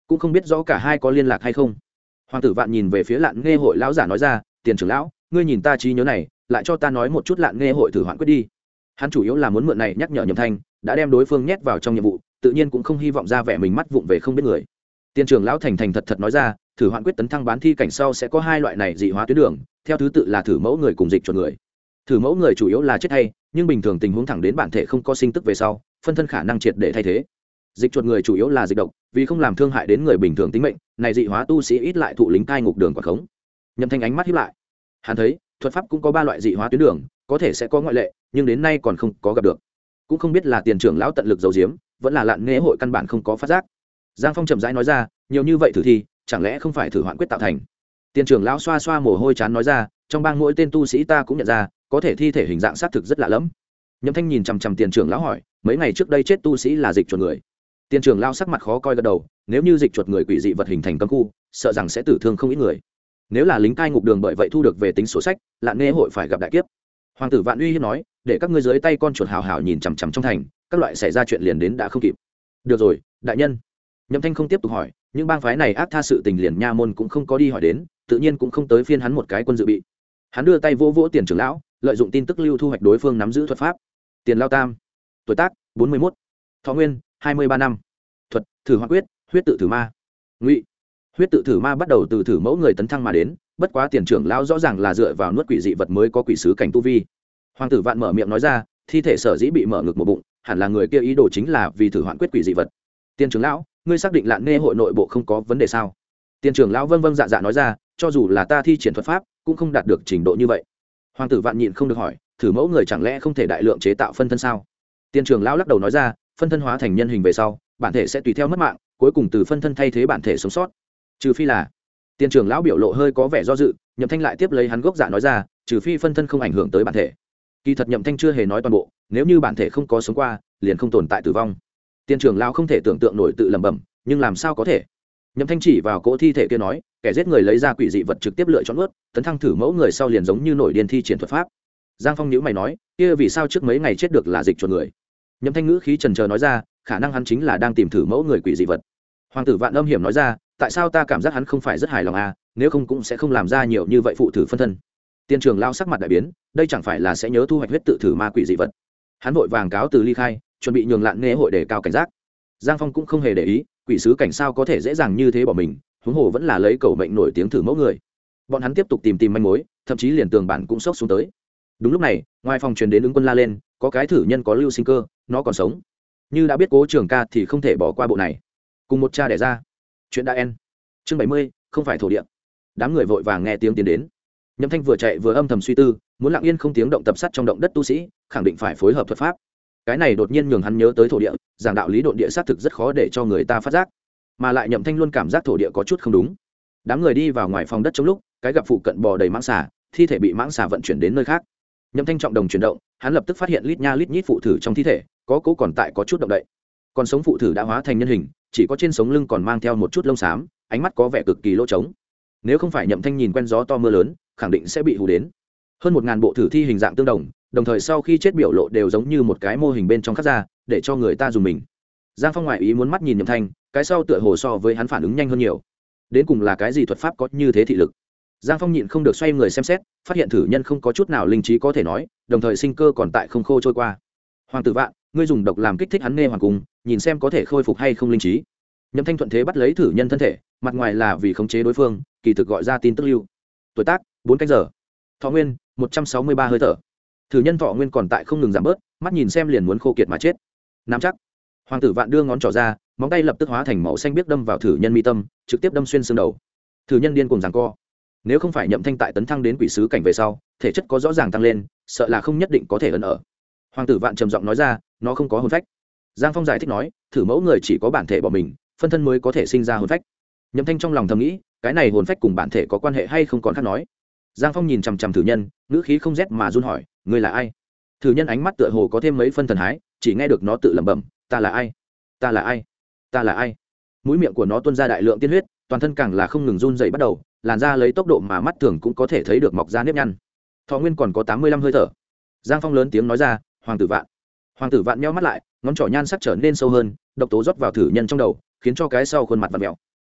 cũng không biết rõ cả hai có liên lạc hay không. Hoàng tử Vạn nhìn về phía Lạn Nghê hội lão giả nói ra, tiền trưởng lão, ngươi nhìn ta trí nhớ này, lại cho ta nói một chút Lạn Nghê hội thử hoãn quyết đi. Hắn chủ yếu là muốn mượn này nhắc nhở Nhậm Thanh, đã đem đối phương nhét vào trong nhiệm vụ, tự nhiên cũng không hy vọng ra vẻ mình mắt vụng về không biết người. Tiền trưởng lão thành thành thật thật nói ra, thử hoãn quyết tấn thăng bán thi cảnh sau sẽ có hai loại này dị hóa tuyến đường, theo thứ tự là thử mẫu người cùng dịch chuột người. Thử mẫu người chủ yếu là chết hay, nhưng bình thường tình huống thẳng đến bản thể không có sinh tức về sau, phân thân khả năng triệt để thay thế. Dịch chuột người chủ yếu là dịch độc, vì không làm thương hại đến người bình thường tính mệnh, này dị hóa tu sĩ ít lại thụ lính cai ngục đường quả khống. Nhậm Thanh ánh mắt híp lại, hắn thấy thuật pháp cũng có ba loại dị hóa tuyến đường, có thể sẽ có ngoại lệ, nhưng đến nay còn không có gặp được, cũng không biết là tiền trưởng lão tận lực giấu giếm, vẫn là Lạn Nghê hội căn bản không có phát giác. Giang Phong chậm rãi nói ra, nhiều như vậy thử thi, chẳng lẽ không phải thử hoãn quyết tạo thành? Tiền trưởng lão xoa xoa mồ hôi chán nói ra, trong bang mỗi tên tu sĩ ta cũng nhận ra, có thể thi thể hình dạng xác thực rất lạ lẫm. Nhậm Thanh nhìn chằm chằm tiền trưởng lão hỏi, mấy ngày trước đây chết tu sĩ là dịch chuột người? Tiền trưởng lão sắc mặt khó coi gật đầu, nếu như dịch chuột người quỷ dị vật hình thành cấm khu, sợ rằng sẽ tử thương không ít người. Nếu là lính cai ngục đường bởi vậy thu được về tính sổ sách, Lạn Nghê hội phải gặp đại kiếp. Hoàng tử Vạn uy hiếp nói, để các ngươi dưới tay con chuột hào hào nhìn chằm chằm trong thành, các loại xảy ra chuyện liền đến đã không kịp. Được rồi, đại nhân. Nhậm Thanh không tiếp tục hỏi, những bang phái này ác tha sự tình liền nha môn cũng không có đi hỏi đến, tự nhiên cũng không tới phiên hắn một cái quân dự bị. Hắn đưa tay vỗ vỗ tiền trưởng lão, lợi dụng tin tức lưu thu hoạch đối phương nắm giữ thuật pháp. Tiền Lao Tam, tuổi tác 41, thọ nguyên 23 năm, thuật thử hoãn quyết, huyết tự thử ma. Ngụy, huyết tự thử ma bắt đầu từ thử mẫu người tấn thăng mà đến, bất quá tiền trưởng lão rõ ràng là dựa vào nuốt quỷ dị vật mới có quỷ sứ cảnh tu vi. Hoàng tử Vạn mở miệng nói ra, thi thể sở dĩ bị mở ngực một bụng, hẳn là người kia ý đồ chính là vì thử hoãn quyết quỷ dị vật. Tiền trưởng lão, ngươi xác định Lạn Nghê hội nội bộ không có vấn đề sao? Tiền trưởng lão vâng vâng dạ dạ nói ra, cho dù là ta thi triển thuật pháp cũng không đạt được trình độ như vậy. Hoàng tử Vạn nhịn không được hỏi, thử mẫu người chẳng lẽ không thể đại lượng chế tạo phân thân sao? Tiền trưởng lão lắc đầu nói ra, phân thân hóa thành nhân hình về sau, bản thể sẽ tùy theo mất mạng, cuối cùng từ phân thân thay thế bản thể sống sót. Trừ phi là. Tiền trưởng lão biểu lộ hơi có vẻ do dự, Nhậm Thanh lại tiếp lấy hắn gốc dạ nói ra, trừ phi phân thân không ảnh hưởng tới bản thể. Kỳ thật Nhậm Thanh chưa hề nói toàn bộ, nếu như bản thể không có sống qua, liền không tồn tại tử vong. Tiền trưởng lão không thể tưởng tượng nổi tự lẩm bẩm, nhưng làm sao có thể? Nhậm Thanh chỉ vào cỗ thi thể kia nói, kẻ giết người lấy ra quỷ dị vật trực tiếp lựa chọn nuốt, tấn thăng thử mẫu người sau liền giống như nổi điên thi triển thuật pháp. Giang Phong nhíu mày nói, kia vì sao trước mấy ngày chết được là dịch chuột người? Nhậm Thanh ngữ khí trần chờ nói ra, khả năng hắn chính là đang tìm thử mẫu người quỷ dị vật. Hoàng tử Vạn âm hiểm nói ra, tại sao ta cảm giác hắn không phải rất hài lòng à, nếu không cũng sẽ không làm ra nhiều như vậy phụ thử phân thân. Tiên trưởng lao sắc mặt đại biến, đây chẳng phải là sẽ nhớ thu hoạch huyết tự thử ma quỷ dị vật. Hắn vội vàng cáo từ ly khai, chuẩn bị nhường Lạn Nghê hội để cao cảnh giác. Giang Phong cũng không hề để ý, quỷ sứ cảnh sao có thể dễ dàng như thế bỏ mình, huống hồ vẫn là lấy cầu mệnh nổi tiếng thử mẫu người. Bọn hắn tiếp tục tìm manh mối, thậm chí liền tường bản cũng sốc xuống tới. Đúng lúc này, ngoài phòng truyền đến ứng quân la lên, có cái thử nhân có lưu sinh cơ, nó còn sống. Như đã biết Cố Trường Ca thì không thể bỏ qua bộ này. Cùng một cha đẻ ra. Chuyện đã en. Chương 70, không phải thổ địa. Đám người vội vàng nghe tiếng tiến đến. Nhậm Thanh vừa chạy vừa âm thầm suy tư, muốn lặng yên không tiếng động tập sát trong động đất tu sĩ, khẳng định phải phối hợp thuật pháp. Cái này đột nhiên nhường hắn nhớ tới thổ địa, giảng đạo lý độn địa xác thực rất khó để cho người ta phát giác, mà lại Nhậm Thanh luôn cảm giác thổ địa có chút không đúng. Đám người đi vào ngoài phòng đất trong lúc, cái gặp phụ cận bò đầy mãng xà, thi thể bị mãng xà vận chuyển đến nơi khác. Nhậm Thanh trọng đồng chuyển động, hắn lập tức phát hiện lít nha lít nhít phụ thử trong thi thể, có cố còn tại có chút động đậy. Còn sống phụ thử đã hóa thành nhân hình, chỉ có trên sống lưng còn mang theo một chút lông xám, ánh mắt có vẻ cực kỳ lỗ trống. Nếu không phải Nhậm Thanh nhìn quen gió to mưa lớn, khẳng định sẽ bị hù đến. Hơn 1000 bộ thử thi hình dạng tương đồng, đồng thời sau khi chết biểu lộ đều giống như một cái mô hình bên trong khắc ra, để cho người ta dùng mình. Giang Phong ngoại ý muốn mắt nhìn Nhậm Thanh, cái sau tựa hồ so với hắn phản ứng nhanh hơn nhiều. Đến cùng là cái gì thuật pháp có như thế thị lực? Giang Phong nhịn không được xoay người xem xét, phát hiện thử nhân không có chút nào linh trí có thể nói, đồng thời sinh cơ còn tại không khô trôi qua. Hoàng tử Vạn, ngươi dùng độc làm kích thích hắn nghe hoàng cung, nhìn xem có thể khôi phục hay không linh trí. Nhậm Thanh thuận thế bắt lấy thử nhân thân thể, mặt ngoài là vì khống chế đối phương, kỳ thực gọi ra tin tức lưu. Tuổi tác 4 canh giờ, thọ nguyên 163 hơi thở. Thử nhân thọ nguyên còn tại không ngừng giảm bớt, mắt nhìn xem liền muốn khô kiệt mà chết. Nắm chắc. Hoàng tử Vạn đưa ngón trỏ ra, móng tay lập tức hóa thành màu xanh biếc đâm vào thử nhân mi tâm, trực tiếp đâm xuyên xương đầu. Thử nhân điên cuồng giằng co. Nếu không phải Nhậm Thanh tại tấn thăng đến quỷ sứ cảnh về sau, thể chất có rõ ràng tăng lên, sợ là không nhất định có thể ẩn ở. Hoàng tử Vạn trầm giọng nói ra, nó không có hồn phách. Giang Phong giải thích nói, thử mẫu người chỉ có bản thể bỏ mình, phân thân mới có thể sinh ra hồn phách. Nhậm Thanh trong lòng thầm nghĩ, cái này hồn phách cùng bản thể có quan hệ hay không còn khác nói. Giang Phong nhìn chằm chằm thử nhân, ngữ khí không rét mà run hỏi, ngươi là ai? Thử nhân ánh mắt tựa hồ có thêm mấy phân thần hái, chỉ nghe được nó tự lẩm bẩm, ta là ai? Ta là ai? Ta là ai? Mũi miệng của nó tuôn ra đại lượng tiên huyết, toàn thân càng là không ngừng run rẩy bắt đầu, làn da lấy tốc độ mà mắt thường cũng có thể thấy được mọc ra nếp nhăn. Thọ nguyên còn có 85 hơi thở. Giang Phong lớn tiếng nói ra, Hoàng tử Vạn. Hoàng tử Vạn nheo mắt lại, ngón trỏ nhan sắc trở nên sâu hơn, độc tố rót vào thử nhân trong đầu, khiến cho cái sau khuôn mặt vặn vẹo.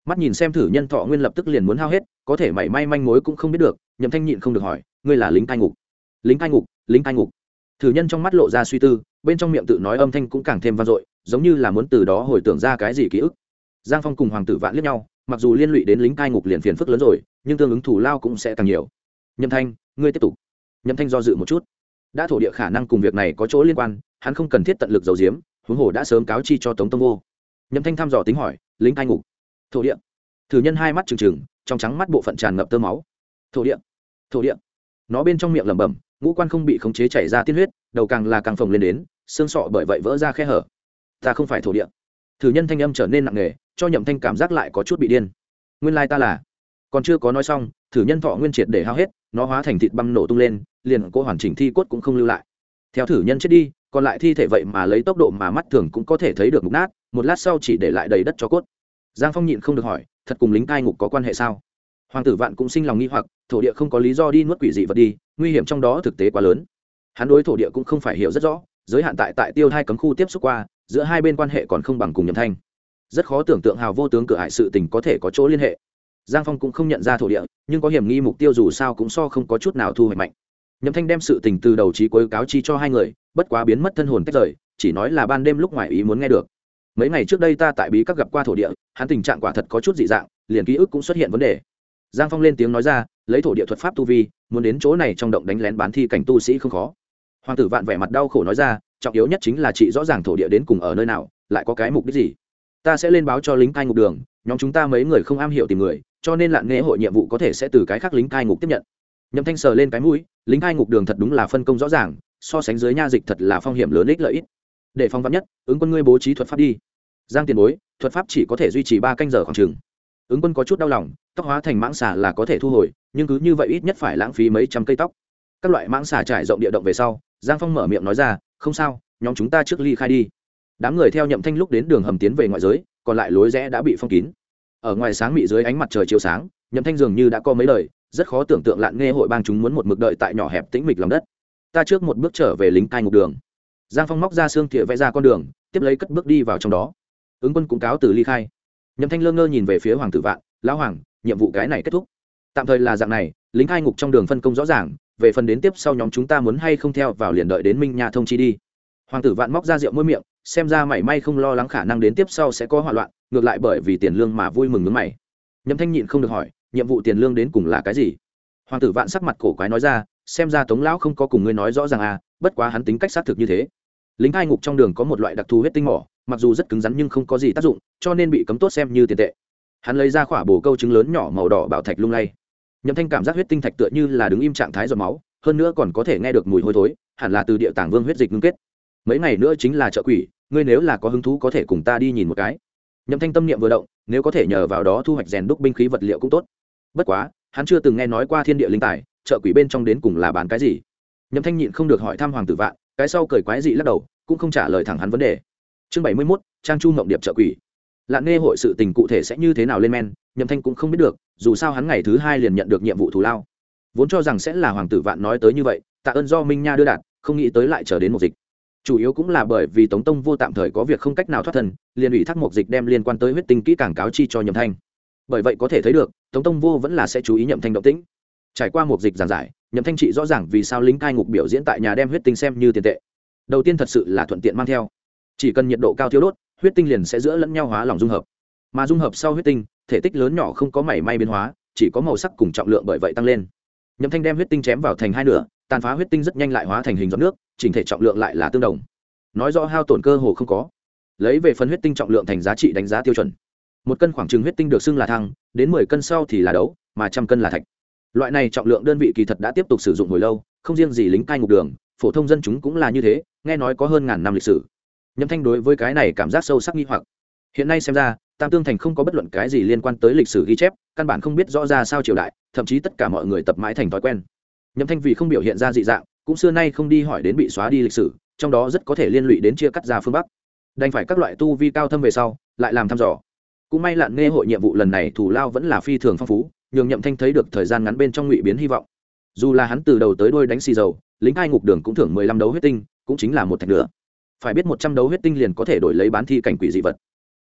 mắt nhìn xem thử nhân thọ nguyên lập tức liền muốn hao hết, có thể mảy may manh mối cũng không biết được. Nhậm Thanh nhịn không được hỏi, ngươi là lính cai ngục? Lính cai ngục? Lính cai ngục? Thử nhân trong mắt lộ ra suy tư, bên trong miệng tự nói âm thanh cũng càng thêm vang dội, giống như là muốn từ đó hồi tưởng ra cái gì ký ức. Giang Phong cùng Hoàng Tử Vạn liếc nhau, mặc dù liên lụy đến lính cai ngục liền phiền phức lớn rồi, nhưng tương ứng thủ lao cũng sẽ càng nhiều. Nhậm Thanh, ngươi tiếp tục. Nhậm Thanh do dự một chút, đã thổ địa khả năng cùng việc này có chỗ liên quan, hắn không cần thiết tận lực giấu giếm, huống hồ đã sớm cáo chi cho Tống Tông Vô. Nhậm Thanh thăm dò tính hỏi, lính cai ngục, thổ địa? Thử nhân hai mắt trừng trừng, trong trắng mắt bộ phận tràn ngập tơ máu. Thổ địa, thổ địa. Nó bên trong miệng lẩm bẩm, ngũ quan không bị khống chế chảy ra tiên huyết, đầu càng là càng phồng lên đến, xương sọ bởi vậy vỡ ra khe hở. Ta không phải thổ địa. Thử nhân thanh âm trở nên nặng nề, cho Nhậm Thanh cảm giác lại có chút bị điên. Nguyên lai ta là. Còn chưa có nói xong, thử nhân thọ nguyên triệt để hao hết, nó hóa thành thịt băm nổ tung lên, liền cô hoàn chỉnh thi cốt cũng không lưu lại. Theo thử nhân chết đi, còn lại thi thể vậy mà lấy tốc độ mà mắt thường cũng có thể thấy được mục nát, một lát sau chỉ để lại đầy đất cho cốt. Giang Phong nhịn không được hỏi, thật cùng lính cai ngục có quan hệ sao? Hoàng Tử Vạn cũng sinh lòng nghi hoặc, thổ địa không có lý do đi nuốt quỷ dị vật đi, nguy hiểm trong đó thực tế quá lớn. Hắn đối thổ địa cũng không phải hiểu rất rõ, giới hạn tại tiêu hai cấm khu tiếp xúc qua, giữa hai bên quan hệ còn không bằng cùng Nhậm Thanh. Rất khó tưởng tượng hào vô tướng cửa hại sự tình có thể có chỗ liên hệ. Giang Phong cũng không nhận ra thổ địa, nhưng có hiểm nghi mục tiêu dù sao cũng so không có chút nào thu hoạch mạnh. Nhậm Thanh đem sự tình từ đầu chí cuối cáo chi cho hai người, bất quá biến mất thân hồn tách rời, chỉ nói là ban đêm lúc ngoài ý muốn nghe được. Mấy ngày trước đây ta tại bí các gặp qua thổ địa, hắn tình trạng quả thật có chút dị dạng, liền ký ức cũng xuất hiện vấn đề. Giang Phong lên tiếng nói ra, lấy thổ địa thuật pháp tu vi, muốn đến chỗ này trong động đánh lén bán thi cảnh tu sĩ không khó. Hoàng Tử Vạn vẻ mặt đau khổ nói ra, trọng yếu nhất chính là chị rõ ràng thổ địa đến cùng ở nơi nào, lại có cái mục đích gì. Ta sẽ lên báo cho lính cai ngục đường, nhóm chúng ta mấy người không am hiểu tìm người, cho nên Lạn Nghệ hội nhiệm vụ có thể sẽ từ cái khác lính cai ngục tiếp nhận. Nhậm Thanh sờ lên cái mũi, lính cai ngục đường thật đúng là phân công rõ ràng, so sánh dưới nha dịch thật là phong hiểm lớn ích lợi ít. Để phòng vắn nhất, ứng quân ngươi bố trí thuật pháp đi. Giang tiền bối, thuật pháp chỉ có thể duy trì 3 canh giờ khoảng chừng. Ứng quân có chút đau lòng, tóc hóa thành mãng xà là có thể thu hồi, nhưng cứ như vậy ít nhất phải lãng phí mấy trăm cây tóc. Các loại mãng xà trải rộng địa động về sau, Giang Phong mở miệng nói ra, không sao, nhóm chúng ta trước ly khai đi. Đám người theo Nhậm Thanh lúc đến đường hầm tiến về ngoại giới, còn lại lối rẽ đã bị phong kín. Ở ngoài sáng mị dưới ánh mặt trời chiếu sáng, Nhậm Thanh dường như đã có mấy lời, rất khó tưởng tượng Lạn Nghe hội bang chúng muốn một mực đợi tại nhỏ hẹp tĩnh mịch lòng đất. Ta trước một bước trở về lính cai ngục đường. Giang Phong móc ra xương thìa vẽ ra con đường, tiếp lấy cất bước đi vào trong đó. Ứng quân cũng cáo từ ly khai. Nhậm Thanh lơ ngơ nhìn về phía Hoàng Tử Vạn, lão hoàng, nhiệm vụ cái này kết thúc. Tạm thời là dạng này, lính cai ngục trong đường phân công rõ ràng, về phần đến tiếp sau nhóm chúng ta muốn hay không theo vào liền đợi đến Minh Nha thông chi đi. Hoàng Tử Vạn móc ra rượu môi miệng, xem ra mảy may không lo lắng khả năng đến tiếp sau sẽ có hỗn loạn, ngược lại bởi vì tiền lương mà vui mừng nhướng mày. Nhậm Thanh nhịn không được hỏi, nhiệm vụ tiền lương đến cùng là cái gì? Hoàng Tử Vạn sắc mặt cổ quái nói ra, xem ra Tống lão không có cùng ngươi nói rõ ràng à, bất quá hắn tính cách xác thực như thế. Lính cai ngục trong đường có một loại đặc thù huyết tinh mỏ, mặc dù rất cứng rắn nhưng không có gì tác dụng, cho nên bị cấm tốt xem như tiền tệ. Hắn lấy ra khỏa bồ câu trứng lớn nhỏ màu đỏ bảo thạch lung lay. Nhậm Thanh cảm giác huyết tinh thạch tựa như là đứng im trạng thái giọt máu, hơn nữa còn có thể nghe được mùi hôi thối, hẳn là từ địa tàng vương huyết dịch ngưng kết. Mấy ngày nữa chính là chợ quỷ, ngươi nếu là có hứng thú có thể cùng ta đi nhìn một cái. Nhậm Thanh tâm niệm vừa động, nếu có thể nhờ vào đó thu hoạch rèn đúc binh khí vật liệu cũng tốt. Bất quá, hắn chưa từng nghe nói qua thiên địa linh tài, chợ quỷ bên trong đến cùng là bán cái gì. Nhậm Thanh nhịn không được hỏi thăm Hoàng Tử Vạn, cái sau cười quái dị lắc đầu, cũng không trả lời thẳng hắn vấn đề. Chương 71, Trang Chu Ngộng Điệp chợ quỷ. Lạn Nghe hội sự tình cụ thể sẽ như thế nào lên men, Nhậm Thanh cũng không biết được, dù sao hắn ngày thứ 2 liền nhận được nhiệm vụ thù lao. Vốn cho rằng sẽ là Hoàng Tử Vạn nói tới như vậy, tạ ơn do Minh Nha đưa đạt, không nghĩ tới lại chờ đến một dịch. Chủ yếu cũng là bởi vì Tống Tông Vô tạm thời có việc không cách nào thoát thân, liền ủy thác một dịch đem liên quan tới huyết tinh kỹ càng cáo chi cho Nhậm Thanh. Bởi vậy có thể thấy được, Tống Tông Vô vẫn là sẽ chú ý Nhậm Thanh động tĩnh. Trải qua một dịch giảng giải, Nhậm Thanh trị rõ ràng vì sao lính cai ngục biểu diễn tại nhà đem huyết tinh xem như tiền tệ. Đầu tiên thật sự là thuận tiện mang theo, chỉ cần nhiệt độ cao thiêu đốt, huyết tinh liền sẽ giữa lẫn nhau hóa lỏng dung hợp. Mà dung hợp sau huyết tinh, thể tích lớn nhỏ không có mảy may biến hóa, chỉ có màu sắc cùng trọng lượng bởi vậy tăng lên. Nhậm Thanh đem huyết tinh chém vào thành hai nửa, tàn phá huyết tinh rất nhanh lại hóa thành hình giọt nước, chỉnh thể trọng lượng lại là tương đồng. Nói rõ hao tổn cơ hồ không có. Lấy về phần huyết tinh trọng lượng thành giá trị đánh giá tiêu chuẩn. 1 cân khoảng chừng huyết tinh được xưng là thăng, đến 10 cân sau thì là đấu, mà 100 cân là thạch. Loại này trọng lượng đơn vị kỳ thật đã tiếp tục sử dụng hồi lâu, không riêng gì lính cai ngục đường, phổ thông dân chúng cũng là như thế, nghe nói có hơn ngàn năm lịch sử. Nhậm Thanh đối với cái này cảm giác sâu sắc nghi hoặc. Hiện nay xem ra, Tam Tương Thành không có bất luận cái gì liên quan tới lịch sử ghi chép, căn bản không biết rõ ra sao triều đại, thậm chí tất cả mọi người tập mãi thành thói quen. Nhậm Thanh vì không biểu hiện ra dị dạng, cũng xưa nay không đi hỏi đến bị xóa đi lịch sử, trong đó rất có thể liên lụy đến chia cắt ra phương Bắc. Đành phải các loại tu vi cao thâm về sau, lại làm thăm dò. Cũng may Lạn Nghe hội nhiệm vụ lần này thù lao vẫn là phi thường phong phú, nhường Nhậm Thanh thấy được thời gian ngắn bên trong ngụy biến hy vọng. Dù là hắn từ đầu tới đuôi đánh xì dầu, lính cai ngục đường cũng thưởng 15 đấu huyết tinh, cũng chính là một thạch nữa. Phải biết 100 đấu huyết tinh liền có thể đổi lấy bán thi cảnh quỷ dị vật.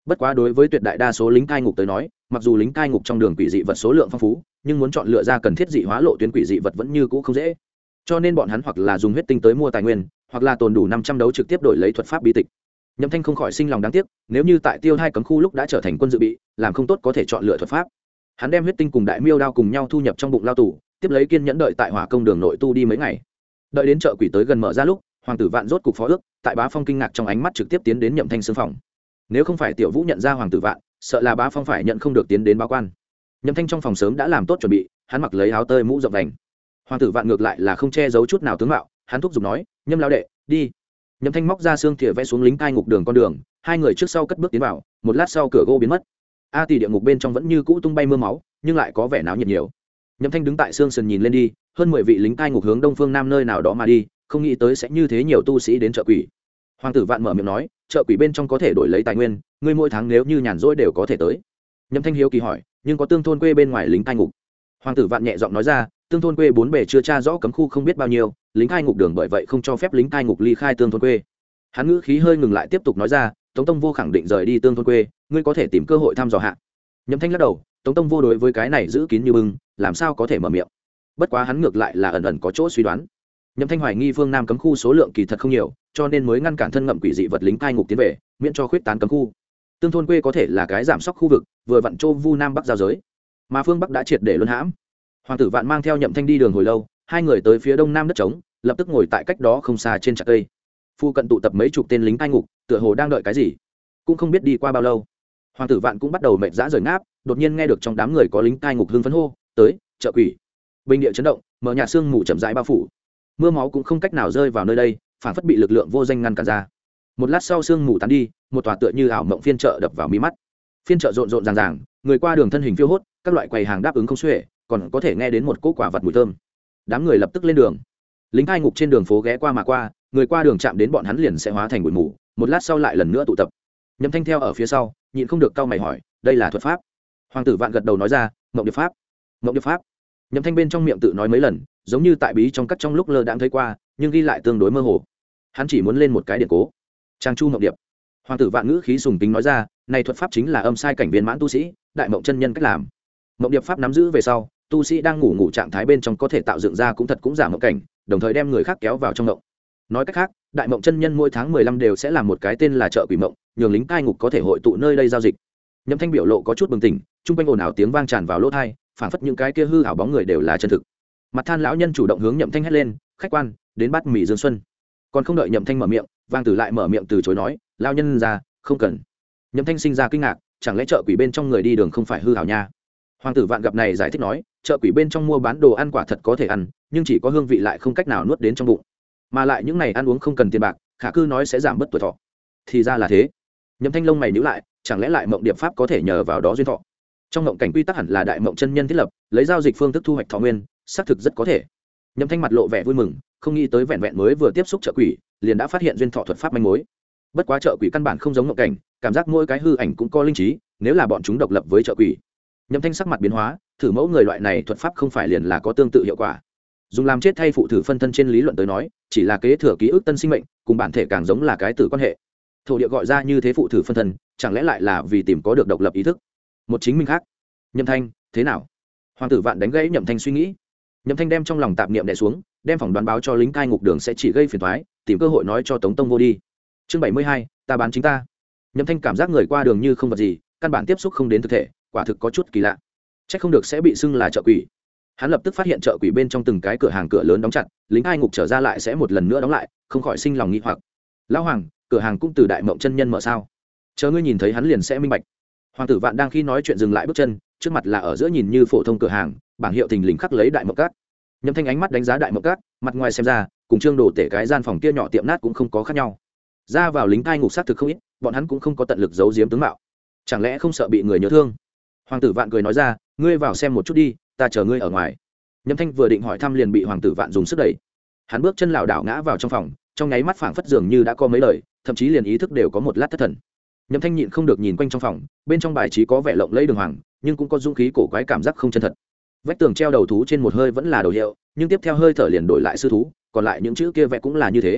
bất quá đối với tuyệt đại đa số lính cai ngục tới nói, mặc dù lính cai ngục trong đường quỷ dị vật số lượng phong phú, nhưng muốn chọn lựa ra cần thiết dị hóa lộ tuyến quỷ dị vật vẫn như cũ không dễ, cho nên bọn hắn hoặc là dùng huyết tinh tới mua tài nguyên, hoặc là tồn đủ 500 đấu trực tiếp đổi lấy thuật pháp bí tịch. Nhậm Thanh không khỏi sinh lòng đáng tiếc, nếu như tại Tiêu Hai cấm khu lúc đã trở thành quân dự bị, làm không tốt có thể chọn lựa thuật pháp. Hắn đem huyết tinh cùng đại miêu đao cùng nhau thu nhập trong bụng lao tù, tiếp lấy kiên nhẫn đợi tại hỏa công đường nội tu đi mấy ngày. Đợi đến chợ quỷ tới gần mở ra lúc, Hoàng tử Vạn rốt cục phó ước, tại Bá Phong kinh ngạc trong ánh mắt trực tiếp tiến đến Nhậm Thanh xương phòng. Nếu không phải Tiểu Vũ nhận ra Hoàng tử Vạn, sợ là Bá Phong phải nhận không được tiến đến báo quan. Nhậm Thanh trong phòng sớm đã làm tốt chuẩn bị, hắn mặc lấy áo tơi mũ rộng vành. Hoàng tử Vạn ngược lại là không che giấu chút nào tướng mạo, hắn thúc giục nói, Nhâm lão đệ, đi. Nhậm Thanh móc ra xương thìa vẽ xuống lính cai ngục đường con đường, hai người trước sau cất bước tiến vào, một lát sau cửa gỗ biến mất. A Tỷ địa ngục bên trong vẫn như cũ tung bay mưa máu, nhưng lại có vẻ náo nhiệt nhiều. Nhậm Thanh đứng tại xương sườn nhìn lên đi, hơn 10 vị lính cai ngục hướng đông phương nam nơi nào đó mà đi, không nghĩ tới sẽ như thế nhiều tu sĩ đến chợ quỷ. Hoàng tử Vạn mở miệng nói, chợ quỷ bên trong có thể đổi lấy tài nguyên, ngươi mỗi tháng nếu như nhàn rỗi đều có thể tới. Nhậm Thanh hiếu kỳ hỏi, nhưng có tương thôn quê bên ngoài lính cai ngục? Hoàng tử Vạn nhẹ giọng nói ra, tương thôn quê bốn bề chưa tra rõ cấm khu không biết bao nhiêu, lính cai ngục đường bởi vậy không cho phép lính cai ngục ly khai tương thôn quê. Hắn ngữ khí hơi ngừng lại tiếp tục nói ra, Tống Tông Vô khẳng định rời đi tương thôn quê, ngươi có thể tìm cơ hội thăm dò hạ. Nhậm Thanh lắc đầu, Tống Tông Vô đối với cái này giữ kín như bưng, làm sao có thể mở miệng. Bất quá hắn ngược lại là ẩn ẩn có chỗ suy đoán. Nhậm Thanh hoài nghi phương Nam cấm khu số lượng kỳ thật không nhiều, cho nên mới ngăn cản thân ngậm quỷ dị vật lính cai ngục tiến về, miễn cho khuyết tán cấm khu. Tương thôn quê có thể là cái giảm sóc khu vực, vừa vặn châu vu Nam Bắc giao giới, mà phương Bắc đã triệt để luân hãm. Hoàng tử Vạn mang theo Nhậm Thanh đi đường hồi lâu, hai người tới phía đông nam đất trống, lập tức ngồi tại cách đó không xa trên chạc cây. Phu cận tụ tập mấy chục tên lính cai ngục, tựa hồ đang đợi cái gì, cũng không biết đi qua bao lâu. Hoàng tử Vạn cũng bắt đầu mệt dã rời ngáp, đột nhiên nghe được trong đám người có lính cai ngục hưng phấn hô, tới, chợ quỷ. Bình địa chấn động, mở nhạt sương mù chậm rãi bao phủ. Mưa máu cũng không cách nào rơi vào nơi đây, phản phất bị lực lượng vô danh ngăn cản ra. Một lát sau sương mù tán đi, một tòa tựa như ảo mộng phiên chợ đập vào mí mắt. Phiên chợ rộn rộn ràng ràng, người qua đường thân hình phiêu hốt, các loại quầy hàng đáp ứng không xuể, còn có thể nghe đến một cỗ quả vật mùi thơm. Đám người lập tức lên đường. Lính cai ngục trên đường phố ghé qua mà qua, người qua đường chạm đến bọn hắn liền sẽ hóa thành bụi mù, một lát sau lại lần nữa tụ tập. Nhậm Thanh theo ở phía sau, nhịn không được cau mày hỏi, đây là thuật pháp? Hoàng tử Vạn gật đầu nói ra, mộng điệp pháp. Mộng điệp pháp. Nhậm Thanh bên trong miệng tự nói mấy lần, giống như tại bí trong cắt trong lúc lơ đãng thấy qua, nhưng ghi lại tương đối mơ hồ. Hắn chỉ muốn lên một cái điện cố. Trang chu mộng điệp. Hoàng tử Vạn ngữ khí sùng kính nói ra, này thuật pháp chính là âm sai cảnh viên mãn tu sĩ, đại mộng chân nhân cách làm. Mộng điệp pháp nắm giữ về sau, tu sĩ đang ngủ trạng thái bên trong có thể tạo dựng ra cũng thật cũng giả mộng cảnh, đồng thời đem người khác kéo vào trong mộng. Nói cách khác, đại mộng chân nhân mỗi tháng 15 đều sẽ làm một cái tên là chợ quỷ mộng, nhường lính cai ngục có thể hội tụ nơi đây giao dịch. Nhậm Thanh biểu lộ có chút bừng tỉnh, trung quanh ồn ào tiếng vang tràn vào lỗ tai, phảng phất những cái kia hư ảo bóng người đều là chân thực. Mặt Than lão nhân chủ động hướng Nhậm Thanh hét lên, khách quan, đến bát mì Dương Xuân. Còn không đợi Nhậm Thanh mở miệng, Vang Tử lại mở miệng từ chối nói, lão nhân ra, không cần. Nhậm Thanh sinh ra kinh ngạc, chẳng lẽ chợ quỷ bên trong người đi đường không phải hư ảo nha? Hoàng tử Vạn gặp này giải thích nói, chợ quỷ bên trong mua bán đồ ăn quả thật có thể ăn, nhưng chỉ có hương vị lại không cách nào nuốt đến trong bụng, mà lại những này ăn uống không cần tiền bạc, khả cư nói sẽ giảm bớt tuổi thọ. Thì ra là thế. Nhậm Thanh lông mày nhíu lại, chẳng lẽ lại mộng điệp pháp có thể nhờ vào đó duyên thọ? Trong mộng cảnh quy tắc hẳn là đại mộng chân nhân thiết lập, lấy giao dịch phương thức thu hoạch thọ nguyên, xác thực rất có thể. Nhậm Thanh mặt lộ vẻ vui mừng, không nghĩ tới vẹn vẹn mới vừa tiếp xúc chợ quỷ, liền đã phát hiện duyên thọ thuật pháp manh mối. Bất quá chợ quỷ căn bản không giống mộng cảnh, cảm giác mỗi cái hư ảnh cũng có linh trí, nếu là bọn chúng độc lập với chợ quỷ. Nhậm Thanh sắc mặt biến hóa, thử mẫu người loại này thuật pháp không phải liền là có tương tự hiệu quả. Dùng làm chết thay phụ thử phân thân trên lý luận tới nói, chỉ là kế thừa ký ức tân sinh mệnh, cùng bản thể càng giống là cái tử quan hệ. Thổ địa gọi ra như thế phụ thử phân thân, chẳng lẽ lại là vì tìm có được độc lập ý thức, một chính mình khác? Nhậm Thanh, thế nào? Hoàng tử Vạn đánh gãy Nhậm Thanh suy nghĩ. Nhậm Thanh đem trong lòng tạp niệm đè xuống, đem phỏng đoán báo cho lính cai ngục đường sẽ chỉ gây phiền toái, tìm cơ hội nói cho Tống Tông Vô đi. Chương 72, ta bán chính ta. Nhậm Thanh cảm giác người qua đường như không vật gì, căn bản tiếp xúc không đến thực thể, quả thực có chút kỳ lạ. Chắc không được sẽ bị xưng là chợ quỷ. Hắn lập tức phát hiện chợ quỷ bên trong từng cái cửa hàng cửa lớn đóng chặt, lính cai ngục trở ra lại sẽ một lần nữa đóng lại, không khỏi sinh lòng nghi hoặc. Lão Hoàng, cửa hàng cũng từ đại mộng chân nhân mở sao? Chờ ngươi nhìn thấy hắn liền sẽ minh bạch. Hoàng tử Vạn đang khi nói chuyện dừng lại bước chân, trước mặt là ở giữa nhìn như phổ thông cửa hàng, bảng hiệu thình lình khắc lấy đại mộng cát. Nhậm Thanh ánh mắt đánh giá đại mộng cát, mặt ngoài xem ra, cùng Trương Đồ Tể cái gian phòng kia nhỏ tiệm nát cũng không có khác nhau. Ra vào lính cai ngục xác thực không ít, bọn hắn cũng không có tận lực giấu giếm tướng mạo. Chẳng lẽ không sợ bị người nhớ thương? Hoàng tử Vạn cười nói ra, ngươi vào xem một chút đi, ta chờ ngươi ở ngoài. Nhậm Thanh vừa định hỏi thăm liền bị Hoàng tử Vạn dùng sức đẩy. Hắn bước chân lảo đảo ngã vào trong phòng, trong nháy mắt phảng phất dường như đã có mấy lời, thậm chí liền ý thức đều có một lát thất thần. Nhậm Thanh nhịn không được nhìn quanh trong phòng, bên trong bài trí có vẻ lộng lẫy đường hoàng, nhưng cũng có dũng khí cổ quái cảm giác không chân thật. Vách tường treo đầu thú trên một hơi vẫn là đầu hiệu, nhưng tiếp theo hơi thở liền đổi lại sư thú, còn lại những chữ kia vẽ cũng là như thế.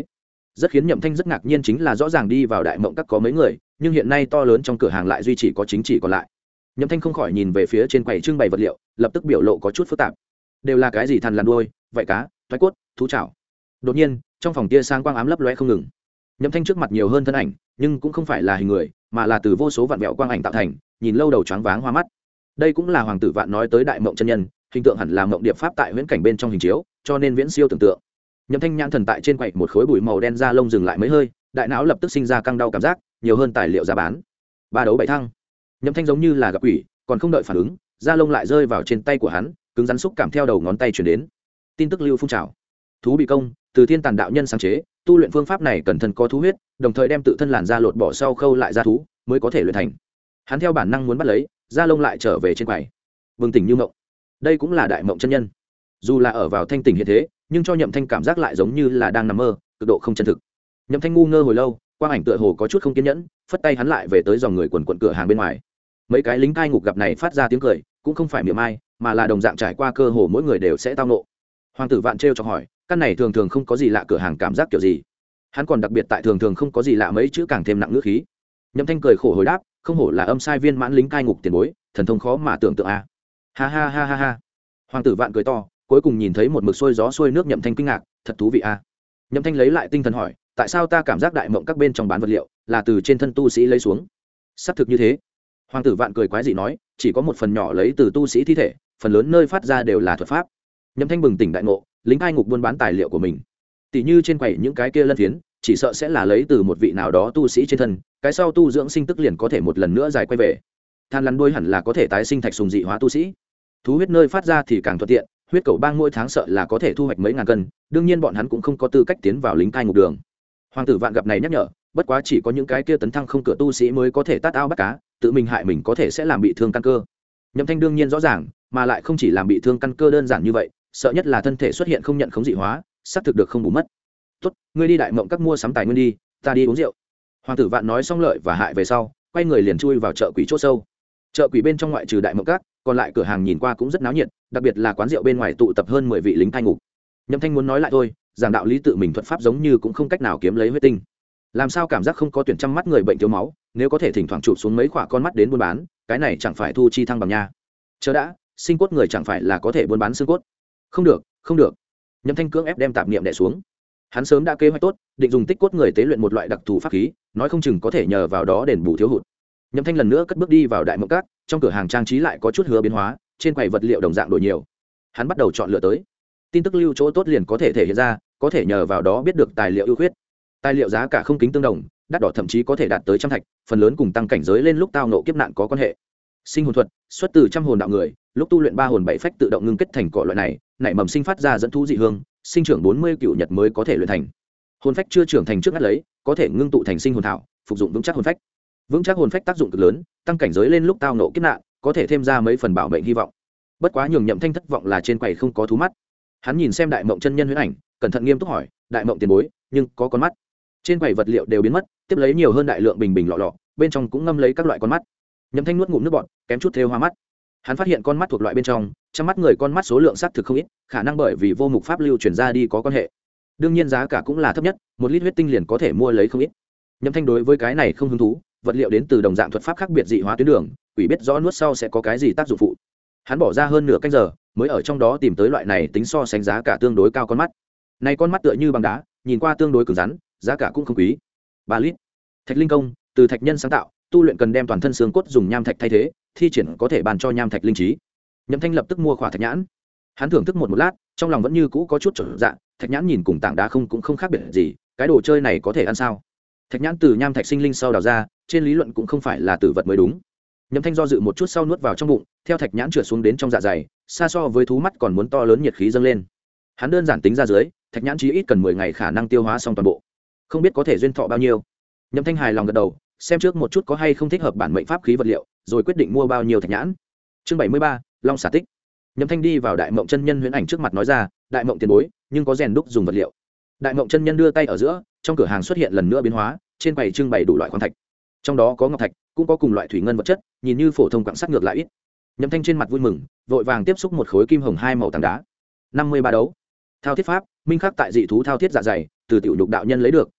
Rất khiến Nhậm Thanh rất ngạc nhiên chính là rõ ràng đi vào đại mộng các có mấy người, nhưng hiện nay to lớn trong cửa hàng lại duy trì có chính chỉ còn lại. Nhậm Thanh không khỏi nhìn về phía trên quầy trưng bày vật liệu, lập tức biểu lộ có chút phức tạp. Đều là cái gì thằn lằn đuôi, vảy cá, toái cốt, thú chảo. Đột nhiên, trong phòng tia sáng quang ám lấp lóe không ngừng. Nhậm Thanh trước mặt nhiều hơn thân ảnh, nhưng cũng không phải là hình người, mà là từ vô số vạn vẹo quang ảnh tạo thành, nhìn lâu đầu choáng váng hoa mắt. Đây cũng là Hoàng tử Vạn nói tới đại mộng chân nhân, hình tượng hẳn là mộng điệp pháp tại huyễn cảnh bên trong hình chiếu, cho nên viễn siêu tưởng tượng. Nhậm Thanh nhãn thần tại trên quầy một khối bụi màu đen da lông dừng lại mấy hơi, đại não lập tức sinh ra căng đau cảm giác, nhiều hơn tài liệu giá bán. Ba đấu bảy thăng. Nhậm Thanh giống như là gặp quỷ, còn không đợi phản ứng, da lông lại rơi vào trên tay của hắn, cứng rắn xúc cảm theo đầu ngón tay truyền đến. Tin tức lưu phun trào. Thú bị công, từ thiên tàn đạo nhân sáng chế, tu luyện phương pháp này cần thân có thú huyết, đồng thời đem tự thân làn da lột bỏ sau khâu lại da thú, mới có thể luyện thành. Hắn theo bản năng muốn bắt lấy, da lông lại trở về trên quầy. Bừng tỉnh như mộng. Đây cũng là đại mộng chân nhân. Dù là ở vào thanh tỉnh hiện thế, nhưng cho Nhậm Thanh cảm giác lại giống như là đang nằm mơ, cực độ không chân thực. Nhậm Thanh ngu ngơ hồi lâu, quang ảnh tựa hồ có chút không kiên nhẫn, phất tay hắn lại về tới dòng người quần quần cửa hàng bên ngoài. Mấy cái lính cai ngục gặp này phát ra tiếng cười, cũng không phải mỉa mai, mà là đồng dạng trải qua cơ hồ mỗi người đều sẽ tao nộ. Hoàng tử Vạn trêu chọc hỏi, căn này thường thường không có gì lạ cửa hàng cảm giác kiểu gì? Hắn còn đặc biệt tại thường thường không có gì lạ mấy chữ càng thêm nặng ngữ khí. Nhậm Thanh cười khổ hồi đáp, không hổ là âm sai viên mãn lính cai ngục tiền bối, thần thông khó mà tưởng tượng a. Ha ha ha ha ha. Hoàng tử Vạn cười to, cuối cùng nhìn thấy một mực xuôi gió xuôi nước Nhậm Thanh kinh ngạc, thật thú vị a. Nhậm Thanh lấy lại tinh thần hỏi, tại sao ta cảm giác đại mộng các bên trong bán vật liệu là từ trên thân tu sĩ lấy xuống? Xác thực như thế. Hoàng tử Vạn cười quái dị nói, chỉ có một phần nhỏ lấy từ tu sĩ thi thể, phần lớn nơi phát ra đều là thuật pháp. Nhậm Thanh bừng tỉnh đại ngộ, lính cai ngục buôn bán tài liệu của mình, tỷ như trên quầy những cái kia lân phiến, chỉ sợ sẽ là lấy từ một vị nào đó tu sĩ trên thân, cái sau tu dưỡng sinh tức liền có thể một lần nữa dài quay về. Than lăn đuôi hẳn là có thể tái sinh thạch sùng dị hóa tu sĩ. Thú huyết nơi phát ra thì càng thuận tiện, huyết cầu bang mỗi tháng sợ là có thể thu hoạch mấy ngàn cân, đương nhiên bọn hắn cũng không có tư cách tiến vào lính cai ngục đường. Hoàng tử Vạn gặp này nhắc nhở, bất quá chỉ có những cái kia tấn thăng không cửa tu sĩ mới có thể tát ao bắt cá, tự mình hại mình có thể sẽ làm bị thương căn cơ. Nhậm Thanh đương nhiên rõ ràng, mà lại không chỉ làm bị thương căn cơ đơn giản như vậy, sợ nhất là thân thể xuất hiện không nhận khống dị hóa, sắp thực được không bù mất. Tốt, ngươi đi đại mộng các mua sắm tài nguyên đi, ta đi uống rượu. Hoàng tử Vạn nói xong lợi và hại về sau, quay người liền chui vào chợ quỷ chỗ sâu. Chợ quỷ bên trong ngoại trừ đại mộng các, còn lại cửa hàng nhìn qua cũng rất náo nhiệt, đặc biệt là quán rượu bên ngoài tụ tập hơn 10 vị lính cai ngục. Nhậm Thanh muốn nói lại thôi, giảng đạo lý tự mình thuật pháp giống như cũng không cách nào kiếm lấy huyết tinh. Làm sao cảm giác không có tuyển trăm mắt người bệnh thiếu máu, nếu có thể thỉnh thoảng chụp xuống mấy khỏa con mắt đến buôn bán, cái này chẳng phải thu chi thăng bằng nha. Chờ đã, sinh cốt người chẳng phải là có thể buôn bán xương cốt? Không được, không được. Nhậm Thanh cưỡng ép đem tạp niệm đè xuống. Hắn sớm đã kế hoạch tốt, định dùng tích cốt người tế luyện một loại đặc thù pháp khí, nói không chừng có thể nhờ vào đó đền bù thiếu hụt. Nhậm Thanh lần nữa cất bước đi vào đại mộng các, trong cửa hàng trang trí lại có chút hứa biến hóa, trên quầy vật liệu đồng dạng đổi nhiều. Hắn bắt đầu chọn lựa tới. Tin tức lưu chỗ tốt liền có thể thể hiện ra, có thể nhờ vào đó biết được tài liệu ưu khuyết. Tài liệu giá cả không kính tương đồng, đắt đỏ thậm chí có thể đạt tới trăm thạch, phần lớn cùng tăng cảnh giới lên lúc tao nộ kiếp nạn có quan hệ. Sinh hồn thuật, xuất từ trăm hồn đạo người, lúc tu luyện ba hồn bảy phách tự động ngưng kết thành cỏ loại này, nảy mầm sinh phát ra dẫn thú dị hương, sinh trưởng 40 cựu nhật mới có thể luyện thành. Hồn phách chưa trưởng thành trước ngắt lấy, có thể ngưng tụ thành sinh hồn thảo, phục dụng vững chắc hồn phách. Vững chắc hồn phách tác dụng cực lớn, tăng cảnh giới lên lúc tao nộ kiếp nạn, có thể thêm ra mấy phần bảo mệnh hy vọng. Bất quá nhường Nhậm Thanh thất vọng là trên quầy không có thú mắt. Hắn nhìn xem đại mộng chân nhân huyễn ảnh, cẩn thận nghiêm túc hỏi, đại mộng tiền bối, nhưng có con mắt? Trên quầy vật liệu đều biến mất, tiếp lấy nhiều hơn đại lượng bình bình lọ lọ, bên trong cũng ngâm lấy các loại con mắt. Nhậm Thanh nuốt ngụm nước bọt, kém chút thêu hoa mắt. Hắn phát hiện con mắt thuộc loại bên trong, trong mắt người con mắt số lượng xác thực không ít, khả năng bởi vì vô mục pháp lưu truyền ra đi có quan hệ. Đương nhiên giá cả cũng là thấp nhất, 1 lít huyết tinh liền có thể mua lấy không ít. Nhậm Thanh đối với cái này không hứng thú, vật liệu đến từ đồng dạng thuật pháp khác biệt dị hóa tuyến đường, quỷ biết rõ nuốt sau sẽ có cái gì tác dụng phụ. Hắn bỏ ra hơn nửa canh giờ, mới ở trong đó tìm tới loại này tính so sánh giá cả tương đối cao con mắt. Này con mắt tựa như bằng đá, nhìn qua tương đối cứng rắn, giá cả cũng không quý. 3 lít. Thạch linh công, từ thạch nhân sáng tạo, tu luyện cần đem toàn thân xương cốt dùng nham thạch thay thế, thi triển có thể bàn cho nham thạch linh trí. Nhậm Thanh lập tức mua khỏa thạch nhãn. Hắn thưởng thức một lát, trong lòng vẫn như cũ có chút trở dạ, thạch nhãn nhìn cùng tảng đá không cũng không khác biệt gì, cái đồ chơi này có thể ăn sao? Thạch nhãn từ nham thạch sinh linh sau đào ra, trên lý luận cũng không phải là tử vật mới đúng. Nhậm Thanh do dự một chút sau nuốt vào trong bụng, theo thạch nhãn trượt xuống đến trong dạ dày, xa so với thú mắt còn muốn to lớn nhiệt khí dâng lên. Hắn đơn giản tính ra dưới, thạch nhãn chí ít cần 10 ngày khả năng tiêu hóa xong toàn bộ. Không biết có thể duyên thọ bao nhiêu. Nhậm Thanh hài lòng gật đầu, xem trước một chút có hay không thích hợp bản mệnh pháp khí vật liệu, rồi quyết định mua bao nhiêu thạch nhãn. Chương 73, Long xả tích. Nhậm Thanh đi vào đại mộng chân nhân huyễn ảnh trước mặt nói ra, đại mộng tiền bối, nhưng có rèn đúc dùng vật liệu. Đại mộng chân nhân đưa tay ở giữa, trong cửa hàng xuất hiện lần nữa biến hóa, trên quầy trưng bày đủ loại khoáng thạch, trong đó có ngọc thạch, cũng có cùng loại thủy ngân vật chất, nhìn như phổ thông quặng sắt ngược lại ít. Nhậm Thanh trên mặt vui mừng, vội vàng tiếp xúc một khối kim hồng hai màu tảng đá. 53 đấu. Thao thiết pháp, minh khắc tại dị thú thao thiết dạ dày, từ tiểu đục đạo nhân lấy được,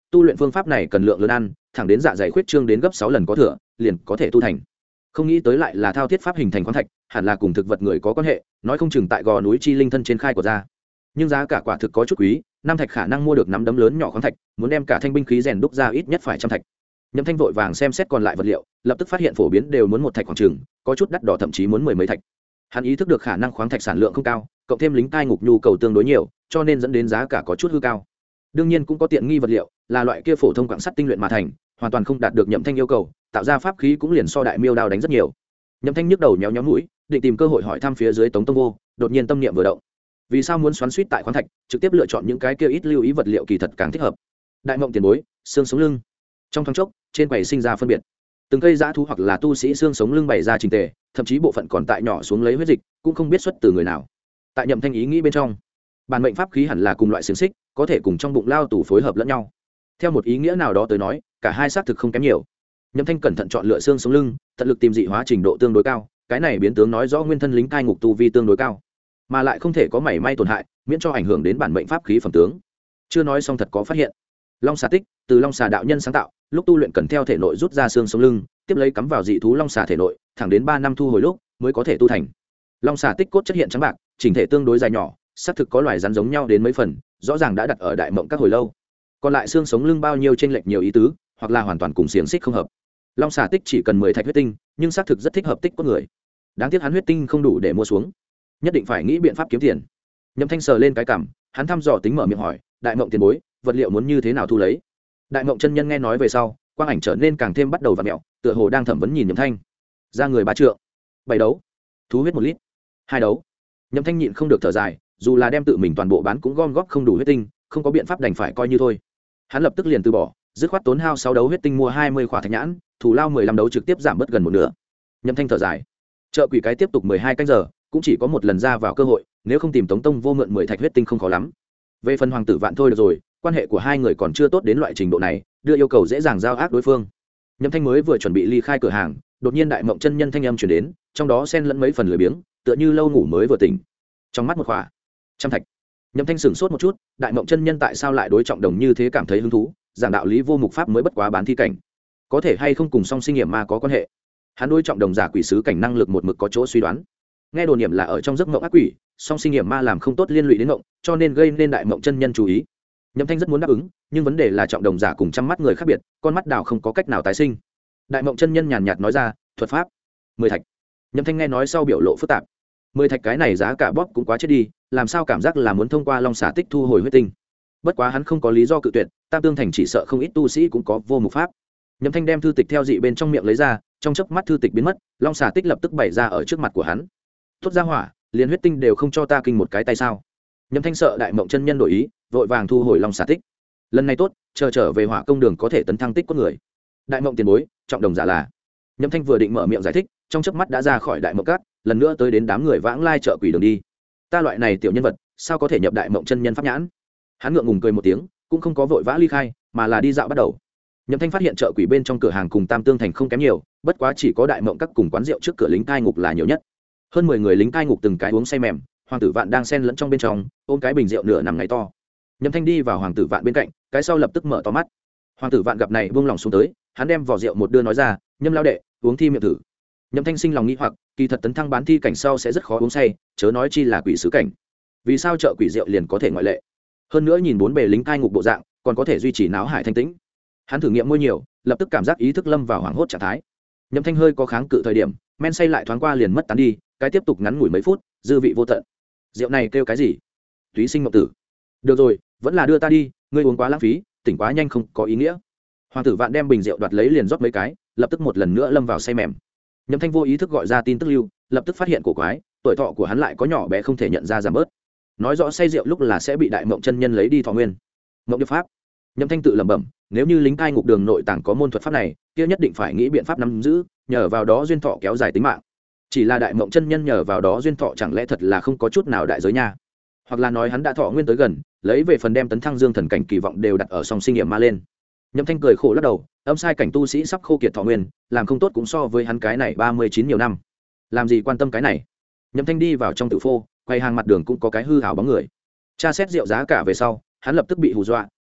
tu luyện phương pháp này cần lượng lớn ăn, thẳng đến dạ dày khuyết trương đến gấp 6 lần có thừa, liền có thể tu thành. Không nghĩ tới lại là thao thiết pháp hình thành khoáng thạch, hẳn là cùng thực vật người có quan hệ, nói không chừng tại gò núi chi linh thân trên khai của ra. Nhưng giá cả quả thực có chút quý, năm thạch khả năng mua được nắm đấm lớn nhỏ khoáng thạch, muốn đem cả thanh binh khí rèn đúc ra ít nhất phải trăm thạch. Nhậm Thanh vội vàng xem xét còn lại vật liệu, lập tức phát hiện phổ biến đều muốn một thạch khoảng chừng, có chút đắt đỏ thậm chí muốn mười mấy thạch. Hắn ý thức được khả năng khoáng thạch sản lượng không cao, cộng thêm lính cai ngục nhu cầu tương đối nhiều, cho nên dẫn đến giá cả có chút hư cao. Đương nhiên cũng có tiện nghi vật liệu, là loại kia phổ thông quặng sắt tinh luyện mà thành, hoàn toàn không đạt được Nhậm Thanh yêu cầu, tạo ra pháp khí cũng liền so đại miêu đao đánh rất nhiều. Nhậm Thanh nhức đầu nhéo nhéo mũi, định tìm cơ hội hỏi thăm phía dưới Tống Tông Vô, đột nhiên tâm niệm vừa động. Vì sao muốn xoắn xuýt tại khoáng thạch, trực tiếp lựa chọn những cái kia ít lưu ý vật liệu kỳ thật càng thích hợp. Đại mộng tiền bối, xương sống lưng. Trong thoáng chốc, trên quầy sinh ra phân biệt. Từng cây dã thú hoặc là tu sĩ xương sống lưng bày ra chỉnh tề, thậm chí bộ phận còn tại nhỏ xuống lấy huyết dịch, cũng không biết xuất từ người nào. Tại Nhậm Thanh ý nghĩ bên trong, bản mệnh pháp khí hẳn là cùng loại xiềng xích, có thể cùng trong bụng lao tù phối hợp lẫn nhau. Theo một ý nghĩa nào đó tới nói, cả hai xác thực không kém nhiều. Nhậm Thanh cẩn thận chọn lựa xương sống lưng, tận lực tìm dị hóa trình độ tương đối cao, cái này biến tướng nói rõ nguyên thân lính cai ngục tu vi tương đối cao, mà lại không thể có mảy may tổn hại, miễn cho ảnh hưởng đến bản mệnh pháp khí phẩm tướng. Chưa nói xong thật có phát hiện. Long xà tích, từ long xà đạo nhân sáng tạo, lúc tu luyện cần theo thể nội rút ra xương sống lưng, tiếp lấy cắm vào dị thú long xà thể nội, thẳng đến 3 năm thu hồi lúc mới có thể tu thành. Long xà tích cốt chất hiện trắng bạc, chỉnh thể tương đối dài nhỏ, xác thực có loài rắn giống nhau đến mấy phần, rõ ràng đã đặt ở đại mộng các hồi lâu. Còn lại xương sống lưng bao nhiêu chênh lệch nhiều ý tứ, hoặc là hoàn toàn cùng xiềng xích không hợp. Long xà tích chỉ cần 10 thạch huyết tinh, nhưng xác thực rất thích hợp tích cốt người. Đáng tiếc hắn huyết tinh không đủ để mua xuống, nhất định phải nghĩ biện pháp kiếm tiền. Nhậm Thanh sờ lên cái cằm, hắn thăm dò tính mở miệng hỏi, đại mộng tiền bối, vật liệu muốn như thế nào thu lấy? Đại mộng chân nhân nghe nói về sau, quang ảnh trở nên càng thêm bắt đầu vặn mẹo, tựa hồ đang thẩm vấn nhìn Nhậm Thanh. Ra người 3 trượng, 7 đấu, thú huyết 1 lít, 2 đấu. Nhậm Thanh nhịn không được thở dài, dù là đem tự mình toàn bộ bán cũng gom góp không đủ huyết tinh, không có biện pháp đành phải coi như thôi. Hắn lập tức liền từ bỏ, dứt khoát tốn hao 6 đấu huyết tinh mua 20 khỏa thạch nhãn, thủ lao 15 đấu trực tiếp giảm bớt gần một nửa. Nhậm Thanh thở dài, chợ quỷ cái tiếp tục 12 canh giờ, cũng chỉ có một lần ra vào cơ hội, nếu không tìm Tống Tông Vô mượn 10 thạch huyết tinh không khó lắm. Về phần Hoàng tử Vạn thôi được rồi, quan hệ của hai người còn chưa tốt đến loại trình độ này, đưa yêu cầu dễ dàng giao ác đối phương. Nhậm Thanh mới vừa chuẩn bị ly khai cửa hàng, đột nhiên đại mộng chân nhân thanh âm truyền đến, trong đó xen lẫn mấy phần lười biếng, tựa như lâu ngủ mới vừa tỉnh. Trong mắt một khỏa, trăm thạch. Nhậm Thanh sửng sốt một chút, đại mộng chân nhân tại sao lại đối trọng đồng như thế cảm thấy hứng thú, giảng đạo lý vô mục pháp mới bất quá bán thi cảnh, có thể hay không cùng song sinh nghiệm ma có quan hệ. Hắn đối trọng đồng giả quỷ sứ cảnh năng lực một mực có chỗ suy đoán. Nghe đồn niệm là ở trong giấc mộng ác quỷ, song sinh nghiệm ma làm không tốt liên lụy đến mộng, cho nên gây nên đại mộng chân nhân chú ý. Nhậm Thanh rất muốn đáp ứng, nhưng vấn đề là trọng đồng giả cùng trăm mắt người khác biệt, con mắt đào không có cách nào tái sinh. Đại mộng chân nhân nhàn nhạt nói ra, thuật pháp 10 thạch. Nhậm Thanh nghe nói sau biểu lộ phức tạp. 10 thạch cái này giá cả bóp cũng quá chết đi, làm sao cảm giác là muốn thông qua long xả tích thu hồi huyết tinh. Bất quá hắn không có lý do cự tuyệt, Tam Tương Thành chỉ sợ không ít tu sĩ cũng có vô mục pháp. Nhậm Thanh đem thư tịch theo dị bên trong miệng lấy ra, trong chớp mắt thư tịch biến mất, long xả tích lập tức bày ra ở trước mặt của hắn. Tốt ra hỏa, liền huyết tinh đều không cho ta kinh một cái tay sao? Nhậm Thanh sợ đại mộng chân nhân đổi ý, vội vàng thu hồi long xả tích. Lần này tốt, chờ trở về hỏa công đường có thể tấn thăng tích cốt người. Đại mộng tiền bối, trọng đồng giả là. Nhậm Thanh vừa định mở miệng giải thích, trong chớp mắt đã ra khỏi đại mộng cát, lần nữa tới đến đám người vãng lai chợ quỷ đường đi. Ta loại này tiểu nhân vật, sao có thể nhập đại mộng chân nhân pháp nhãn? Hắn ngượng ngùng cười một tiếng, cũng không có vội vã ly khai, mà là đi dạo bắt đầu. Nhậm Thanh phát hiện chợ quỷ bên trong cửa hàng cùng Tam Tương Thành không kém nhiều, bất quá chỉ có đại mộng các cùng quán rượu trước cửa lính cai ngục là nhiều nhất. Hơn 10 người lính cai ngục từng cái uống say mềm, Hoàng tử Vạn đang xen lẫn trong bên trong, ôm cái bình rượu nửa nằm ngáy to. Nhậm Thanh đi vào Hoàng tử Vạn bên cạnh, cái sau lập tức mở to mắt. Hoàng tử Vạn gặp này buông lòng xuống tới, hắn đem vỏ rượu một đưa nói ra, Nhâm lão đệ, uống thi miệng thử. Nhậm Thanh sinh lòng nghi hoặc, kỳ thật tấn thăng bán thi cảnh sau sẽ rất khó uống say, chớ nói chi là quỷ sứ cảnh. Vì sao chợ quỷ rượu liền có thể ngoại lệ? Hơn nữa nhìn bốn bề lính cai ngục bộ dạng, còn có thể duy trì náo hải thanh tĩnh. Hắn thử nghiệm môi nhiều, lập tức cảm giác ý thức lâm vào hoảng hốt trạng thái. Nhậm Thanh hơi có kháng cự thời điểm, men say lại thoáng qua liền mất tán đi, cái tiếp tục ngắn ngủi mấy phút, dư vị vô tận. Rượu này kêu cái gì? Túy sinh mộng tử. Được rồi, vẫn là đưa ta đi, ngươi uống quá lãng phí, tỉnh quá nhanh không có ý nghĩa. Hoàng tử Vạn đem bình rượu đoạt lấy liền rót mấy cái, lập tức một lần nữa lâm vào say mềm. Nhậm Thanh vô ý thức gọi ra tin tức lưu, lập tức phát hiện cổ quái, tuổi thọ của hắn lại có nhỏ bé không thể nhận ra giảm bớt. Nói rõ say rượu lúc là sẽ bị đại mộng chân nhân lấy đi thọ nguyên. Mộng điệp pháp. Nhậm Thanh tự lẩm bẩm, nếu như lính cai ngục đường nội tàng có môn thuật pháp này, kia nhất định phải nghĩ biện pháp nắm giữ, nhờ vào đó duyên thọ kéo dài tính mạng. Chỉ là đại mộng chân nhân nhờ vào đó duyên thọ chẳng lẽ thật là không có chút nào đại giới nha? Hoặc là nói hắn đã thọ nguyên tới gần, lấy về phần đem tấn thăng dương thần cảnh kỳ vọng đều đặt ở song sinh nghiệm ma lên. Nhậm Thanh cười khổ lắc đầu, âm sai cảnh tu sĩ sắp khô kiệt thọ nguyên, làm không tốt cũng so với hắn cái này 39 nhiều năm. Làm gì quan tâm cái này? Nhậm Thanh đi vào trong tử phô, quay hàng mặt đường cũng có cái hư hào bóng người. Tra xét rượu giá cả về sau, hắn lập tức bị hù dọa,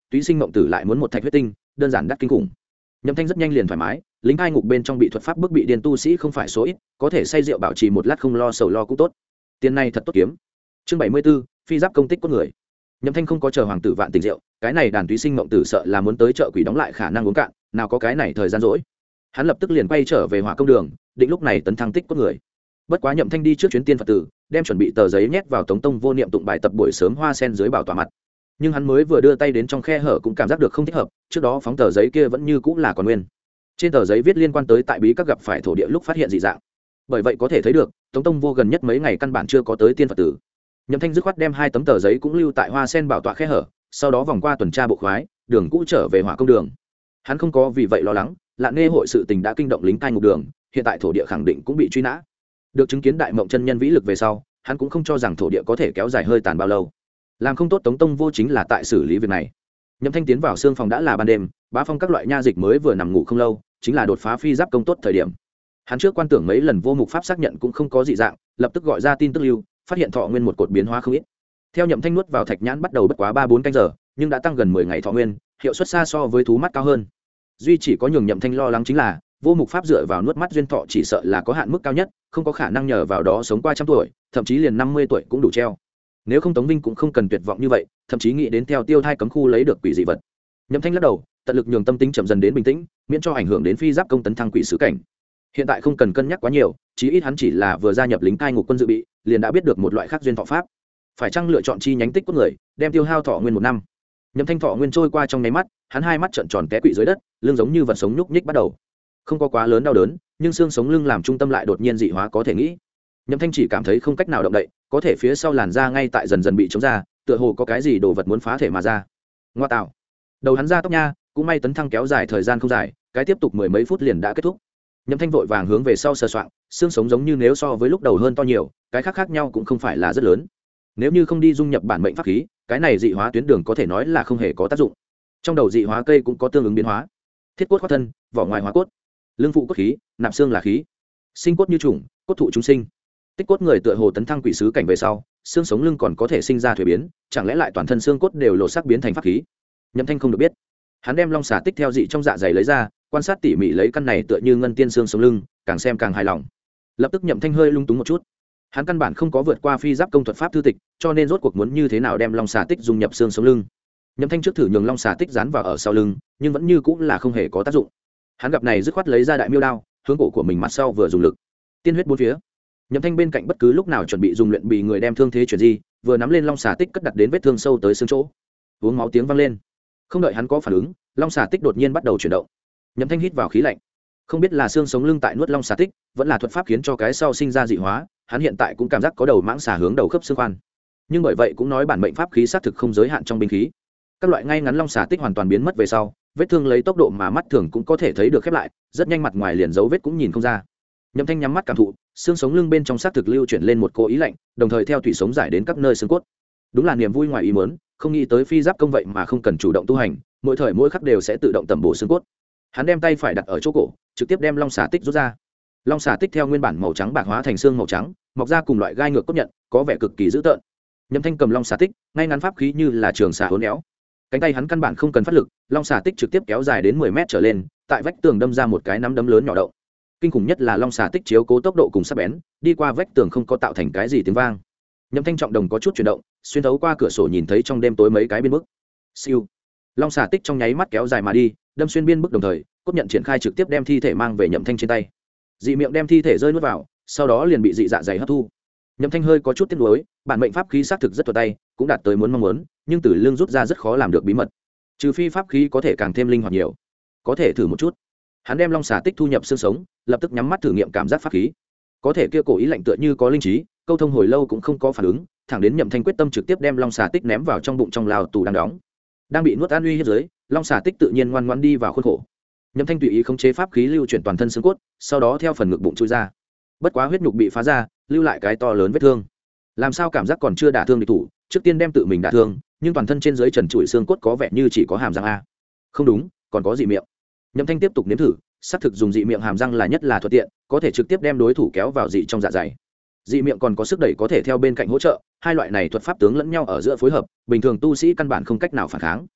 túy sinh mộng tử lại muốn một thạch huyết tinh, đơn giản đắt kinh khủng. Nhậm Thanh rất nhanh liền thoải mái, lính cai ngục bên trong bị thuật pháp bức bị điên tu sĩ không phải số ít, có thể say rượu bảo trì một lát không lo sầu lo cũng tốt. Tiền này thật tốt kiếm. Chương 74, phi giáp công tích cốt người. Nhậm Thanh không có chờ hoàng tử Vạn tỉnh rượu, cái này đàn túy sinh mộng tử sợ là muốn tới chợ quỷ đóng lại khả năng uống cạn, nào có cái này thời gian rỗi. Hắn lập tức liền quay trở về Hỏa Công Đường, định lúc này tấn thăng tích cốt người. Bất quá Nhậm Thanh đi trước chuyến tiên Phật tử, đem chuẩn bị tờ giấy nhét vào Tống Tông Vô Niệm tụng bài tập buổi sớm hoa sen dưới bảo tọa mặt. Nhưng hắn mới vừa đưa tay đến trong khe hở cũng cảm giác được không thích hợp, trước đó phóng tờ giấy kia vẫn như cũng là còn nguyên. Trên tờ giấy viết liên quan tới tại bí các gặp phải thổ địa lúc phát hiện dị dạng. Bởi vậy có thể thấy được, Tống Tông Vô gần nhất mấy ngày căn bản chưa có tới tiên Phật tử. Nhậm Thanh dứt khoát đem 2 tấm tờ giấy cũng lưu tại hoa sen bảo tọa khe hở, sau đó vòng qua tuần tra bộ khoái, đường cũ trở về Hỏa Công Đường. Hắn không có vì vậy lo lắng, Lạn Nghê hội sự tình đã kinh động lính cai ngục đường, hiện tại thổ địa khẳng định cũng bị truy nã. Được chứng kiến đại mộng chân nhân vĩ lực về sau, hắn cũng không cho rằng thổ địa có thể kéo dài hơi tàn bao lâu. Làm không tốt Tống Tông Vô chính là tại xử lý việc này. Nhậm Thanh tiến vào xương phòng đã là ban đêm, Bá Phong các loại nha dịch mới vừa nằm ngủ không lâu, chính là đột phá phi giáp công tốt thời điểm. Hắn trước quan tưởng mấy lần vô mục pháp xác nhận cũng không có dị dạng, lập tức gọi ra tin tức lưu, phát hiện thọ nguyên một cột biến hóa không ít. Theo Nhậm Thanh nuốt vào thạch nhãn bắt đầu bất quá 3-4 canh giờ, nhưng đã tăng gần 10 ngày thọ nguyên, hiệu suất xa so với thú mắt cao hơn. Duy chỉ có nhường Nhậm Thanh lo lắng chính là, vô mục pháp dựa vào nuốt mắt duyên thọ chỉ sợ là có hạn mức cao nhất, không có khả năng nhờ vào đó sống qua trăm tuổi, thậm chí liền 50 tuổi cũng đủ treo. Nếu không Tống Vinh cũng không cần tuyệt vọng như vậy, thậm chí nghĩ đến theo tiêu thai cấm khu lấy được quỷ dị vật. Nhậm Thanh lắc đầu, tận lực nhường tâm tính chậm dần đến bình tĩnh, miễn cho ảnh hưởng đến phi giáp công tấn thăng quỷ sứ cảnh. Hiện tại không cần cân nhắc quá nhiều, chí ít hắn chỉ là vừa gia nhập lính cai ngục quân dự bị, liền đã biết được một loại khác duyên thọ pháp. Phải chăng lựa chọn chi nhánh tích cốt người, đem tiêu hao thọ nguyên 1 năm. Nhậm Thanh thọ nguyên trôi qua trong nháy mắt, hắn hai mắt trợn tròn té quỵ dưới đất, lưng giống như vật sống nhúc nhích bắt đầu. Không có quá lớn đau đớn, nhưng xương sống lưng làm trung tâm lại đột nhiên dị hóa có thể nghĩ. Nhậm Thanh chỉ cảm thấy không cách nào động đậy, có thể phía sau làn da ngay tại dần dần bị chống ra, tựa hồ có cái gì đồ vật muốn phá thể mà ra. Ngoa tạo. Đầu hắn ra tóc nha, cũng may tấn thăng kéo dài thời gian không dài, cái tiếp tục 10 mấy phút liền đã kết thúc. Nhậm Thanh vội vàng hướng về sau sờ soạng, xương sống giống như nếu so với lúc đầu hơn to nhiều, cái khác khác nhau cũng không phải là rất lớn. Nếu như không đi dung nhập bản mệnh pháp khí, cái này dị hóa tuyến đường có thể nói là không hề có tác dụng. Trong đầu dị hóa cây cũng có tương ứng biến hóa. Thiết cốt khoác thân, vỏ ngoài hóa cốt, lưng phụ cốt khí, nạp xương là khí, sinh cốt như trùng, cốt thụ chúng sinh. Tích cốt người tựa hồ tấn thăng quỷ sứ cảnh về sau, xương sống lưng còn có thể sinh ra thuế biến, chẳng lẽ lại toàn thân xương cốt đều lộ sắc biến thành pháp khí? Nhậm Thanh không được biết. Hắn đem long xà tích theo dị trong dạ dày lấy ra, quan sát tỉ mỉ lấy căn này tựa như ngân tiên xương sống lưng, càng xem càng hài lòng. Lập tức Nhậm Thanh hơi lung túng một chút. Hắn căn bản không có vượt qua phi giáp công thuật pháp thư tịch, cho nên rốt cuộc muốn như thế nào đem long xà tích dung nhập xương sống lưng. Nhậm Thanh trước thử nhường long xà tích dán vào ở sau lưng, nhưng vẫn như cũng là không hề có tác dụng. Hắn gặp này dứt khoát lấy ra đại miêu đao, hướng cổ của mình mặt sau vừa dùng lực, tiên huyết bốn phía. Nhậm Thanh bên cạnh bất cứ lúc nào chuẩn bị dùng luyện bị người đem thương thế chuyển di, vừa nắm lên long xà tích cất đặt đến vết thương sâu tới xương chỗ. Uống máu tiếng vang lên. Không đợi hắn có phản ứng, long xà tích đột nhiên bắt đầu chuyển động. Nhậm Thanh hít vào khí lạnh. Không biết là xương sống lưng tại nuốt long xà tích, vẫn là thuật pháp khiến cho cái sau sinh ra dị hóa, hắn hiện tại cũng cảm giác có đầu mãng xà hướng đầu khớp xương khoan. Nhưng bởi vậy cũng nói bản mệnh pháp khí xác thực không giới hạn trong binh khí. Các loại ngay ngắn long xà tích hoàn toàn biến mất về sau, vết thương lấy tốc độ mà mắt thường cũng có thể thấy được khép lại, rất nhanh mặt ngoài liền dấu vết cũng nhìn không ra. Nhậm Thanh nhắm mắt cảm thụ, xương sống lưng bên trong xác thực lưu chuyển lên một cô ý lạnh, đồng thời theo thủy sống giải đến các nơi xương cốt. Đúng là niềm vui ngoài ý muốn, không nghĩ tới phi giáp công vậy mà không cần chủ động tu hành, mỗi thời mỗi khắc đều sẽ tự động tẩm bổ xương cốt. Hắn đem tay phải đặt ở chỗ cổ, trực tiếp đem long xà tích rút ra. Long xà tích theo nguyên bản màu trắng bạc hóa thành xương màu trắng, mọc ra cùng loại gai ngược cốt nhận, có vẻ cực kỳ dữ tợn. Nhậm Thanh cầm long xà tích, ngay ngắn pháp khí như là trường xà uốn éo. Cánh tay hắn căn bản không cần phát lực, long xà tích trực tiếp kéo dài đến 10 mét trở lên, tại vách tường đâm ra một cái nắm đấm lớn nhỏ động. Kinh khủng nhất là long xà tích chiếu cố tốc độ cùng sắc bén, đi qua vách tường không có tạo thành cái gì tiếng vang. Nhậm Thanh trọng đồng có chút chuyển động, xuyên thấu qua cửa sổ nhìn thấy trong đêm tối mấy cái biên bức. Siêu. Long xà tích trong nháy mắt kéo dài mà đi, đâm xuyên biên bức đồng thời, cốt nhận triển khai trực tiếp đem thi thể mang về Nhậm Thanh trên tay. Dị miệng đem thi thể rơi nuốt vào, sau đó liền bị dị dạ dày hấp thu. Nhậm Thanh hơi có chút tiếc nuối, bản mệnh pháp khí xác thực rất thuận tay, cũng đạt tới muốn mong muốn, nhưng từ lưng rút ra rất khó làm được bí mật. Trừ phi pháp khí có thể càng thêm linh hoạt nhiều. Có thể thử một chút. Hắn đem long xà tích thu nhập xương sống, lập tức nhắm mắt thử nghiệm cảm giác pháp khí. Có thể kia cổ ý lạnh tựa như có linh trí, câu thông hồi lâu cũng không có phản ứng, thẳng đến Nhậm Thanh quyết tâm trực tiếp đem long xà tích ném vào trong bụng trong lao tù đang đóng. Đang bị nuốt an uy hiếp dưới, long xà tích tự nhiên ngoan ngoãn đi vào khuôn khổ. Nhậm Thanh tùy ý khống chế pháp khí lưu chuyển toàn thân xương cốt, sau đó theo phần ngực bụng chui ra. Bất quá huyết nhục bị phá ra, lưu lại cái to lớn vết thương. Làm sao cảm giác còn chưa đả thương địch thủ, trước tiên đem tự mình đả thương, nhưng toàn thân trên dưới trần trụi xương cốt có vẻ như chỉ có hàm răng a. Không đúng, còn có dị miệng. Nhậm Thanh tiếp tục nếm thử, xác thực dùng dị miệng hàm răng là nhất là thuận tiện, có thể trực tiếp đem đối thủ kéo vào dị trong dạ dày. Dị miệng còn có sức đẩy có thể theo bên cạnh hỗ trợ, hai loại này thuật pháp tướng lẫn nhau ở giữa phối hợp, bình thường tu sĩ căn bản không cách nào phản kháng.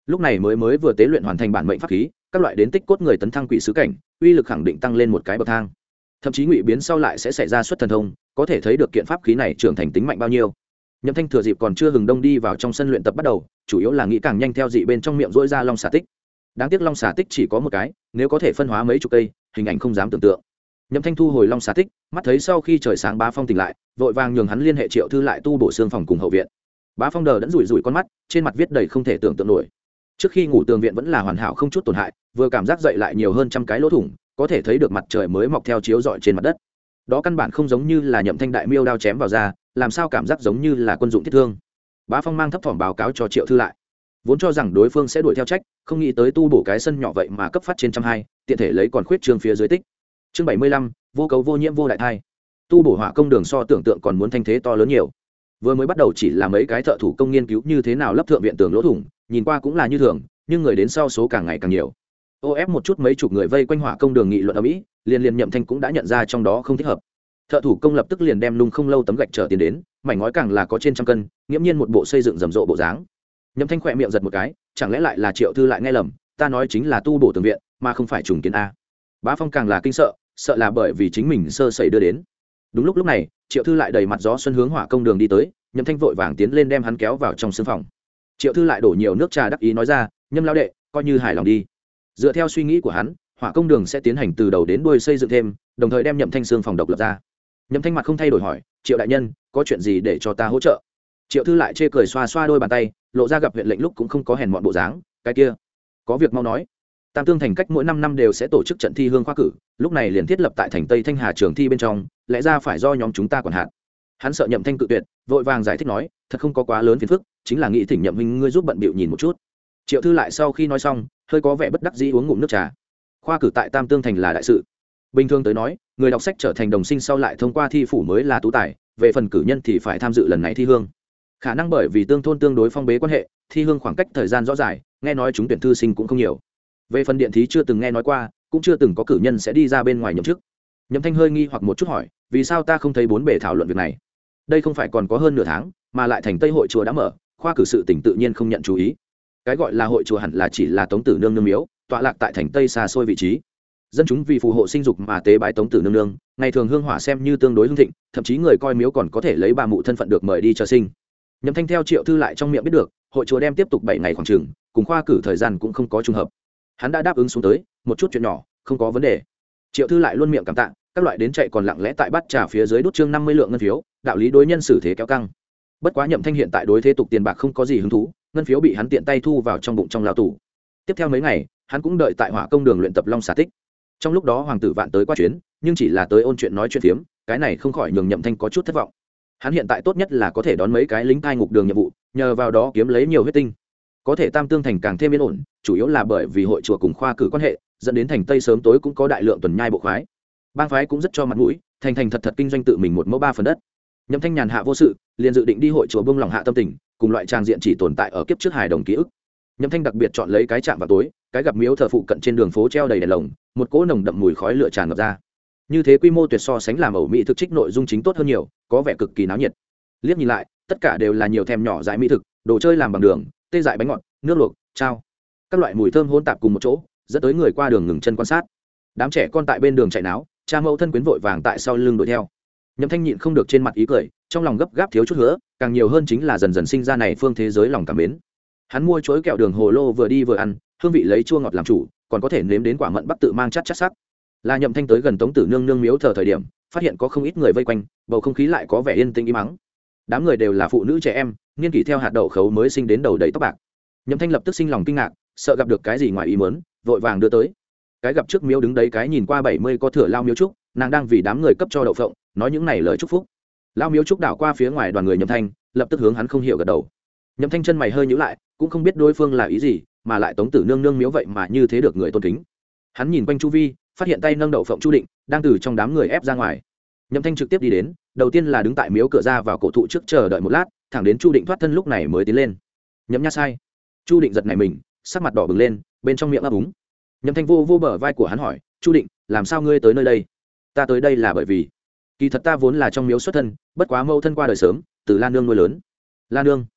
lúc này mới vừa tế luyện hoàn thành bản mệnh pháp khí, các loại đến tích cốt người tấn thăng quỷ sứ cảnh, uy lực khẳng định tăng lên một cái bậc thang, thậm chí ngụy biến sau lại sẽ xảy ra xuất thần thông, có thể thấy được kiện pháp khí này trưởng thành tính mạnh bao nhiêu. Nhậm Thanh thừa dịp còn chưa hừng đông đi vào trong sân luyện tập bắt đầu, chủ yếu là nghĩ càng nhanh theo dị bên trong miệng rỗi ra long xà tích. Đáng tiếc long xà tích chỉ có một cái, nếu có thể phân hóa mấy chục cây, hình ảnh không dám tưởng tượng. Nhậm Thanh thu hồi long xà tích, mắt thấy sau khi trời sáng Bá Phong tỉnh lại, vội vàng nhường hắn liên hệ Triệu Thư lại tu bổ xương phòng cùng hậu viện. Bá Phong đờ đẫn rủi rủi con mắt, trên mặt viết đầy không thể tưởng tượng nổi. Trước khi ngủ tường viện vẫn là hoàn hảo không chút tổn hại, vừa cảm giác dậy lại nhiều hơn trăm cái lỗ thủng, có thể thấy được mặt trời mới mọc theo chiếu rọi trên mặt đất. Đó căn bản không giống như là Nhậm Thanh đại miêu đao chém vào da, làm sao cảm giác giống như là quân dụng thiết thương. Bá Phong mang thấp thỏm báo cáo cho Triệu Thư lại, vốn cho rằng đối phương sẽ đuổi theo trách, không nghĩ tới tu bổ cái sân nhỏ vậy mà cấp phát trên 120, tiện thể lấy còn khuyết trương phía dưới tích. Chương 75, vô cấu vô nhiễm vô đại thai. Tu bổ hỏa công đường so tưởng tượng còn muốn thanh thế to lớn nhiều. Vừa mới bắt đầu chỉ là mấy cái thợ thủ công nghiên cứu như thế nào lấp thượng viện tường lỗ thủng, nhìn qua cũng là như thường, nhưng người đến sau số càng ngày càng nhiều. Ô ép một chút mấy chục người vây quanh hỏa công đường nghị luận ở mỹ, liền Nhậm Thanh cũng đã nhận ra trong đó không thích hợp. Thợ thủ công lập tức liền đem nung không lâu tấm gạch trở tiền đến, mảnh ngói càng là có trên 100 cân, nghiễm nhiên một bộ xây dựng rầm rộ bộ dáng. Nhậm Thanh khỏe miệng giật một cái, chẳng lẽ lại là Triệu Thư lại nghe lầm, ta nói chính là tu bổ tường viện mà không phải trùng kiến a. Bá Phong càng là kinh sợ là bởi vì chính mình sơ sẩy đưa đến. Đúng lúc này, Triệu Thư lại đầy mặt gió xuân hướng hỏa công đường đi tới, Nhậm Thanh vội vàng tiến lên đem hắn kéo vào trong sương phòng. Triệu Thư lại đổ nhiều nước trà đắc ý nói ra, Nhâm lão đệ, coi như hài lòng đi. Dựa theo suy nghĩ của hắn, hỏa công đường sẽ tiến hành từ đầu đến đuôi xây dựng thêm, đồng thời đem Nhậm Thanh sương phòng độc lập ra. Nhậm Thanh mặt không thay đổi hỏi, Triệu đại nhân, có chuyện gì để cho ta hỗ trợ? Triệu Thư lại chê cười xoa xoa đôi bàn tay, lộ ra gặp huyện lệnh lúc cũng không có hèn mọn bộ dáng, cái kia, có việc mau nói. Tam Tương thành cách mỗi 5 năm đều sẽ tổ chức trận thi hương khoa cử, lúc này liền thiết lập tại thành Tây Thanh Hà trường thi bên trong, lẽ ra phải do nhóm chúng ta quản hạt. Hắn sợ Nhậm Thanh cự tuyệt, vội vàng giải thích nói, thật không có quá lớn phiền phức, chính là nghĩ thỉnh Nhậm huynh ngươi giúp bận bịu nhìn một chút. Triệu Thư lại sau khi nói xong, hơi có vẻ bất đắc dĩ uống ngụm nước trà. Khoa cử tại Tam Tương thành là đại sự. Bình thường tới nói, người đọc sách trở thành đồng sinh sau lại thông qua thi phủ mới là tú tài, về phần cử nhân thì phải tham dự lần này thi hương. Khả năng bởi vì tương thôn tương đối phong bế quan hệ, thi hương khoảng cách thời gian rõ ràng, nghe nói chúng tuyển thư sinh cũng không nhiều. Về phần điện thí chưa từng nghe nói qua, cũng chưa từng có cử nhân sẽ đi ra bên ngoài nhậm chức. Nhậm Thanh hơi nghi hoặc một chút hỏi, vì sao ta không thấy bốn bề thảo luận việc này? Đây không phải còn có hơn nửa tháng, mà lại thành Tây hội chùa đã mở, khoa cử sự tỉnh tự nhiên không nhận chú ý. Cái gọi là hội chùa hẳn là chỉ là Tống Tử Nương nương miếu, tọa lạc tại thành Tây xa xôi vị trí. Dân chúng vì phù hộ sinh dục mà tế bái Tống Tử Nương nương, ngày thường hương hỏa xem như tương đối hưng thịnh, thậm chí người coi miếu còn có thể lấy bà mụ thân phận được mời đi chờ sinh. Nhậm Thanh theo Triệu Thư lại trong miệng biết được, hội chùa đem tiếp tục 7 ngày khoảng chừng, cùng khoa cử thời gian cũng không có trùng hợp. Hắn đã đáp ứng xuống tới, một chút chuyện nhỏ, không có vấn đề. Triệu Thư lại luôn miệng cảm tạ, các loại đến chạy còn lặng lẽ tại bát trà phía dưới đút chương 50 lượng ngân phiếu, đạo lý đối nhân xử thế kéo căng. Bất quá Nhậm Thanh hiện tại đối thế tục tiền bạc không có gì hứng thú, ngân phiếu bị hắn tiện tay thu vào trong bụng trong lao tủ. Tiếp theo mấy ngày, hắn cũng đợi tại hỏa công đường luyện tập long xà tích. Trong lúc đó hoàng tử Vạn tới qua chuyến, nhưng chỉ là tới ôn chuyện nói chuyện phiếm, cái này không khỏi nhường Nhậm Thanh có chút thất vọng. Hắn hiện tại tốt nhất là có thể đón mấy cái lính cai ngục đường nhiệm vụ, nhờ vào đó kiếm lấy nhiều huyết tinh. Có thể Tam Tương thành càng thêm yên ổn, chủ yếu là bởi vì hội chùa cùng khoa cử quan hệ, dẫn đến thành Tây sớm tối cũng có đại lượng tuần nhai bộ khoái. Bang phái cũng rất cho mặt mũi, thành thật kinh doanh tự mình 1 mẫu 3 phần đất. Nhậm Thanh nhàn hạ vô sự, liền dự định đi hội chùa buông lòng hạ tâm tình, cùng loại trang diện chỉ tồn tại ở kiếp trước hài đồng ký ức. Nhậm Thanh đặc biệt chọn lấy cái trạm vào tối, cái gặp miếu thờ phụ cận trên đường phố treo đầy đèn lồng, một cỗ nồng đậm mùi khói lửa tràn ngập ra. Như thế quy mô tuyệt so sánh làm ẩu mỹ thực trích nội dung chính tốt hơn nhiều, có vẻ cực kỳ náo nhiệt. Liếc nhìn lại, tất cả đều là nhiều thèm nhỏ dại mỹ thực, đồ chơi làm bằng đường, tê dại bánh ngọt, nước luộc, trao. Các loại mùi thơm hỗn tạp cùng một chỗ, dẫn tới người qua đường ngừng chân quan sát. Đám trẻ con tại bên đường chạy náo, cha mẫu thân quyến vội vàng tại sau lưng đuổi theo. Nhậm Thanh nhịn không được trên mặt ý cười, trong lòng gấp gáp thiếu chút nữa, càng nhiều hơn chính là dần dần sinh ra này phương thế giới lòng cảm mến. Hắn mua chuối kẹo đường hồ lô vừa đi vừa ăn, hương vị lấy chua ngọt làm chủ, còn có thể nếm đến quả mận bắc tự mang chát sắc. Là Nhậm Thanh tới gần Tống Tử Nương nương miếu thờ thời điểm, phát hiện có không ít người vây quanh, bầu không khí lại có vẻ yên tĩnh im mắng. Đám người đều là phụ nữ trẻ em, niên kỷ theo hạt đậu khấu mới sinh đến đầu đầy tóc bạc. Nhậm Thanh lập tức sinh lòng kinh ngạc, sợ gặp được cái gì ngoài ý muốn, vội vàng đưa tới. Cái gặp trước miếu đứng đấy cái nhìn qua 70 có thừa lao miếu trúc, nàng đang vì đám người cấp cho đậu phộng, nói những này lời chúc phúc. Lao miếu trúc đảo qua phía ngoài đoàn người Nhậm Thanh, lập tức hướng hắn không hiểu gật đầu. Nhậm Thanh chân mày hơi nhíu lại, cũng không biết đối phương là ý gì, mà lại Tống Tử Nương nương miếu vậy mà như thế được người tôn kính. Hắn nhìn quanh chu vi, phát hiện tay nâng đậu phộng Chu Định đang từ trong đám người ép ra ngoài. Nhậm Thanh trực tiếp đi đến, đầu tiên là đứng tại miếu cửa ra vào cổ thụ trước chờ đợi một lát, thẳng đến Chu Định thoát thân lúc này mới tiến lên. Nhậm nha sai. Chu Định giật nảy mình, sắc mặt đỏ bừng lên, bên trong miệng ấp úng. Nhậm Thanh vô bờ vai của hắn hỏi, Chu Định, làm sao ngươi tới nơi đây? Ta tới đây là bởi vì, kỳ thật ta vốn là trong miếu xuất thân, bất quá mâu thân qua đời sớm, từ Lan nương nuôi lớn. Lan nương.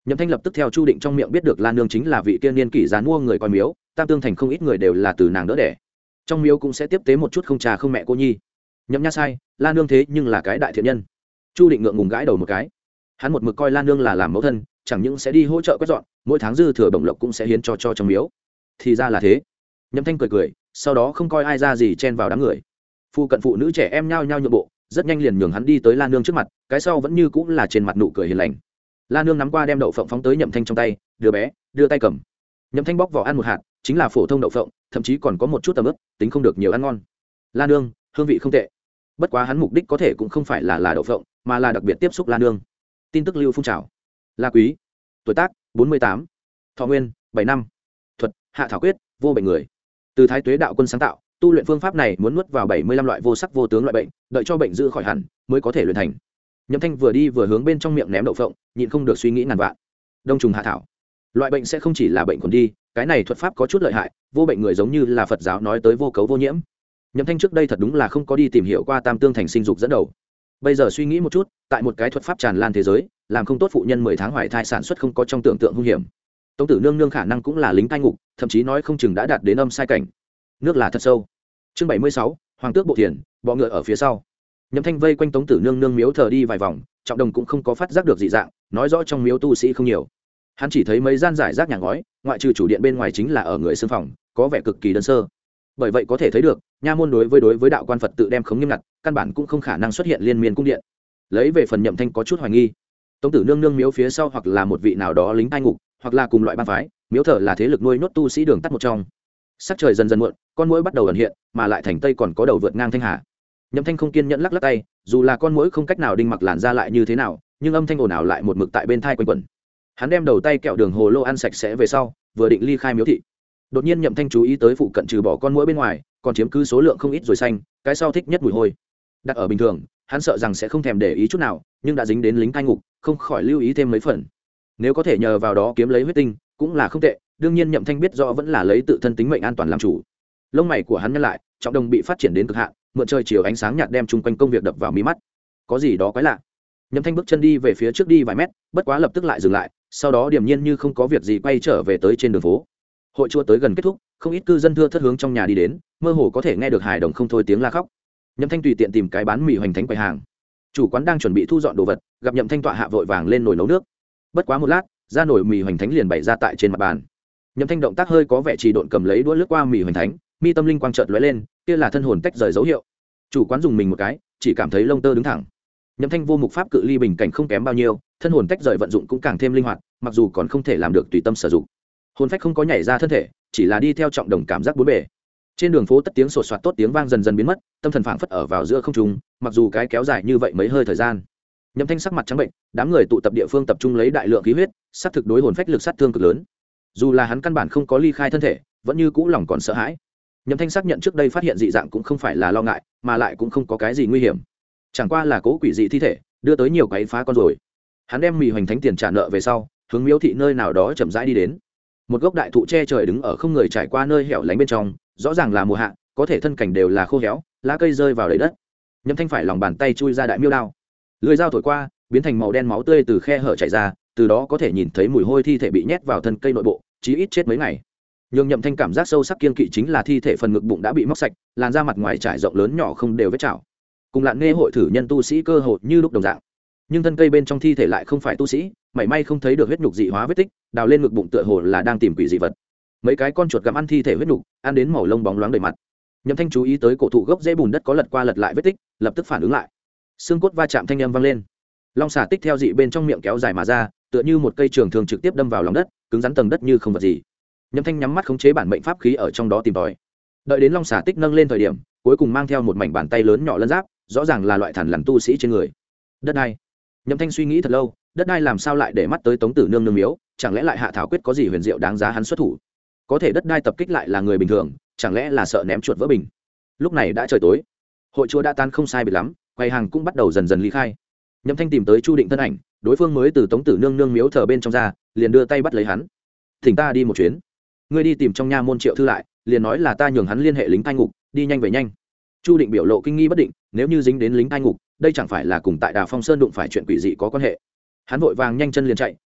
Nhậm Thanh lập tức theo Chu Định trong miệng biết được La Nương chính là vị tiên niên kỷ gián mua người coi miếu, Tam Tương thành không ít người đều là từ nàng đỡ đẻ. Trong miếu cũng sẽ tiếp tế một chút không cha không mẹ cô nhi. Nhậm Nha sai, La Nương thế nhưng là cái đại thiện nhân. Chu Định ngượng ngùng gãi đầu một cái. Hắn một mực coi La Nương là làm mẫu thân, chẳng những sẽ đi hỗ trợ quét dọn, mỗi tháng dư thừa bổng lộc cũng sẽ hiến cho trong miếu. Thì ra là thế. Nhậm Thanh cười cười, sau đó không coi ai ra gì chen vào đám người. Phu cận phụ nữ trẻ em nhao nhao nhượng bộ, rất nhanh liền nhường hắn đi tới La Nương trước mặt, cái sau vẫn như cũng là trên mặt nụ cười hiền lành. La Nương nắm qua đem đậu phộng phóng tới Nhậm Thanh trong tay, đứa bé đưa tay cầm. Nhậm Thanh bóc vỏ ăn một hạt, chính là phổ thông đậu phộng, thậm chí còn có một chút tầm ướp, tính không được nhiều ăn ngon. La Nương, hương vị không tệ. Bất quá hắn mục đích có thể cũng không phải là đậu phộng, mà là đặc biệt tiếp xúc La Nương. Tin tức lưu phun trào. La Quý, tuổi tác 48, thọ nguyên 7 năm, thuật hạ thảo quyết, vô bệnh người. Từ Thái Tuế đạo quân sáng tạo, tu luyện phương pháp này muốn nuốt vào 75 loại vô sắc vô tướng loại bệnh, đợi cho bệnh dữ khỏi hẳn mới có thể luyện thành. Nhậm Thanh vừa đi vừa hướng bên trong miệng ném đậu phộng, nhịn không được suy nghĩ ngàn vạn. Đông trùng hạ thảo, loại bệnh sẽ không chỉ là bệnh còn đi, cái này thuật pháp có chút lợi hại, vô bệnh người giống như là Phật giáo nói tới vô cấu vô nhiễm. Nhậm Thanh trước đây thật đúng là không có đi tìm hiểu qua Tam Tương thành sinh dục dẫn đầu. Bây giờ suy nghĩ một chút, tại một cái thuật pháp tràn lan thế giới, làm không tốt phụ nhân 10 tháng hoài thai sản xuất không có trong tưởng tượng hung hiểm. Tống tử nương nương khả năng cũng là lính cai ngục, thậm chí nói không chừng đã đạt đến âm sai cảnh. Nước là thật sâu. Chương 76, Hoàng tước bộ thiền, bọ ngựa ở phía sau. Nhậm Thanh vây quanh Tống tử nương nương miếu thờ đi vài vòng, Trọng Đồng cũng không có phát giác được dị dạng, nói rõ trong miếu tu sĩ không nhiều. Hắn chỉ thấy mấy gian giải rác nhà ngói, ngoại trừ chủ điện bên ngoài chính là ở người xương phòng, có vẻ cực kỳ đơn sơ. Bởi vậy có thể thấy được, nha môn đối với đạo quan Phật tự đem khống nghiêm ngặt, căn bản cũng không khả năng xuất hiện liên miên cung điện. Lấy về phần Nhậm Thanh có chút hoài nghi, Tống tử nương nương miếu phía sau hoặc là một vị nào đó lính cai ngục, hoặc là cùng loại bang phái, miếu thờ là thế lực nuôi nhốt tu sĩ đường tắt một trong. Sắc trời dần dần muộn, con muỗi bắt đầu ẩn hiện, mà lại thành tây còn có đầu vượt ngang thanh hà. Nhậm Thanh không kiên nhẫn lắc lắc tay, dù là con muỗi không cách nào đinh mặc làn ra lại như thế nào, nhưng âm thanh ồn ào lại một mực tại bên thai quanh quẩn. Hắn đem đầu tay kẹo đường hồ lô ăn sạch sẽ về sau, vừa định ly khai miếu thị. Đột nhiên Nhậm Thanh chú ý tới phụ cận trừ bỏ con muỗi bên ngoài, còn chiếm cứ số lượng không ít rồi xanh, cái sau thích nhất mùi hôi. Đặt ở bình thường, hắn sợ rằng sẽ không thèm để ý chút nào, nhưng đã dính đến lính cai ngục, không khỏi lưu ý thêm mấy phần. Nếu có thể nhờ vào đó kiếm lấy huyết tinh, cũng là không tệ. Đương nhiên Nhậm Thanh biết rõ vẫn là lấy tự thân tính mệnh an toàn làm chủ. Lông mày của hắn nhăn lại, Trọng Đồng bị phát triển đến cực hạn, mượn trời chiều ánh sáng nhạt đem chung quanh công việc đập vào mí mắt. Có gì đó quái lạ. Nhậm Thanh bước chân đi về phía trước đi vài mét, bất quá lập tức lại dừng lại, sau đó điềm nhiên như không có việc gì quay trở về tới trên đường phố. Hội chùa tới gần kết thúc, không ít cư dân thưa thớt hướng trong nhà đi đến, mơ hồ có thể nghe được hài đồng không thôi tiếng la khóc. Nhậm Thanh tùy tiện tìm cái bán mì hoành thánh quầy hàng. Chủ quán đang chuẩn bị thu dọn đồ vật, gặp Nhậm Thanh tọa hạ vội vàng lên nồi nấu nước. Bất quá một lát, ra nồi mì hoành thánh liền bày ra tại trên mặt bàn. Nhậm Thanh động tác hơi có vẻ trì độn cầm lấy đũa lướt qua mì hoành thánh, mi tâm linh quang chợt lóe lên, kia là thân hồn tách rời dấu hiệu. Chủ quán dùng mình một cái, chỉ cảm thấy lông tơ đứng thẳng. Nhậm Thanh vô mục pháp cự ly bình cảnh không kém bao nhiêu, thân hồn tách rời vận dụng cũng càng thêm linh hoạt, mặc dù còn không thể làm được tùy tâm sử dụng. Hồn phách không có nhảy ra thân thể, chỉ là đi theo Trọng Đồng cảm giác bốn bề. Trên đường phố tất tiếng sột soạt tốt tiếng vang dần dần biến mất, tâm thần phảng phất ở vào giữa không trung, mặc dù cái kéo dài như vậy mấy hơi thời gian. Nhậm Thanh sắc mặt trắng bệnh, đám người tụ tập địa phương tập trung lấy đại lượng khí huyết, sát thực đối hồn phách lực sát thương cực lớn. Dù là hắn căn bản không có ly khai thân thể, vẫn như cũ lòng còn sợ hãi. Nhậm Thanh xác nhận trước đây phát hiện dị dạng cũng không phải là lo ngại, mà lại cũng không có cái gì nguy hiểm. Chẳng qua là cố quỷ dị thi thể, đưa tới nhiều quái phá con rồi. Hắn đem mì hoành thánh tiền trả nợ về sau, hướng miếu thị nơi nào đó chậm rãi đi đến. Một gốc đại thụ che trời đứng ở không người trải qua nơi hẻo lánh bên trong, rõ ràng là mùa hạ, có thể thân cảnh đều là khô héo, lá cây rơi vào đầy đất. Nhậm Thanh phải lòng bàn tay chui ra đại miêu đao, lưỡi dao thổi qua, biến thành màu đen máu tươi từ khe hở chảy ra, từ đó có thể nhìn thấy mùi hôi thi thể bị nhét vào thân cây nội bộ, chí ít chết mấy ngày. Nhưng Nhậm Thanh cảm giác sâu sắc kiên kỵ chính là thi thể phần ngực bụng đã bị móc sạch, làn da mặt ngoài trải rộng lớn nhỏ không đều vết chảo. Cùng Lạn Nghê hội thử nhân tu sĩ cơ hội như lúc đồng dạng, nhưng thân cây bên trong thi thể lại không phải tu sĩ, mảy may không thấy được huyết nhục dị hóa vết tích, đào lên ngực bụng tựa hồ là đang tìm quỷ dị vật. Mấy cái con chuột gặm ăn thi thể huyết nhục, ăn đến màu lông bóng loáng đầy mặt. Nhậm Thanh chú ý tới cổ thụ gốc rễ bùn đất có lật qua lật lại vết tích, lập tức phản ứng lại. Xương cốt va chạm thanh âm vang lên. Long xà tích theo dị bên trong miệng kéo dài mà ra, tựa như một cây trường thường trực tiếp đâm vào lòng đất, cứng rắn tầng đất như không vật gì. Nhậm Thanh nhắm mắt khống chế bản mệnh pháp khí ở trong đó tìm tòi. Đợi đến long xà tích nâng lên thời điểm, cuối cùng mang theo một mảnh bàn tay lớn nhỏ lân giáp, rõ ràng là loại thằn lằn tu sĩ trên người. Đất đai. Nhậm Thanh suy nghĩ thật lâu, đất đai làm sao lại để mắt tới Tống tử nương nương miếu, chẳng lẽ lại hạ thảo quyết có gì huyền diệu đáng giá hắn xuất thủ? Có thể đất đai tập kích lại là người bình thường, chẳng lẽ là sợ ném chuột vỡ bình? Lúc này đã trời tối, hội chúa đã tan không sai biệt lắm, quầy hàng cũng bắt đầu dần dần ly khai. Nhậm Thanh tìm tới Chu Định thân ảnh, đối phương mới từ Tống tử nương nương miếu thờ bên trong ra, liền đưa tay bắt lấy hắn. Thỉnh ta đi một chuyến. Ngươi đi tìm trong nha môn Triệu thư lại, liền nói là ta nhường hắn liên hệ lính cai ngục, đi nhanh về nhanh. Chu Định biểu lộ kinh nghi bất định, nếu như dính đến lính cai ngục, đây chẳng phải là cùng tại Đà Phong Sơn đụng phải chuyện quỷ dị có quan hệ. Hắn vội vàng nhanh chân liền chạy,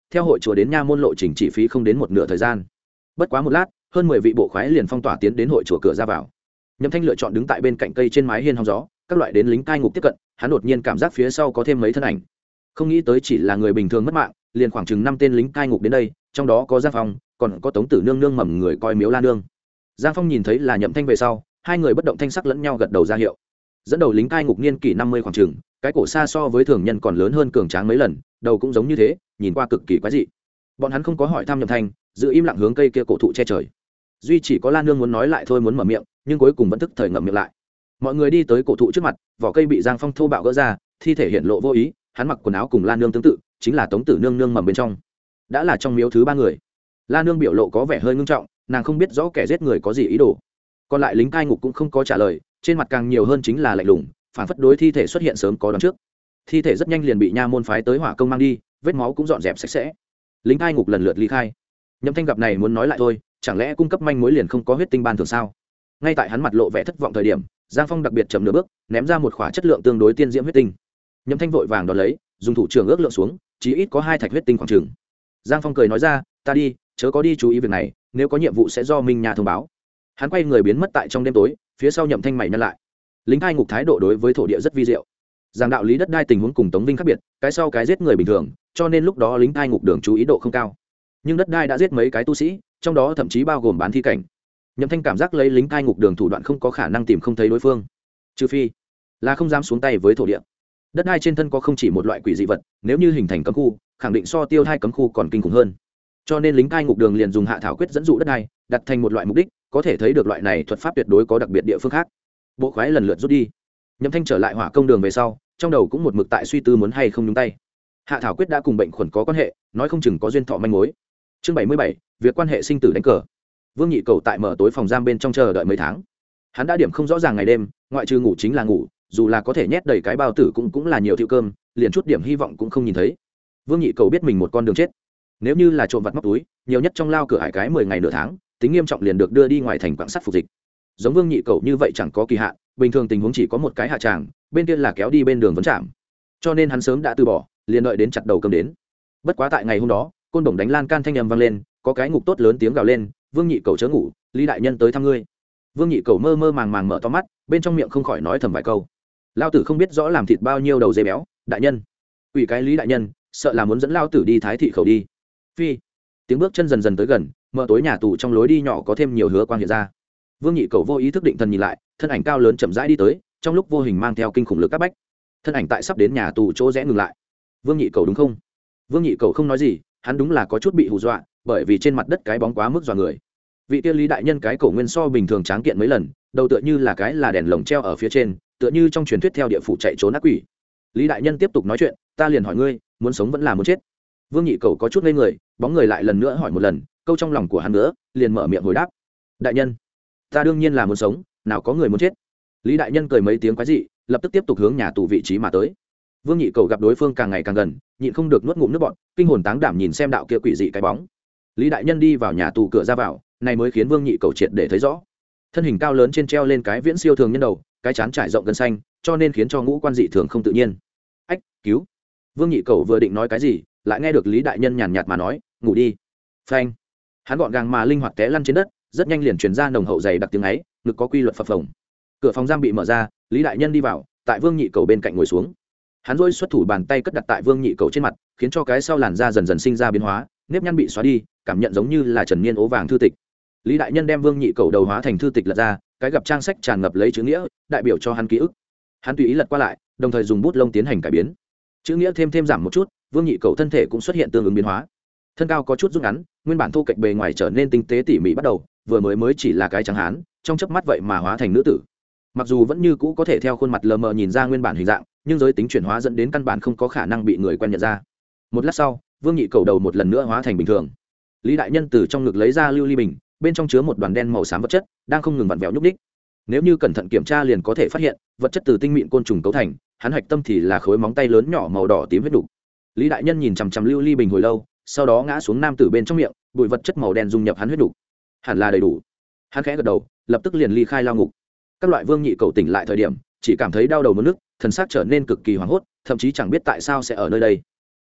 theo hội chùa đến nha môn lộ trình chỉ phí không đến một nửa thời gian. Bất quá một lát, hơn 10 vị bộ khoái liền phong tỏa tiến đến hội chùa cửa ra vào. Nhậm Thanh lựa chọn đứng tại bên cạnh cây trên mái hiên hóng gió, các loại đến lính cai ngục tiếp cận, hắn đột nhiên cảm giác phía sau có thêm mấy thân ảnh. Không nghĩ tới chỉ là người bình thường mất mạng, liền khoảng chừng 5 tên lính cai ngục đến đây, trong đó có Giang Phong, còn có Tống Tử Nương nương mầm người coi miếu La nương. Giang Phong nhìn thấy là Nhậm Thanh về sau, hai người bất động thanh sắc lẫn nhau gật đầu ra hiệu. Dẫn đầu lính cai ngục niên kỷ 50 khoảng chừng, cái cổ xa so với thường nhân còn lớn hơn cường tráng mấy lần, đầu cũng giống như thế, nhìn qua cực kỳ quái dị. Bọn hắn không có hỏi thăm Nhậm Thanh, giữ im lặng hướng cây kia cổ thụ che trời. Duy chỉ có La nương muốn nói lại thôi muốn mở miệng, nhưng cuối cùng vẫn tức thời ngậm miệng lại. Mọi người đi tới cổ thụ trước mặt, vỏ cây bị Giang Phong thô bạo gỡ ra, thi thể hiện lộ vô ý, hắn mặc quần áo cùng La nương tương tự, chính là Tống Tử Nương nương mầm bên trong. Đã là trong miếu thứ 3 người. La nương biểu lộ có vẻ hơi ngưng trọng, nàng không biết rõ kẻ giết người có gì ý đồ. Còn lại lính cai ngục cũng không có trả lời, trên mặt càng nhiều hơn chính là lạnh lùng, phản phất đối thi thể xuất hiện sớm có đoán trước. Thi thể rất nhanh liền bị nha môn phái tới hỏa công mang đi, vết máu cũng dọn dẹp sạch sẽ. Lính cai ngục lần lượt ly khai. Nhậm Thanh gặp này muốn nói lại thôi, chẳng lẽ cung cấp manh mối liền không có huyết tinh ban thường sao? Ngay tại hắn mặt lộ vẻ thất vọng thời điểm, Giang Phong đặc biệt chậm nửa bước, ném ra một khỏa chất lượng tương đối tiên diễm huyết tinh. Nhậm Thanh vội vàng đón lấy, dùng thủ trưởng ước lượng xuống, chí ít có 2 thạch huyết tinh khoảng chừng. Giang Phong cười nói ra, ta đi, chớ có đi chú ý việc này, nếu có nhiệm vụ sẽ do Minh Nha thông báo. Hắn quay người biến mất tại trong đêm tối, phía sau Nhậm Thanh mày nhăn lại. Lính cai ngục thái độ đối với thổ địa rất vi diệu. Giang đạo lý đất đai tình huống cùng Tống Vinh khác biệt, cái sau cái giết người bình thường, cho nên lúc đó lính cai ngục đường chú ý độ không cao. Nhưng đất đai đã giết mấy cái tu sĩ, trong đó thậm chí bao gồm bán thi cảnh. Nhậm Thanh cảm giác lấy lính cai ngục đường thủ đoạn không có khả năng tìm không thấy đối phương, trừ phi là không dám xuống tay với thổ địa. Đất đai trên thân có không chỉ một loại quỷ dị vật, nếu như hình thành cấm khu, khẳng định so tiêu thai cấm khu còn kinh khủng hơn. Cho nên lính cai ngục đường liền dùng hạ thảo quyết dẫn dụ đất đai, đặt thành một loại mục đích, có thể thấy được loại này thuật pháp tuyệt đối có đặc biệt địa phương khác. Bộ khoái lần lượt rút đi. Nhậm Thanh trở lại hỏa công đường về sau, trong đầu cũng một mực tại suy tư muốn hay không nhúng tay. Hạ thảo quyết đã cùng bệnh khuẩn có quan hệ, nói không chừng có duyên thọ manh mối. Chương 77, việc quan hệ sinh tử đánh cờ. Vương Nhị Cầu tại mở tối phòng giam bên trong chờ đợi mấy tháng. Hắn đã điểm không rõ ràng ngày đêm, ngoại trừ ngủ chính là ngủ, dù là có thể nhét đầy cái bao tử cũng là nhiều thiệu cơm, liền chút điểm hy vọng cũng không nhìn thấy. Vương Nhị Cầu biết mình một con đường chết. Nếu như là trộm vặt móc túi, nhiều nhất trong lao cửa hải cái 10 ngày nửa tháng, tính nghiêm trọng liền được đưa đi ngoài thành quảng sắt phục dịch. Giống Vương Nhị Cầu như vậy chẳng có kỳ hạn, bình thường tình huống chỉ có một cái hạ tràng, bên kia là kéo đi bên đường vấn trạm. Cho nên hắn sớm đã từ bỏ, liền đợi đến chặt đầu cơm đến. Bất quá tại ngày hôm đó, côn đồng đánh lan can thanh âm vang lên, có cái ngục tốt lớn tiếng gào lên, Vương Nhị Cầu chớ ngủ, Lý đại nhân tới thăm ngươi. Vương Nhị Cầu mơ mơ màng màng mở to mắt, bên trong miệng không khỏi nói thầm vài câu. Lao tử không biết rõ làm thịt bao nhiêu đầu dê béo, đại nhân. Ủy cái Lý đại nhân, sợ là muốn dẫn lao tử đi thái thị khẩu đi. Phi. Tiếng bước chân dần dần tới gần, mở tối nhà tù trong lối đi nhỏ có thêm nhiều hứa quang hiện ra. Vương Nhị Cầu vô ý thức định thần nhìn lại, thân ảnh cao lớn chậm rãi đi tới, trong lúc vô hình mang theo kinh khủng lực áp bách. Thân ảnh tại sắp đến nhà tù chỗ rẽ ngừng lại. Vương Nhị Cầu đúng không? Vương Nhị Cầu không nói gì, hắn đúng là có chút bị hù dọa, bởi vì trên mặt đất cái bóng quá mức dọa người. Vị kia Lý đại nhân cái cổ nguyên so bình thường tráng kiện mấy lần, đầu tựa như là cái là đèn lồng treo ở phía trên, tựa như trong truyền thuyết theo địa phủ chạy trốn ác quỷ. Lý đại nhân tiếp tục nói chuyện, ta liền hỏi ngươi, muốn sống vẫn là muốn chết? Vương Nhị Cầu có chút ngây người, bóng người lại lần nữa hỏi một lần, câu trong lòng của hắn nữa, liền mở miệng hồi đáp. Đại nhân, ta đương nhiên là muốn sống, nào có người muốn chết. Lý đại nhân cười mấy tiếng quái dị, lập tức tiếp tục hướng nhà tù vị trí mà tới. Vương Nhị Cầu gặp đối phương càng ngày càng gần, nhịn không được nuốt ngụm nước bọt, kinh hồn táng đảm nhìn xem đạo kia quỷ dị cái bóng. Lý đại nhân đi vào nhà tù cửa ra vào, này mới khiến Vương Nhị Cầu triệt để thấy rõ. Thân hình cao lớn trên treo lên cái viễn siêu thường nhân đầu, cái trán trải rộng gân xanh, cho nên khiến cho ngũ quan dị thường không tự nhiên. Ách, cứu! Vương Nhị Cầu vừa định nói cái gì, lại nghe được Lý đại nhân nhàn nhạt mà nói, ngủ đi. Phanh! Hắn gọn gàng mà linh hoạt té lăn trên đất, rất nhanh liền truyền ra nồng hậu dày đặc tiếng ấy, ngực có quy luật phập phồng. Cửa phòng giam bị mở ra, Lý đại nhân đi vào, tại Vương Nhị Cầu bên cạnh ngồi xuống. Hắn rỗi xuất thủ bàn tay cất đặt tại Vương Nhị Cầu trên mặt, khiến cho cái sau làn da dần dần sinh ra biến hóa, nếp nhăn bị xóa đi, cảm nhận giống như là trần niên ố vàng thư tịch. Lý đại nhân đem Vương Nhị Cầu đầu hóa thành thư tịch lật ra, cái gặp trang sách tràn ngập lấy chữ nghĩa, đại biểu cho hắn ký ức. Hắn tùy ý lật qua lại, đồng thời dùng bút lông tiến hành cải biến. Chữ nghĩa thêm giảm một chút, Vương Nhị Cầu thân thể cũng xuất hiện tương ứng biến hóa. Thân cao có chút rút ngắn, nguyên bản thô kệch bề ngoài trở nên tinh tế tỉ mỉ bắt đầu, vừa mới chỉ là cái trắng hán, trong chớp mắt vậy mà hóa thành nữ tử. Mặc dù vẫn như cũ có thể theo khuôn mặt lờ mờ nhìn ra nguyên bản hình dạng, nhưng giới tính chuyển hóa dẫn đến căn bản không có khả năng bị người quen nhận ra. Một lát sau, Vương Nhị Cầu đầu một lần nữa hóa thành bình thường. Lý đại nhân từ trong ngực lấy ra lưu ly bình, bên trong chứa một đoàn đen màu xám vật chất, đang không ngừng vặn vẹo nhúc nhích. Nếu như cẩn thận kiểm tra liền có thể phát hiện, vật chất từ tinh mịn côn trùng cấu thành, hắn hạch tâm thì là khối móng tay lớn nhỏ màu đỏ tím huyết đục. Lý đại nhân nhìn chằm chằm lưu ly bình hồi lâu, sau đó ngã xuống nam tử bên trong miệng, bụi vật chất màu đen dung nhập hắn huyết đục. Hẳn là đầy đủ. Hắn khẽ gật đầu, lập tức liền ly khai lao ngục. Các loại Vương Nhị Cầu tỉnh lại thời điểm, chỉ cảm thấy đau đầu muốn nức, thần xác trở nên cực kỳ hoảng hốt, thậm chí chẳng biết tại sao sẽ ở nơi đây.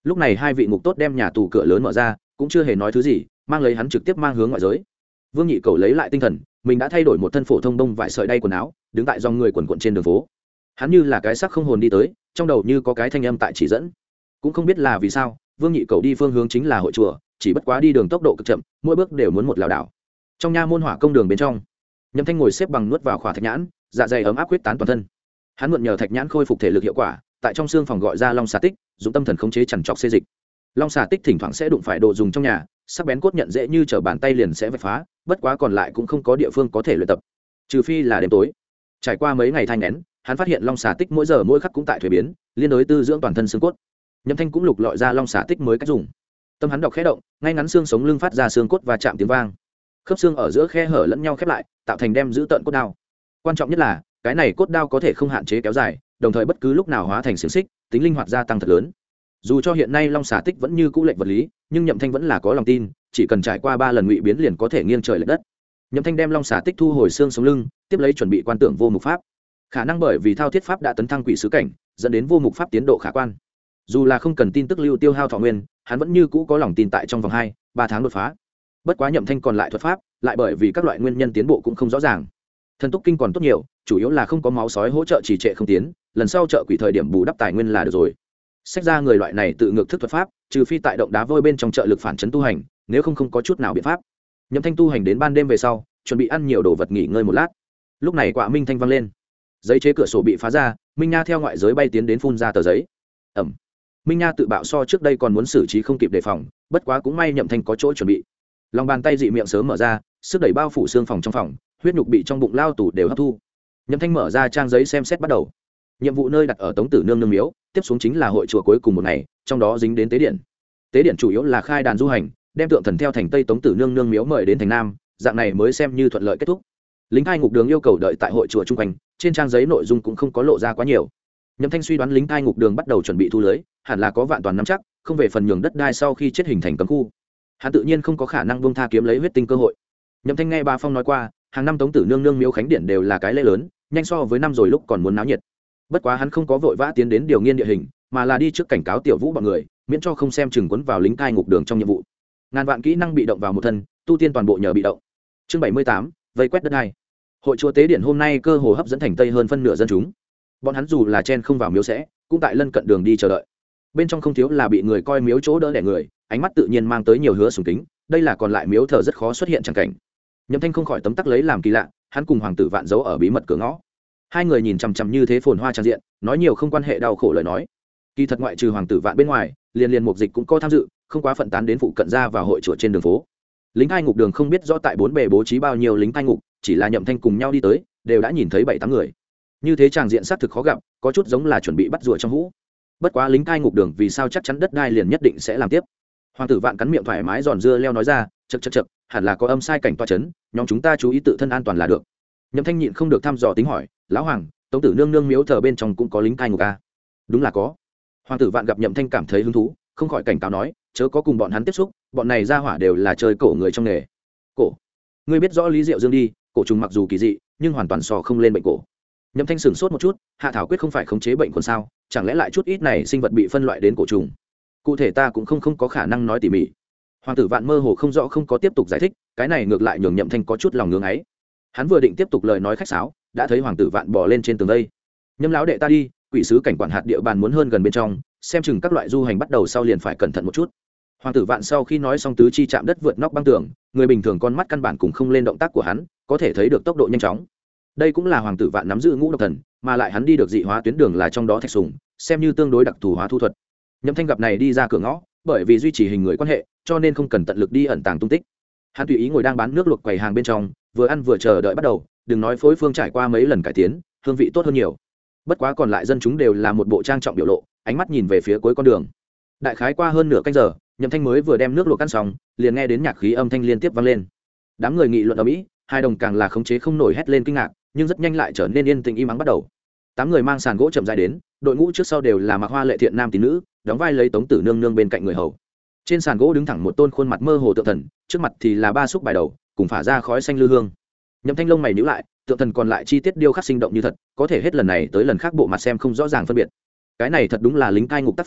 lúc này hai vị ngục tốt đem nhà tù cửa lớn mở ra, cũng chưa hề nói thứ gì, mang lấy hắn trực tiếp mang hướng ngoại giới. Vương Nhị Cầu lấy lại tinh thần, mình đã thay đổi một thân phổ thông bông vải sợi đay quần áo, đứng tại dòng người quần quận trên đường phố. Hắn như là cái xác không hồn đi tới, trong đầu như có cái thanh âm tại chỉ dẫn. Cũng không biết là vì sao, Vương Nhị Cầu đi phương hướng chính là hội chùa, chỉ bất quá đi đường tốc độ cực chậm, mỗi bước đều muốn một lảo đảo. Trong nha môn hỏa công đường bên trong, Nhậm Thanh ngồi xếp bằng nuốt vào khỏa thạch nhãn, dạ dày ấm áp huyết tán toàn thân. Hắn mượn nhờ thạch nhãn khôi phục thể lực hiệu quả, tại trong xương phòng gọi ra long xà tích, dùng tâm thần khống chế chằn trọc xê dịch. Long xà tích thỉnh thoảng sẽ đụng phải đồ dùng trong nhà, sắc bén cốt nhận dễ như trở bàn tay liền sẽ vạch phá, bất quá còn lại cũng không có địa phương có thể luyện tập, trừ phi là đêm tối. Trải qua mấy ngày thai nghén, hắn phát hiện long xà tích mỗi giờ mỗi khắc cũng tại thuế biến, liên đối tư dưỡng toàn thân xương cốt. Nhậm Thanh cũng lục lọi ra long xà tích mới cách dùng. Tâm hắn đọc khẽ động, ngay ngắn xương sống lưng phát ra xương cốt và chạm tiếng vang, khớp xương ở giữa khe hở lẫn nhau khép lại, tạo thành đem giữ tận cốt đao. Quan trọng nhất là cái này cốt đao có thể không hạn chế kéo dài, đồng thời bất cứ lúc nào hóa thành xiềng xích, tính linh hoạt gia tăng thật lớn. Dù cho hiện nay long xà tích vẫn như cũ lệnh vật lý, nhưng Nhậm Thanh vẫn là có lòng tin, chỉ cần trải qua 3 lần ngụy biến liền có thể nghiêng trời lệch đất. Nhậm Thanh đem long xà tích thu hồi xương sống lưng, tiếp lấy chuẩn bị quan tưởng vô mục pháp. Khả năng bởi vì thao thiết pháp đã tấn thăng quỷ sứ cảnh, dẫn đến vô mục pháp tiến độ khả quan. Dù là không cần tin tức lưu tiêu hao thọ nguyên, hắn vẫn như cũ có lòng tin tại trong vòng 2-3 tháng đột phá. Bất quá Nhậm Thanh còn lại thuật pháp, lại bởi vì các loại nguyên nhân tiến bộ cũng không rõ ràng. Thần túc kinh còn tốt nhiều, chủ yếu là không có máu sói hỗ trợ trì trệ không tiến, lần sau trợ quỷ thời điểm bù đắp tài nguyên là được rồi. Xét ra người loại này tự ngược thức thuật pháp, trừ phi tại động đá vôi bên trong trợ lực phản chấn tu hành, nếu không có chút nào biện pháp. Nhậm Thanh tu hành đến ban đêm về sau, chuẩn bị ăn nhiều đồ vật nghỉ ngơi một lát. Lúc này quả minh thanh vang lên, giấy chế cửa sổ bị phá ra, Minh Nha theo ngoại giới bay tiến đến phun ra tờ giấy. Ẩm. Minh Nha tự bạo so trước đây còn muốn xử trí không kịp đề phòng, bất quá cũng may Nhậm Thanh có chỗ chuẩn bị. Lòng bàn tay dị miệng sớm mở ra, sức đẩy bao phủ xương phòng trong phòng, huyết nhục bị trong bụng lao tù đều hấp thu. Nhậm Thanh mở ra trang giấy xem xét bắt đầu. Nhiệm vụ nơi đặt ở Tống Tử Nương nương miếu, tiếp xuống chính là hội chùa cuối cùng một ngày, trong đó dính đến tế điện. Tế điện chủ yếu là khai đàn du hành, đem tượng thần theo thành Tây Tống Tử Nương nương miếu mời đến thành Nam, dạng này mới xem như thuận lợi kết thúc. Lính cai ngục đường yêu cầu đợi tại hội chùa chung quanh, trên trang giấy nội dung cũng không có lộ ra quá nhiều. Nhậm Thanh suy đoán lính cai ngục đường bắt đầu chuẩn bị thu lưới, hẳn là có vạn toàn nắm chắc, không về phần nhường đất đai sau khi chết hình thành cấm khu. Hắn tự nhiên không có khả năng buông tha kiếm lấy huyết tinh cơ hội. Nhậm Thanh nghe Ba Phong nói qua, hàng năm Tống Tử Nương nương miếu khánh điện đều là cái lễ lớn, nhanh so với năm rồi lúc còn muốn náo nhiệt. Bất quá hắn không có vội vã tiến đến điều nghiên địa hình, mà là đi trước cảnh cáo Tiểu Vũ bọn người, miễn cho không xem chừng quấn vào lính cai ngục đường trong nhiệm vụ. Ngàn vạn kỹ năng bị động vào một thân, tu tiên toàn bộ nhờ bị động. Chương 78, vây quét đất đai. Hội chùa tế điện hôm nay cơ hồ hấp dẫn thành Tây hơn phân nửa dân chúng. Bọn hắn dù là chen không vào miếu sẽ, cũng tại lân cận đường đi chờ đợi. Bên trong không thiếu là bị người coi miếu chỗ đỡ đẻ người, ánh mắt tự nhiên mang tới nhiều hứa sùng kính, đây là còn lại miếu thờ rất khó xuất hiện chẳng cảnh. Nhậm Thanh không khỏi tấm tắc lấy làm kỳ lạ, hắn cùng hoàng tử Vạn giấu ở bí mật cửa ngõ. Hai người nhìn chằm chằm như thế phồn hoa trang diện, nói nhiều không quan hệ đau khổ lời nói. Kỳ thật ngoại trừ hoàng tử Vạn bên ngoài, liên mục dịch cũng có tham dự, không quá phận tán đến phụ cận ra vào hội chùa trên đường phố. Lính cai ngục đường không biết rõ tại 4 bề bố trí bao nhiêu lính cai ngục, chỉ là Nhậm Thanh cùng nhau đi tới, đều đã nhìn thấy 7-8 người. Như thế tràng diện xác thực khó gặp, có chút giống là chuẩn bị bắt rùa trong hũ. Bất quá lính cai ngục đường vì sao chắc chắn đất đai liền nhất định sẽ làm tiếp. Hoàng tử Vạn cắn miệng thoải mái giòn dưa leo nói ra, chậc, hẳn là có âm sai cảnh toa chấn, nhóm chúng ta chú ý tự thân an toàn là được. Nhậm Thanh nhịn không được thăm dò tính hỏi, lão hoàng, Tống Tử Nương nương miếu thờ bên trong cũng có lính cai ngục à? Đúng là có. Hoàng tử Vạn gặp Nhậm Thanh cảm thấy hứng thú, không khỏi cảnh cáo nói, chớ có cùng bọn hắn tiếp xúc, bọn này ra hỏa đều là chơi cổ người trong nghề. Cổ? Ngươi biết rõ Lý Diệu Dương đi, cổ trùng mặc dù kỳ dị, nhưng hoàn toàn so không lên bệnh cổ. Nhậm Thanh sửng sốt một chút, hạ thảo quyết không phải khống chế bệnh còn sao, chẳng lẽ lại chút ít này sinh vật bị phân loại đến cổ trùng? Cụ thể ta cũng không có khả năng nói tỉ mỉ. Hoàng tử Vạn mơ hồ không rõ không có tiếp tục giải thích, cái này ngược lại nhường Nhậm Thanh có chút lòng ngưỡng ấy. Hắn vừa định tiếp tục lời nói khách sáo, đã thấy hoàng tử Vạn bò lên trên tường đây. Nhâm lão đệ ta đi, quỷ sứ cảnh quản hạt địa bàn muốn hơn gần bên trong, xem chừng các loại du hành bắt đầu sau liền phải cẩn thận một chút. Hoàng tử Vạn sau khi nói xong tứ chi chạm đất vượt nóc băng tường, người bình thường con mắt căn bản cùng không lên động tác của hắn, có thể thấy được tốc độ nhanh chóng. Đây cũng là hoàng tử Vạn nắm giữ ngũ độc thần, mà lại hắn đi được dị hóa tuyến đường là trong đó thạch sùng, xem như tương đối đặc thù hóa thu thuật. Nhậm Thanh gặp này đi ra cửa ngõ, bởi vì duy trì hình người quan hệ, cho nên không cần tận lực đi ẩn tàng tung tích. Hắn tùy ý ngồi đang bán nước luộc quầy hàng bên trong, vừa ăn vừa chờ đợi bắt đầu, đừng nói phối phương trải qua mấy lần cải tiến, hương vị tốt hơn nhiều. Bất quá còn lại dân chúng đều là một bộ trang trọng biểu lộ, ánh mắt nhìn về phía cuối con đường. Đại khái qua hơn nửa canh giờ, Nhậm Thanh mới vừa đem nước luộc ăn xong, liền nghe đến nhạc khí âm thanh liên tiếp vang lên. Đám người nghị luận ầm ĩ, hai đồng càng là khống chế không nổi hét lên kinh ngạc, nhưng rất nhanh lại trở nên yên tĩnh im ắng bắt đầu. 8 người mang sàn gỗ chậm rãi đến, đội ngũ trước sau đều là mặc hoa lệ thiện nam tín nữ, đóng vai lấy Tống Tử Nương nương bên cạnh người hầu. Trên sàn gỗ đứng thẳng một tôn khuôn mặt mơ hồ tượng thần, trước mặt thì là 3 xúc bài đầu, cùng phả ra khói xanh lư hương. Nhậm Thanh lông mày nhíu lại, tượng thần còn lại chi tiết điêu khắc sinh động như thật, có thể hết lần này tới lần khác bộ mặt xem không rõ ràng phân biệt. Cái này thật đúng là lính cai ngục tác phong,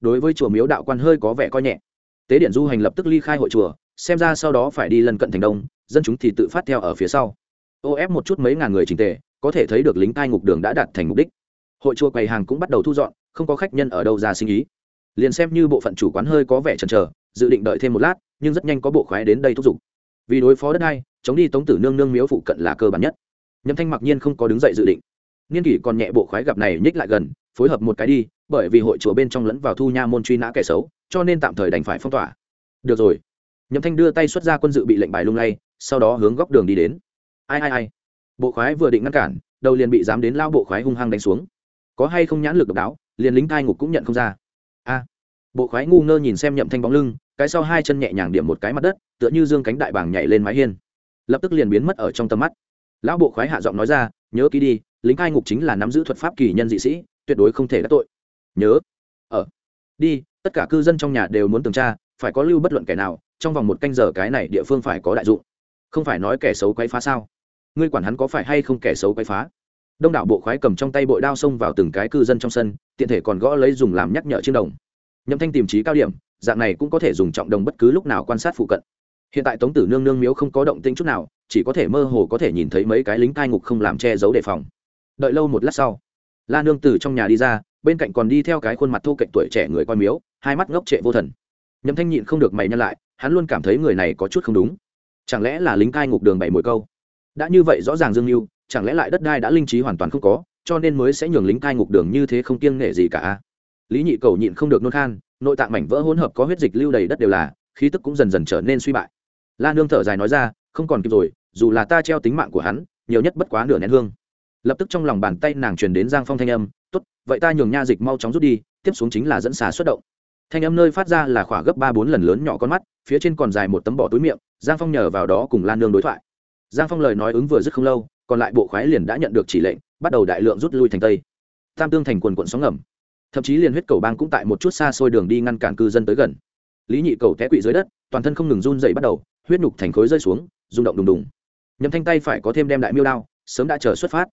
đối với chùa miếu đạo quan hơi có vẻ coi nhẹ. Tế điện du hành lập tức ly khai hội chùa, xem ra sau đó phải đi lần cận thành đông, dân chúng thì tự phát theo ở phía sau. Ô ép một chút mấy ngàn người chỉnh tề, có thể thấy được lính cai ngục đường đã đạt thành mục đích. Hội chùa quầy hàng cũng bắt đầu thu dọn, không có khách nhân ở đâu ra sinh ý. Liền xem như bộ phận chủ quán hơi có vẻ chần chờ, dự định đợi thêm một lát, nhưng rất nhanh có bộ khoái đến đây thúc giục. Vì đối phó đất đai, chống đi Tống Tử Nương nương miếu phụ cận là cơ bản nhất. Nhậm Thanh mặc nhiên không có đứng dậy dự định. Niên kỷ còn nhẹ bộ khoái gặp này nhích lại gần, phối hợp một cái đi, bởi vì hội chùa bên trong lẫn vào thu nha môn truy nã kẻ xấu, cho nên tạm thời đành phải phong tỏa. Được rồi. Nhậm Thanh đưa tay xuất ra quân dự bị lệnh bài lung lay, sau đó hướng góc đường đi đến. Ai. Bộ khoái vừa định ngăn cản, đầu liền bị dám đến lao bộ khoái hung hăng đánh xuống. Có hay không nhãn lực độc đáo, liền lính cai ngục cũng nhận không ra. Bộ khoái ngu ngơ nhìn xem Nhậm Thanh bóng lưng, cái sau hai chân nhẹ nhàng điểm một cái mặt đất, tựa như dương cánh đại bàng nhảy lên mái hiên, lập tức liền biến mất ở trong tầm mắt. Lão bộ khoái hạ giọng nói ra, nhớ kỹ đi, lính cai ngục chính là nắm giữ thuật pháp kỳ nhân dị sĩ, tuyệt đối không thể đắc tội. Nhớ. Đi, tất cả cư dân trong nhà đều muốn tuần tra, phải có lưu bất luận kẻ nào, trong vòng 1 canh giờ cái này địa phương phải có đại dụng. Không phải nói kẻ xấu quấy phá sao? Ngươi quản hắn có phải hay không kẻ xấu quấy phá? Đông đảo bộ khoái cầm trong tay bội đao xông vào từng cái cư dân trong sân, tiện thể còn gõ lấy dùng làm nhắc nhở trên đồng. Nhậm Thanh tìm trí cao điểm, dạng này cũng có thể dùng trọng đồng bất cứ lúc nào quan sát phụ cận. Hiện tại Tống Tử Nương nương miếu không có động tĩnh chút nào, chỉ có thể mơ hồ có thể nhìn thấy mấy cái lính cai ngục không làm che giấu đề phòng. Đợi lâu một lát sau, La nương từ trong nhà đi ra, bên cạnh còn đi theo cái khuôn mặt thô kệch tuổi trẻ người coi miếu, hai mắt ngốc trệ vô thần. Nhậm Thanh nhịn không được mày nhăn lại, hắn luôn cảm thấy người này có chút không đúng. Chẳng lẽ là lính cai ngục đường bày mồi câu? Đã như vậy rõ ràng dương mưu, chẳng lẽ lại đất đai đã linh trí hoàn toàn không có, cho nên mới sẽ nhường lính cai ngục đường như thế không kiêng nể gì cả. Lý Nhị Cầu nhịn không được nôn khan, nội tạng mảnh vỡ hỗn hợp có huyết dịch lưu đầy đất đều là, khí tức cũng dần dần trở nên suy bại. La nương thở dài nói ra, không còn kịp rồi, dù là ta treo tính mạng của hắn, nhiều nhất bất quá nửa nén hương. Lập tức trong lòng bàn tay nàng truyền đến Giang Phong thanh âm, tốt, vậy ta nhường nha dịch mau chóng rút đi, tiếp xuống chính là dẫn xà xuất động. Thanh âm nơi phát ra là khỏa gấp 3-4 lần lớn nhỏ con mắt, phía trên còn dài một tấm bỏ túi miệng. Giang Phong nhờ vào đó cùng La nương đối thoại. Giang Phong lời nói ứng vừa dứt không lâu, còn lại bộ khoái liền đã nhận được chỉ lệnh, bắt đầu đại lượng rút lui thành tây. Tam Tương thành quần quận sóng ngầm, thậm chí liền huyết cầu bang cũng tại một chút xa xôi đường đi ngăn cản cư dân tới gần. Lý Nhị Cầu té quỵ dưới đất, toàn thân không ngừng run dậy bắt đầu, huyết nhục thành khối rơi xuống, rung động đùng đùng. Nhậm Thanh tay phải có thêm đem đại miêu đao, sớm đã chờ xuất phát.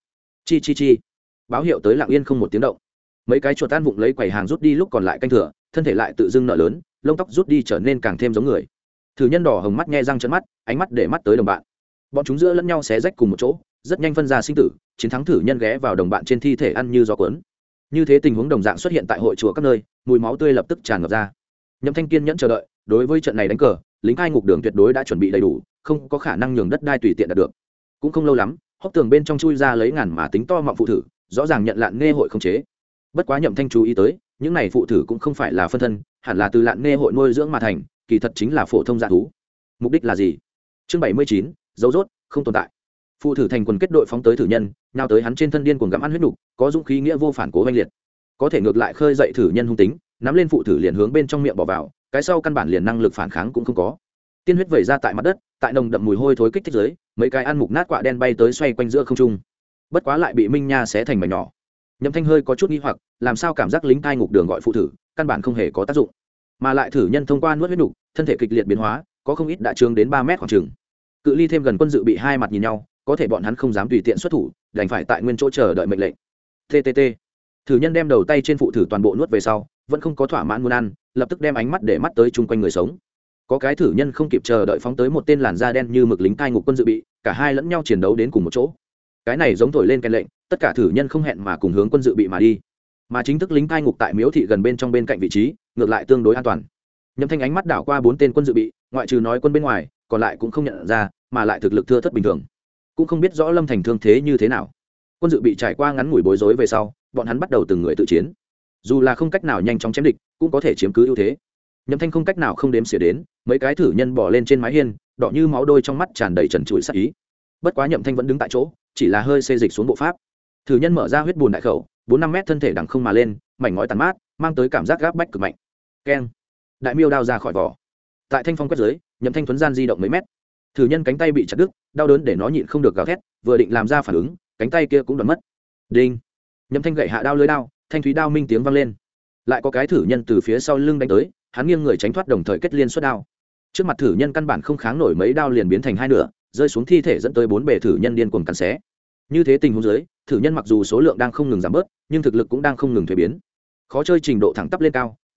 Chi báo hiệu tới lặng yên không một tiếng động. Mấy cái chuột tan vụng lấy quầy hàng rút đi lúc còn lại canh thừa, thân thể lại tự dưng nở lớn, lông tóc rút đi trở nên càng thêm giống người. Thử nhân đỏ hồng mắt nhe răng trợn mắt, ánh mắt để mắt tới đồng bạn. Bọn chúng giữa lẫn nhau xé rách cùng một chỗ, rất nhanh phân ra sinh tử, chiến thắng thử nhân ghé vào đồng bạn trên thi thể ăn như gió cuốn. Như thế tình huống đồng dạng xuất hiện tại hội chùa các nơi, mùi máu tươi lập tức tràn ngập ra. Nhậm Thanh kiên nhẫn chờ đợi, đối với trận này đánh cờ, lính cai ngục đường tuyệt đối đã chuẩn bị đầy đủ, không có khả năng nhường đất đai tùy tiện đạt được. Cũng không lâu lắm, hốc tường bên trong chui ra lấy ngàn mà tính to mọng phụ thử, rõ ràng nhận Lạn Nghe hội không chế. Bất quá Nhậm Thanh chú ý tới, những này phụ thử cũng không phải là phân thân, hẳn là từ Lạn Nghe hội nuôi dưỡng mà thành, kỳ thật chính là phổ thông dã thú. Mục đích là gì? Chương 79, dấu rốt, không tồn tại. Phụ thử thành quần kết đội phóng tới thử nhân, nhào tới hắn trên thân điên cuồng gặm ăn huyết nục, có dũng khí nghĩa vô phản cố oanh liệt. Có thể ngược lại khơi dậy thử nhân hung tính, nắm lên phụ thử liền hướng bên trong miệng bỏ vào, cái sau căn bản liền năng lực phản kháng cũng không có. Tiên huyết vẩy ra tại mặt đất, tại nồng đậm mùi hôi thối kích thích dưới, mấy cái ăn mục nát quạ đen bay tới xoay quanh giữa không trung. Bất quá lại bị Minh Nha xé thành mảnh nhỏ. Nhậm Thanh hơi có chút nghi hoặc, làm sao cảm giác lính cai ngục đường gọi phụ thử, căn bản không hề có tác dụng, mà lại thử nhân thông qua nuốt huyết nục, thân thể kịch liệt biến hóa, có không ít đã trương đến 3 mét khoảng chừng. Cự ly thêm gần quân dự bị hai mặt nhìn nhau, có thể bọn hắn không dám tùy tiện xuất thủ, đành phải tại nguyên chỗ chờ đợi mệnh lệnh. TTT. Thử nhân đem đầu tay trên phụ thử toàn bộ nuốt về sau, vẫn không có thỏa mãn muốn ăn, lập tức đem ánh mắt để mắt tới chung quanh người sống. Có cái thử nhân không kịp chờ đợi phóng tới một tên làn da đen như mực lính cai ngục quân dự bị, cả hai lẫn nhau chiến đấu đến cùng một chỗ. Cái này giống thổi lên kèn lệnh, tất cả thử nhân không hẹn mà cùng hướng quân dự bị mà đi. Mà chính thức lính cai ngục tại miếu thị gần bên trong bên cạnh vị trí, ngược lại tương đối an toàn. Nhậm Thanh ánh mắt đảo qua 4 tên quân dự bị, ngoại trừ nói quân bên ngoài, còn lại cũng không nhận ra, mà lại thực lực thưa thớt bình thường, cũng không biết rõ Lâm Thành thương thế như thế nào. Quân dự bị trải qua ngắn ngủi bối rối về sau, bọn hắn bắt đầu từng người tự chiến. Dù là không cách nào nhanh chóng chém địch, cũng có thể chiếm cứ ưu thế. Nhậm Thanh không cách nào không đếm xỉa đến, mấy cái thử nhân bỏ lên trên mái hiên, đỏ như máu đôi trong mắt tràn đầy trần trụi sát ý. Bất quá Nhậm Thanh vẫn đứng tại chỗ, chỉ là hơi xê dịch xuống bộ pháp. Thử nhân mở ra huyết bùn đại khẩu, 4-5 mét thân thể đằng không mà lên, mảnh ngói tàn mát, mang tới cảm giác gáp bách cực mạnh. Keng! Đại miêu đao ra khỏi vỏ. Tại thanh phong quét dưới, Nhậm Thanh thuấn gian di động mấy mét. Thử nhân cánh tay bị chặt đứt, đau đớn để nó nhịn không được gào thét, vừa định làm ra phản ứng, cánh tay kia cũng đoạn mất. Đinh! Nhậm Thanh gậy hạ đao lưới đao, thanh thúy đao minh tiếng vang lên. Lại có cái thử nhân từ phía sau lưng đánh tới, hắn nghiêng người tránh thoát đồng thời kết liên xuất đao. Trước mặt thử nhân căn bản không kháng nổi mấy đao liền biến thành hai nửa, rơi xuống thi thể dẫn tới 4 bề thử nhân điên cuồng cắn xé. Như thế tình huống dưới, thử nhân mặc dù số lượng đang không ngừng giảm bớt, nhưng thực lực cũng đang không ngừng thay biến. Khó chơi trình độ thẳng tắp lên cao,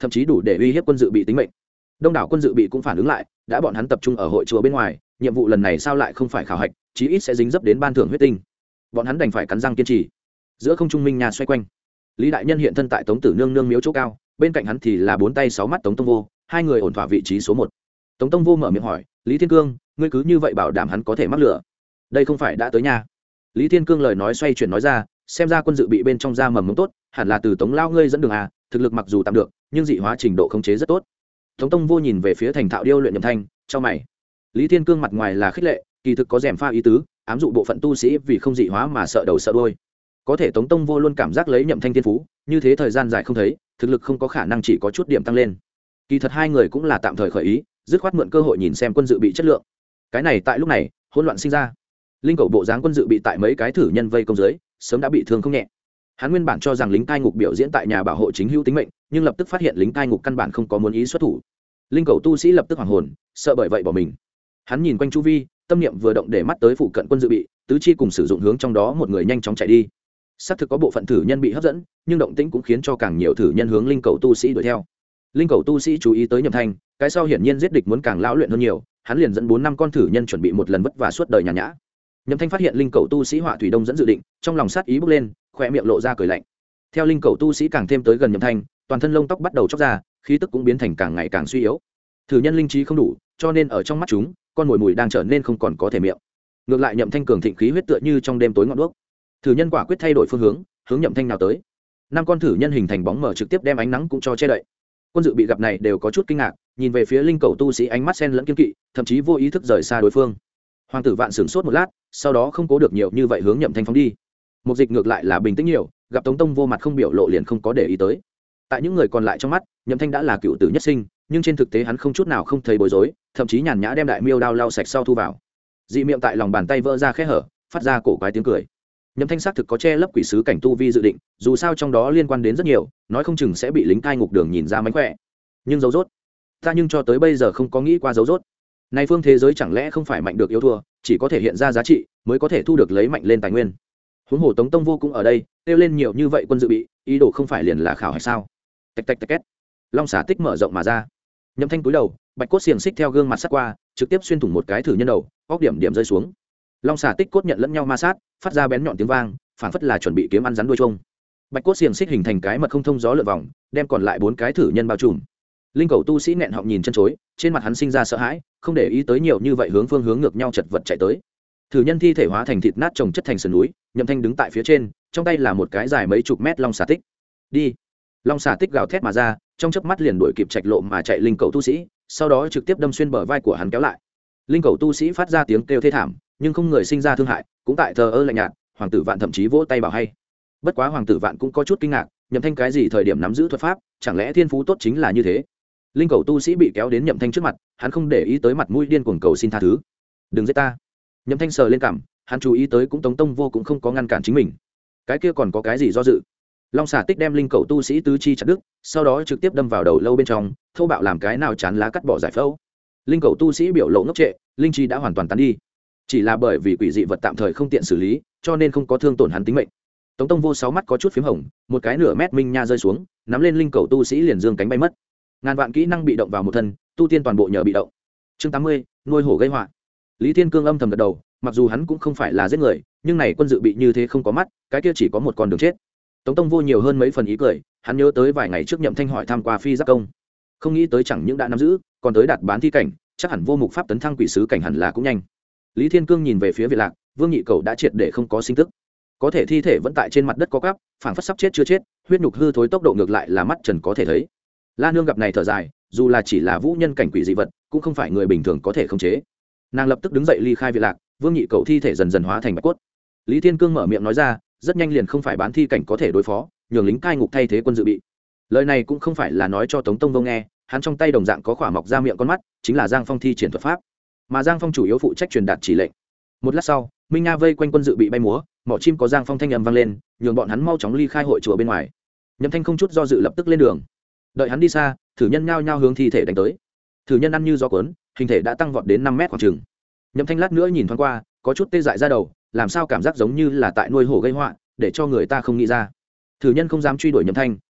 thậm chí đủ để uy hiếp quân dự bị tính mệnh. Đông đảo quân dự bị cũng phản ứng lại, đã bọn hắn tập trung ở hội chùa bên ngoài, nhiệm vụ lần này sao lại không phải khảo hạch, chí ít sẽ dính dấp đến ban thưởng huyết tinh. Bọn hắn đành phải cắn răng kiên trì. Giữa không trung minh nhà xoay quanh, Lý đại nhân hiện thân tại Tống Tử Nương nương miếu chỗ cao, bên cạnh hắn thì là bốn tay sáu mắt Tống Tông Vô, hai người ổn thỏa vị trí số 1. Tống Tông Vô mở miệng hỏi, Lý Thiên Cương, ngươi cứ như vậy bảo đảm hắn có thể mắc lửa? Đây không phải đã tới nhà. Lý Thiên Cương lời nói xoay chuyển nói ra, xem ra quân dự bị bên trong ra mầm mống tốt, hẳn là từ Tống lao ngươi dẫn đường à, thực lực mặc dù tạm được, nhưng dị hóa trình độ khống chế rất tốt. Tống Tông Vô nhìn về phía thành thạo điêu luyện Nhậm Thanh, cho mày. Lý Thiên Cương mặt ngoài là khích lệ, kỳ thực có rèm pha ý tứ, ám dụ bộ phận tu sĩ vì không dị hóa mà sợ đầu sợ đuôi. Có thể Tống Tông Vô luôn cảm giác lấy Nhậm Thanh thiên phú, như thế thời gian dài không thấy, thực lực không có khả năng chỉ có chút điểm tăng lên. Kỳ thật hai người cũng là tạm thời khởi ý, dứt khoát mượn cơ hội nhìn xem quân dự bị chất lượng. Cái này tại lúc này, hỗn loạn sinh ra. Linh cầu bộ dáng quân dự bị tại mấy cái thử nhân vây công dưới, sớm đã bị thương không nhẹ. Hắn nguyên bản cho rằng lính cai ngục biểu diễn tại nhà bảo hộ chính hữu tính mệnh, nhưng lập tức phát hiện lính cai ngục căn bản không có muốn ý xuất thủ. Linh cầu tu sĩ lập tức hoảng hồn, sợ bởi vậy bỏ mình. Hắn nhìn quanh chu vi, tâm niệm vừa động để mắt tới phụ cận quân dự bị, tứ chi cùng sử dụng hướng trong đó một người nhanh chóng chạy đi. Xác thực có bộ phận thử nhân bị hấp dẫn, nhưng động tĩnh cũng khiến cho càng nhiều thử nhân hướng linh cầu tu sĩ đuổi theo. Linh cầu tu sĩ chú ý tới Nhậm Thanh, cái sau hiển nhiên giết địch muốn càng lão luyện hơn nhiều, hắn liền dẫn 4-5 con thử nhân chuẩn bị một lần vất vả suốt đời nhàn nhã. Nhậm Thanh phát hiện linh cầu tu sĩ Họa Thủy Đông dẫn dự định, trong lòng sát ý bốc lên, khóe miệng lộ ra cười lạnh. Theo linh cầu tu sĩ càng thêm tới gần Nhậm Thanh, toàn thân lông tóc bắt đầu chóc ra, khí tức cũng biến thành càng ngày càng suy yếu. Thử nhân linh trí không đủ, cho nên ở trong mắt chúng, con mồi mùi đang trở nên không còn có thể miệng. Ngược lại Nhậm Thanh cường thịnh khí huyết tựa như trong đêm tối ngọn đuốc. Thử nhân quả quyết thay đổi phương hướng, hướng Nhậm Thanh nào tới. 5 con thử nhân hình thành bóng mờ trực tiếp đem ánh nắng cũng cho che đậy. Quân dự bị gặp này đều có chút kinh ngạc, nhìn về phía linh cầu tu sĩ ánh mắt xen lẫn kiên kỵ, thậm chí vô ý thức rời xa đối phương. Hoàng tử Vạn sửng sốt một lát, sau đó không cố được nhiều như vậy hướng Nhậm Thanh phóng đi. Mục Dịch ngược lại là bình tĩnh nhiều, gặp Tống Tông Vô mặt không biểu lộ liền không có để ý tới. Tại những người còn lại trong mắt, Nhậm Thanh đã là cựu tử nhất sinh, nhưng trên thực tế hắn không chút nào không thấy bối rối, thậm chí nhàn nhã đem đại miêu đao lau sạch sau thu vào. Dị miệng tại lòng bàn tay vỡ ra khe hở, phát ra cổ quái tiếng cười. Nhậm Thanh xác thực có che lấp quỷ sứ cảnh tu vi dự định, dù sao trong đó liên quan đến rất nhiều, nói không chừng sẽ bị lính cai ngục đường nhìn ra mánh khỏe. Nhưng dấu rốt, ta nhưng cho tới bây giờ không có nghĩ qua dấu rốt. Này phương thế giới chẳng lẽ không phải mạnh được yếu thua, chỉ có thể hiện ra giá trị mới có thể thu được lấy mạnh lên tài nguyên. Huống hồ Tống Tông Vô cũng ở đây, kêu lên nhiều như vậy quân dự bị, ý đồ không phải liền là khảo hay sao? Tạch tạch tạch két. Long xả tích mở rộng mà ra. Nhậm Thanh cúi đầu, bạch cốt xiềng xích theo gương mặt sát qua, trực tiếp xuyên thủng một cái thử nhân đầu, góc điểm điểm rơi xuống. Long xả tích cốt nhận lẫn nhau ma sát, phát ra bén nhọn tiếng vang, phảng phất là chuẩn bị kiếm ăn rắn đuôi chuông. Bạch cốt xiềng xích hình thành cái mật không thông gió lượn vòng, đem còn lại 4 cái thử nhân bao trùm. Linh cầu tu sĩ nghẹn họng nhìn chân chối, trên mặt hắn sinh ra sợ hãi, không để ý tới nhiều như vậy hướng phương hướng ngược nhau chật vật chạy tới. Thử nhân thi thể hóa thành thịt nát chồng chất thành sườn núi, Nhậm Thanh đứng tại phía trên, trong tay là một cái dài mấy chục mét long xà tích. Đi! Long xà tích gào thét mà ra, trong chớp mắt liền đuổi kịp trạch lộ mà chạy linh cầu tu sĩ, sau đó trực tiếp đâm xuyên bờ vai của hắn kéo lại. Linh cầu tu sĩ phát ra tiếng kêu thê thảm, nhưng không người sinh ra thương hại, cũng tại thờ ơ lạnh nhạt. Hoàng tử Vạn thậm chí vỗ tay bảo hay. Bất quá Hoàng tử Vạn cũng có chút kinh ngạc, Nhậm Thanh cái gì thời điểm nắm giữ thuật pháp, chẳng lẽ thiên phú tốt chính là như thế? Linh cầu tu sĩ bị kéo đến Nhậm Thanh trước mặt, hắn không để ý tới mặt mũi điên cuồng cầu xin tha thứ. Đừng giết ta! Nhậm Thanh sờ lên cằm, hắn chú ý tới cũng Tống Tông Vô cũng không có ngăn cản chính mình. Cái kia còn có cái gì do dự? Long xà tích đem linh cầu tu sĩ tứ chi chặt đứt, sau đó trực tiếp đâm vào đầu lâu bên trong, thô bạo làm cái nào chán lá cắt bỏ giải phẫu. Linh cầu tu sĩ biểu lộ ngốc trệ, linh chi đã hoàn toàn tán đi. Chỉ là bởi vì quỷ dị vật tạm thời không tiện xử lý, cho nên không có thương tổn hắn tính mệnh. Tống Tông Vô 6 mắt có chút phím hồng, một cái nửa mét minh nha rơi xuống, nắm lên linh cầu tu sĩ liền dương cánh bay mất. Ngàn vạn kỹ năng bị động vào một thân, tu tiên toàn bộ nhờ bị động. Chương 80, nuôi hổ gây họa. Lý Thiên Cương âm thầm gật đầu, mặc dù hắn cũng không phải là giết người, nhưng này quân dự bị như thế không có mắt, cái kia chỉ có một con đường chết. Tống Tông Vô nhiều hơn mấy phần ý cười, hắn nhớ tới vài ngày trước Nhậm Thanh hỏi tham qua phi giáp công, không nghĩ tới chẳng những đã nắm giữ, còn tới đạt bán thi cảnh, chắc hẳn vô mục pháp tấn thăng quỷ sứ cảnh hẳn là cũng nhanh. Lý Thiên Cương nhìn về phía Việt Lạc, Vương Nhị Cầu đã triệt để không có sinh tức, có thể thi thể vẫn tại trên mặt đất có cắp, phảng phất sắp chết chưa chết, huyết nhục hư thối tốc độ ngược lại là mắt trần có thể thấy. La Nương gặp này thở dài, dù là chỉ là vũ nhân cảnh quỷ dị vật, cũng không phải người bình thường có thể khống chế. Nàng lập tức đứng dậy ly khai Việt Lạc, Vương Nhị Cầu thi thể dần dần hóa thành bạch cốt. Lý Thiên Cương mở miệng nói ra, rất nhanh liền không phải bán thi cảnh có thể đối phó, nhường lính cai ngục thay thế quân dự bị. Lời này cũng không phải là nói cho Tống Tông Vô nghe, hắn trong tay đồng dạng có khỏa mọc ra miệng con mắt, chính là Giang Phong thi triển thuật pháp, mà Giang Phong chủ yếu phụ trách truyền đạt chỉ lệnh. Một lát sau, Minh Nha vây quanh quân dự bị bay múa, mỏ chim có Giang Phong thanh âm vang lên, nhường bọn hắn mau chóng ly khai hội chùa bên ngoài. Nhậm Thanh không chút do dự lập tức lên đường. Đợi hắn đi xa, thử nhân nhao nhao hướng thi thể đánh tới. Thử nhân ăn như gió cuốn, hình thể đã tăng vọt đến 5 mét khoảng chừng. Nhậm Thanh lát nữa nhìn thoáng qua, có chút tê dại ra đầu, làm sao cảm giác giống như là tại nuôi hổ gây họa, để cho người ta không nghĩ ra. Thử nhân không dám truy đuổi Nhậm Thanh,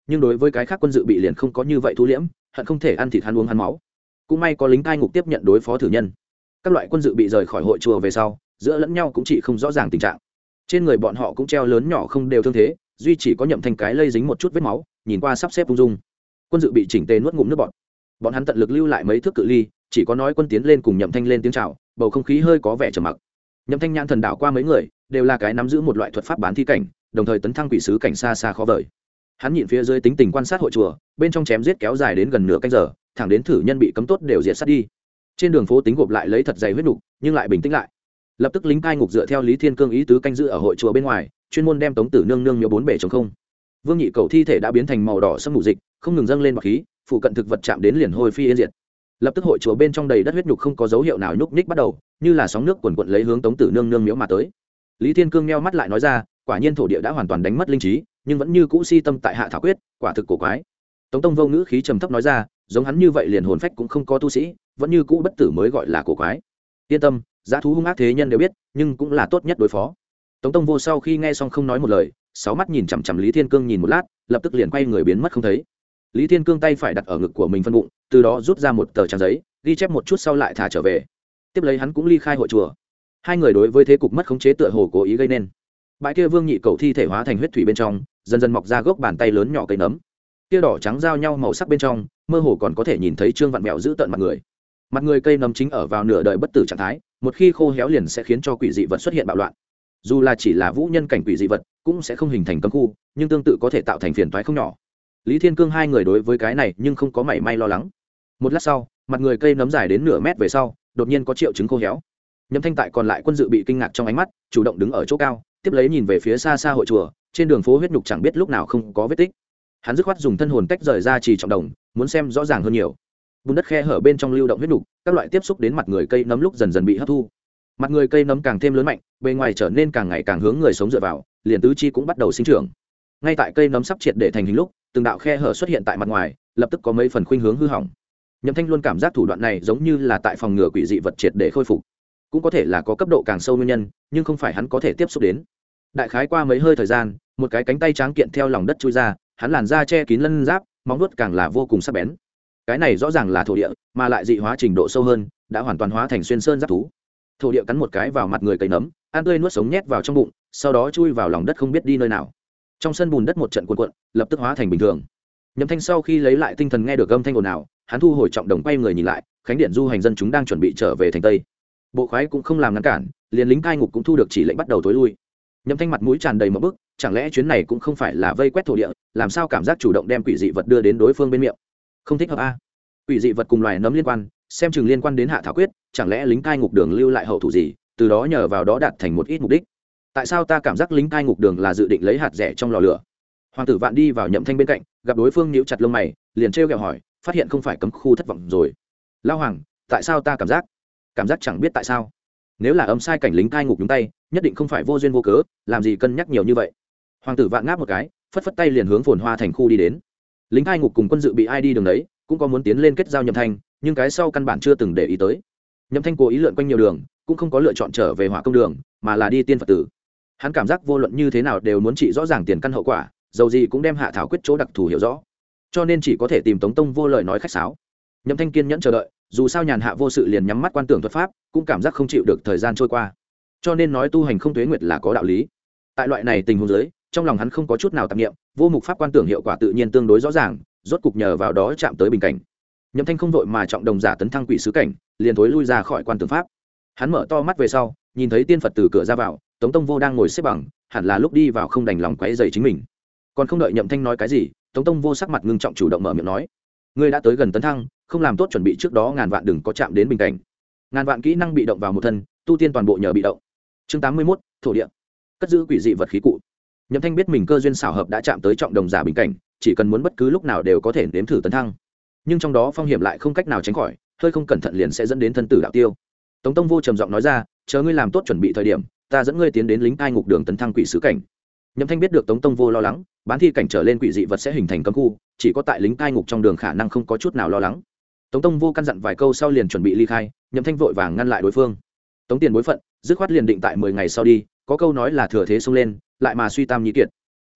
nhưng đối với cái khác quân dự bị liền không có như vậy thu liễm, hận không thể ăn thịt hắn uống hắn máu. Cũng may có lính cai ngục tiếp nhận đối phó thử nhân. Các loại quân dự bị rời khỏi hội chùa về sau, giữa lẫn nhau cũng chỉ không rõ ràng tình trạng. Trên người bọn họ cũng treo lớn nhỏ không đều thương thế, duy chỉ có Nhậm Thanh cái lây dính một chút vết máu, nhìn qua sắp xếp ung dung. Quân dự bị chỉnh tề nuốt ngụm nước bọt. Bọn hắn tận lực lưu lại mấy thước cự ly, chỉ có nói quân tiến lên cùng Nhậm Thanh lên tiếng chào, bầu không khí hơi có vẻ trầm mặc. Nhậm Thanh nhãn thần đảo qua mấy người, đều là cái nắm giữ một loại thuật pháp bán thi cảnh, đồng thời tấn thăng quỷ sứ cảnh xa xa khó vời. Hắn nhịn phía dưới tính tình quan sát hội chùa, bên trong chém giết kéo dài đến gần nửa canh giờ, thẳng đến thử nhân bị cấm tốt đều diệt sát đi. Trên đường phố tính gộp lại lấy thật dày huyết nục, nhưng lại bình tĩnh lại. Lập tức lính cai ngục dựa theo Lý Thiên Cương ý tứ canh giữ ở hội chùa bên ngoài, chuyên môn đem Tống Tử Nương Nương miếu bốn bể trống không. Vương Nhị Cầu thi thể đã biến thành màu đỏ sẫm mù dịch, không ngừng dâng lên bọt khí, phụ cận thực vật chạm đến liền hôi phi yên diệt. Lập tức hội chùa bên trong đầy đất huyết nhục không có dấu hiệu nào nhúc nhích bắt đầu, như là sóng nước cuồn cuộn lấy hướng Tống Tử Nương Nương miếu mà tới. Lý Thiên Cương nheo mắt lại nói ra, quả nhiên thổ địa đã hoàn toàn đánh mất linh trí, nhưng vẫn như cũ si tâm tại hạ thảo quyết, quả thực cổ quái. Tống Tông Vô ngữ khí trầm thấp nói ra, giống hắn như vậy liền hồn phách cũng không có tu sĩ, vẫn như cũ bất tử mới gọi là cổ quái. Yên tâm, giá thú hung ác thế nhân đều biết, nhưng cũng là tốt nhất đối phó. Tống Tông Vô sau khi nghe xong không nói một lời, sáu mắt nhìn chằm chằm Lý Thiên Cương nhìn một lát, lập tức liền quay người biến mất không thấy. Lý Thiên Cương tay phải đặt ở ngực của mình phân bụng, từ đó rút ra một tờ trang giấy, ghi chép một chút sau lại thả trở về. Tiếp lấy hắn cũng ly khai hội chùa. Hai người đối với thế cục mất khống chế tựa hồ cố ý gây nên. Bãi kia Vương Nhị Cầu thi thể hóa thành huyết thủy bên trong, dần dần mọc ra gốc bàn tay lớn nhỏ cây nấm. Kia đỏ trắng giao nhau màu sắc bên trong, mơ hồ còn có thể nhìn thấy trương vặn mèo giữ tận mặt người. Mặt người cây nấm chính ở vào nửa đời bất tử trạng thái, một khi khô héo liền sẽ khiến cho quỷ dị vật xuất hiện bạo loạn. Dù là chỉ là vũ nhân cảnh quỷ dị vật, cũng sẽ không hình thành cấm khu, nhưng tương tự có thể tạo thành phiền toái không nhỏ. Lý Thiên Cương hai người đối với cái này nhưng không có mảy may lo lắng. Một lát sau, mặt người cây nấm dài đến nửa mét về sau, đột nhiên có triệu chứng khô héo. Nhậm Thanh tại còn lại quân dự bị kinh ngạc trong ánh mắt, chủ động đứng ở chỗ cao, tiếp lấy nhìn về phía xa xa hội chùa, trên đường phố huyết nhục chẳng biết lúc nào không có vết tích. Hắn dứt khoát dùng thân hồn tách rời ra trì trọng đồng, muốn xem rõ ràng hơn nhiều. Bùn đất khe hở bên trong lưu động huyết nhục, các loại tiếp xúc đến mặt người cây nấm lúc dần dần bị hấp thu. Mặt người cây nấm càng thêm lớn mạnh, bề ngoài trở nên càng ngày càng hướng người sống dựa vào, liền tứ chi cũng bắt đầu sinh trưởng. Ngay tại cây nấm sắp triệt để thành hình lúc, từng đạo khe hở xuất hiện tại mặt ngoài, lập tức có mấy phần khuynh hướng hư hỏng. Nhậm Thanh luôn cảm giác thủ đoạn này giống như là tại phòng ngừa quỷ dị vật triệt để khôi phục, cũng có thể là có cấp độ càng sâu nguyên nhân, nhưng không phải hắn có thể tiếp xúc đến. Đại khái qua mấy hơi thời gian, một cái cánh tay tráng kiện theo lòng đất chui ra, hắn làn da che kín lân giáp, móng vuốt càng là vô cùng sắc bén. Cái này rõ ràng là thổ địa, mà lại dị hóa trình độ sâu hơn, đã hoàn toàn hóa thành xuyên sơn giáp thú. Thổ địa cắn một cái vào mặt người cây nấm, ăn tươi nuốt sống nhét vào trong bụng, sau đó chui vào lòng đất không biết đi nơi nào. Trong sân bùn đất một trận cuộn cuộn, lập tức hóa thành bình thường. Nhậm Thanh sau khi lấy lại tinh thần nghe được âm thanh ồn ào, hắn thu hồi trọng đồng quay người nhìn lại, khánh điện du hành dân chúng đang chuẩn bị trở về thành Tây. Bộ khoái cũng không làm ngăn cản, liền lính cai ngục cũng thu được chỉ lệnh bắt đầu tối lui. Nhậm Thanh mặt mũi tràn đầy một bức, chẳng lẽ chuyến này cũng không phải là vây quét thổ địa, làm sao cảm giác chủ động đem quỷ dị vật đưa đến đối phương bên miệng? Không thích hợp a. Quỷ dị vật cùng loài nấm liên quan, xem chừng liên quan đến hạ thảo quyết, chẳng lẽ lính cai ngục đường lưu lại hậu thủ gì, từ đó nhờ vào đó đạt thành một ít mục đích. Tại sao ta cảm giác lính cai ngục đường là dự định lấy hạt rẻ trong lò lửa? Hoàng tử Vạn đi vào Nhậm Thanh bên cạnh, gặp đối phương nhíu chặt lông mày, liền trêu ghẹo hỏi, phát hiện không phải cấm khu thất vọng rồi. Lão Hoàng, tại sao ta cảm giác chẳng biết tại sao? Nếu là âm sai cảnh lính cai ngục nhúng tay, nhất định không phải vô duyên vô cớ, làm gì cân nhắc nhiều như vậy. Hoàng tử Vạn ngáp một cái, phất phất tay liền hướng Phồn Hoa thành khu đi đến. Lính cai ngục cùng quân dự bị ai đi đường đấy, cũng có muốn tiến lên kết giao Nhậm Thanh, nhưng cái sau căn bản chưa từng để ý tới. Nhậm Thanh cố ý lượn quanh nhiều đường, cũng không có lựa chọn trở về Hỏa Công đường, mà là đi Tiên Phật tử. Hắn cảm giác vô luận như thế nào đều muốn trị rõ ràng tiền căn hậu quả, dầu gì cũng đem hạ thảo quyết chỗ đặc thù hiểu rõ, cho nên chỉ có thể tìm Tống Tông Vô lời nói khách sáo. Nhậm Thanh kiên nhẫn chờ đợi, dù sao nhàn hạ vô sự liền nhắm mắt quan tưởng thuật pháp, cũng cảm giác không chịu được thời gian trôi qua, cho nên nói tu hành không tuế nguyệt là có đạo lý. Tại loại này tình huống dưới, trong lòng hắn không có chút nào tạp niệm, vô mục pháp quan tưởng hiệu quả tự nhiên tương đối rõ ràng, rốt cục nhờ vào đó chạm tới bình cảnh. Nhậm Thanh không vội mà trọng đồng giả tấn thăng quỷ sứ cảnh, liền thối lui ra khỏi quan tưởng pháp. Hắn mở to mắt về sau, nhìn thấy Tiên Phật từ cửa ra vào, Tống Tông Vô đang ngồi xếp bằng, hẳn là lúc đi vào không đành lòng quấy rầy chính mình. Còn không đợi Nhậm Thanh nói cái gì, Tống Tông Vô sắc mặt ngưng trọng chủ động mở miệng nói, ngươi đã tới gần tấn thăng, không làm tốt chuẩn bị trước đó ngàn vạn đừng có chạm đến bình cảnh. Ngàn vạn kỹ năng bị động vào một thân, tu tiên toàn bộ nhờ bị động. Chương 81, thổ địa. Cất giữ quỷ dị vật khí cụ. Nhậm Thanh biết mình cơ duyên xảo hợp đã chạm tới trọng đồng giả bình cảnh, chỉ cần muốn bất cứ lúc nào đều có thể nếm thử tấn thăng. Nhưng trong đó phong hiểm lại không cách nào tránh khỏi, hơi không cẩn thận liền sẽ dẫn đến thân tử đạo tiêu. Tống Tông Vô trầm giọng nói ra, chờ ngươi làm tốt chuẩn bị thời điểm, ta dẫn ngươi tiến đến lính cai ngục đường tấn thăng quỷ sứ cảnh. Nhậm Thanh biết được Tống Tông Vô lo lắng, bán thi cảnh trở lên quỷ dị vật sẽ hình thành cấm khu, chỉ có tại lính cai ngục trong đường khả năng không có chút nào lo lắng. Tống Tông Vô căn dặn vài câu sau liền chuẩn bị ly khai, Nhậm Thanh vội vàng ngăn lại đối phương. Tống tiền bối phận, dứt khoát liền định tại 10 ngày sau đi, có câu nói là thừa thế xông lên, lại mà suy tam nhị kiệt.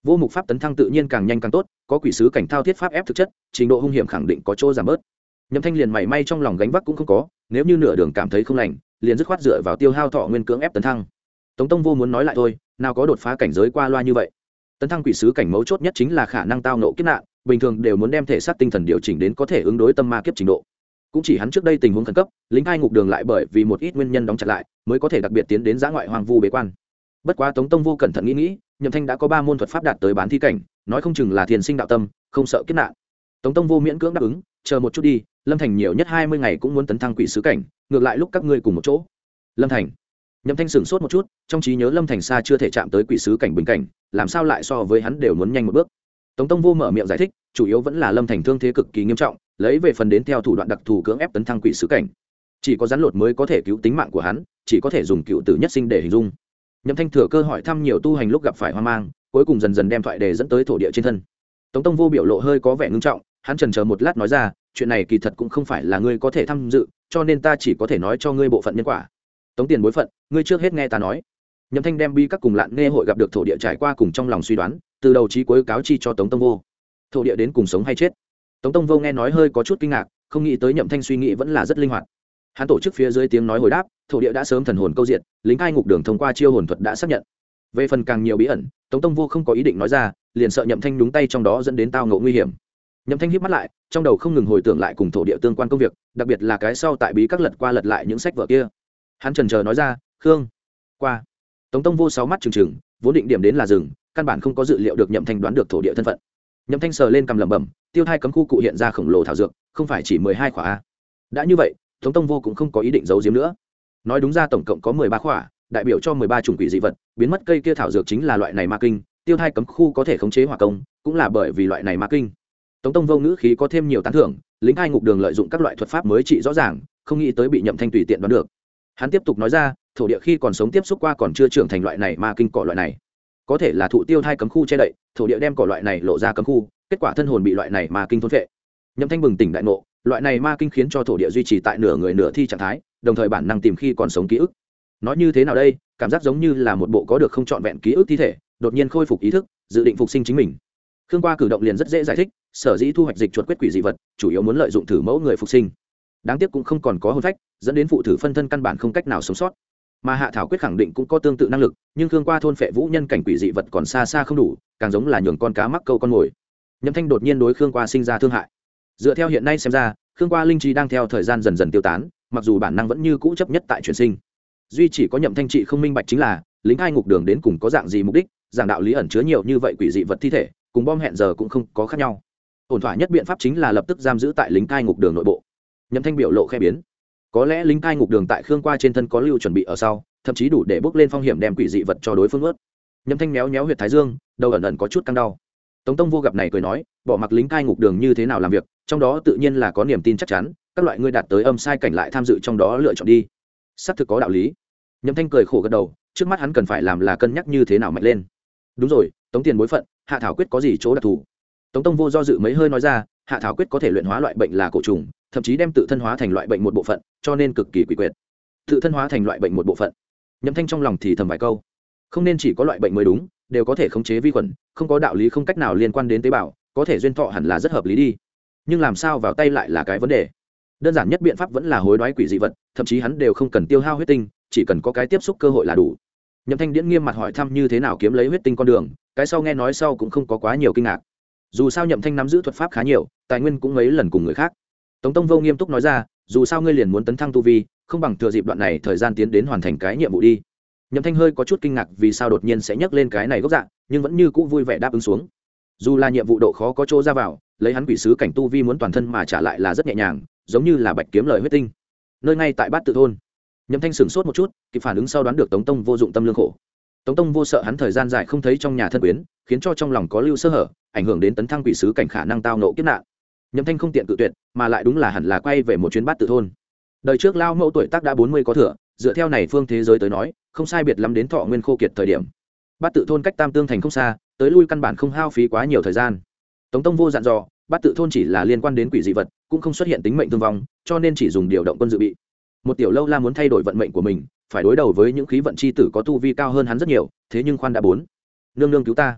vô mục pháp tấn thăng tự nhiên càng nhanh càng tốt, có quỷ sứ cảnh thao thiết pháp ép thực chất, trình độ hung hiểm khẳng định có chỗ giảm bớt. Nhậm Thanh liền mảy may trong lòng gánh vác cũng không có, nếu như nửa đường cảm thấy không lành, liền dứt khoát dựa vào tiêu hao thọ nguyên cưỡng ép tấn thăng. Tống Tông Vô muốn nói lại thôi, nào có đột phá cảnh giới qua loa như vậy. Tấn thăng quỷ sứ cảnh mấu chốt nhất chính là khả năng tao nộ kiếp nạn, bình thường đều muốn đem thể xác tinh thần điều chỉnh đến có thể ứng đối tâm ma kiếp trình độ. Cũng chỉ hắn trước đây tình huống khẩn cấp, lính hai ngục đường lại bởi vì một ít nguyên nhân đóng chặt lại, mới có thể đặc biệt tiến đến giã ngoại hoang vu bế quan. Bất quá Tống Tông Vô cẩn thận nghĩ, Nhậm Thanh đã có 3 môn thuật pháp đạt tới bán thi cảnh, nói không chừng là thiền sinh đạo tâm, không sợ kiếp nạn. Tống Tông Vô miễn cưỡng đáp ứng, chờ một chút đi, Lâm Thành nhiều nhất 20 ngày cũng muốn tấn thăng quỷ sứ cảnh, ngược lại lúc các ngươi cùng một chỗ. Lâm Thành. Nhậm Thanh sửng sốt một chút, trong trí nhớ Lâm Thành xa chưa thể chạm tới quỷ sứ cảnh bình cảnh, làm sao lại so với hắn đều muốn nhanh một bước. Tống Tông Vô mở miệng giải thích, chủ yếu vẫn là Lâm Thành thương thế cực kỳ nghiêm trọng, lấy về phần đến theo thủ đoạn đặc thù cưỡng ép tấn thăng quỷ sứ cảnh. Chỉ có rắn lột mới có thể cứu tính mạng của hắn, chỉ có thể dùng cựu tử nhất sinh để hình dung. Nhậm Thanh thừa cơ hỏi thăm nhiều tu hành lúc gặp phải hoang mang, cuối cùng dần dần đem thoại đề dẫn tới thổ địa trên thân. Tống Tông Vô biểu lộ hơi có vẻ ngưng trọng, hắn chần chờ một lát nói ra, chuyện này kỳ thật cũng không phải là ngươi có thể tham dự, cho nên ta chỉ có thể nói cho ngươi bộ phận nhân quả. Tống tiền bối phận, ngươi trước hết nghe ta nói. Nhậm Thanh đem bi các cùng Lạn Nghe hội gặp được thổ địa trải qua cùng trong lòng suy đoán, từ đầu chí cuối cáo chi cho Tống Tông Vô. Thổ địa đến cùng sống hay chết? Tống Tông Vô nghe nói hơi có chút kinh ngạc, không nghĩ tới Nhậm Thanh suy nghĩ vẫn là rất linh hoạt. Hắn tổ chức phía dưới tiếng nói hồi đáp, thổ địa đã sớm thần hồn câu diệt, lính cai ngục đường thông qua chiêu hồn thuật đã xác nhận. Về phần càng nhiều bí ẩn, Tống Tông Vô không có ý định nói ra, liền sợ Nhậm Thanh đúng tay trong đó dẫn đến tao ngộ nguy hiểm. Nhậm Thanh híp mắt lại, trong đầu không ngừng hồi tưởng lại cùng thổ địa tương quan công việc, đặc biệt là cái sau tại bí các lật qua lật lại những sách vở kia. Hắn chần chờ nói ra, "Khương, qua." Tống Tông Vô 6 mắt trừng trừng, vốn định điểm đến là rừng, căn bản không có dự liệu được Nhậm Thanh đoán được thổ địa thân phận. Nhậm Thanh sờ lên cầm lẩm bẩm, tiêu thai cấm khu cụ hiện ra khổng lồ thảo dược, không phải chỉ 12 khỏa a. Đã như vậy, Tống Tông Vô cũng không có ý định giấu giếm nữa. Nói đúng ra tổng cộng có 13 khỏa, đại biểu cho 13 chủng quỷ dị vật, biến mất cây kia thảo dược chính là loại này ma kinh, tiêu thai cấm khu có thể khống chế hỏa công, cũng là bởi vì loại này ma kinh. Tống Tông Vô ngữ khí có thêm nhiều tán thưởng, lính hai ngục đường lợi dụng các loại thuật pháp mới trị rõ ràng, không nghĩ tới bị Nhậm Thanh tùy tiện đoán được. Hắn tiếp tục nói ra, thổ địa khi còn sống tiếp xúc qua còn chưa trưởng thành loại này ma kinh cỏ loại này, có thể là thụ tiêu thai cấm khu che đậy, thổ địa đem cỏ loại này lộ ra cấm khu, kết quả thân hồn bị loại này ma kinh thôn phệ. Nhậm Thanh bừng tỉnh đại ngộ, loại này ma kinh khiến cho thổ địa duy trì tại nửa người nửa thi trạng thái, đồng thời bản năng tìm khi còn sống ký ức. Nói như thế nào đây, cảm giác giống như là một bộ có được không trọn vẹn ký ức thi thể, đột nhiên khôi phục ý thức, dự định phục sinh chính mình. Khương Qua cử động liền rất dễ giải thích, sở dĩ thu hoạch dịch chuột quyết quỷ dị vật, chủ yếu muốn lợi dụng thử mẫu người phục sinh. Đáng tiếc cũng không còn có hồn phách, dẫn đến phụ thử phân thân căn bản không cách nào sống sót. Mà Hạ Thảo quyết khẳng định cũng có tương tự năng lực, nhưng Khương Qua thôn phệ vũ nhân cảnh quỷ dị vật còn xa xa không đủ, càng giống là nhường con cá mắc câu con mồi. Nhậm Thanh đột nhiên đối Khương Qua sinh ra thương hại. Dựa theo hiện nay xem ra, Khương Qua linh trí đang theo thời gian dần dần tiêu tán, mặc dù bản năng vẫn như cũ chấp nhất tại chuyển sinh. Duy chỉ có Nhậm Thanh trị không minh bạch chính là, lính hai ngục đường đến cùng có dạng gì mục đích, giảng đạo lý ẩn chứa nhiều như vậy quỷ dị vật thi thể, cùng bom hẹn giờ cũng không có khác nhau. Ổn thỏa nhất biện pháp chính là lập tức giam giữ tại lính cai ngục đường nội bộ. Nhậm Thanh biểu lộ khẽ biến, có lẽ lính cai ngục đường tại Khương Qua trên thân có lưu chuẩn bị ở sau, thậm chí đủ để bước lên phong hiểm đem quỷ dị vật cho đối phương ướt. Nhậm Thanh méo méo huyệt thái dương, đầu ẩn ẩn có chút căng đau. Tống Tông Vô gặp này cười nói, bỏ mặc lính cai ngục đường như thế nào làm việc, trong đó tự nhiên là có niềm tin chắc chắn, các loại ngươi đạt tới âm sai cảnh lại tham dự trong đó lựa chọn đi. Sắp thực có đạo lý. Nhậm Thanh cười khổ gật đầu, trước mắt hắn cần phải làm là cân nhắc như thế nào mạnh lên. Đúng rồi, Tống tiền bối phận, Hạ Thảo quyết có gì chỗ đặc thù? Tống Tông Vô do dự mấy hơi nói ra, Hạ Thảo quyết có thể luyện hóa loại bệnh là cổ trùng, thậm chí đem tự thân hóa thành loại bệnh một bộ phận, cho nên cực kỳ quỷ quyệt. Tự thân hóa thành loại bệnh một bộ phận. Nhậm Thanh trong lòng thì thầm vài câu, không nên chỉ có loại bệnh mới đúng, đều có thể khống chế vi khuẩn, không có đạo lý không cách nào liên quan đến tế bào, có thể duyên thọ hẳn là rất hợp lý đi. Nhưng làm sao vào tay lại là cái vấn đề. Đơn giản nhất biện pháp vẫn là hối đoái quỷ dị vật, thậm chí hắn đều không cần tiêu hao huyết tinh, chỉ cần có cái tiếp xúc cơ hội là đủ. Nhậm Thanh điễn nghiêm mặt hỏi thăm như thế nào kiếm lấy huyết tinh con đường, cái sau nghe nói sau cũng không có quá nhiều kinh ngạc. Dù sao Nhậm Thanh nắm giữ thuật pháp khá nhiều, tài nguyên cũng mấy lần cùng người khác. Tống Tông Vô nghiêm túc nói ra, dù sao ngươi liền muốn tấn thăng tu vi, không bằng thừa dịp đoạn này thời gian tiến đến hoàn thành cái nhiệm vụ đi. Nhậm Thanh hơi có chút kinh ngạc vì sao đột nhiên sẽ nhắc lên cái này gốc dạng, nhưng vẫn như cũ vui vẻ đáp ứng xuống. Dù là nhiệm vụ độ khó có chỗ ra vào, lấy hắn quỷ sứ cảnh tu vi muốn toàn thân mà trả lại là rất nhẹ nhàng, giống như là bạch kiếm lời huyết tinh. Nơi ngay tại Bát Tự thôn. Nhậm Thanh sửng sốt một chút, kịp phản ứng sau đoán được Tống Tông Vô dụng tâm lương khổ. Tống Tông Vô sợ hắn thời gian dài không thấy trong nhà thân quyến, khiến cho trong lòng có lưu sơ hở, ảnh hưởng đến tấn thăng quỷ sứ cảnh khả năng tao nộ kiếp nạn. Nhậm Thanh không tiện cự tuyệt, mà lại đúng là hẳn là quay về một chuyến Bát Tự thôn. Đời trước lao mẫu tuổi tác đã 40 có thừa, dựa theo này phương thế giới tới nói, không sai biệt lắm đến thọ nguyên khô kiệt thời điểm. Bát Tự thôn cách Tam Tương thành không xa, tới lui căn bản không hao phí quá nhiều thời gian. Tống Tông Vô dặn dò, Bát Tự thôn chỉ là liên quan đến quỷ dị vật, cũng không xuất hiện tính mệnh thương vong, cho nên chỉ dùng điều động quân dự bị. Một tiểu lâu la muốn thay đổi vận mệnh của mình, phải đối đầu với những khí vận chi tử có tu vi cao hơn hắn rất nhiều, thế nhưng khoan đã bốn. Nương nương cứu ta.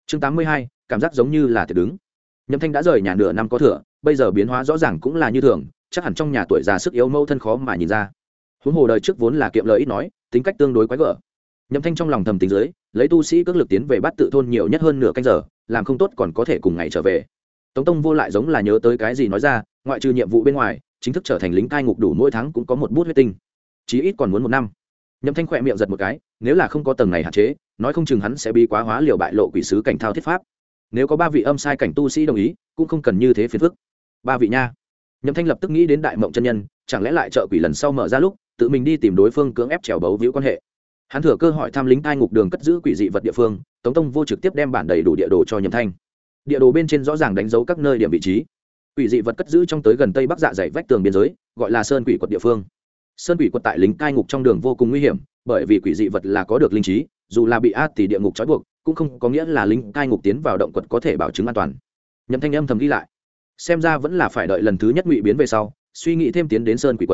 chương 82, cảm giác giống như là thiệt đứng. Nhậm Thanh đã rời nhà nửa năm có thừa, bây giờ biến hóa rõ ràng cũng là như thường, chắc hẳn trong nhà tuổi già sức yếu mâu thân khó mà nhìn ra. Huống hồ đời trước vốn là kiệm lời ít nói, tính cách tương đối quái gở. Nhậm Thanh trong lòng thầm tính dưới, lấy tu sĩ cước lực tiến về Bát Tự thôn nhiều nhất hơn nửa canh giờ, làm không tốt còn có thể cùng ngày trở về. Tống Tông Vô lại giống là nhớ tới cái gì nói ra, ngoại trừ nhiệm vụ bên ngoài, chính thức trở thành lính cai ngục đủ mỗi tháng cũng có một bút huyết tinh, chí ít còn muốn một năm. Nhậm Thanh khỏe miệng giật một cái, nếu là không có tầng này hạn chế, nói không chừng hắn sẽ bị quá hóa liều bại lộ quỷ sứ cảnh thao thiết pháp. Nếu có 3 vị âm sai cảnh tu sĩ đồng ý, cũng không cần như thế phiền phức. 3 vị nha. Nhậm Thanh lập tức nghĩ đến Đại Mộng chân nhân, chẳng lẽ lại trợ quỷ lần sau mở ra lúc, tự mình đi tìm đối phương cưỡng ép trèo bấu víu quan hệ. Hắn thừa cơ hỏi thăm lính cai ngục đường cất giữ quỷ dị vật địa phương, Tống Tông Vô trực tiếp đem bản đầy đủ địa đồ cho Nhậm Thanh. Địa đồ bên trên rõ ràng đánh dấu các nơi điểm vị trí. Quỷ dị vật cất giữ trong tới gần tây bắc dạ dày vách tường biên giới, gọi là sơn quỷ quật địa phương. Sơn quỷ quật tại lính cai ngục trong đường vô cùng nguy hiểm, bởi vì quỷ dị vật là có được linh trí, dù là bị ác thì địa ngục trói buộc, cũng không có nghĩa là lính cai ngục tiến vào động quật có thể bảo chứng an toàn. Nhậm Thanh âm thầm ghi lại, xem ra vẫn là phải đợi lần thứ nhất ngụy biến về sau, suy nghĩ thêm tiến đến sơn quỷ quật.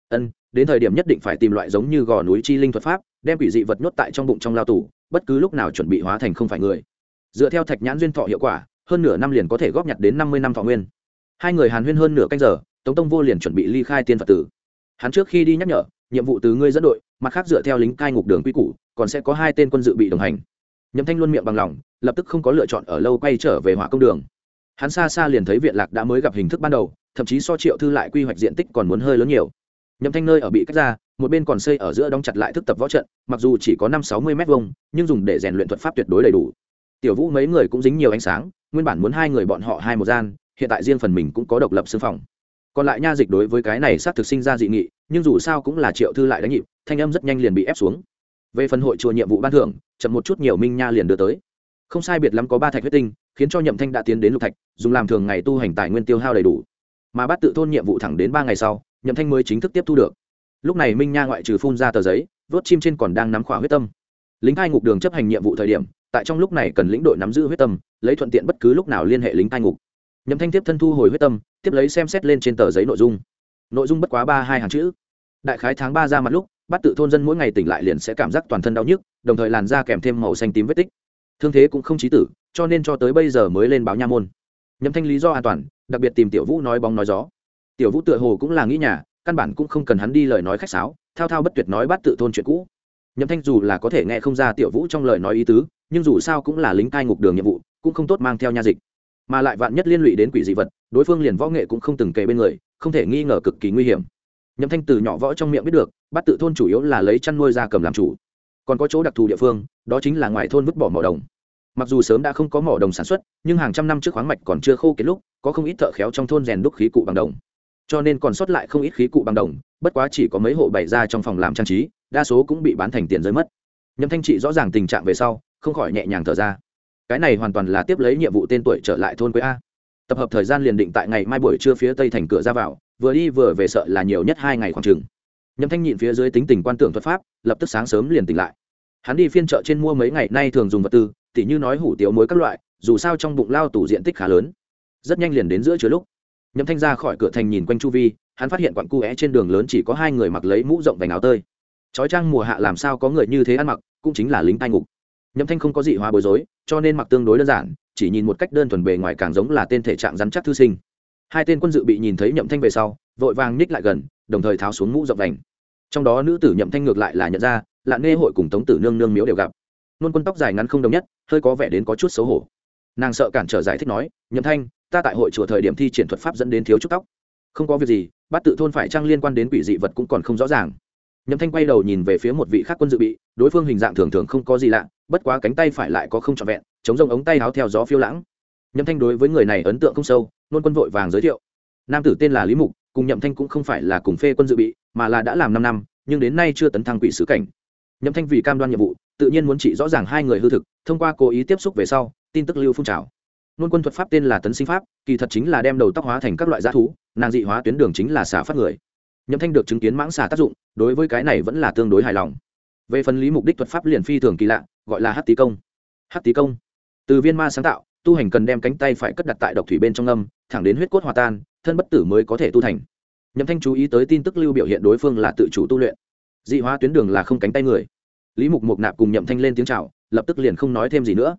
Đến thời điểm nhất định phải tìm loại giống như gò núi chi linh thuật pháp, đem quỷ dị vật nhốt tại trong bụng trong lao tù, bất cứ lúc nào chuẩn bị hóa thành không phải người. Dựa theo thạch nhãn duyên thọ hiệu quả, hơn nửa năm liền có thể góp nhặt đến 50 năm thọ nguyên. Hai người hàn huyên hơn nửa canh giờ, Tống Tông Vô liền chuẩn bị ly khai tiên Phật tử. Hắn trước khi đi nhắc nhở, nhiệm vụ từ ngươi dẫn đội, mặt khác dựa theo lính cai ngục đường quy củ, còn sẽ có 2 tên quân dự bị đồng hành. Nhậm Thanh luôn miệng bằng lòng, lập tức không có lựa chọn ở lâu quay trở về Hỏa Công đường. Hắn xa xa liền thấy viện lạc đã mới gặp hình thức ban đầu, thậm chí so Triệu Thư lại quy hoạch diện tích còn muốn hơi lớn nhiều. Nhậm Thanh nơi ở bị cách ra, một bên còn xây ở giữa đóng chặt lại thức tập võ trận, mặc dù chỉ có 5-60 mét vuông, nhưng dùng để rèn luyện thuật pháp tuyệt đối đầy đủ. Tiểu Vũ mấy người cũng dính nhiều ánh sáng, nguyên bản muốn 2 người bọn họ 2 một gian, hiện tại riêng phần mình cũng có độc lập xương phòng. Còn lại nha dịch đối với cái này xác thực sinh ra dị nghị, nhưng dù sao cũng là Triệu Thư lại đánh nhịp, thanh âm rất nhanh liền bị ép xuống. Về phần hội chùa nhiệm vụ ban thưởng, chậm một chút nhiều minh nha liền đưa tới. Không sai biệt lắm có 3 thạch huyết tinh, khiến cho Nhậm Thanh đã tiến đến lục thạch, dùng làm thường ngày tu hành tài nguyên tiêu hao đầy đủ. Mà Bát Tự thôn nhiệm vụ thẳng đến 3 ngày sau, Nhậm Thanh mới chính thức tiếp thu được. Lúc này minh nha ngoại trừ phun ra tờ giấy, vớt chim trên còn đang nắm khỏa huyết tâm. Lính cai ngục đường chấp hành nhiệm vụ thời điểm, tại trong lúc này cần lĩnh đội nắm giữ huyết tâm, lấy thuận tiện bất cứ lúc nào liên hệ lính cai ngục. Nhậm Thanh tiếp thân thu hồi huyết tâm, tiếp lấy xem xét lên trên tờ giấy nội dung bất quá 3-2 hàng chữ. Đại khái tháng 3 ra mặt lúc, Bát Tự thôn dân mỗi ngày tỉnh lại liền sẽ cảm giác toàn thân đau nhức, đồng thời làn da kèm thêm màu xanh tím vết tích. Thương thế cũng không chí tử, cho nên cho tới bây giờ mới lên báo nha môn. Nhậm Thanh lý do an toàn, đặc biệt tìm Tiểu Vũ nói bóng nói gió. Tiểu Vũ tựa hồ cũng là nghĩ nhà, căn bản cũng không cần hắn đi lời nói khách sáo, thao thao bất tuyệt nói Bát Tự thôn chuyện cũ. Nhậm Thanh dù là có thể nghe không ra Tiểu Vũ trong lời nói ý tứ, nhưng dù sao cũng là lính cai ngục đường nhiệm vụ, cũng không tốt mang theo nha dịch, mà lại vạn nhất liên lụy đến quỷ dị vật, đối phương liền võ nghệ cũng không từng kề bên người, không thể nghi ngờ cực kỳ nguy hiểm. Nhậm Thanh từ nhỏ võ trong miệng biết được, Bát Tự thôn chủ yếu là lấy chăn nuôi gia cầm làm chủ, còn có chỗ đặc thù địa phương, đó chính là ngoài thôn vứt bỏ mỏ đồng. Mặc dù sớm đã không có mỏ đồng sản xuất, nhưng hàng trăm năm trước khoáng mạch còn chưa khô kiệt lúc, có không ít thợ khéo trong thôn rèn đúc khí cụ bằng đồng, cho nên còn sót lại không ít khí cụ bằng đồng, bất quá chỉ có mấy hộ bày ra trong phòng làm trang trí, đa số cũng bị bán thành tiền rơi mất. Nhậm Thanh trị rõ ràng tình trạng về sau, không khỏi nhẹ nhàng thở ra. Cái này hoàn toàn là tiếp lấy nhiệm vụ tên tuổi trở lại thôn quê a. Tập hợp thời gian liền định tại ngày mai buổi trưa phía tây thành cửa ra vào, vừa đi vừa về sợ là nhiều nhất 2 ngày khoảng chừng. Nhậm Thanh nhịn phía dưới tính tình quan tưởng thuật pháp, lập tức sáng sớm liền tỉnh lại. Hắn đi phiên chợ trên mua mấy ngày nay thường dùng vật tư, tỉ như nói hủ tiếu muối các loại, dù sao trong bụng lao tủ diện tích khá lớn. Rất nhanh liền đến giữa trưa lúc, Nhậm Thanh ra khỏi cửa thành nhìn quanh chu vi, hắn phát hiện quặng cu é trên đường lớn chỉ có 2 người mặc lấy mũ rộng vành áo tơi. Chói trang mùa hạ làm sao có người như thế ăn mặc, cũng chính là lính cai ngục. Nhậm Thanh không có dị hóa bối rối, cho nên mặc tương đối đơn giản, chỉ nhìn một cách đơn thuần bề ngoài càng giống là tên thể trạng rắn chắc thư sinh. 2 tên quân dự bị nhìn thấy Nhậm Thanh về sau, vội vàng nhích lại gần, đồng thời tháo xuống mũ rộng vành. Trong đó nữ tử Nhậm Thanh ngược lại là nhận ra, Lạn Nghê hội cùng Tống Tử Nương nương miếu đều gặp. Nôn Quân tóc dài ngắn không đồng nhất, hơi có vẻ đến có chút xấu hổ. Nàng sợ cản trở giải thích nói, Nhậm Thanh, ta tại hội chùa thời điểm thi triển thuật pháp dẫn đến thiếu chút tóc. Không có việc gì, Bát Tự thôn phải trang liên quan đến quỷ dị vật cũng còn không rõ ràng. Nhậm Thanh quay đầu nhìn về phía một vị khác quân dự bị, đối phương hình dạng thường thường không có gì lạ, bất quá cánh tay phải lại có không trọn vẹn, chống rông ống tay áo theo gió phiêu lãng. Nhậm Thanh đối với người này ấn tượng không sâu, Nôn Quân vội vàng giới thiệu. Nam tử tên là Lý Mục, cùng Nhậm Thanh cũng không phải là cùng phê quân dự bị, mà là đã làm 5 năm, nhưng đến nay chưa tấn thăng quỷ sứ cảnh. Nhậm Thanh vì cam đoan nhiệm vụ, tự nhiên muốn chỉ rõ ràng 2 người hư thực, thông qua cố ý tiếp xúc về sau, tin tức lưu phun trào. Nôn Quân thuật pháp tên là Tấn Sinh pháp, kỳ thật chính là đem đầu tóc hóa thành các loại dã thú, nàng dị hóa tuyến đường chính là xả phát người. Nhậm Thanh được chứng kiến mãng xà tác dụng, đối với cái này vẫn là tương đối hài lòng. Về phần Lý Mục đích thuật pháp liền phi thường kỳ lạ, gọi là Hắc Tí công. Hắc Tí công, từ viên ma sáng tạo, tu hành cần đem cánh tay phải cất đặt tại độc thủy bên trong âm, thẳng đến huyết cốt hòa tan, thân bất tử mới có thể tu thành. Nhậm Thanh chú ý tới tin tức lưu biểu hiện đối phương là tự chủ tu luyện, dị hóa tuyến đường là không cánh tay người. Lý Mục Mục Nạp cùng Nhậm Thanh lên tiếng chào, lập tức liền không nói thêm gì nữa.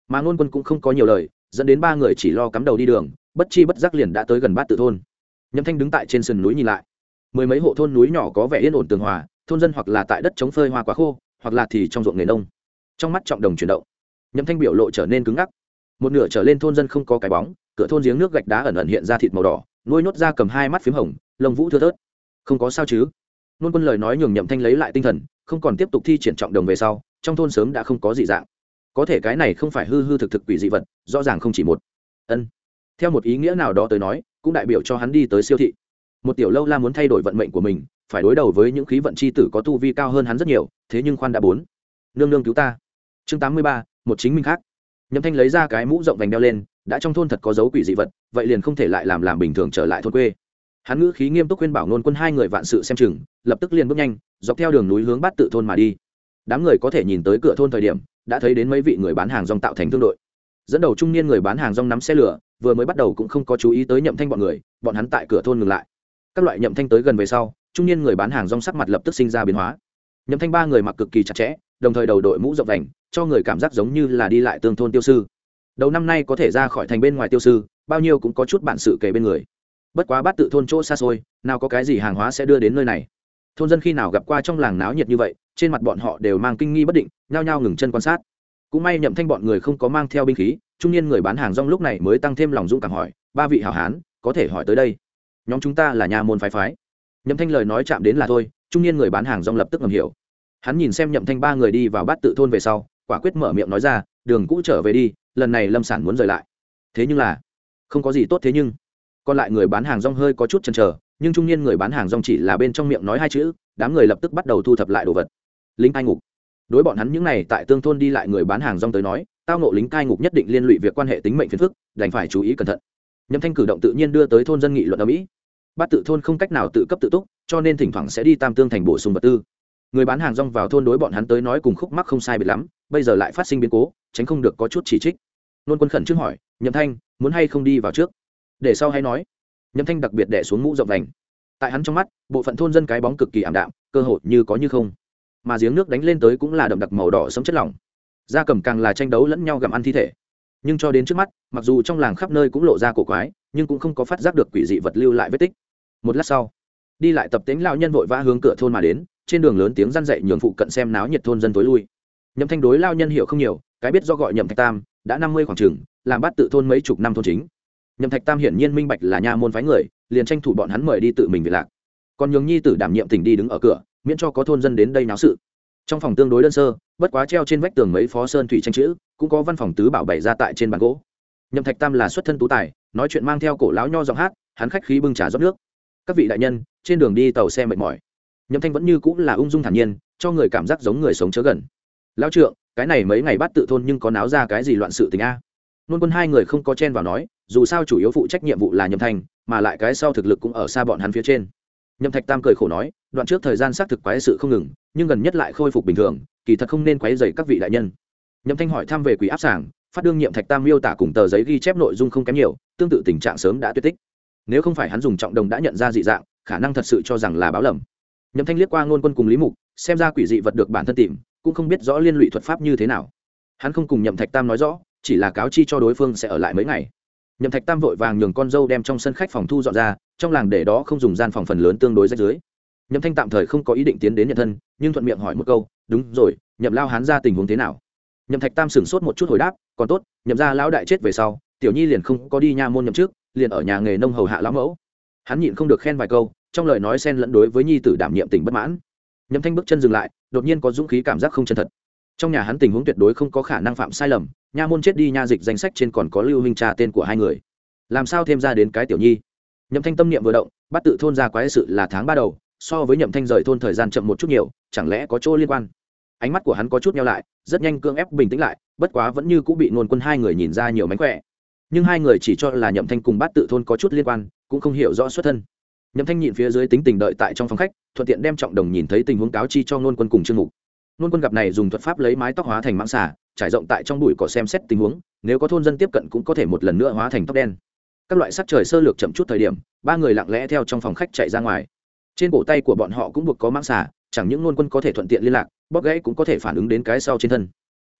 mà ngôn quân cũng không có nhiều lời, dẫn đến ba người chỉ lo cắm đầu đi đường, bất chi bất giác liền đã tới gần bát tự thôn. Nhậm Thanh đứng tại trên sườn núi nhìn lại, mười mấy hộ thôn núi nhỏ có vẻ yên ổn tường hòa, thôn dân hoặc là tại đất chống phơi hoa quả khô, hoặc là thì trong ruộng nghề nông. Trong mắt Trọng Đồng chuyển động, Nhậm Thanh biểu lộ trở nên cứng ngắc. Một nửa trở lên thôn dân không có cái bóng, cửa thôn giếng nước gạch đá ẩn ẩn hiện ra thịt màu đỏ, nuôi nốt ra cầm hai mắt phím hồng, lông vũ thưa thớt. Không có sao chứ? Nôn Quân lời nói nhường Nhậm Thanh lấy lại tinh thần, không còn tiếp tục thi triển Trọng Đồng về sau, trong thôn sớm đã không có dị dạng. Có thể cái này không phải hư hư thực thực quỷ dị vật, rõ ràng không chỉ một. Ân. Theo một ý nghĩa nào đó tới nói, cũng đại biểu cho hắn đi tới siêu thị. Một tiểu lâu la muốn thay đổi vận mệnh của mình, phải đối đầu với những khí vận chi tử có tu vi cao hơn hắn rất nhiều, thế nhưng khoan đã bốn. Nương nương cứu ta. Chương 83, một chính minh khác. Nhậm Thanh lấy ra cái mũ rộng vành đeo lên, đã trong thôn thật có dấu quỷ dị vật, vậy liền không thể lại làm bình thường trở lại thôn quê. Hắn ngữ khí nghiêm túc khuyên bảo Nôn Quân hai người vạn sự xem chừng, lập tức liền bước nhanh, dọc theo đường núi hướng Bát Tự thôn mà đi. Đám người có thể nhìn tới cửa thôn thời điểm, đã thấy đến mấy vị người bán hàng rong tạo thành thương đội. Dẫn đầu trung niên người bán hàng rong nắm xe lửa, vừa mới bắt đầu cũng không có chú ý tới Nhậm Thanh bọn người, bọn hắn tại cửa thôn ngừng lại. Các loại Nhậm Thanh tới gần về sau, trung niên người bán hàng rong sắc mặt lập tức sinh ra biến hóa. Nhậm Thanh ba người mặc cực kỳ chặt chẽ, đồng thời đầu đội mũ rộng vành, cho người cảm giác giống như là đi lại tương thôn tiêu sư. Đầu năm nay có thể ra khỏi thành bên ngoài tiêu sư, bao nhiêu cũng có chút bản sự kề bên người. Bất quá Bát Tự thôn chỗ xa xôi, nào có cái gì hàng hóa sẽ đưa đến nơi này. Thôn dân khi nào gặp qua trong làng náo nhiệt như vậy, trên mặt bọn họ đều mang kinh nghi bất định, nhao nhao ngừng chân quan sát. Cũng may Nhậm Thanh bọn người không có mang theo binh khí, trung niên người bán hàng rong lúc này mới tăng thêm lòng dũng cảm hỏi, ba vị hảo hán, có thể hỏi tới đây. Nhóm chúng ta là nhà môn phái. Nhậm Thanh lời nói chạm đến là thôi, trung niên người bán hàng rong lập tức ngầm hiểu. Hắn nhìn xem Nhậm Thanh ba người đi vào Bát Tự thôn về sau, quả quyết mở miệng nói ra, đường cũ trở về đi, lần này lâm sản muốn rời lại. Thế nhưng là không có gì tốt, thế nhưng còn lại người bán hàng rong hơi có chút chần chờ, nhưng trung niên người bán hàng rong chỉ là bên trong miệng nói hai chữ, đám người lập tức bắt đầu thu thập lại đồ vật. Lính cai ngục. Đối bọn hắn những này tại tương thôn đi lại người bán hàng rong tới nói, tao ngộ lính cai ngục nhất định liên lụy việc quan hệ tính mệnh phiền phức, đành phải chú ý cẩn thận. Nhậm Thanh cử động tự nhiên đưa tới thôn dân nghị luận ầm ĩ. Bát Tự thôn không cách nào tự cấp tự túc, cho nên thỉnh thoảng sẽ đi Tam Tương thành bổ sung vật tư. Người bán hàng rong vào thôn đối bọn hắn tới nói cùng khúc mắc không sai biệt lắm, bây giờ lại phát sinh biến cố, tránh không được có chút chỉ trích. Nôn Quân khẩn trương hỏi, Nhậm Thanh, muốn hay không đi vào trước? Để sau hay nói. Nhậm Thanh đặc biệt đè xuống mũ rộng vành. Tại hắn trong mắt, bộ phận thôn dân cái bóng cực kỳ ảm đạm, cơ hội như có như không. Mà giếng nước đánh lên tới cũng là đậm đặc màu đỏ sẫm chất lỏng. Gia cầm càng là tranh đấu lẫn nhau gặm ăn thi thể. Nhưng cho đến trước mắt, mặc dù trong làng khắp nơi cũng lộ ra cổ quái, nhưng cũng không có phát giác được quỷ dị vật lưu lại vết tích. Một lát sau, đi lại tập tính lão nhân vội vã hướng cửa thôn mà đến, trên đường lớn tiếng răn dậy nhường phụ cận xem náo nhiệt thôn dân tối lui. Nhậm Thanh đối lão nhân hiểu không nhiều, cái biết do gọi Nhậm Thạch Tam, đã 50 khoảng chừng, làm Bát Tự thôn mấy chục năm thôn chính. Nhậm Thạch Tam hiển nhiên minh bạch là nha môn phái người, liền tranh thủ bọn hắn mời đi tự mình về lạc. Còn nhường nhi tử đảm nhiệm tỉnh đi đứng ở cửa, miễn cho có thôn dân đến đây náo sự. Trong phòng tương đối đơn sơ, bất quá treo trên vách tường mấy phó sơn thủy tranh chữ, cũng có văn phòng tứ bảo bày ra tại trên bàn gỗ. Nhậm Thạch Tam là xuất thân tú tài, nói chuyện mang theo cổ lão nho giọng hát, hắn khách khí bưng trà rót nước. Các vị đại nhân, trên đường đi tàu xe mệt mỏi. Nhậm Thanh vẫn như cũng là ung dung thản nhiên, cho người cảm giác giống người sống chớ gần. Lão trượng, cái này mấy ngày Bát Tự thôn nhưng có náo ra cái gì loạn sự tình a? Nôn Quân hai người không có chen vào nói, dù sao chủ yếu phụ trách nhiệm vụ là Nhậm Thanh, mà lại cái sau thực lực cũng ở xa bọn hắn phía trên. Nhậm Thạch Tam cười khổ nói, đoạn trước thời gian xác thực quái sự không ngừng, nhưng gần nhất lại khôi phục bình thường, kỳ thật không nên quấy rầy các vị đại nhân. Nhậm Thanh hỏi thăm về quỷ áp sảng, phát đương Nhiệm Thạch Tam miêu tả cùng tờ giấy ghi chép nội dung không kém nhiều, tương tự tình trạng sớm đã tuyệt tích. Nếu không phải hắn dùng Trọng Đồng đã nhận ra dị dạng, khả năng thật sự cho rằng là báo lầm. Nhậm Thanh liếc qua Nôn Quân cùng Lý Mục, xem ra quỷ dị vật được bản thân tìm, cũng không biết rõ liên lụy thuật pháp như thế nào. Hắn không cùng Nhậm Thạch Tam nói rõ, chỉ là cáo chi cho đối phương sẽ ở lại mấy ngày. Nhậm Thạch Tam vội vàng nhường con dâu đem trong sân khách phòng thu dọn ra, trong làng để đó không dùng gian phòng phần lớn tương đối rách dưới. Nhậm Thanh tạm thời không có ý định tiến đến nhận thân, nhưng thuận miệng hỏi một câu, đúng rồi, Nhậm lao hán ra tình huống thế nào? Nhậm Thạch Tam sửng sốt một chút hồi đáp, còn tốt, Nhậm gia lão đại chết về sau, tiểu nhi liền không có đi nha môn nhậm trước, liền ở nhà nghề nông hầu hạ lão mẫu. Hắn nhịn không được khen vài câu, trong lời nói xen lẫn đối với nhi tử đảm nhiệm tình bất mãn. Nhậm Thanh bước chân dừng lại, đột nhiên có dũng khí cảm giác không chân thật. Trong nhà hắn tình huống tuyệt đối không có khả năng phạm sai lầm, nha môn chết đi nha dịch danh sách trên còn có Lưu Minh Trà tên của hai người, làm sao thêm ra đến cái tiểu nhi? Nhậm Thanh tâm niệm vừa động, Bát Tự thôn ra quái sự là tháng 3 đầu, so với Nhậm Thanh rời thôn thời gian chậm một chút nhiều, chẳng lẽ có chỗ liên quan? Ánh mắt của hắn có chút nheo lại, rất nhanh cưỡng ép bình tĩnh lại, bất quá vẫn như cũng bị Nôn Quân hai người nhìn ra nhiều mánh khỏe. Nhưng hai người chỉ cho là Nhậm Thanh cùng Bát Tự thôn có chút liên quan, cũng không hiểu rõ xuất thân. Nhậm Thanh nhịn phía dưới tính tình đợi tại trong phòng khách, thuận tiện đem Trọng Đồng nhìn thấy tình huống cáo chi cho Nôn Quân cùng Trương Mục. Nôn Quân gặp này dùng thuật pháp lấy mái tóc hóa thành mãng xà, trải rộng tại trong bụi cỏ xem xét tình huống, nếu có thôn dân tiếp cận cũng có thể một lần nữa hóa thành tóc đen. Các loại sắc trời sơ lược chậm chút thời điểm, ba người lặng lẽ theo trong phòng khách chạy ra ngoài. Trên cổ tay của bọn họ cũng buộc có mãng xà, chẳng những Nôn Quân có thể thuận tiện liên lạc, bóp gãy cũng có thể phản ứng đến cái sau trên thân.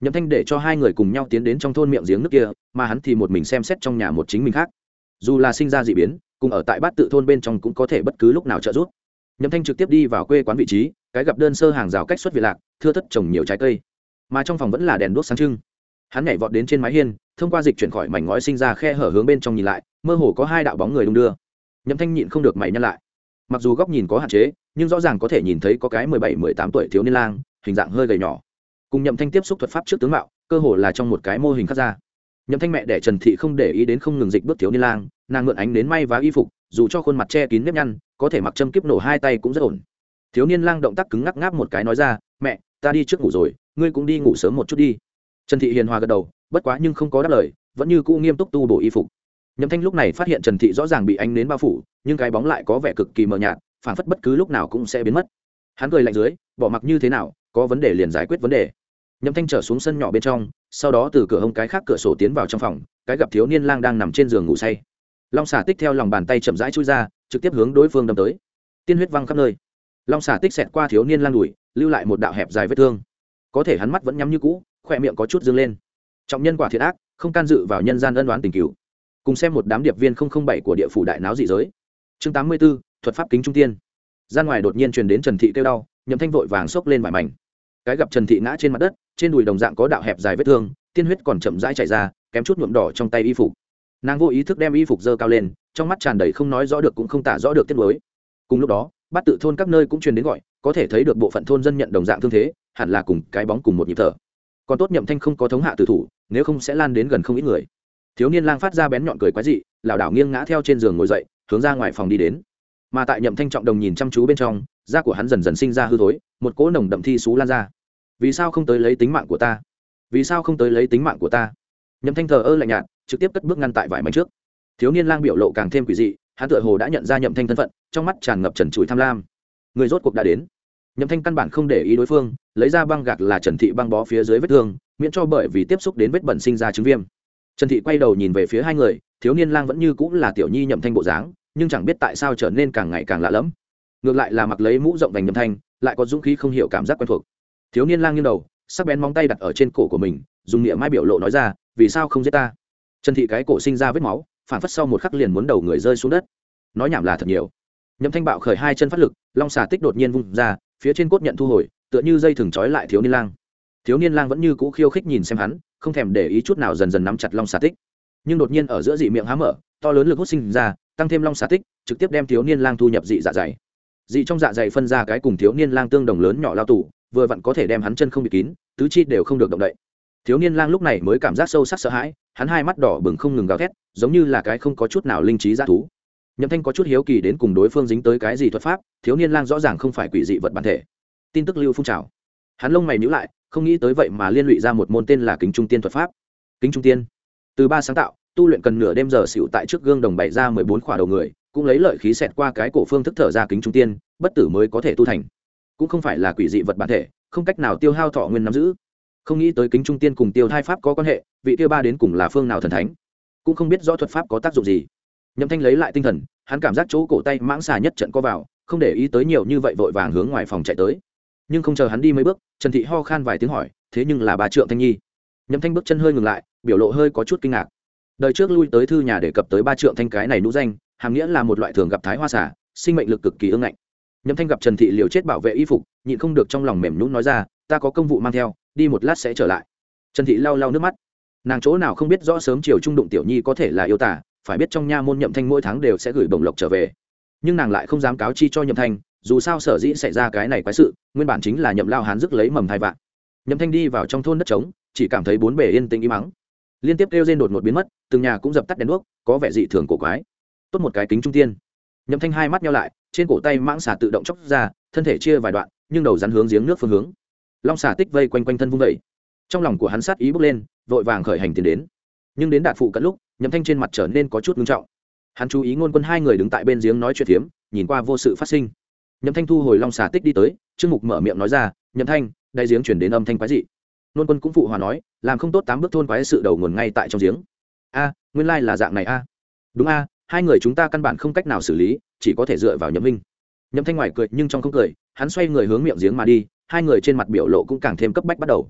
Nhậm Thanh để cho hai người cùng nhau tiến đến trong thôn miệng giếng nước kia, mà hắn thì một mình xem xét trong nhà một chính mình khác. Dù là sinh ra dị biến, cùng ở tại Bát Tự thôn bên trong cũng có thể bất cứ lúc nào trợ giúp. Nhậm Thanh trực tiếp đi vào quê quán vị trí, cái gặp đơn sơ hàng rào cách xuất viện lạc, thưa thất trồng nhiều trái cây, mà trong phòng vẫn là đèn đuốc sáng trưng. Hắn nhảy vọt đến trên mái hiên, thông qua dịch chuyển khỏi mảnh ngói sinh ra khe hở hướng bên trong nhìn lại, mơ hồ có hai đạo bóng người đung đưa. Nhậm Thanh nhịn không được mày nhăn lại. Mặc dù góc nhìn có hạn chế, nhưng rõ ràng có thể nhìn thấy có cái 17-18 tuổi thiếu niên lang, hình dạng hơi gầy nhỏ. Cùng Nhậm Thanh tiếp xúc thuật pháp trước tướng mạo, cơ hồ là trong một cái mô hình khắc ra. Nhậm Thanh mẹ đẻ Trần Thị không để ý đến không ngừng dịch bước thiếu niên lang, nàng mượn ánh đến may và y phục, dù cho khuôn mặt che kín nếp nhăn, có thể mặc châm kiếp nổ hai tay cũng rất ổn. Thiếu niên lang động tác cứng ngắc ngáp một cái nói ra, mẹ, ta đi trước ngủ rồi, ngươi cũng đi ngủ sớm một chút đi. Trần Thị hiền hòa gật đầu, bất quá nhưng không có đáp lời, vẫn như cũ nghiêm túc tu bổ y phục. Nhậm Thanh lúc này phát hiện Trần Thị rõ ràng bị ánh nến bao phủ, nhưng cái bóng lại có vẻ cực kỳ mờ nhạt, phảng phất bất cứ lúc nào cũng sẽ biến mất. Hắn cười lạnh dưới, bỏ mặc như thế nào, có vấn đề liền giải quyết vấn đề. Nhậm Thanh trở xuống sân nhỏ bên trong, sau đó từ cửa hông cái khác cửa sổ tiến vào trong phòng, cái gặp thiếu niên lang đang nằm trên giường ngủ say. Long xà tích theo lòng bàn tay chậm rãi chui ra, trực tiếp hướng đối phương đâm tới. Tiên huyết văng khắp nơi. Long xà tích xẹt qua thiếu niên lang đùi, lưu lại một đạo hẹp dài vết thương. Có thể hắn mắt vẫn nhắm như cũ, khỏe miệng có chút dương lên. Trọng nhân quả thiệt ác, không can dự vào nhân gian ân oán tình cửu. Cùng xem một đám điệp viên 007 của địa phủ đại náo dị giới. Chương 84, thuật pháp kính trung tiên. Gian ngoài đột nhiên truyền đến Trần Thị kêu đau, Nhậm Thanh vội vàng xốc lên vải mảnh. Cái gặp Trần Thị ngã trên mặt đất, trên đùi đồng dạng có đạo hẹp dài vết thương, tiên huyết còn chậm rãi chảy ra, kém chút nhuộm đỏ trong tay y phục. Nàng vô ý thức đem y phục giơ cao lên, trong mắt tràn đầy không nói rõ được cũng không tả rõ được tiếc nuối. Cùng lúc đó, Bát Tự thôn các nơi cũng truyền đến gọi, có thể thấy được bộ phận thôn dân nhận đồng dạng thương thế, hẳn là cùng cái bóng cùng một nhịp thở. Còn tốt Nhậm Thanh không có thống hạ tử thủ, nếu không sẽ lan đến gần không ít người. Thiếu niên lang phát ra bén nhọn cười quái dị, lảo đảo nghiêng ngã theo trên giường ngồi dậy, hướng ra ngoài phòng đi đến. Mà tại Nhậm Thanh trọng đồng nhìn chăm chú bên trong, da của hắn dần dần sinh ra hư thối, một cỗ nồng đậm thi xú lan ra. Vì sao không tới lấy tính mạng của ta? Vì sao không tới lấy tính mạng của ta? Nhậm Thanh thờ ơ lạnh nhạt, trực tiếp cất bước ngăn tại vải mảnh trước. Thiếu niên lang biểu lộ càng thêm quỷ dị, hắn tựa hồ đã nhận ra Nhậm Thanh thân phận, trong mắt tràn ngập trần trụi tham lam. Người rốt cuộc đã đến. Nhậm Thanh căn bản không để ý đối phương, lấy ra băng gạc là Trần Thị băng bó phía dưới vết thương, miễn cho bởi vì tiếp xúc đến vết bẩn sinh ra chứng viêm. Trần Thị quay đầu nhìn về phía hai người, thiếu niên lang vẫn như cũng là tiểu nhi Nhậm Thanh bộ dáng, nhưng chẳng biết tại sao trở nên càng ngày càng lạ lẫm. Ngược lại là mặc lấy mũ rộng vành Nhậm Thanh, lại có dũng khí không hiểu cảm giác quen thuộc. Thiếu niên lang nghiêng đầu, sắc bén móng tay đặt ở trên cổ của mình, dùng niệm mai biểu lộ nói ra, vì sao không giết ta? Trần Thị cái cổ sinh ra vết máu, phản phất sau một khắc liền muốn đầu người rơi xuống đất. Nói nhảm là thật nhiều. Nhậm Thanh bạo khởi hai chân phát lực, long xà tích đột nhiên vung ra, phía trên cốt nhận thu hồi, tựa như dây thừng trói lại thiếu niên lang. Thiếu niên lang vẫn như cũ khiêu khích nhìn xem hắn, không thèm để ý chút nào, dần dần nắm chặt long xà tích. Nhưng đột nhiên ở giữa dị miệng há mở, to lớn lực hút sinh ra, tăng thêm long xà tích, trực tiếp đem thiếu niên lang thu nhập dị dạ dày. Dị trong dạ dày phân ra cái cùng thiếu niên lang tương đồng lớn nhỏ lao tủ, vừa vặn có thể đem hắn chân không bị kín, tứ chi đều không được động đậy. Thiếu niên lang lúc này mới cảm giác sâu sắc sợ hãi, hắn hai mắt đỏ bừng không ngừng gào thét, giống như là cái không có chút nào linh trí dã thú. Nhậm Thanh có chút hiếu kỳ đến cùng đối phương dính tới cái gì thuật pháp, thiếu niên lang rõ ràng không phải quỷ dị vật bản thể. Tin tức lưu phun trào. Hắn lông mày nhíu lại, không nghĩ tới vậy mà liên lụy ra một môn tên là Kính Trung Tiên thuật pháp. Kính Trung Tiên, từ ba sáng tạo, tu luyện cần nửa đêm giờ xỉu tại trước gương đồng bày ra 14 khỏa đầu người, cũng lấy lợi khí xẹt qua cái cổ phương thức thở ra Kính Trung Tiên, bất tử mới có thể tu thành. Cũng không phải là quỷ dị vật bản thể, không cách nào tiêu hao thọ nguyên nắm giữ. Không nghĩ tới Kính Trung Tiên cùng Tiêu Thai pháp có quan hệ, vị kia ba đến cùng là phương nào thần thánh, cũng không biết rõ thuật pháp có tác dụng gì. Nhậm Thanh lấy lại tinh thần, hắn cảm giác chỗ cổ tay mãng xà nhất trận co vào, không để ý tới nhiều như vậy, vội vàng hướng ngoài phòng chạy tới. Nhưng không chờ hắn đi mấy bước, Trần Thị ho khan vài tiếng hỏi, thế nhưng là bà Trượng Thanh Nhi. Nhậm Thanh bước chân hơi ngừng lại, biểu lộ hơi có chút kinh ngạc. Đời trước lui tới thư nhà đề cập tới ba Trượng Thanh cái này nhũ danh, hàm nghĩa là một loại thường gặp thái hoa xà, sinh mệnh lực cực kỳ ương ngạnh. Nhậm Thanh gặp Trần Thị liều chết bảo vệ y phục, nhịn không được trong lòng mềm nhũn nói ra, ta có công vụ mang theo, đi một lát sẽ trở lại. Trần Thị lau lau nước mắt, nàng chỗ nào không biết rõ sớm chiều trung đụng tiểu nhi có thể là yêu tả, phải biết trong nha môn Nhậm Thanh mỗi tháng đều sẽ gửi bổng lộc trở về, nhưng nàng lại không dám cáo chi cho Nhậm Thanh, dù sao sở dĩ xảy ra cái này quái sự, nguyên bản chính là Nhậm lao hán rước lấy mầm thai vạn. Nhậm Thanh đi vào trong thôn đất trống, chỉ cảm thấy bốn bề yên tĩnh im mắng, liên tiếp kêu rên đột ngột biến mất, từng nhà cũng dập tắt đèn đuốc, có vẻ dị thường cổ quái. Tốt một cái Kính Trung Tiên. Nhậm Thanh hai mắt nheo lại, trên cổ tay mãng xà tự động chóc ra, thân thể chia vài đoạn, nhưng đầu rắn hướng giếng nước phương hướng. Long xà tích vây quanh quanh thân vung vẩy, trong lòng của hắn sát ý bốc lên, vội vàng khởi hành tiến đến. Nhưng đến đạt phụ cận lúc, Nhậm Thanh trên mặt trở nên có chút nghiêm trọng. Hắn chú ý Ngôn Quân hai người đứng tại bên giếng nói chuyện phiếm, nhìn qua vô sự phát sinh. Nhậm Thanh thu hồi long xà tích đi tới, Trương Mục mở miệng nói ra, Nhậm Thanh, đại giếng chuyển đến âm thanh quái dị. Ngôn Quân cũng phụ hòa nói, làm không tốt 8 bước thôn quái sự đầu nguồn ngay tại trong giếng. A, nguyên lai là dạng này a. Đúng a, hai người chúng ta căn bản không cách nào xử lý, chỉ có thể dựa vào Nhậm Minh. Nhậm Thanh ngoài cười nhưng trong không cười, hắn xoay người hướng miệng giếng mà đi, hai người trên mặt biểu lộ cũng càng thêm cấp bách bắt đầu.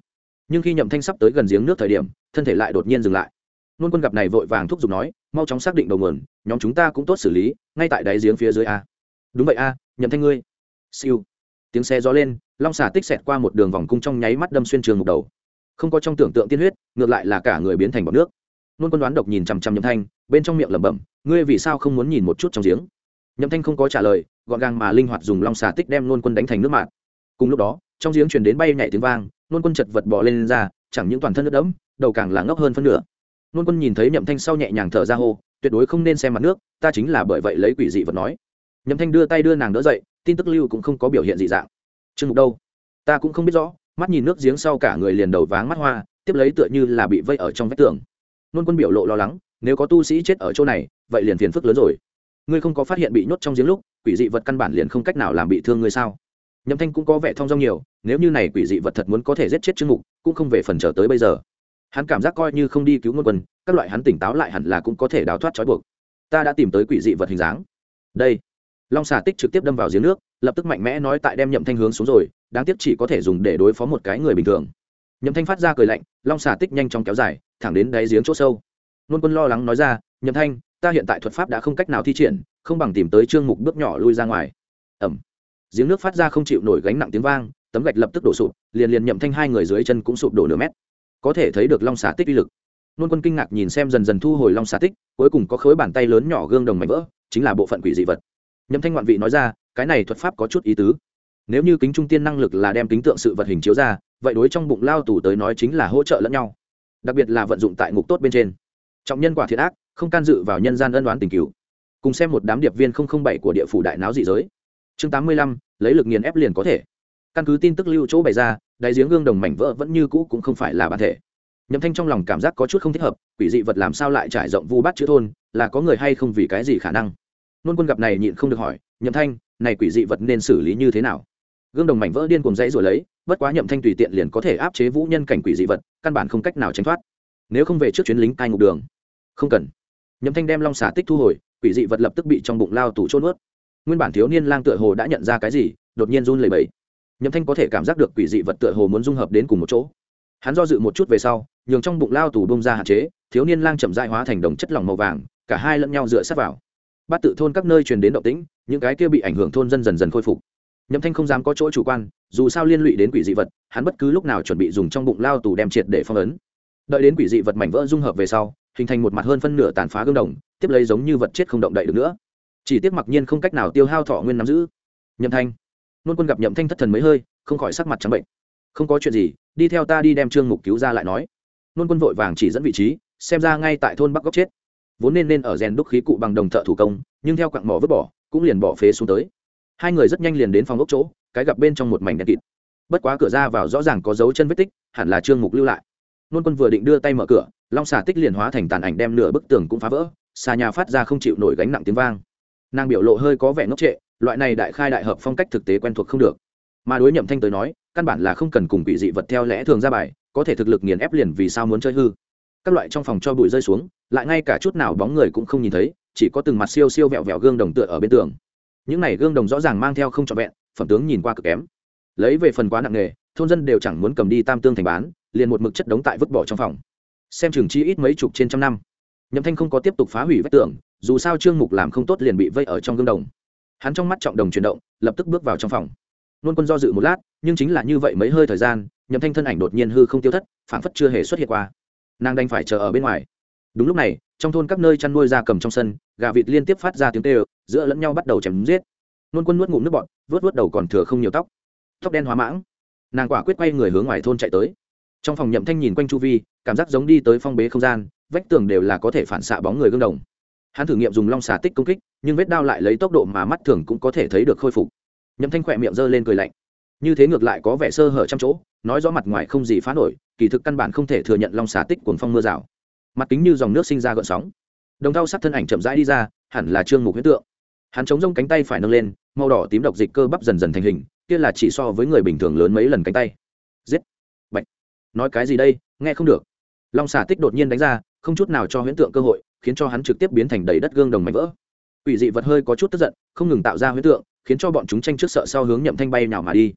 nhưng khi nhậm thanh sắp tới gần giếng nước thời điểm thân thể lại đột nhiên dừng lại. Nôn Quân gặp này vội vàng thúc giục nói, mau chóng xác định đầu nguồn, nhóm chúng ta cũng tốt xử lý, ngay tại đáy giếng phía dưới a. Đúng vậy a, nhậm thanh ngươi. Siêu. Tiếng xe gió lên, long xà tích xẹt qua một đường vòng cung trong nháy mắt đâm xuyên trường mục đầu. Không có trong tưởng tượng tiên huyết, ngược lại là cả người biến thành bọt nước. Nôn Quân đoán độc nhìn chằm chằm nhậm thanh, bên trong miệng lẩm bẩm, ngươi vì sao không muốn nhìn một chút trong giếng? Nhậm thanh không có trả lời, gọn gàng mà linh hoạt dùng long xà tích đem Nôn Quân đánh thành nước mạt. Cùng lúc đó, trong giếng truyền đến bay nhảy tiếng vang, Nôn Quân chật vật bò lên ra, chẳng những toàn thân nước đẫm, đầu càng là ngốc hơn phân nửa. Nôn Quân nhìn thấy nhậm thanh sau nhẹ nhàng thở ra hô, tuyệt đối không nên xem mặt nước, ta chính là bởi vậy lấy quỷ dị vật nói. Nhậm thanh đưa tay đưa nàng đỡ dậy, tin tức lưu cũng không có biểu hiện dị dạng. Trương Mục đâu? Ta cũng không biết rõ, mắt nhìn nước giếng sau cả người liền đầu váng mắt hoa, tiếp lấy tựa như là bị vây ở trong vách tường. Nôn Quân biểu lộ lo lắng, nếu có tu sĩ chết ở chỗ này, vậy liền phiền phức lớn rồi. Ngươi không có phát hiện bị nhốt trong giếng lúc, quỷ dị vật căn bản liền không cách nào làm bị thương ngươi sao? Nhậm thanh cũng có vẻ thong dong nhiều, nếu như này quỷ dị vật thật muốn có thể giết chết Trương Mục, cũng không về phần trở tới bây giờ. Hắn cảm giác coi như không đi cứu Nôn Quân, các loại hắn tỉnh táo lại hẳn là cũng có thể đào thoát trói buộc. Ta đã tìm tới quỷ dị vật hình dáng. Đây. Long xà tích trực tiếp đâm vào giếng nước, lập tức mạnh mẽ nói tại đem nhậm thanh hướng xuống rồi, đáng tiếc chỉ có thể dùng để đối phó một cái người bình thường. Nhậm thanh phát ra cười lạnh, long xà tích nhanh chóng kéo dài, thẳng đến đáy giếng chỗ sâu. Nôn Quân lo lắng nói ra, nhậm thanh, ta hiện tại thuật pháp đã không cách nào thi triển, không bằng tìm tới Trương Mục bước nhỏ lui ra ngoài. Ẩm. Giếng nước phát ra không chịu nổi gánh nặng tiếng vang, tấm gạch lập tức đổ sụp, liền nhậm thanh hai người dưới chân cũng sụp đổ nửa mét. Có thể thấy được long xà tích uy lực. Nôn Quân kinh ngạc nhìn xem dần dần thu hồi long xà tích, cuối cùng có khối bàn tay lớn nhỏ gương đồng mảnh vỡ, chính là bộ phận quỷ dị vật. Nhậm thanh ngoạn vị nói ra, cái này thuật pháp có chút ý tứ. Nếu như kính trung tiên năng lực là đem kính tượng sự vật hình chiếu ra, vậy đối trong bụng lao tù tới nói chính là hỗ trợ lẫn nhau, đặc biệt là vận dụng tại ngục tốt bên trên. Trọng nhân quả thiện ác, không can dự vào nhân gian ân oán tình cửu. Cùng xem một đám điệp viên 007 của địa phủ đại náo dị giới. Chương 85, lấy lực nghiền ép liền có thể. Căn cứ tin tức lưu chỗ bày ra, đáy giếng gương đồng mảnh vỡ vẫn như cũ cũng không phải là bản thể. Nhậm thanh trong lòng cảm giác có chút không thích hợp, quỷ dị vật làm sao lại trải rộng vu bát chữ thôn, là có người hay không vì cái gì khả năng. Nôn Quân gặp này nhịn không được hỏi, nhậm thanh, này quỷ dị vật nên xử lý như thế nào? Gương đồng mảnh vỡ điên cuồng dãy rồi lấy, bất quá nhậm thanh tùy tiện liền có thể áp chế vũ nhân cảnh quỷ dị vật, căn bản không cách nào tránh thoát. Nếu không về trước chuyến lính cai ngục đường. Không cần. Nhậm thanh đem long xà tích thu hồi, quỷ dị vật lập tức bị trong bụng lao tù trôn nuốt. Nguyên bản thiếu niên lang tựa hồ đã nhận ra cái gì, đột nhiên run lẩy bẩy. Nhậm thanh có thể cảm giác được quỷ dị vật tựa hồ muốn dung hợp đến cùng một chỗ. Hắn do dự một chút về sau, nhường trong bụng lao tù bông ra hạn chế, thiếu niên lang chậm rãi hóa thành đồng chất lỏng màu vàng, cả hai lẫn nhau dựa sát vào. Bát tự thôn các nơi truyền đến động tĩnh, những cái kia bị ảnh hưởng thôn dân dần dần khôi phục. Nhậm thanh không dám có chỗ chủ quan, dù sao liên lụy đến quỷ dị vật, hắn bất cứ lúc nào chuẩn bị dùng trong bụng lao tù đem triệt để phong ấn. Đợi đến quỷ dị vật mảnh vỡ dung hợp về sau, hình thành một mặt hơn phân nửa tàn phá gương đồng, tiếp lấy giống như vật chết không động đậy được nữa. Chỉ tiếc mặc nhiên không cách nào tiêu hao thọ nguyên nắm giữ. Nhậm thanh. Nôn Quân gặp nhậm thanh thất thần mấy hơi, không khỏi sắc mặt trắng bệnh. Không có chuyện gì, đi theo ta đi đem Trương Mục cứu ra lại nói. Nôn Quân vội vàng chỉ dẫn vị trí, xem ra ngay tại thôn Bắc góc chết. Vốn nên ở rèn đúc khí cụ bằng đồng thợ thủ công, nhưng theo quặng mỏ vứt bỏ, cũng liền bỏ phế xuống tới. Hai người rất nhanh liền đến phòng ốc chỗ, cái gặp bên trong một mảnh đen kịt. Bất quá cửa ra vào rõ ràng có dấu chân vết tích, hẳn là Trương Mục lưu lại. Nôn Quân vừa định đưa tay mở cửa, long xà tích liền hóa thành tàn ảnh đem nửa bức tường cũng phá vỡ, xà nhà phát ra không chịu nổi gánh nặng tiếng vang. Nàng biểu lộ hơi có vẻ ngốc trệ, loại này đại khai đại hợp phong cách thực tế quen thuộc không được. Mà đối nhậm thanh tới nói, căn bản là không cần cùng quỷ dị vật theo lẽ thường ra bài, có thể thực lực nghiền ép liền vì sao muốn chơi hư. Các loại trong phòng cho bụi rơi xuống, lại ngay cả chút nào bóng người cũng không nhìn thấy, chỉ có từng mặt siêu siêu vẹo vẹo gương đồng tựa ở bên tường. Những này gương đồng rõ ràng mang theo không trọn vẹn, phẩm tướng nhìn qua cực kém. Lấy về phần quá nặng nghề, thôn dân đều chẳng muốn cầm đi tam tương thành bán, liền một mực chất đống tại vứt bỏ trong phòng. Xem chừng chi ít mấy chục trên trăm năm. Nhậm thanh không có tiếp tục phá hủy vách tường, dù sao Trương Mục làm không tốt liền bị vây ở trong gương đồng. Hắn trong mắt trọng đồng chuyển động, lập tức bước vào trong phòng. Nôn Quân do dự một lát, nhưng chính là như vậy mấy hơi thời gian, nhậm thanh thân ảnh đột nhiên hư không tiêu thất, phảng phất chưa hề xuất hiện qua. Nàng đành phải chờ ở bên ngoài. Đúng lúc này, trong thôn các nơi chăn nuôi gia cầm trong sân, gà vịt liên tiếp phát ra tiếng kêu, giữa lẫn nhau bắt đầu chém giết. Nôn Quân nuốt ngụm nước bọt, vuốt đầu còn thừa không nhiều tóc, tóc đen hóa mãng. Nàng quả quyết quay người hướng ngoài thôn chạy tới. Trong phòng nhậm thanh nhìn quanh chu vi, cảm giác giống đi tới phong bế không gian, vách tường đều là có thể phản xạ bóng người gương đồng. Hắn thử nghiệm dùng long xà tích công kích, nhưng vết đao lại lấy tốc độ mà mắt thường cũng có thể thấy được khôi phục. Nhậm thanh khỏe miệng giơ lên cười lạnh, như thế ngược lại có vẻ sơ hở trăm chỗ, nói rõ mặt ngoài không gì phá nổi, kỳ thực căn bản không thể thừa nhận long xà tích cuồng phong mưa rào. Mặt kính như dòng nước sinh ra gợn sóng. Đồng thau sắc thân ảnh chậm rãi đi ra, hẳn là Trương Mục huyễn tượng. Hắn chống rông cánh tay phải nâng lên, màu đỏ tím độc dịch cơ bắp dần dần thành hình, kia là chỉ so với người bình thường lớn mấy lần cánh tay. Giết! Bạch! Nói cái gì đây, nghe không được. Long xà tích đột nhiên đánh ra, không chút nào cho huyễn tượng cơ hội, khiến cho hắn trực tiếp biến thành đầy đất gương đồng mảnh vỡ. Quỷ dị vật hơi có chút tức giận, không ngừng tạo ra huyễn tượng, khiến cho bọn chúng tranh trước sợ sau hướng nhậm thanh bay nào mà đi.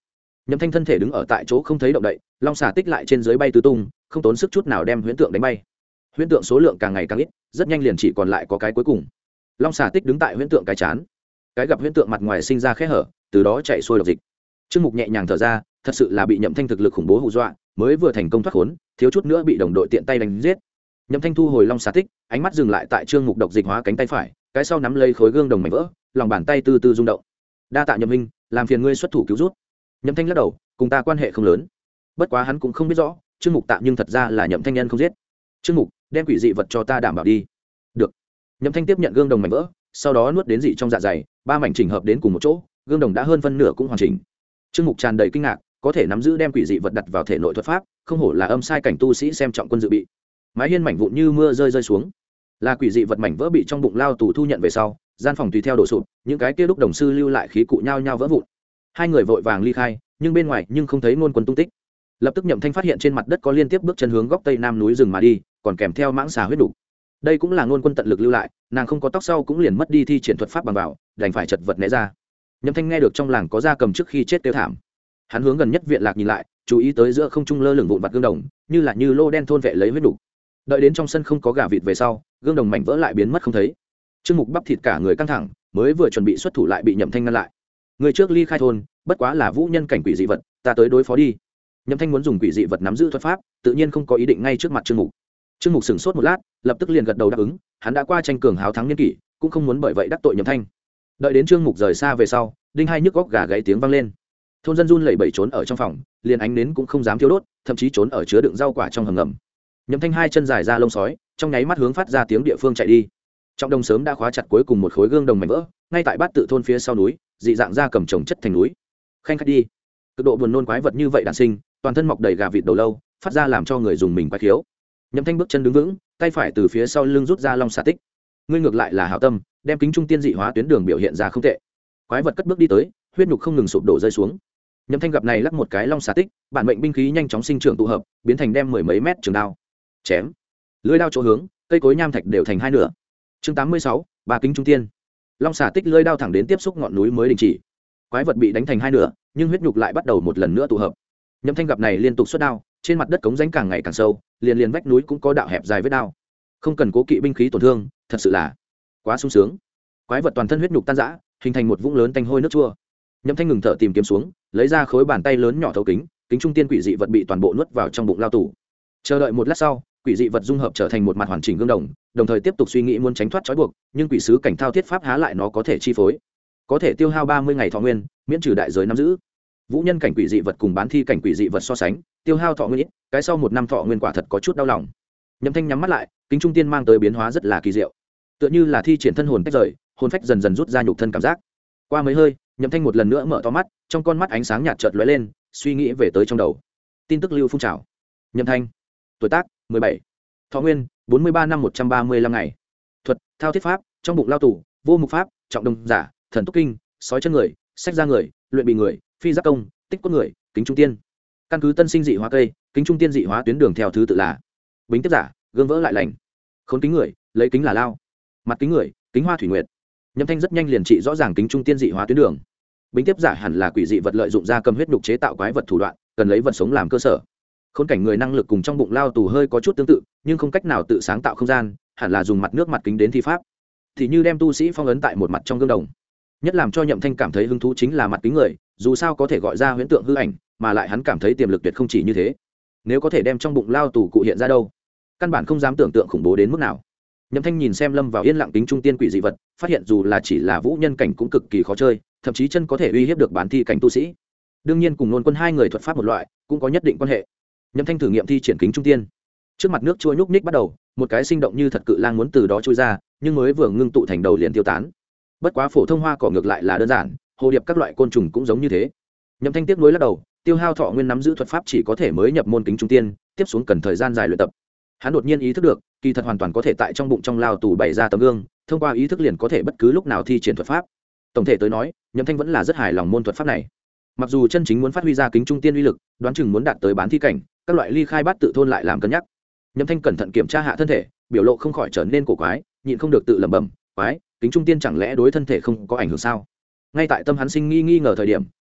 Nhậm Thanh thân thể đứng ở tại chỗ không thấy động đậy, long xà tích lại trên dưới bay tứ tung, không tốn sức chút nào đem huyễn tượng đánh bay. Huyễn tượng số lượng càng ngày càng ít, rất nhanh liền chỉ còn lại có cái cuối cùng. Long xà tích đứng tại huyễn tượng cái chán, cái gặp huyễn tượng mặt ngoài sinh ra khe hở, từ đó chạy xuôi độc dịch. Trương Mục nhẹ nhàng thở ra, thật sự là bị Nhậm Thanh thực lực khủng bố hù dọa, mới vừa thành công thoát khốn, thiếu chút nữa bị đồng đội tiện tay đánh giết. Nhậm Thanh thu hồi long xà tích, ánh mắt dừng lại tại Trương Mục độc dịch hóa cánh tay phải, cái sau nắm lấy khối gương đồng mảnh vỡ, lòng bàn tay từ từ rung động. Đa tạ Nhậm Minh, làm phiền ngươi xuất thủ cứu rút. Nhậm Thanh lắc đầu, cùng ta quan hệ không lớn. Bất quá hắn cũng không biết rõ, Trương Mục tạm nhưng thật ra là Nhậm Thanh nhân không giết. Trương Mục, đem quỷ dị vật cho ta đảm bảo đi. Được. Nhậm Thanh tiếp nhận gương đồng mảnh vỡ, sau đó nuốt đến dị trong dạ dày, ba mảnh chỉnh hợp đến cùng một chỗ, gương đồng đã hơn phân nửa cũng hoàn chỉnh. Trương Mục tràn đầy kinh ngạc, có thể nắm giữ đem quỷ dị vật đặt vào thể nội thuật pháp, không hổ là âm sai cảnh tu sĩ xem trọng quân dự bị. Mái hiên mảnh vụn như mưa rơi xuống, là quỷ dị vật mảnh vỡ bị trong bụng lao tù thu nhận về sau, gian phòng tùy theo đổ sụp, những cái kia lúc đồng sư lưu lại khí cụ nhao nhao vỡ vụn. Hai người vội vàng ly khai, nhưng bên ngoài nhưng không thấy Ngôn Quân tung tích. Lập tức Nhậm Thanh phát hiện trên mặt đất có liên tiếp bước chân hướng góc tây nam núi rừng mà đi, còn kèm theo mãng xà huyết đủ. Đây cũng là Ngôn Quân tận lực lưu lại, nàng không có tóc sau cũng liền mất đi thi triển thuật pháp bằng vào, đành phải chật vật né ra. Nhậm Thanh nghe được trong làng có gia cầm trước khi chết tiêu thảm, hắn hướng gần nhất viện lạc nhìn lại, chú ý tới giữa không trung lơ lửng vụn vặt gương đồng, như lô đen thôn vệ lấy huyết đủ. Đợi đến trong sân không có gà vịt về sau, gương đồng mảnh vỡ lại biến mất không thấy. Trương Mục bắp thịt cả người căng thẳng, mới vừa chuẩn bị xuất thủ lại bị Nhậm Thanh ngăn lại. Người trước ly khai thôn, bất quá là vũ nhân cảnh quỷ dị vật, ta tới đối phó đi. Nhậm Thanh muốn dùng quỷ dị vật nắm giữ thuật pháp, tự nhiên không có ý định ngay trước mặt Trương Mục. Trương Mục sững sốt một lát, lập tức liền gật đầu đáp ứng, hắn đã qua tranh cường háo thắng niên kỷ, cũng không muốn bởi vậy đắc tội Nhậm Thanh. Đợi đến Trương Mục rời xa về sau, đinh hai nhức góc gà gáy tiếng vang lên. Thôn dân run lẩy bẩy trốn ở trong phòng, liền ánh nến cũng không dám thiêu đốt, thậm chí trốn ở chứa đựng rau quả trong hầm ngầm. Nhậm Thanh hai chân dài ra lông sói, trong nháy mắt hướng phát ra tiếng địa phương chạy đi. Trong đồng sớm đã khóa chặt cuối cùng một khối gương đồng mảnh vỡ, ngay tại bát tự thôn phía sau núi, dị dạng ra cầm chồng chất thành núi. Khanh khách đi. Cực độ buồn nôn quái vật như vậy đản sinh, toàn thân mọc đầy gà vịt đầu lâu, phát ra làm cho người dùng mình quái khiếu. Nhậm Thanh bước chân đứng vững, tay phải từ phía sau lưng rút ra long xà tích. Ngươi ngược lại là hảo tâm, đem kính trung tiên dị hóa tuyến đường biểu hiện ra không tệ. Quái vật cất bước đi tới, huyết nhục không ngừng sụp đổ rơi xuống. Nhậm Thanh gặp này lắc một cái long xà tích, bản mệnh binh khí nhanh chóng sinh trưởng tụ hợp, biến thành đem mười mấy mét trường đao. Chém. Lưỡi đao chỗ hướng, cây cối nham thạch đều thành hai nửa. Chương 86, ba kính trung tiên. Long xà tích lưỡi đao thẳng đến tiếp xúc ngọn núi mới đình chỉ. Quái vật bị đánh thành hai nửa, nhưng huyết nhục lại bắt đầu một lần nữa tụ hợp. Nhậm Thanh gặp này liên tục xuất đao, trên mặt đất cống rãnh càng ngày càng sâu, liền vách núi cũng có đạo hẹp dài vết đao. Không cần cố kỵ binh khí tổn thương, thật sự là quá sung sướng. Quái vật toàn thân huyết nhục tan rã, hình thành một vũng lớn tanh hôi nước chua. Nhậm Thanh ngừng thở tìm kiếm xuống, lấy ra khối bàn tay lớn nhỏ thấu kính, kính trung tiên quỷ dị vật bị toàn bộ nuốt vào trong bụng lao tù. Chờ đợi một lát sau, quỷ dị vật dung hợp trở thành một mặt hoàn chỉnh gương đồng, đồng thời tiếp tục suy nghĩ muốn tránh thoát trói buộc, nhưng quỷ sứ cảnh thao thiết pháp há lại nó có thể chi phối. Có thể tiêu hao 30 ngày thọ nguyên, miễn trừ đại giới nắm giữ. Vũ nhân cảnh quỷ dị vật cùng bán thi cảnh quỷ dị vật so sánh, tiêu hao thọ nguyên ít, cái sau một năm thọ nguyên quả thật có chút đau lòng. Nhậm Thanh nhắm mắt lại, kính trung tiên mang tới biến hóa rất là kỳ diệu, tựa như là thi triển thân hồn tách rời, hồn phách dần dần rút ra nhục thân cảm giác. Qua mấy hơi, Nhậm Thanh một lần nữa mở to mắt, trong con mắt ánh sáng nhạt chợt lóe lên, suy nghĩ về tới trong đầu. Tin tức lưu phun trào. Nhậm Thanh, tuổi tác 17, thọ nguyên 43 năm 135 ngày, thuật thao thiết pháp, trong bụng lao tù, vô mục pháp, trọng đồng giả, thần túc kinh, sói chân người, sách ra người, luyện bị người, phi giác công, tích cốt người, kính trung tiên. Căn cứ tân sinh dị hóa cây, kính trung tiên dị hóa tuyến đường theo thứ tự là: bính tiếp giả, gương vỡ lại lành; khốn kính người, lấy kính là lao; mặt kính người, kính hoa thủy nguyệt. Nhậm Thanh rất nhanh liền trị rõ ràng kính trung tiên dị hóa tuyến đường. Bính tiếp giả hẳn là quỷ dị vật lợi dụng ra cầm huyết nhục chế tạo quái vật thủ đoạn, cần lấy vật sống làm cơ sở. Khốn cảnh người năng lực cùng trong bụng lao tù hơi có chút tương tự, nhưng không cách nào tự sáng tạo không gian, hẳn là dùng mặt nước mặt kính đến thi pháp. Thì như đem tu sĩ phong ấn tại một mặt trong gương đồng. Nhất làm cho Nhậm Thanh cảm thấy hứng thú chính là mặt kính người, dù sao có thể gọi ra huyễn tượng hư ảnh, mà lại hắn cảm thấy tiềm lực tuyệt không chỉ như thế. Nếu có thể đem trong bụng lao tù cụ hiện ra đâu, căn bản không dám tưởng tượng khủng bố đến mức nào. Nhậm Thanh nhìn xem lâm vào yên lặng kính trung tiên quỷ dị vật, phát hiện dù là chỉ là vũ nhân cảnh cũng cực kỳ khó chơi, thậm chí chân có thể uy hiếp được bán thi cảnh tu sĩ. Đương nhiên cùng Nôn Quân hai người thuật pháp một loại, cũng có nhất định quan hệ. Nhậm Thanh thử nghiệm thi triển kính trung tiên. Trước mặt nước trôi nhúc nhích bắt đầu, một cái sinh động như thật cự lang muốn từ đó trôi ra, nhưng mới vừa ngưng tụ thành đầu liền tiêu tán. Bất quá phổ thông hoa cỏ ngược lại là đơn giản, hồ điệp các loại côn trùng cũng giống như thế. Nhậm Thanh tiếp nối lắc đầu, tiêu hao thọ nguyên nắm giữ thuật pháp chỉ có thể mới nhập môn kính trung tiên, tiếp xuống cần thời gian dài luyện tập. Hắn đột nhiên ý thức được, kỳ thật hoàn toàn có thể tại trong bụng trong lao tù bày ra tấm gương, thông qua ý thức liền có thể bất cứ lúc nào thi triển thuật pháp. Tổng thể tới nói, Nhậm Thanh vẫn là rất hài lòng môn thuật pháp này. Mặc dù chân chính muốn phát huy ra kính trung tiên uy lực, đoán chừng muốn đạt tới bán thi cảnh, các loại ly khai bát tự thôn lại làm cân nhắc. Nhậm Thanh cẩn thận kiểm tra hạ thân thể, biểu lộ không khỏi trở nên cổ quái, nhịn không được tự lẩm bẩm, quái, kính trung tiên chẳng lẽ đối thân thể không có ảnh hưởng sao? Ngay tại tâm hắn sinh nghi ngờ thời điểm,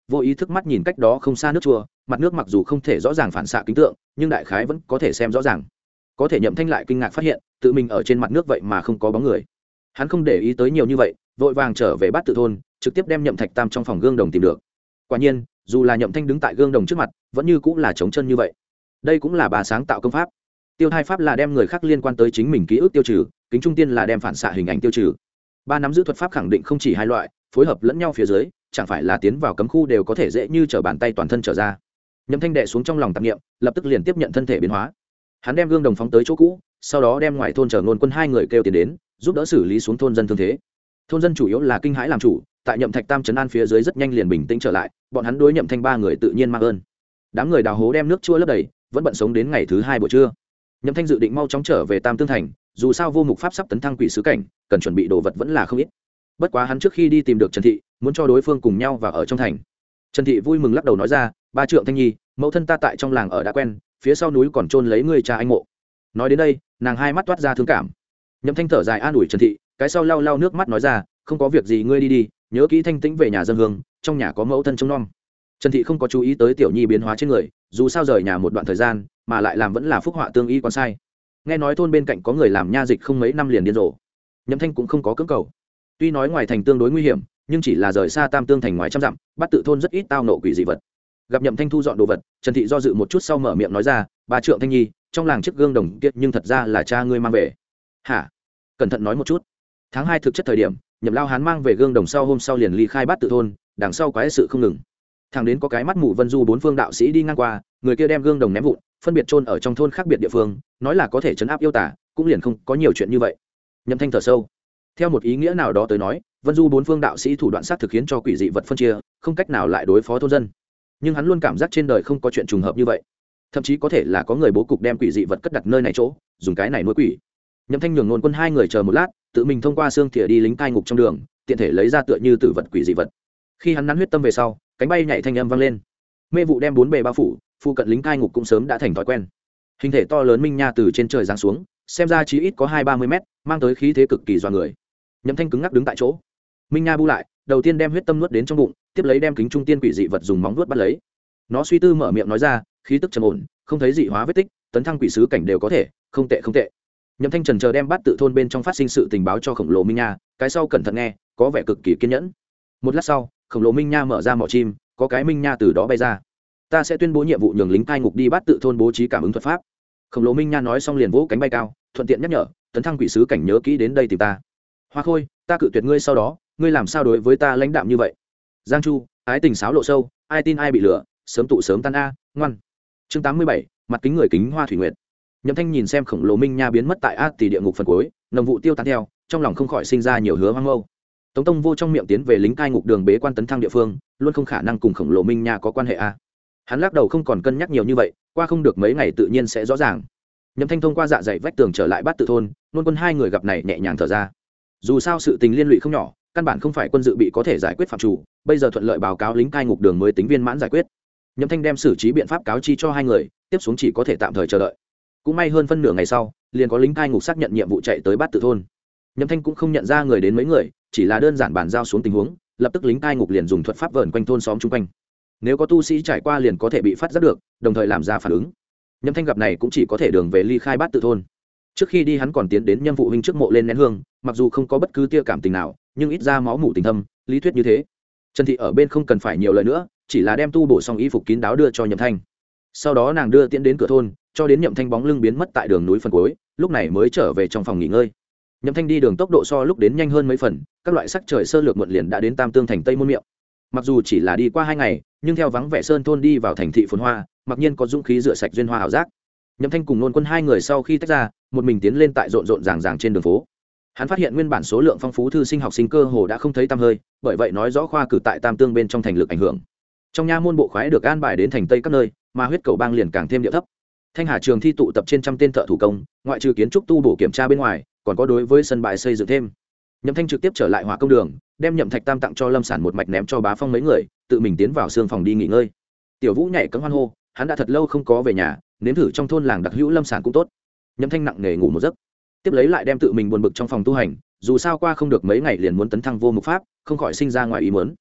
vô ý thức mắt nhìn cách đó không xa nước chua, mặt nước mặc dù không thể rõ ràng phản xạ kính tượng nhưng đại khái vẫn có thể xem rõ ràng. Có thể Nhậm Thanh lại kinh ngạc phát hiện tự mình ở trên mặt nước vậy mà không có bóng người. Hắn không để ý tới nhiều như vậy, vội vàng trở về Bát Tự thôn, trực tiếp đem Nhậm Thạch Tam trong phòng gương đồng tìm được. Quả nhiên, dù là Nhậm Thanh đứng tại gương đồng trước mặt vẫn như cũng là trống chân như vậy. Đây cũng là bà sáng tạo công pháp. Tiêu thai pháp là đem người khác liên quan tới chính mình ký ức tiêu trừ, kính trung tiên là đem phản xạ hình ảnh tiêu trừ. Ba nắm giữ thuật pháp khẳng định không chỉ hai loại, phối hợp lẫn nhau phía dưới chẳng phải là tiến vào cấm khu đều có thể dễ như trở bàn tay toàn thân trở ra. Nhậm Thanh đệ xuống trong lòng tạp niệm, lập tức liền tiếp nhận thân thể biến hóa. Hắn đem gương đồng phóng tới chỗ cũ, sau đó đem ngoài thôn chờ Nôn Quân hai người kêu tiền đến giúp đỡ xử lý xuống thôn dân thương thế. Thôn dân chủ yếu là kinh hãi làm chủ, tại Nhậm Thạch Tam trấn an phía dưới rất nhanh liền bình tĩnh trở lại, bọn hắn đối Nhậm Thanh ba người tự nhiên mang ơn. Đám người đào hố đem nước chua lấp đầy, vẫn bận sống đến ngày thứ hai buổi trưa. Nhậm Thanh dự định mau chóng trở về Tam Tương thành, dù sao vô mục pháp sắp tấn thăng quỷ sứ cảnh, cần chuẩn bị đồ vật vẫn là không ít. Bất quá hắn trước khi đi tìm được Trần Thị, muốn cho đối phương cùng nhau vào ở trong thành. Trần Thị vui mừng lắc đầu nói ra, ba trượng Thanh Nhi, mẫu thân ta tại trong làng ở đã quen, phía sau núi còn chôn lấy ngươi cha anh mộ. Nói đến đây, nàng hai mắt toát ra thương cảm. Nhậm Thanh thở dài an ủi Trần Thị, cái sau lau lau nước mắt nói ra, không có việc gì ngươi đi đi, nhớ kỹ thanh tĩnh về nhà dân hương, trong nhà có mẫu thân trông nom. Trần Thị không có chú ý tới tiểu nhi biến hóa trên người, dù sao rời nhà một đoạn thời gian mà lại làm vẫn là phúc họa tương y quan sai. Nghe nói thôn bên cạnh có người làm nha dịch không mấy năm liền điên rồ. Nhậm Thanh cũng không có cưỡng cầu. Tuy nói ngoài thành tương đối nguy hiểm, nhưng chỉ là rời xa Tam Tương thành ngoài trăm dặm, Bát Tự thôn rất ít tao nộ quỷ dị vật. Gặp Nhậm Thanh thu dọn đồ vật, Trần Thị do dự một chút sau mở miệng nói ra, ba trượng Thanh Nhi, trong làng chiếc gương đồng kiệt nhưng thật ra là cha ngươi mang về. Hả? Cẩn thận nói một chút. Tháng 2 thực chất thời điểm, Nhậm Lao Hán mang về gương đồng sau hôm sau liền ly khai Bát Tự thôn, đằng sau quái sự không ngừng. Thằng đến có cái mắt mù Vân Du bốn phương đạo sĩ đi ngang qua, người kia đem gương đồng ném vụn, phân biệt chôn ở trong thôn khác biệt địa phương, nói là có thể trấn áp yêu tà, cũng liền không có nhiều chuyện như vậy. Nhậm Thanh thở sâu. Theo một ý nghĩa nào đó tới nói, Vân Du bốn phương đạo sĩ thủ đoạn sát thực khiến cho quỷ dị vật phân chia, không cách nào lại đối phó thôn dân. Nhưng hắn luôn cảm giác trên đời không có chuyện trùng hợp như vậy, thậm chí có thể là có người bố cục đem quỷ dị vật cất đặt nơi này chỗ, dùng cái này nuôi quỷ. Nhậm Thanh nhường Nôn Quân hai người chờ một lát, tự mình thông qua xương thìa đi lính cai ngục trong đường, tiện thể lấy ra tựa như tử vật quỷ dị vật. Khi hắn nắn huyết tâm về sau, cánh bay nhảy thanh âm vang lên. Mê vụ đem bốn bề bao phủ, phụ cận lính cai ngục cũng sớm đã thành thói quen. Hình thể to lớn minh nha từ trên trời giáng xuống, xem ra chí ít có 20-30 mét, mang tới khí thế cực kỳ dọa người. Nhậm Thanh cứng ngắc đứng tại chỗ. Minh nha bu lại, đầu tiên đem huyết tâm nuốt đến trong bụng, tiếp lấy đem kính trung tiên quỷ dị vật dùng móng vuốt bắt lấy. Nó suy tư mở miệng nói ra, khí tức trầm ổn, không thấy dị hóa vết tích, tấn thăng quỷ sứ cảnh đều có thể, không tệ không tệ. Nhậm Thanh trần chờ đem Bát Tự thôn bên trong phát sinh sự tình báo cho khổng lồ minh nha, cái sau cẩn thận nghe, có vẻ cực kỳ kiên nhẫn. Một lát sau, khổng lồ minh nha mở ra mỏ chim, có cái minh nha từ đó bay ra. Ta sẽ tuyên bố nhiệm vụ nhường lính cai ngục đi Bát Tự thôn bố trí cảm ứng thuật pháp. Khổng lồ minh nha nói xong liền vỗ cánh bay cao, thuận tiện nhắc nhở, tấn thăng quỷ sứ cảnh nhớ kỹ đến đây tìm ta. Hoa Khôi, ta cự tuyệt ngươi sau đó, ngươi làm sao đối với ta lãnh đạm như vậy? Giang Chu, ái tình sáo lộ sâu, ai tin ai bị lừa, sớm tụ sớm tan a, ngoan. Chương 87, mặt kính người kính Hoa Thủy Nguyệt. Nhậm Thanh nhìn xem khổng lồ minh nha biến mất tại A Tỷ địa ngục phần cuối, nồng vụ tiêu tán theo, trong lòng không khỏi sinh ra nhiều hứa hoang mâu. Tống Tông Vô trong miệng tiến về lính cai ngục đường bế quan tấn thăng địa phương, luôn không khả năng cùng khổng lồ minh nha có quan hệ a. Hắn lắc đầu không còn cân nhắc nhiều như vậy, qua không được mấy ngày tự nhiên sẽ rõ ràng. Nhậm Thanh thông qua dạ dày vách tường trở lại Bát Tự thôn, Nôn Quân hai người gặp này nhẹ nhàng thở ra. Dù sao sự tình liên lụy không nhỏ, căn bản không phải quân dự bị có thể giải quyết phạm chủ, bây giờ thuận lợi báo cáo lính cai ngục đường mới tính viên mãn giải quyết. Nhậm Thanh đem xử trí biện pháp cáo chi cho hai người, tiếp xuống chỉ có thể tạm thời chờ đợi. Cũng may hơn phân nửa ngày sau, liền có lính cai ngục xác nhận nhiệm vụ chạy tới Bát Tự thôn. Nhậm Thanh cũng không nhận ra người đến mấy người, chỉ là đơn giản bàn giao xuống tình huống, lập tức lính cai ngục liền dùng thuật pháp vờn quanh thôn xóm chung quanh. Nếu có tu sĩ trải qua liền có thể bị phát giác được, đồng thời làm ra phản ứng. Nhậm Thanh gặp này cũng chỉ có thể đường về ly khai Bát Tự thôn. Trước khi đi hắn còn tiến đến Nhâm Phụ huynh trước mộ lên nén hương, mặc dù không có bất cứ tia cảm tình nào, nhưng ít ra máu mủ tình thâm, lý thuyết như thế. Trần Thị ở bên không cần phải nhiều lời nữa, chỉ là đem tu bổ xong y phục kín đáo đưa cho Nhậm Thanh. Sau đó nàng đưa tiễn đến cửa thôn, cho đến Nhậm Thanh bóng lưng biến mất tại đường núi phần cuối, lúc này mới trở về trong phòng nghỉ ngơi. Nhậm Thanh đi đường tốc độ so lúc đến nhanh hơn mấy phần, các loại sắc trời sơ lược muộn liền đã đến Tam Tương thành Tây Môn Miệng. Mặc dù chỉ là đi qua 2 ngày, nhưng theo vắng vẻ sơn thôn đi vào thành thị phồn hoa, mặc nhiên có dũng khí rửa sạch duyên hoa hảo giác. Nhậm Thanh cùng Nôn Quân hai người sau khi tách ra, một mình tiến lên tại rộn rộn ràng ràng trên đường phố. Hắn phát hiện nguyên bản số lượng phong phú thư sinh học sinh cơ hồ đã không thấy tăm hơi, bởi vậy nói rõ khoa cử tại Tam Tương bên trong thành lực ảnh hưởng. Trong nha môn bộ khoái được an bài đến thành Tây các nơi, mà huyết cầu bang liền càng thêm địa thấp. Thanh Hà trường thi tụ tập trên trăm tên thợ thủ công, ngoại trừ kiến trúc tu bổ kiểm tra bên ngoài, còn có đối với sân bãi xây dựng thêm. Nhậm Thanh trực tiếp trở lại Hỏa Công đường, đem Nhậm Thạch Tam tặng cho Lâm Sản một mạch ném cho Bá Phong mấy người, tự mình tiến vào xương phòng đi nghỉ ngơi. Tiểu Vũ nhảy cẫng hoan hô, hắn đã thật lâu không có về nhà, nếm thử trong thôn làng đặc hữu Lâm Sản cũng tốt. Nhậm Thanh nặng nề ngủ một giấc, tiếp lấy lại đem tự mình buồn bực trong phòng tu hành, dù sao qua không được mấy ngày liền muốn tấn thăng vô mục pháp, không khỏi sinh ra ngoài ý muốn.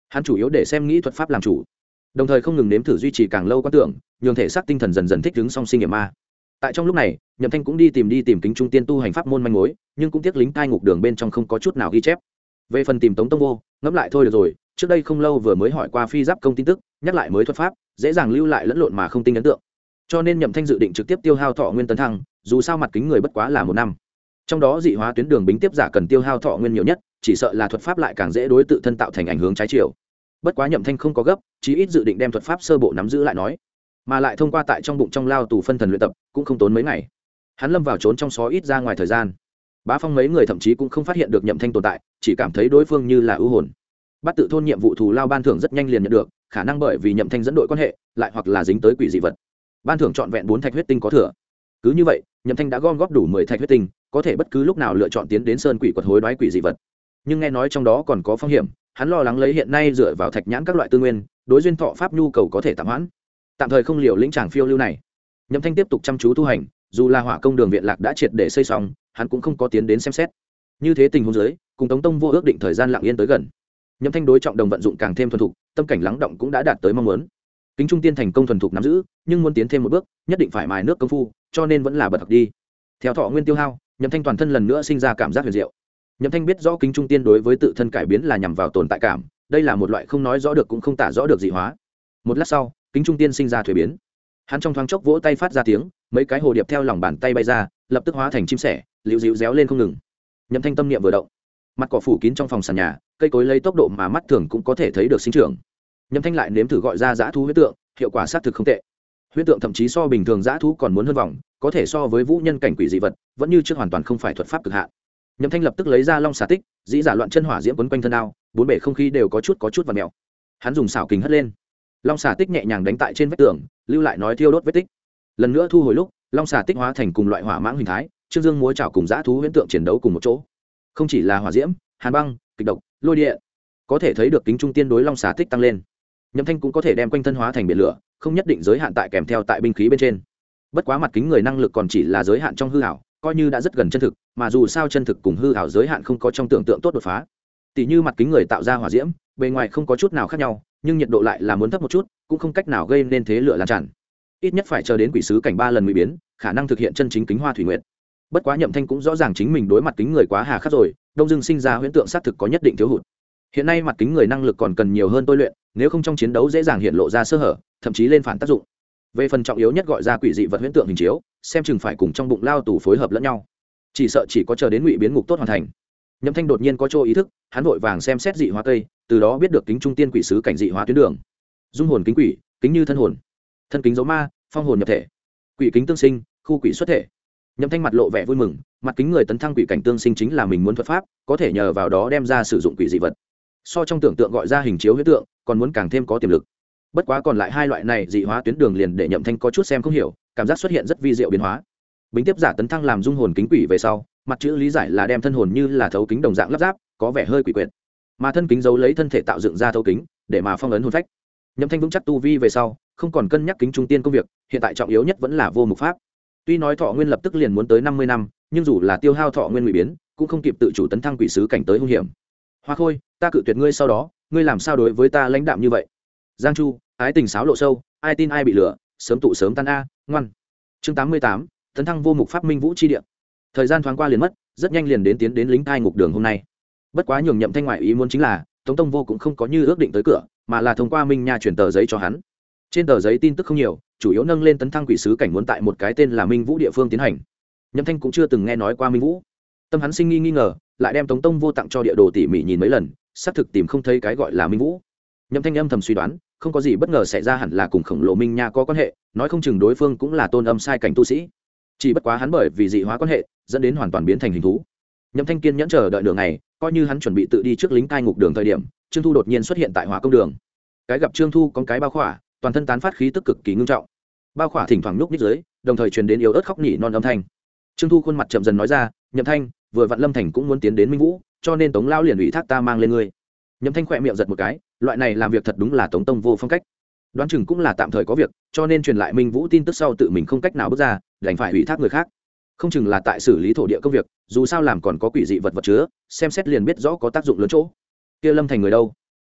hắn chủ yếu để xem nghĩ thuật pháp làm chủ, đồng thời không ngừng nếm thử duy trì càng lâu quan tưởng, nhường thể xác tinh thần dần dần thích ứng song sinh nghiệm ma. Tại trong lúc này, Nhậm Thanh cũng đi tìm Kính Trung Tiên tu hành pháp môn manh mối, nhưng cũng tiếc lính cai ngục đường bên trong không có chút nào ghi chép. Về phần tìm Tống Tông Vô, ngẫm lại thôi được rồi, trước đây không lâu vừa mới hỏi qua Phi Giáp công tin tức, nhắc lại mới thuật pháp, dễ dàng lưu lại lẫn lộn mà không tinh ấn tượng. Cho nên Nhậm Thanh dự định trực tiếp tiêu hao thọ nguyên tấn thăng, dù sao mặt kính người bất quá là 1 năm. Trong đó dị hóa tuyến đường bính tiếp giả cần tiêu hao thọ nguyên nhiều nhất, chỉ sợ là thuật pháp lại càng dễ đối tự thân tạo thành ảnh hưởng trái chiều. Bất quá Nhậm Thanh không có gấp, chí ít dự định đem thuật pháp sơ bộ nắm giữ lại nói, mà lại thông qua tại trong bụng trong lao tù phân thần luyện tập, cũng không tốn mấy ngày. Hắn lâm vào trốn trong xó ít ra ngoài thời gian. Bá Phong mấy người thậm chí cũng không phát hiện được Nhậm Thanh tồn tại, chỉ cảm thấy đối phương như là ưu hồn. Bắt tự thôn nhiệm vụ thù lao ban thưởng rất nhanh liền nhận được, khả năng bởi vì Nhậm Thanh dẫn đội quan hệ, lại hoặc là dính tới quỷ dị vật. Ban thưởng trọn vẹn 4 thạch huyết tinh có thừa. Cứ như vậy, Nhậm Thanh đã gom góp đủ 10 thạch huyết tinh, có thể bất cứ lúc nào lựa chọn tiến đến sơn quỷ quật hối đoái quỷ dị vật. Nhưng nghe nói trong đó còn có phong hiểm, hắn lo lắng lấy hiện nay dựa vào thạch nhãn các loại tư nguyên, đối duyên thọ pháp nhu cầu có thể tạm hoãn. Tạm thời không liều lĩnh chàng phiêu lưu này. Nhậm Thanh tiếp tục chăm chú tu hành, dù là Hỏa Công Đường viện lạc đã triệt để xây xong, hắn cũng không có tiến đến xem xét. Như thế tình huống dưới, cùng Tống Tông Vô ước định thời gian lặng yên tới gần. Nhậm Thanh đối trọng đồng vận dụng càng thêm thuần thục, tâm cảnh lắng động cũng đã đạt tới mong muốn. Kính Trung Tiên thành công thuần thục nắm giữ, nhưng muốn tiến thêm một bước, nhất định phải mài nước công phu, cho nên vẫn là bật học đi. Theo thọ nguyên tiêu hao, Nhậm Thanh toàn thân lần nữa sinh ra cảm giác huyền diệu. Nhậm Thanh biết rõ Kính Trung Tiên đối với tự thân cải biến là nhằm vào tồn tại cảm, đây là một loại không nói rõ được cũng không tả rõ được dị hóa. Một lát sau, Kính Trung Tiên sinh ra thuế biến. Hắn trong thoáng chốc vỗ tay phát ra tiếng, mấy cái hồ điệp theo lòng bàn tay bay ra, lập tức hóa thành chim sẻ, liễu dịu réo lên không ngừng. Nhậm Thanh tâm niệm vừa động, mặt cỏ phủ kín trong phòng sàn nhà, cây cối lấy tốc độ mà mắt thường cũng có thể thấy được sinh trưởng. Nhậm Thanh lại nếm thử gọi ra dã thú huyết tượng, hiệu quả xác thực không tệ. Huyết tượng thậm chí so bình thường dã thú còn muốn hơn vòng, có thể so với vũ nhân cảnh quỷ dị vật, vẫn như trước hoàn toàn không phải thuật pháp cực hạn. Nhậm Thanh lập tức lấy ra long xà tích, dĩ giả loạn chân hỏa diễm quấn quanh thân đao, bốn bề không khí đều có chút vặn mèo. Hắn dùng xảo kình hất lên, long xà tích nhẹ nhàng đánh tại trên vách tường, lưu lại nói thiêu đốt vết tích. Lần nữa thu hồi lúc, long xà tích hóa thành cùng loại hỏa mãng hình thái, trương dương múa chảo cùng dã thú huyễn tượng chiến đấu cùng một chỗ. Không chỉ là hỏa diễm, hàn băng, kịch độc, lôi điện, có thể thấy được Kính Trung Tiên đối long xà tích tăng lên. Nhậm Thanh cũng có thể đem quanh thân hóa thành biển lửa, không nhất định giới hạn tại kèm theo tại binh khí bên trên. Bất quá mặt kính người năng lực còn chỉ là giới hạn trong hư ảo, coi như đã rất gần chân thực, mà dù sao chân thực cùng hư ảo giới hạn không có trong tưởng tượng tốt đột phá. Tỷ như mặt kính người tạo ra hỏa diễm, bề ngoài không có chút nào khác nhau, nhưng nhiệt độ lại là muốn thấp một chút, cũng không cách nào gây nên thế lửa lan tràn. Ít nhất phải chờ đến quỷ sứ cảnh 3 lần ngụy biến, khả năng thực hiện chân chính kính hoa thủy nguyệt. Bất quá Nhậm Thanh cũng rõ ràng chính mình đối mặt kính người quá hà khắc rồi, đông dưng sinh ra huyễn tượng xác thực có nhất định thiếu hụt. Hiện nay mặt kính người năng lực còn cần nhiều hơn tôi luyện, nếu không trong chiến đấu dễ dàng hiện lộ ra sơ hở, thậm chí lên phản tác dụng. Về phần trọng yếu nhất gọi ra quỷ dị vật huyễn tượng hình chiếu, xem chừng phải cùng trong bụng lao tù phối hợp lẫn nhau. Chỉ sợ chỉ có chờ đến ngụy biến ngục tốt hoàn thành. Nhậm Thanh đột nhiên có chỗ ý thức, hắn vội vàng xem xét dị hóa cây, từ đó biết được Kính Trung Tiên quỷ sứ cảnh dị hóa tuyến đường. Dung hồn kính quỷ, kính như thân hồn, thân kính dấu ma, phong hồn nhập thể, quỷ kính tương sinh, khu quỷ xuất thể. Nhậm Thanh mặt lộ vẻ vui mừng, mặt kính người tấn thăng quỷ cảnh tương sinh chính là mình muốn thuật pháp, có thể nhờ vào đó đem ra sử dụng quỷ dị vật. So trong tưởng tượng gọi ra hình chiếu huyễn tượng, còn muốn càng thêm có tiềm lực. Bất quá còn lại hai loại này dị hóa tuyến đường liền để Nhậm Thanh có chút xem không hiểu, cảm giác xuất hiện rất vi diệu biến hóa. Bính tiếp giả tấn thăng làm dung hồn kính quỷ về sau, mặt chữ lý giải là đem thân hồn như là thấu kính đồng dạng lắp ráp, có vẻ hơi quỷ quyệt. Mà thân kính giấu lấy thân thể tạo dựng ra thấu kính, để mà phong ấn hồn phách. Nhậm Thanh vững chắc tu vi về sau, không còn cân nhắc Kính Trung Tiên công việc, hiện tại trọng yếu nhất vẫn là vô mục pháp. Tuy nói thọ nguyên lập tức liền muốn tới 50 năm, nhưng dù là tiêu hao thọ nguyên ngụy biến, cũng không kịp tự chủ tấn thăng quỷ sứ cảnh tới hung hiểm. Hoa Khôi, ta cự tuyệt ngươi sau đó, ngươi làm sao đối với ta lãnh đạm như vậy? Giang Chu, ái tình sáo lộ sâu, ai tin ai bị lừa, sớm tụ sớm tan a, ngoan. Chương 88, tấn thăng vô mục pháp minh vũ chi địa. Thời gian thoáng qua liền mất, rất nhanh liền tiến đến lính cai ngục đường hôm nay. Bất quá nhường Nhậm Thanh ngoại ý muốn chính là, Tống Tông Vô cũng không có như ước định tới cửa, mà là thông qua Minh Nha chuyển tờ giấy cho hắn. Trên tờ giấy tin tức không nhiều, chủ yếu nâng lên tấn thăng quỷ sứ cảnh muốn tại một cái tên là Minh Vũ địa phương tiến hành. Nhậm Thanh cũng chưa từng nghe nói qua Minh Vũ, tâm hắn sinh nghi ngờ, lại đem Tống Tông Vô tặng cho địa đồ tỉ mỉ nhìn mấy lần, xác thực tìm không thấy cái gọi là Minh Vũ. Nhậm Thanh âm thầm suy đoán, không có gì bất ngờ xảy ra, hẳn là cùng khổng lồ Minh Nha có quan hệ, nói không chừng đối phương cũng là tôn âm sai cảnh tu sĩ. Chỉ bất quá hắn bởi vì dị hóa quan hệ, dẫn đến hoàn toàn biến thành hình thú. Nhậm Thanh kiên nhẫn chờ đợi nửa ngày, coi như hắn chuẩn bị tự đi trước lính cai ngục đường thời điểm, Trương Thu đột nhiên xuất hiện tại Hỏa Công đường. Cái gặp Trương Thu có cái bao khỏa, toàn thân tán phát khí tức cực kỳ ngưng trọng. Bao khỏa thỉnh thoảng nhúc nhích dưới, đồng thời truyền đến yếu ớt khóc nỉ non âm thanh. Trương Thu khuôn mặt chậm dần nói ra, Nhậm Thanh, vừa vặn Lâm Thành cũng muốn tiến đến Minh Vũ, cho nên Tống lão liền ủy thác ta mang lên ngươi. Nhậm Thanh khỏe miệng giật một cái, loại này làm việc thật đúng là Tống Tông Vô phong cách. Đoán chừng cũng là tạm thời có việc, cho nên truyền lại Minh Vũ tin tức sau tự mình không cách nào bước ra, đành phải ủy thác người khác. Không chừng là tại xử lý thổ địa công việc, dù sao làm còn có quỷ dị vật vật chứa, xem xét liền biết rõ có tác dụng lớn chỗ. Kia Lâm Thành người đâu?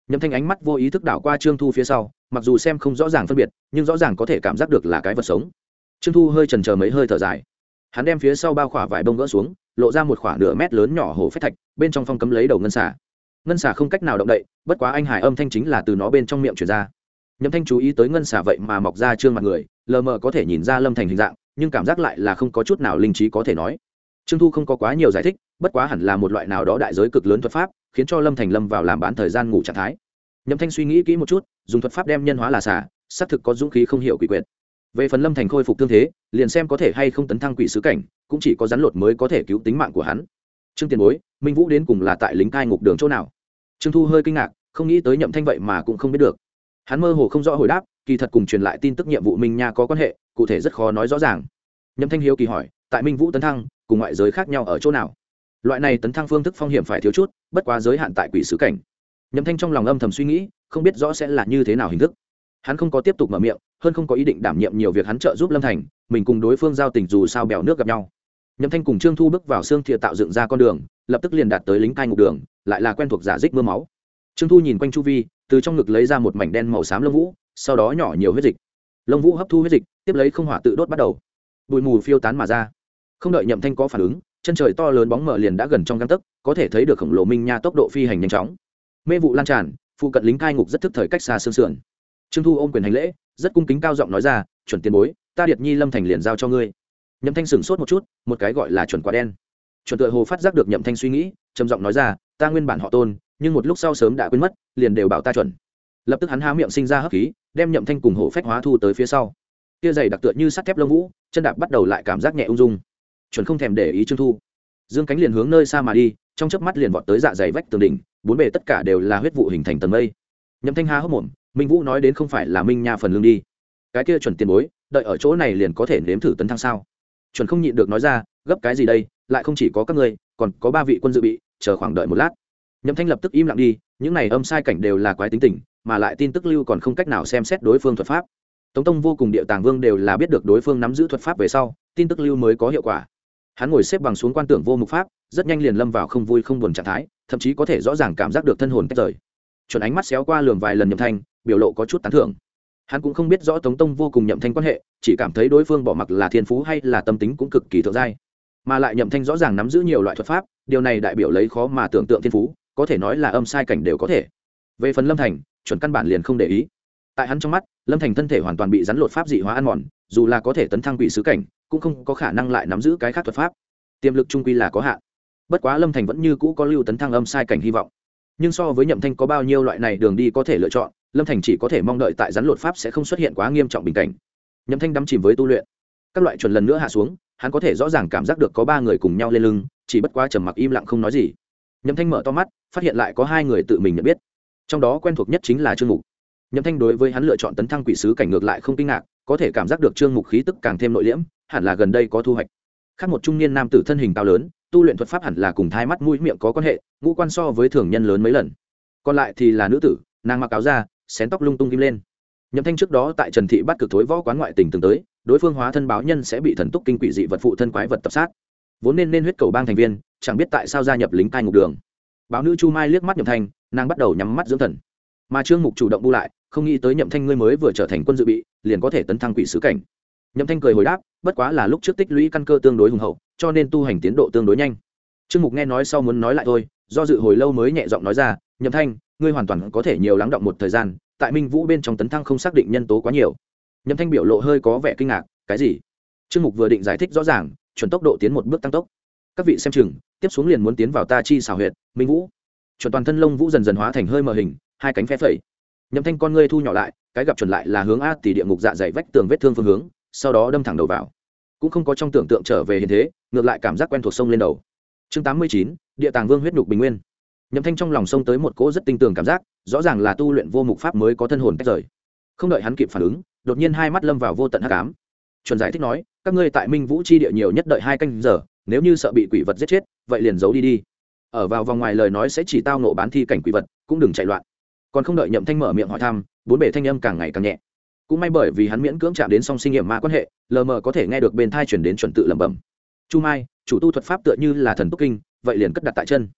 Nhậm Thanh ánh mắt vô ý thức đảo qua Trương Thu phía sau, mặc dù xem không rõ ràng phân biệt, nhưng rõ ràng có thể cảm giác được là cái vật sống. Trương Thu hơi chần chờ mấy hơi thở dài, hắn đem phía sau bao khỏa vải bông gỡ xuống, lộ ra một khoảng nửa mét lớn nhỏ hổ phách thạch, bên trong phong cấm lấy đầu ngân xà. Ngân xà không cách nào động đậy, bất quá anh hải âm thanh chính là từ nó bên trong miệng truyền ra. Nhậm Thanh chú ý tới ngân xà vậy mà mọc ra trương mặt người, lờ mờ có thể nhìn ra Lâm Thành hình dạng, nhưng cảm giác lại là không có chút nào linh trí có thể nói. Trương Thu không có quá nhiều giải thích, bất quá hẳn là một loại nào đó đại giới cực lớn thuật pháp, khiến cho Lâm Thành lâm vào làm bán thời gian ngủ trạng thái. Nhậm Thanh suy nghĩ kỹ một chút, dùng thuật pháp đem nhân hóa là xà, xác thực có dũng khí không hiểu quỷ quyệt. Về phần Lâm Thành khôi phục thương thế, liền xem có thể hay không tấn thăng quỷ sứ cảnh, cũng chỉ có rắn lột mới có thể cứu tính mạng của hắn. Trương Tiền Bối, Minh Vũ đến cùng là tại lính cai ngục đường chỗ nào? Trương Thu hơi kinh ngạc, không nghĩ tới Nhậm Thanh vậy mà cũng không biết được. Hắn mơ hồ không rõ hồi đáp, kỳ thật cùng truyền lại tin tức nhiệm vụ Minh Nha có quan hệ, cụ thể rất khó nói rõ ràng. Nhậm Thanh hiếu kỳ hỏi, tại Minh Vũ tấn thăng, cùng ngoại giới khác nhau ở chỗ nào? Loại này tấn thăng phương thức phong hiểm phải thiếu chút, bất quá giới hạn tại quỷ sứ cảnh. Nhậm Thanh trong lòng âm thầm suy nghĩ, không biết rõ sẽ là như thế nào hình thức. Hắn không có tiếp tục mở miệng, hơn không có ý định đảm nhiệm nhiều việc hắn trợ giúp Lâm Thành, mình cùng đối phương giao tình dù sao bèo nước gặp nhau. Nhậm Thanh cùng Trương Thu bước vào xương thìa tạo dựng ra con đường, lập tức liền đạt tới lính cai ngục đường, lại là quen thuộc giả dích mưa máu. Trương Thu nhìn quanh chu vi, từ trong ngực lấy ra một mảnh đen màu xám lông vũ, sau đó nhỏ nhiều huyết dịch. Lông vũ hấp thu huyết dịch, tiếp lấy không hỏa tự đốt bắt đầu. Bụi mù phiêu tán mà ra. Không đợi Nhậm Thanh có phản ứng, chân trời to lớn bóng mờ liền đã gần trong gang tấc, có thể thấy được khổng lồ Minh Nha tốc độ phi hành nhanh chóng. Mê vụ lan tràn, phụ cận lính cai ngục rất thức thời cách xa xương sườn. Trương Thu ôm quyền hành lễ, rất cung kính cao giọng nói ra, chuẩn tiền bối, ta Điệt Nhi Lâm Thành liền giao cho ngươi. Nhậm Thanh sửng sốt một chút, một cái gọi là chuẩn quả đen. Chuẩn tựa hồ phát giác được Nhậm Thanh suy nghĩ, trầm giọng nói ra, ta nguyên bản họ Tôn, nhưng một lúc sau sớm đã quên mất, liền đều bảo ta chuẩn. Lập tức hắn há miệng sinh ra hấp khí, đem Nhậm Thanh cùng hổ phách hóa thu tới phía sau. Kia giày đặc tựa như sắt thép lông vũ, chân đạp bắt đầu lại cảm giác nhẹ ung dung. Chuẩn không thèm để ý Trương Thu, dương cánh liền hướng nơi xa mà đi, trong chớp mắt liền vọt tới dạ dày vách tường đỉnh, bốn bề tất cả đều là huyết vụ hình thành tầng mây. Nhậm Thanh há hốc mồm, Minh Vũ nói đến không phải là Minh Nha phần lương đi. Cái kia chuẩn tiền bối, đợi ở chỗ này liền có thể nếm thử tấn thăng sao? Chuẩn không nhịn được nói ra, gấp cái gì đây, lại không chỉ có các ngươi, còn có 3 vị quân dự bị, chờ khoảng đợi một lát. Nhậm Thanh lập tức im lặng đi, những này âm sai cảnh đều là quái tính tình, mà lại tin tức lưu còn không cách nào xem xét đối phương thuật pháp. Tống Tông vô cùng Điệu Tàng Vương đều là biết được đối phương nắm giữ thuật pháp về sau, tin tức lưu mới có hiệu quả. Hắn ngồi xếp bằng xuống quan tưởng vô mục pháp, rất nhanh liền lâm vào không vui không buồn trạng thái, thậm chí có thể rõ ràng cảm giác được thân hồn tách rời. Chuẩn ánh mắt xéo qua lườm vài lần Nhậm Thanh, biểu lộ có chút tán thưởng. Hắn cũng không biết rõ Tống Tông vô cùng Nhậm Thanh quan hệ, chỉ cảm thấy đối phương bỏ mặc là thiên phú hay là tâm tính cũng cực kỳ thượng giai, mà lại Nhậm Thanh rõ ràng nắm giữ nhiều loại thuật pháp, điều này đại biểu lấy khó mà tưởng tượng thiên phú, có thể nói là âm sai cảnh đều có thể. Về phần Lâm Thành, chuẩn căn bản liền không để ý. Tại hắn trong mắt, Lâm Thành thân thể hoàn toàn bị rắn lột pháp dị hóa ăn mòn, dù là có thể tấn thăng quỷ sứ cảnh, cũng không có khả năng lại nắm giữ cái khác thuật pháp. Tiềm lực trung quy là có hạn. Bất quá Lâm Thành vẫn như cũ có lưu tấn thăng âm sai cảnh hy vọng. Nhưng so với Nhậm Thanh có bao nhiêu loại này đường đi có thể lựa chọn, Lâm Thành chỉ có thể mong đợi tại rắn lột pháp sẽ không xuất hiện quá nghiêm trọng bình cảnh. Nhậm Thanh đắm chìm với tu luyện, các loại chuẩn lần nữa hạ xuống, hắn có thể rõ ràng cảm giác được có 3 người cùng nhau lên lưng, chỉ bất quá trầm mặc im lặng không nói gì. Nhậm Thanh mở to mắt, phát hiện lại có 2 người tự mình nhận biết, trong đó quen thuộc nhất chính là Trương Mục. Nhậm Thanh đối với hắn lựa chọn tấn thăng quỷ sứ cảnh ngược lại không kinh ngạc, có thể cảm giác được Trương Mục khí tức càng thêm nội liễm, hẳn là gần đây có thu hoạch. Khác một trung niên nam tử thân hình cao lớn, tu luyện thuật pháp hẳn là cùng thai mắt mũi miệng có quan hệ, ngũ quan so với thường nhân lớn mấy lần. Còn lại thì là nữ tử, nàng mặc áo da, xén tóc lung tung kim lên. Nhậm Thanh trước đó tại Trần Thị bắt cực thối võ quán ngoại tình từng tới, đối phương hóa thân báo nhân sẽ bị thần túc kinh quỷ dị vật phụ thân quái vật tập sát, vốn nên huyết cầu bang thành viên, chẳng biết tại sao gia nhập lính cai ngục đường. Báo nữ Chu Mai liếc mắt Nhậm Thanh, nàng bắt đầu nhắm mắt dưỡng thần. Mà Trương Mục chủ động bu lại, không nghĩ tới Nhậm Thanh ngươi mới vừa trở thành quân dự bị, liền có thể tấn thăng quỷ sứ cảnh. Nhậm Thanh cười hồi đáp, bất quá là lúc trước tích lũy căn cơ tương đối hùng hậu, cho nên tu hành tiến độ tương đối nhanh. Trương Mục nghe nói sau muốn nói lại thôi, do dự hồi lâu mới nhẹ giọng nói ra, Nhậm Thanh, ngươi hoàn toàn có thể nhiều lắng động một thời gian, tại Minh Vũ bên trong tấn thăng không xác định nhân tố quá nhiều. Nhậm Thanh biểu lộ hơi có vẻ kinh ngạc, cái gì? Trương Mục vừa định giải thích rõ ràng, chuẩn tốc độ tiến một bước tăng tốc. Các vị xem chừng, tiếp xuống liền muốn tiến vào ta chi xảo huyệt, Minh Vũ. Chuẩn toàn thân lông vũ dần dần hóa thành hơi mờ hình, 2 cánh phe phẩy. Nhậm Thanh con ngươi thu nhỏ lại, cái gặp chuẩn lại là hướng a tỷ địa ngục dạ dày vách tường vết thương phương hướng, sau đó đâm thẳng đầu vào. Cũng không có trong tưởng tượng trở về hiện thế, ngược lại cảm giác quen thuộc sông lên đầu. Chương 89, Địa Tàng Vương huyết nhục bình nguyên. Nhậm Thanh trong lòng sông tới một cỗ rất tinh tường cảm giác, rõ ràng là tu luyện vô mục pháp mới có thân hồn tách rời. Không đợi hắn kịp phản ứng, đột nhiên hai mắt lâm vào vô tận hắc ám. Chuẩn giải thích nói, các ngươi tại Minh Vũ chi địa nhiều nhất đợi 2 canh giờ, nếu như sợ bị quỷ vật giết chết, vậy liền giấu đi đi. Ở vào vòng ngoài lời nói sẽ chỉ tao nộ bán thi cảnh quỷ vật, cũng đừng chạy loạn. Còn không đợi Nhậm Thanh mở miệng hỏi thăm, bốn bề thanh âm càng ngày càng nhẹ. Cũng may bởi vì hắn miễn cưỡng chạm đến song sinh nghiệm ma quan hệ, lờ mờ có thể nghe được bên thai chuyển đến chuẩn tự lẩm bẩm. Chu Mai, chủ tu thuật pháp tựa như là thần túc kinh, vậy liền cất đặt tại chân.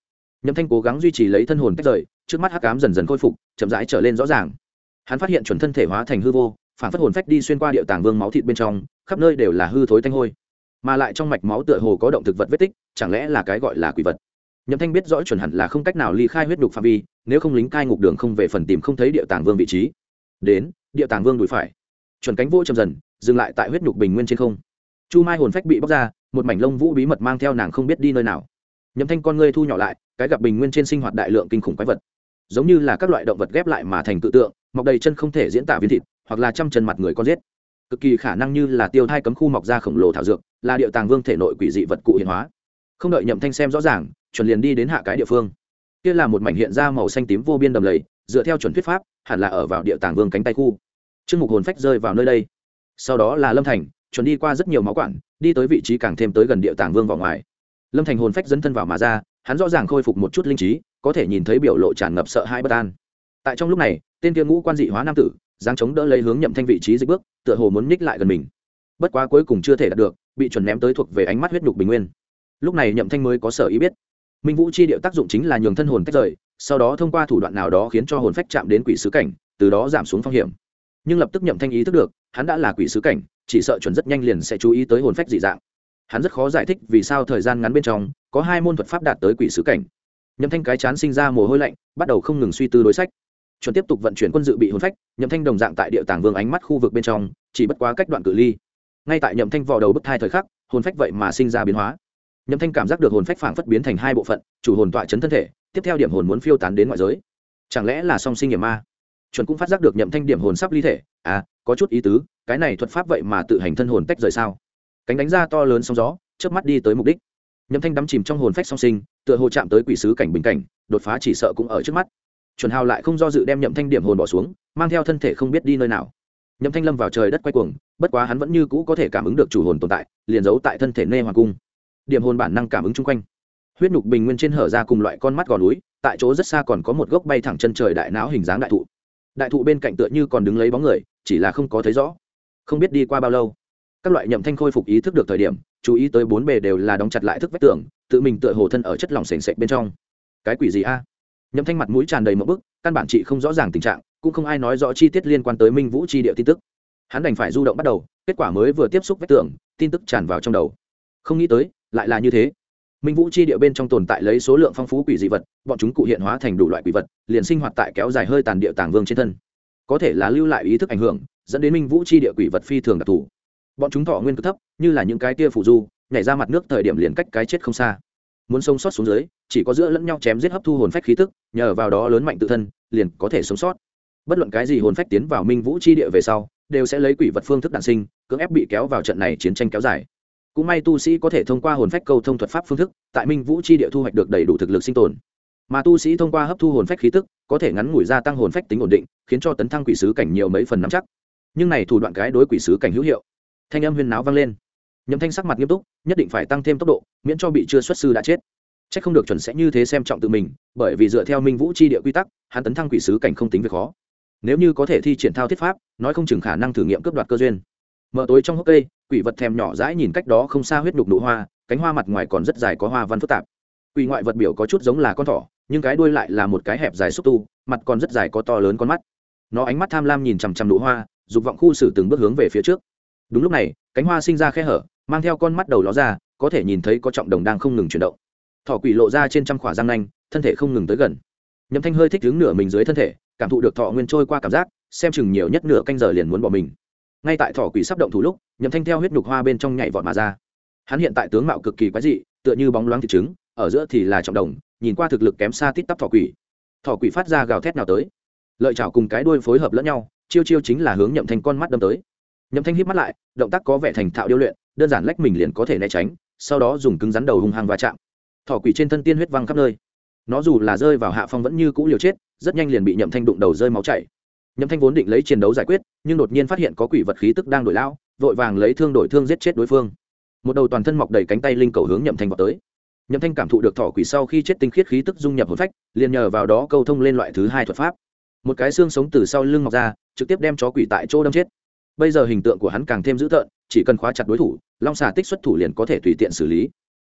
Nhậm Thanh cố gắng duy trì lấy thân hồn tách rời, trước mắt hắc ám dần dần khôi phục, chậm rãi trở lên rõ ràng. Hắn phát hiện chuẩn thân thể hóa thành hư vô, phản phất hồn phách đi xuyên qua địa tàng vương máu thịt bên trong, khắp nơi đều là hư thối tanh hôi, mà lại trong mạch máu tựa hồ có động thực vật vết tích, chẳng lẽ là cái gọi là quỷ vật. Nhậm Thanh biết rõ chuẩn hẳn là không cách nào ly khai huyết đục phạm vi, nếu không lính cai ngục đường không về phần tìm không thấy địa tàng vương vị trí. Đến, địa tàng vương đùi phải. Chuẩn cánh vô chậm dần, dừng lại tại huyết đục bình nguyên trên không. Chu Mai hồn phách bị bóc ra, một mảnh lông vũ bí mật mang theo nàng không biết đi nơi nào. Nhậm Thanh con ngươi thu nhỏ lại, cái gặp bình nguyên trên sinh hoạt đại lượng kinh khủng quái vật, giống như là các loại động vật ghép lại mà thành cự tượng, mọc đầy chân không thể diễn tả viên thịt, hoặc là trăm chân mặt người con giết. Cực kỳ khả năng như là tiêu thai cấm khu mọc ra khổng lồ thảo dược, là địa tàng vương thể nội quỷ dị vật cụ hiện hóa. Không đợi Nhậm Thanh xem rõ ràng, chuẩn liền đi đến hạ cái địa phương. Kia là một mảnh hiện ra màu xanh tím vô biên đầm lầy, dựa theo chuẩn thuyết pháp, hẳn là ở vào địa tàng vương cánh tay khu. Chương mục hồn phách rơi vào nơi đây. Sau đó là Lâm Thành, chuẩn đi qua rất nhiều máu quản, đi tới vị trí càng thêm tới gần địa tàng vương vào ngoài. Lâm Thành hồn phách dẫn thân vào mà ra, hắn rõ ràng khôi phục một chút linh trí, có thể nhìn thấy biểu lộ tràn ngập sợ hãi bất an. Tại trong lúc này, tên kia ngũ quan dị hóa nam tử giáng chống đỡ lấy hướng Nhậm Thanh vị trí dịch bước, tựa hồ muốn ních lại gần mình. Bất quá cuối cùng chưa thể đạt được, bị chuẩn ném tới thuộc về ánh mắt huyết nhục bình nguyên. Lúc này Nhậm Thanh mới có sở ý biết, Minh Vũ chi điệu tác dụng chính là nhường thân hồn tách rời, sau đó thông qua thủ đoạn nào đó khiến cho hồn phách chạm đến quỷ sứ cảnh, từ đó giảm xuống phong hiểm. Nhưng lập tức Nhậm Thanh ý thức được, hắn đã là quỷ sứ cảnh, chỉ sợ chuẩn rất nhanh liền sẽ chú ý tới hồn phách dị dạng. Hắn rất khó giải thích vì sao thời gian ngắn bên trong có hai môn thuật pháp đạt tới quỷ sứ cảnh. Nhậm Thanh cái chán sinh ra mồ hôi lạnh, bắt đầu không ngừng suy tư đối sách. Chuẩn tiếp tục vận chuyển quân dự bị hồn phách, Nhậm Thanh đồng dạng tại địa tàng vương ánh mắt khu vực bên trong, chỉ bất quá cách đoạn cự ly. Ngay tại Nhậm Thanh vò đầu bứt thai thời khắc, hồn phách vậy mà sinh ra biến hóa. Nhậm Thanh cảm giác được hồn phách phảng phất biến thành hai bộ phận, chủ hồn tọa chấn thân thể, tiếp theo điểm hồn muốn phiêu tán đến ngoại giới. Chẳng lẽ là song sinh hiểm ma? Chuẩn cũng phát giác được Nhậm Thanh điểm hồn sắp ly thể, có chút ý tứ, cái này thuật pháp vậy mà tự hành thân hồn tách rời sao? Cánh đánh ra to lớn sóng gió, chớp mắt đi tới mục đích. Nhậm Thanh đắm chìm trong hồn phách song sinh, tựa hồ chạm tới quỷ sứ cảnh bình cảnh, đột phá chỉ sợ cũng ở trước mắt. Chuẩn Hào lại không do dự đem Nhậm Thanh điểm hồn bỏ xuống, mang theo thân thể không biết đi nơi nào. Nhậm Thanh lâm vào trời đất quay cuồng, bất quá hắn vẫn như cũ có thể cảm ứng được chủ hồn tồn tại, liền giấu tại thân thể nê hoàng cung. Điểm hồn bản năng cảm ứng chung quanh. Huyết nhục bình nguyên trên hở ra cùng loại con mắt gò núi, tại chỗ rất xa còn có một gốc bay thẳng chân trời đại não hình dáng đại thụ. Đại thụ bên cạnh tựa như còn đứng lấy bóng người, chỉ là không có thấy rõ. Không biết đi qua bao lâu, các loại Nhậm Thanh khôi phục ý thức được thời điểm, chú ý tới bốn bề đều là đóng chặt lại thức vách tường, tự mình tựa hồ thân ở chất lỏng sền sệt bên trong. Cái quỷ gì a? Nhậm Thanh mặt mũi tràn đầy một bức, căn bản chị không rõ ràng tình trạng, cũng không ai nói rõ chi tiết liên quan tới Minh Vũ chi địa tin tức. Hắn đành phải du động bắt đầu, kết quả mới vừa tiếp xúc vách tường, tin tức tràn vào trong đầu. Không nghĩ tới, lại là như thế. Minh Vũ chi địa bên trong tồn tại lấy số lượng phong phú quỷ dị vật, bọn chúng cụ hiện hóa thành đủ loại quỷ vật, liền sinh hoạt tại kéo dài hơi tàn địa tàng vương trên thân. Có thể là lưu lại ý thức ảnh hưởng, dẫn đến Minh Vũ chi địa quỷ vật phi thường đặc thù. Bọn chúng thọ nguyên cực thấp, như là những cái tia phù du, nhảy ra mặt nước thời điểm liền cách cái chết không xa. Muốn sống sót xuống dưới, chỉ có giữa lẫn nhau chém giết hấp thu hồn phách khí tức, nhờ vào đó lớn mạnh tự thân, liền có thể sống sót. Bất luận cái gì hồn phách tiến vào Minh Vũ chi địa về sau, đều sẽ lấy quỷ vật phương thức đản sinh, cưỡng ép bị kéo vào trận này chiến tranh kéo dài. Cũng may tu sĩ có thể thông qua hồn phách câu thông thuật pháp phương thức, tại Minh Vũ chi địa thu hoạch được đầy đủ thực lực sinh tồn. Mà tu sĩ thông qua hấp thu hồn phách khí tức, có thể ngắn ngủi gia tăng hồn phách tính ổn định, khiến cho tấn thăng quỷ sứ cảnh nhiều mấy phần nắm chắc. Nhưng này thủ đoạn cái đối quỷ sứ cảnh hữu hiệu. Thanh âm huyên náo vang lên. Nhậm Thanh sắc mặt nghiêm túc, nhất định phải tăng thêm tốc độ, miễn cho bị chưa xuất sư đã chết. Chắc không được chuẩn sẽ như thế xem trọng tự mình, bởi vì dựa theo Minh Vũ chi địa quy tắc, hắn tấn thăng quỷ sứ cảnh không tính việc khó. Nếu như có thể thi triển thao thiết pháp, nói không chừng khả năng thử nghiệm cướp đoạt cơ duyên. Mở tối trong hốc cây, quỷ vật thèm nhỏ dãi nhìn cách đó không xa huyết đục nụ hoa, cánh hoa mặt ngoài còn rất dài có hoa văn phức tạp. Quỷ ngoại vật biểu có chút giống là con thỏ, nhưng cái đuôi lại là một cái hẹp dài xúc tu, mặt còn rất dài có to lớn con mắt. Nó ánh mắt tham lam nhìn chằm chằm nụ hoa, dục vọng khu xử từng bước hướng về phía trước. Đúng lúc này, cánh hoa sinh ra khe hở, mang theo con mắt đầu ló ra, có thể nhìn thấy có trọng đồng đang không ngừng chuyển động. Thỏ quỷ lộ ra trên trăm khỏa răng nanh, thân thể không ngừng tới gần. Nhậm Thanh hơi thích đứng nửa mình dưới thân thể, cảm thụ được thọ nguyên trôi qua cảm giác, xem chừng nhiều nhất nửa canh giờ liền muốn bỏ mình. Ngay tại thỏ quỷ sắp động thủ lúc, Nhậm Thanh theo huyết nhục hoa bên trong nhảy vọt mà ra. Hắn hiện tại tướng mạo cực kỳ quái dị, tựa như bóng loáng thịt trứng, ở giữa thì là trọng đồng, nhìn qua thực lực kém xa tít tắp thỏ quỷ. Thỏ quỷ phát ra gào thét nào tới, lợi chảo cùng cái đuôi phối hợp lẫn nhau, chiêu chiêu chính là hướng Nhậm Thanh con mắt đâm tới. Nhậm Thanh híp mắt lại, động tác có vẻ thành thạo điêu luyện, đơn giản lách mình liền có thể né tránh, sau đó dùng cứng rắn đầu hung hăng va chạm. Thỏ quỷ trên thân tiên huyết văng khắp nơi, nó dù là rơi vào hạ phong vẫn như cũ liều chết, rất nhanh liền bị Nhậm Thanh đụng đầu rơi máu chảy. Nhậm Thanh vốn định lấy chiến đấu giải quyết, nhưng đột nhiên phát hiện có quỷ vật khí tức đang đổi lão, vội vàng lấy thương đổi thương giết chết đối phương. Một đầu toàn thân mọc đầy cánh tay linh cầu hướng Nhậm Thanh vọt tới. Nhậm Thanh cảm thụ được thỏ quỷ sau khi chết tinh khiết khí tức dung nhập hồn phách, liền nhờ vào đó câu thông lên loại thứ hai thuật pháp. Một cái xương sống từ sau lưng mọc ra, trực tiếp đem chó quỷ tại chỗ đâm chết. Bây giờ hình tượng của hắn càng thêm dữ tợn, chỉ cần khóa chặt đối thủ, long xà tích xuất thủ liền có thể tùy tiện xử lý.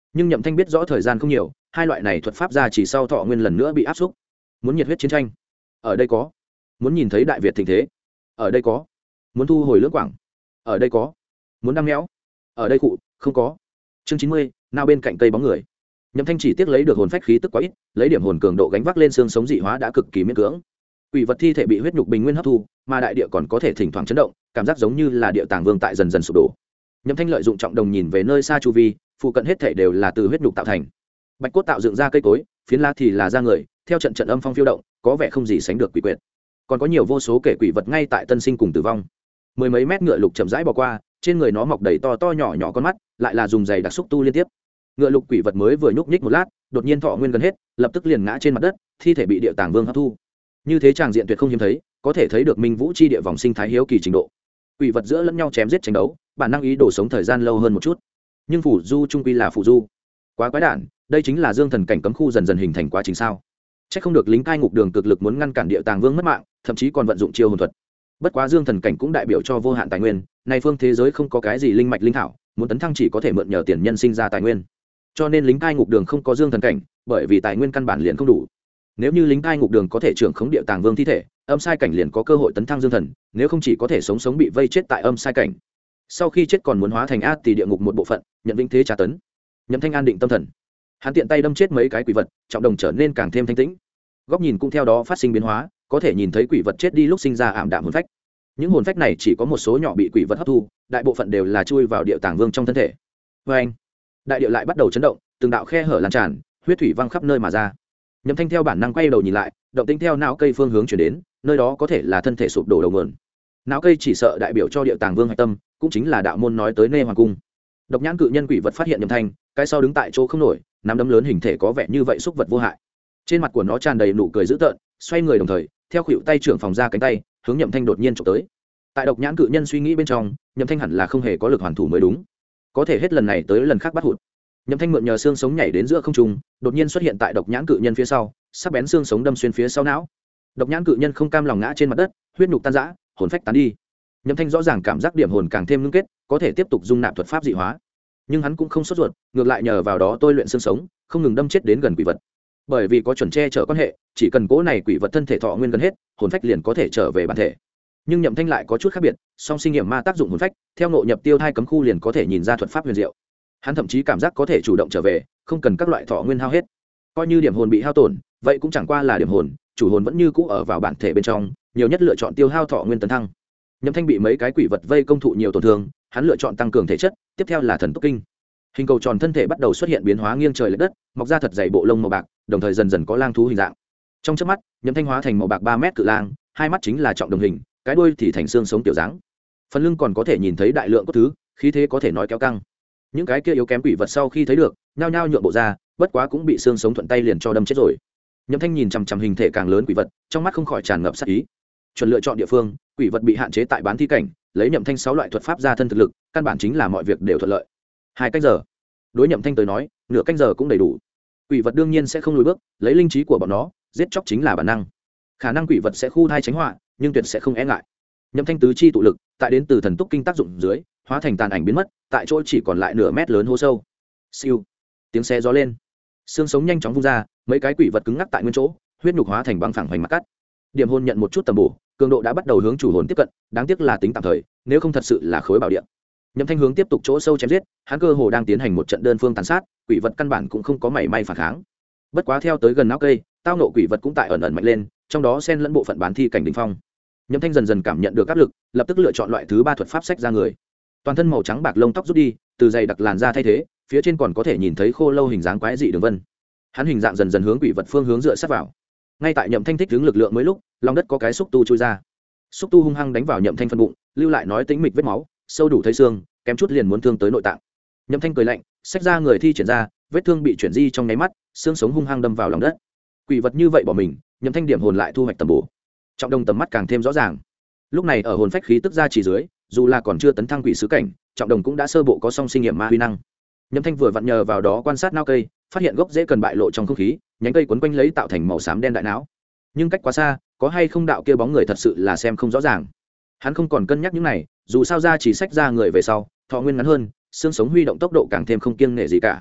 nhưng nhậm thanh biết rõ thời gian không nhiều, hai loại này thuật pháp ra chỉ sau thọ nguyên lần nữa bị áp xúc. Muốn nhiệt huyết chiến tranh, ở đây có. Muốn nhìn thấy đại Việt thịnh thế, ở đây có. Muốn thu hồi lưỡng quảng, ở đây có. Muốn đăm méo, ở đây cụ không có. Chương 90, nào bên cạnh cây bóng người. Nhậm thanh chỉ tiếc lấy được hồn phách khí tức quá ít, lấy điểm hồn cường độ gánh vác lên xương sống dị hóa đã cực kỳ miễn cưỡng. Quỷ vật thi thể bị huyết nhục bình nguyên hấp thu, mà đại địa còn có thể thỉnh thoảng chấn động, cảm giác giống như là địa tàng vương tại dần dần sụp đổ. Nhậm thanh lợi dụng trọng đồng nhìn về nơi xa chu vi, phụ cận hết thể đều là từ huyết nhục tạo thành. Bạch cốt tạo dựng ra cây cối, phiến lá thì là da người, theo trận trận âm phong phiêu động, có vẻ không gì sánh được quỷ quyệt. Còn có nhiều vô số kẻ quỷ vật ngay tại tân sinh cùng tử vong. Mười mấy mét ngựa lục chậm rãi bò qua, trên người nó mọc đầy to to nhỏ nhỏ con mắt, lại là dùng giày đặc xúc tu liên tiếp. Ngựa lục quỷ vật mới vừa nhúc nhích một lát, đột nhiên thọ nguyên gần hết, lập tức liền ngã trên mặt đất, thi thể bị địa tàng vương hấp thu. Như thế tràng diện tuyệt không hiếm thấy, có thể thấy được minh vũ chi địa vòng sinh thái hiếu kỳ trình độ. Quỷ vật giữa lẫn nhau chém giết tranh đấu, bản năng ý đồ sống thời gian lâu hơn một chút, nhưng phủ du trung quy là phủ du, quá quái đản. Đây chính là dương thần cảnh cấm khu dần dần hình thành quá trình sao? Chắc không được lính cai ngục đường cực lực muốn ngăn cản địa tàng vương mất mạng, thậm chí còn vận dụng chiêu hồn thuật. Bất quá dương thần cảnh cũng đại biểu cho vô hạn tài nguyên, này phương thế giới không có cái gì linh mạch linh thảo, muốn tấn thăng chỉ có thể mượn nhờ tiền nhân sinh ra tài nguyên. Cho nên lính cai ngục đường không có dương thần cảnh, bởi vì tài nguyên căn bản liền không đủ. Nếu như lính cai ngục đường có thể trưởng khống địa tàng vương thi thể, âm sai cảnh liền có cơ hội tấn thăng dương thần, nếu không chỉ có thể sống sống bị vây chết tại âm sai cảnh. Sau khi chết còn muốn hóa thành ác tỷ địa ngục một bộ phận, nhận vĩnh thế tra tấn. Nhậm thanh an định tâm thần, hắn tiện tay đâm chết mấy cái quỷ vật, trọng đồng trở nên càng thêm thanh tĩnh. Góc nhìn cũng theo đó phát sinh biến hóa, có thể nhìn thấy quỷ vật chết đi lúc sinh ra ảm đạm hồn phách. Những hồn phách này chỉ có một số nhỏ bị quỷ vật hấp thu, đại bộ phận đều là chui vào địa tàng vương trong thân thể. Vê anh, đại địa lại bắt đầu chấn động, từng đạo khe hở lan tràn, huyết thủy văng khắp nơi mà ra. Nhậm thanh theo bản năng quay đầu nhìn lại, động tĩnh theo não cây phương hướng chuyển đến, nơi đó có thể là thân thể sụp đổ đầu nguồn. Não cây chỉ sợ đại biểu cho địa tàng vương hạch tâm, cũng chính là đạo môn nói tới nê hoàng cung. Độc nhãn cự nhân quỷ vật phát hiện Nhậm thanh, cái sau đứng tại chỗ không nổi, nắm đấm lớn hình thể có vẻ như vậy xúc vật vô hại. Trên mặt của nó tràn đầy nụ cười dữ tợn, xoay người đồng thời theo khuỷu tay trưởng phòng ra cánh tay, hướng Nhậm thanh đột nhiên chụp tới. Tại độc nhãn cự nhân suy nghĩ bên trong, Nhậm thanh hẳn là không hề có lực hoàn thủ mới đúng, có thể hết lần này tới lần khác bắt hụt. Nhậm thanh mượn nhờ xương sống nhảy đến giữa không trung, đột nhiên xuất hiện tại độc nhãn cự nhân phía sau, sắc bén xương sống đâm xuyên phía sau não. Độc nhãn cự nhân không cam lòng ngã trên mặt đất, huyết nhục tan rã, hồn phách tán đi. Nhậm thanh rõ ràng cảm giác điểm hồn càng thêm ngưng kết, có thể tiếp tục dung nạp thuật pháp dị hóa, nhưng hắn cũng không sốt ruột, ngược lại nhờ vào đó tôi luyện xương sống, không ngừng đâm chết đến gần quỷ vật. Bởi vì có chuẩn che chở quan hệ, chỉ cần cố này quỷ vật thân thể thọ nguyên gần hết, hồn phách liền có thể trở về bản thể. Nhưng Nhậm thanh lại có chút khác biệt, song sinh nghiệm ma tác dụng hồn phách, theo ngộ nhập tiêu thai cấm khu liền có thể nhìn ra thuật pháp huyền diệu. Hắn thậm chí cảm giác có thể chủ động trở về, không cần các loại thọ nguyên hao hết. Coi như điểm hồn bị hao tổn, vậy cũng chẳng qua là điểm hồn, chủ hồn vẫn như cũ ở vào bản thể bên trong, nhiều nhất lựa chọn tiêu hao thọ nguyên tấn thăng. Nhậm thanh bị mấy cái quỷ vật vây công thụ nhiều tổn thương, hắn lựa chọn tăng cường thể chất, tiếp theo là thần túc kinh. Hình cầu tròn thân thể bắt đầu xuất hiện biến hóa nghiêng trời lệch đất, mọc ra thật dày bộ lông màu bạc, đồng thời dần dần có lang thú hình dạng. Trong chớp mắt, Nhậm thanh hóa thành màu bạc 3 mét cự lang, hai mắt chính là trọng đồng hình, cái đuôi thì thành xương sống tiểu dáng. Phần lưng còn có thể nhìn thấy đại lượng cốt thứ, khí thế có thể nói kéo căng. Những cái kia yếu kém quỷ vật sau khi thấy được, nhao nhao nhượng bộ ra, bất quá cũng bị xương sống thuận tay liền cho đâm chết rồi. Nhậm thanh nhìn chằm chằm hình thể càng lớn quỷ vật, trong mắt không khỏi tràn ngập sát ý. Chuẩn lựa chọn địa phương, quỷ vật bị hạn chế tại bán thi cảnh, lấy Nhậm thanh 6 loại thuật pháp ra thân thực lực, căn bản chính là mọi việc đều thuận lợi. 2 canh giờ, đối Nhậm thanh tới nói, nửa canh giờ cũng đầy đủ. Quỷ vật đương nhiên sẽ không lùi bước, lấy linh trí của bọn nó, giết chóc chính là bản năng. Khả năng quỷ vật sẽ khu thai tránh họa, nhưng tuyệt sẽ không e ngại. Nhậm thanh tứ chi tụ lực, tại đến từ thần túc kinh tác dụng dưới, hóa thành tàn ảnh biến mất, tại chỗ chỉ còn lại nửa mét lớn hố sâu. Siêu, tiếng xe gió lên, xương sống nhanh chóng vung ra, mấy cái quỷ vật cứng ngắc tại nguyên chỗ, huyết nhục hóa thành băng phẳng hoành mặt cắt. Điểm hồn nhận một chút tầm bổ, cường độ đã bắt đầu hướng chủ hồn tiếp cận, đáng tiếc là tính tạm thời, nếu không thật sự là khối bảo địa. Nhậm thanh hướng tiếp tục chỗ sâu chém giết, hắn cơ hồ đang tiến hành một trận đơn phương tàn sát, quỷ vật căn bản cũng không có mảy may phản kháng. Bất quá theo tới gần não cây, tao nộ quỷ vật cũng tại ẩn ẩn mạnh lên, trong đó xen lẫn bộ phận bán thi cảnh đỉnh phong. Nhậm thanh dần dần cảm nhận được áp lực, lập tức lựa chọn loại thứ 3 thuật pháp sách ra người. Toàn thân màu trắng bạc lông tóc rút đi, từ dày đặc làn da thay thế, phía trên còn có thể nhìn thấy khô lâu hình dáng quái dị đường vân. Hắn hình dạng dần dần hướng quỷ vật phương hướng dựa sát vào. Ngay tại Nhậm thanh thích hướng lực lượng mới lúc, lòng đất có cái xúc tu chui ra. Xúc tu hung hăng đánh vào Nhậm thanh phân bụng, lưu lại nói tĩnh mịch vết máu, sâu đủ thấy xương, kém chút liền muốn thương tới nội tạng. Nhậm thanh cười lạnh, xách ra người thi triển ra, vết thương bị chuyển di trong nháy mắt, xương sống hung hăng đâm vào lòng đất. Quỷ vật như vậy bỏ mình, Nhậm thanh điểm hồn lại thu hoạch tầm bổ. Trọng đồng tầm mắt càng thêm rõ ràng. Lúc này ở hồn phách khí tức ra chỉ dưới, dù là còn chưa tấn thăng quỷ sứ cảnh, trọng đồng cũng đã sơ bộ có song sinh nghiệm ma huy năng. Nhậm thanh vừa vặn nhờ vào đó quan sát nao cây, phát hiện gốc rễ cần bại lộ trong không khí, nhánh cây quấn quanh lấy tạo thành màu xám đen đại não. Nhưng cách quá xa, có hay không đạo kia bóng người thật sự là xem không rõ ràng. Hắn không còn cân nhắc những này, dù sao ra chỉ sách ra người về sau, thọ nguyên ngắn hơn, xương sống huy động tốc độ càng thêm không kiêng nể gì cả.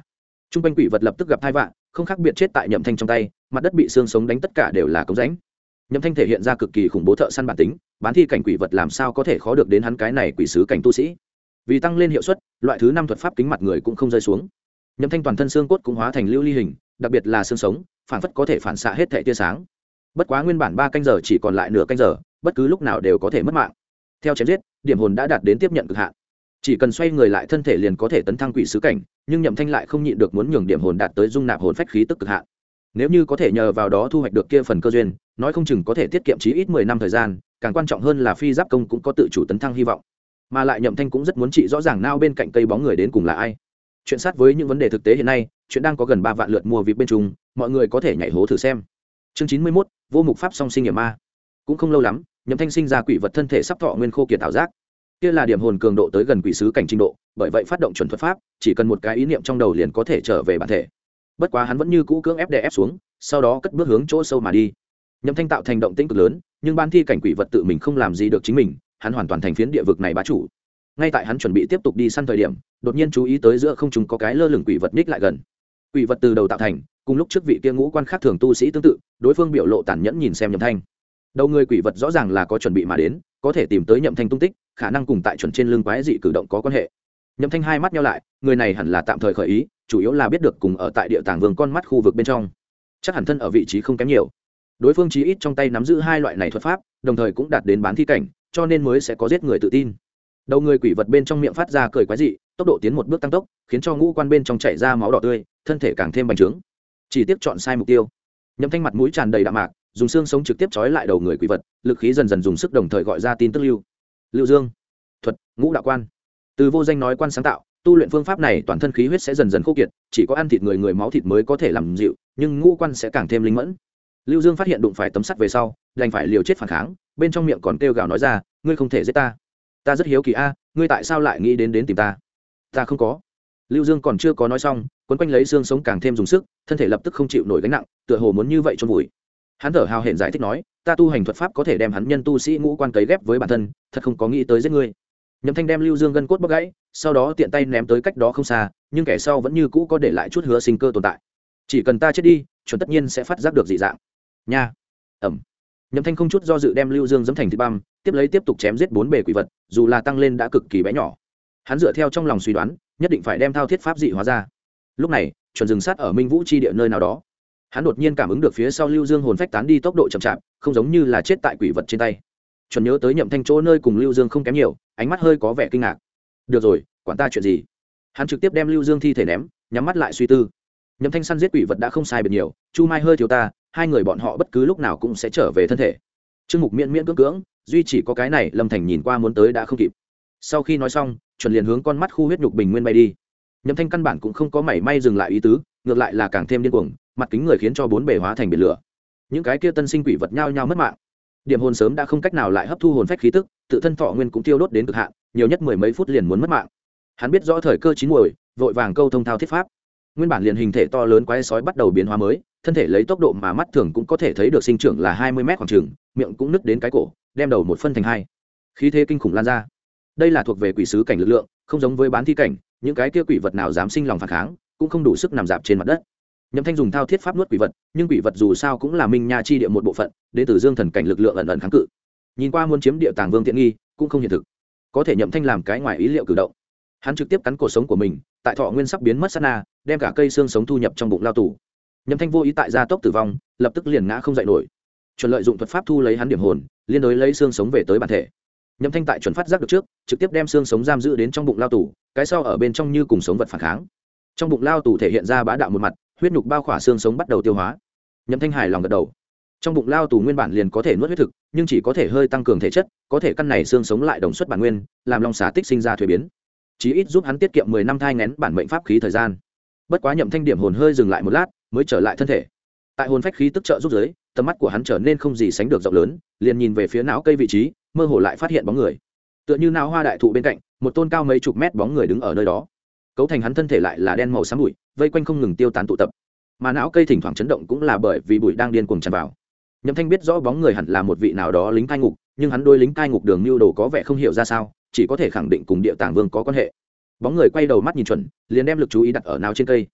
Trung quanh quỷ vật lập tức gặp tai vạ, không khác biệt chết tại Nhậm Thanh trong tay, mặt đất bị xương sống đánh tất cả đều là cống rãnh. Nhậm Thanh thể hiện ra cực kỳ khủng bố thợ săn bản tính, bán thi cảnh quỷ vật làm sao có thể khó được đến hắn cái này quỷ sứ cảnh tu sĩ. Vì tăng lên hiệu suất, loại thứ 5 thuật pháp kính mặt người cũng không rơi xuống. Nhậm Thanh toàn thân xương cốt cũng hóa thành lưu ly hình, đặc biệt là xương sống, phản phất có thể phản xạ hết thể tia sáng. Bất quá nguyên bản 3 canh giờ chỉ còn lại nửa canh giờ, bất cứ lúc nào đều có thể mất mạng. Theo chém giết, điểm hồn đã đạt đến tiếp nhận cực hạn. Chỉ cần xoay người lại thân thể liền có thể tấn thăng quỷ sứ cảnh, nhưng Nhậm Thanh lại không nhịn được muốn nhường điểm hồn đạt tới dung nạp hồn phách khí tức cực hạn. Nếu như có thể nhờ vào đó thu hoạch được kia phần cơ duyên, nói không chừng có thể tiết kiệm chí ít 10 năm thời gian, càng quan trọng hơn là phi giáp công cũng có tự chủ tấn thăng hy vọng. Mà lại Nhậm Thanh cũng rất muốn trị rõ ràng nao bên cạnh cây bóng người đến cùng là ai. Chuyện sát với những vấn đề thực tế hiện nay, chuyện đang có gần 3 vạn lượt mua VIP bên trung, mọi người có thể nhảy hố thử xem. Chương 91, vô mục pháp song sinh nghiệm ma. Cũng không lâu lắm, Nhậm Thanh sinh ra quỷ vật thân thể sắp thọ nguyên khô kiệt ảo giác. Kia là điểm hồn cường độ tới gần quỷ sứ cảnh trình độ, bởi vậy phát động chuẩn thuật pháp, chỉ cần một cái ý niệm trong đầu liền có thể trở về bản thể. Bất quá hắn vẫn như cũ cưỡng ép đè ép xuống, sau đó cất bước hướng chỗ sâu mà đi. Nhậm Thanh tạo thành động tĩnh cực lớn, nhưng ban thi cảnh quỷ vật tự mình không làm gì được chính mình, hắn hoàn toàn thành phiến địa vực này bá chủ. Ngay tại hắn chuẩn bị tiếp tục đi săn thời điểm, đột nhiên chú ý tới giữa không trung có cái lơ lửng quỷ vật ních lại gần. Quỷ vật từ đầu tạo thành, cùng lúc trước vị kia ngũ quan khác thường tu sĩ tương tự, đối phương biểu lộ tàn nhẫn nhìn xem Nhậm Thanh. Đầu người quỷ vật rõ ràng là có chuẩn bị mà đến, có thể tìm tới Nhậm Thanh tung tích, khả năng cùng tại chuẩn trên lưng quái dị cử động có quan hệ. Nhậm Thanh hai mắt nheo lại, người này hẳn là tạm thời khởi ý, chủ yếu là biết được cùng ở tại địa tàng vương con mắt khu vực bên trong, chắc hẳn thân ở vị trí không kém nhiều. Đối phương chí ít trong tay nắm giữ hai loại này thuật pháp, đồng thời cũng đạt đến bán thi cảnh, cho nên mới sẽ có giết người tự tin. Đầu người quỷ vật bên trong miệng phát ra cười quái dị, tốc độ tiến một bước tăng tốc, khiến cho ngũ quan bên trong chảy ra máu đỏ tươi, thân thể càng thêm bành trướng. Chỉ tiếc chọn sai mục tiêu. Nhậm Thanh mặt mũi tràn đầy đạm mạc, dùng xương sống trực tiếp trói lại đầu người quỷ vật, lực khí dần dần dùng sức đồng thời gọi ra tin tức lưu dương thuật ngũ đạo quan. Từ vô danh nói quan sáng tạo, tu luyện phương pháp này toàn thân khí huyết sẽ dần dần khô kiệt, chỉ có ăn thịt người máu thịt mới có thể làm dịu, nhưng ngũ quan sẽ càng thêm linh mẫn. Lưu Dương phát hiện đụng phải tấm sắt về sau, đành phải liều chết phản kháng, bên trong miệng còn kêu gào nói ra, ngươi không thể giết ta, ta rất hiếu kỳ a, ngươi tại sao lại nghĩ đến tìm ta? Ta không có. Lưu Dương còn chưa có nói xong, quấn quanh lấy xương sống càng thêm dùng sức, thân thể lập tức không chịu nổi gánh nặng, tựa hồ muốn như vậy chôn vùi. Hắn thở hào hển giải thích nói, ta tu hành thuật pháp có thể đem hắn nhân tu sĩ ngũ quan cấy ghép với bản thân, thật không có nghĩ tới giết ngươi. Nhậm Thanh đem Lưu Dương gân cốt bóc gãy, sau đó tiện tay ném tới cách đó không xa, nhưng kẻ sau vẫn như cũ có để lại chút hứa sinh cơ tồn tại. Chỉ cần ta chết đi, chuẩn tất nhiên sẽ phát giác được dị dạng. Nha. Ẩm. Nhậm Thanh không chút do dự đem Lưu Dương giẫm thành thịt băm, tiếp lấy tiếp tục chém giết 4 bề quỷ vật, dù là tăng lên đã cực kỳ bé nhỏ. Hắn dựa theo trong lòng suy đoán, nhất định phải đem thao thiết pháp dị hóa ra. Lúc này, chuẩn dừng sát ở Minh Vũ chi địa nơi nào đó. Hắn đột nhiên cảm ứng được phía sau Lưu Dương hồn phách tán đi tốc độ chậm chạp, không giống như là chết tại quỷ vật trên tay. Chuẩn nhớ tới Nhậm Thanh chỗ nơi cùng Lưu Dương không kém nhiều, ánh mắt hơi có vẻ kinh ngạc. Được rồi, quản ta chuyện gì? Hắn trực tiếp đem Lưu Dương thi thể ném, nhắm mắt lại suy tư. Nhậm Thanh săn giết quỷ vật đã không sai biệt nhiều, Chu Mai hơi thiếu ta, hai người bọn họ bất cứ lúc nào cũng sẽ trở về thân thể. Trương Mục miễn cưỡng, duy chỉ có cái này Lâm Thành nhìn qua muốn tới đã không kịp. Sau khi nói xong, chuẩn liền hướng con mắt khu huyết nhục bình nguyên bay đi. Nhậm Thanh căn bản cũng không có mảy may dừng lại ý tứ, ngược lại là càng thêm điên cuồng, mặt kính người khiến cho 4 bề hóa thành biển lửa. Những cái kia tân sinh quỷ vật nhao nhao mất mạng. Điểm hồn sớm đã không cách nào lại hấp thu hồn phách khí tức, tự thân thọ nguyên cũng tiêu đốt đến cực hạn, nhiều nhất 10 mấy phút liền muốn mất mạng. Hắn biết rõ thời cơ chín muồi, vội vàng câu thông thao thiết pháp. Nguyên bản liền hình thể to lớn quái sói bắt đầu biến hóa mới, thân thể lấy tốc độ mà mắt thường cũng có thể thấy được sinh trưởng là 20 mét khoảng chừng, miệng cũng nứt đến cái cổ, đem đầu một phân thành hai. Khí thế kinh khủng lan ra. Đây là thuộc về quỷ sứ cảnh lực lượng, không giống với bán thi cảnh, những cái kia quỷ vật nào dám sinh lòng phản kháng, cũng không đủ sức nằm dạp trên mặt đất. Nhậm Thanh dùng thao thiết pháp nuốt quỷ vật, nhưng quỷ vật dù sao cũng là minh nha chi địa một bộ phận, đến từ dương thần cảnh lực lượng ẩn ẩn kháng cự. Nhìn qua muốn chiếm địa tàng vương tiện nghi, cũng không hiện thực. Có thể Nhậm Thanh làm cái ngoài ý liệu cử động. Hắn trực tiếp cắn cổ sống của mình, tại thọ nguyên sắp biến mất sát na, đem cả cây xương sống thu nhập trong bụng lao tù. Nhậm Thanh vô ý tại gia tốc tử vong, lập tức liền ngã không dậy nổi. Chuẩn lợi dụng thuật pháp thu lấy hắn điểm hồn, liên đối lấy xương sống về tới bản thể. Nhậm Thanh tại chuẩn phát giác được trước, trực tiếp đem xương sống giam giữ đến trong bụng lao tù, cái sau ở bên trong như cùng sống vật phản kháng. Trong bụng lao tù thể hiện ra bá đạo một mặt, huyết nhục bao khỏa xương sống bắt đầu tiêu hóa. Nhậm Thanh hài lòng gật đầu. Trong bụng lao tù nguyên bản liền có thể nuốt huyết thực, nhưng chỉ có thể hơi tăng cường thể chất, có thể căn này xương sống lại đồng xuất bản nguyên, làm long xà tích sinh ra thuế biến, chí ít giúp hắn tiết kiệm 10 năm thai nghén bản mệnh pháp khí thời gian. Bất quá Nhậm Thanh điểm hồn hơi dừng lại một lát, mới trở lại thân thể. Tại hồn phách khí tức trợ giúp dưới, tầm mắt của hắn trở nên không gì sánh được rộng lớn, liền nhìn về phía não cây vị trí, mơ hồ lại phát hiện bóng người. Tựa như não hoa đại thụ bên cạnh, một tôn cao mấy chục mét bóng người đứng ở nơi đó. Cấu thành hắn thân thể lại là đen màu xám bụi, vây quanh không ngừng tiêu tán tụ tập. Mà não cây thỉnh thoảng chấn động cũng là bởi vì bụi đang điên cuồng tràn vào. Nhậm Thanh biết rõ bóng người hẳn là một vị nào đó lính cai ngục, nhưng hắn đôi lính cai ngục đường lưu đồ có vẻ không hiểu ra sao, chỉ có thể khẳng định cùng địa tàng vương có quan hệ. Bóng người quay đầu mắt nhìn chuẩn, liền đem lực chú ý đặt ở não trên cây.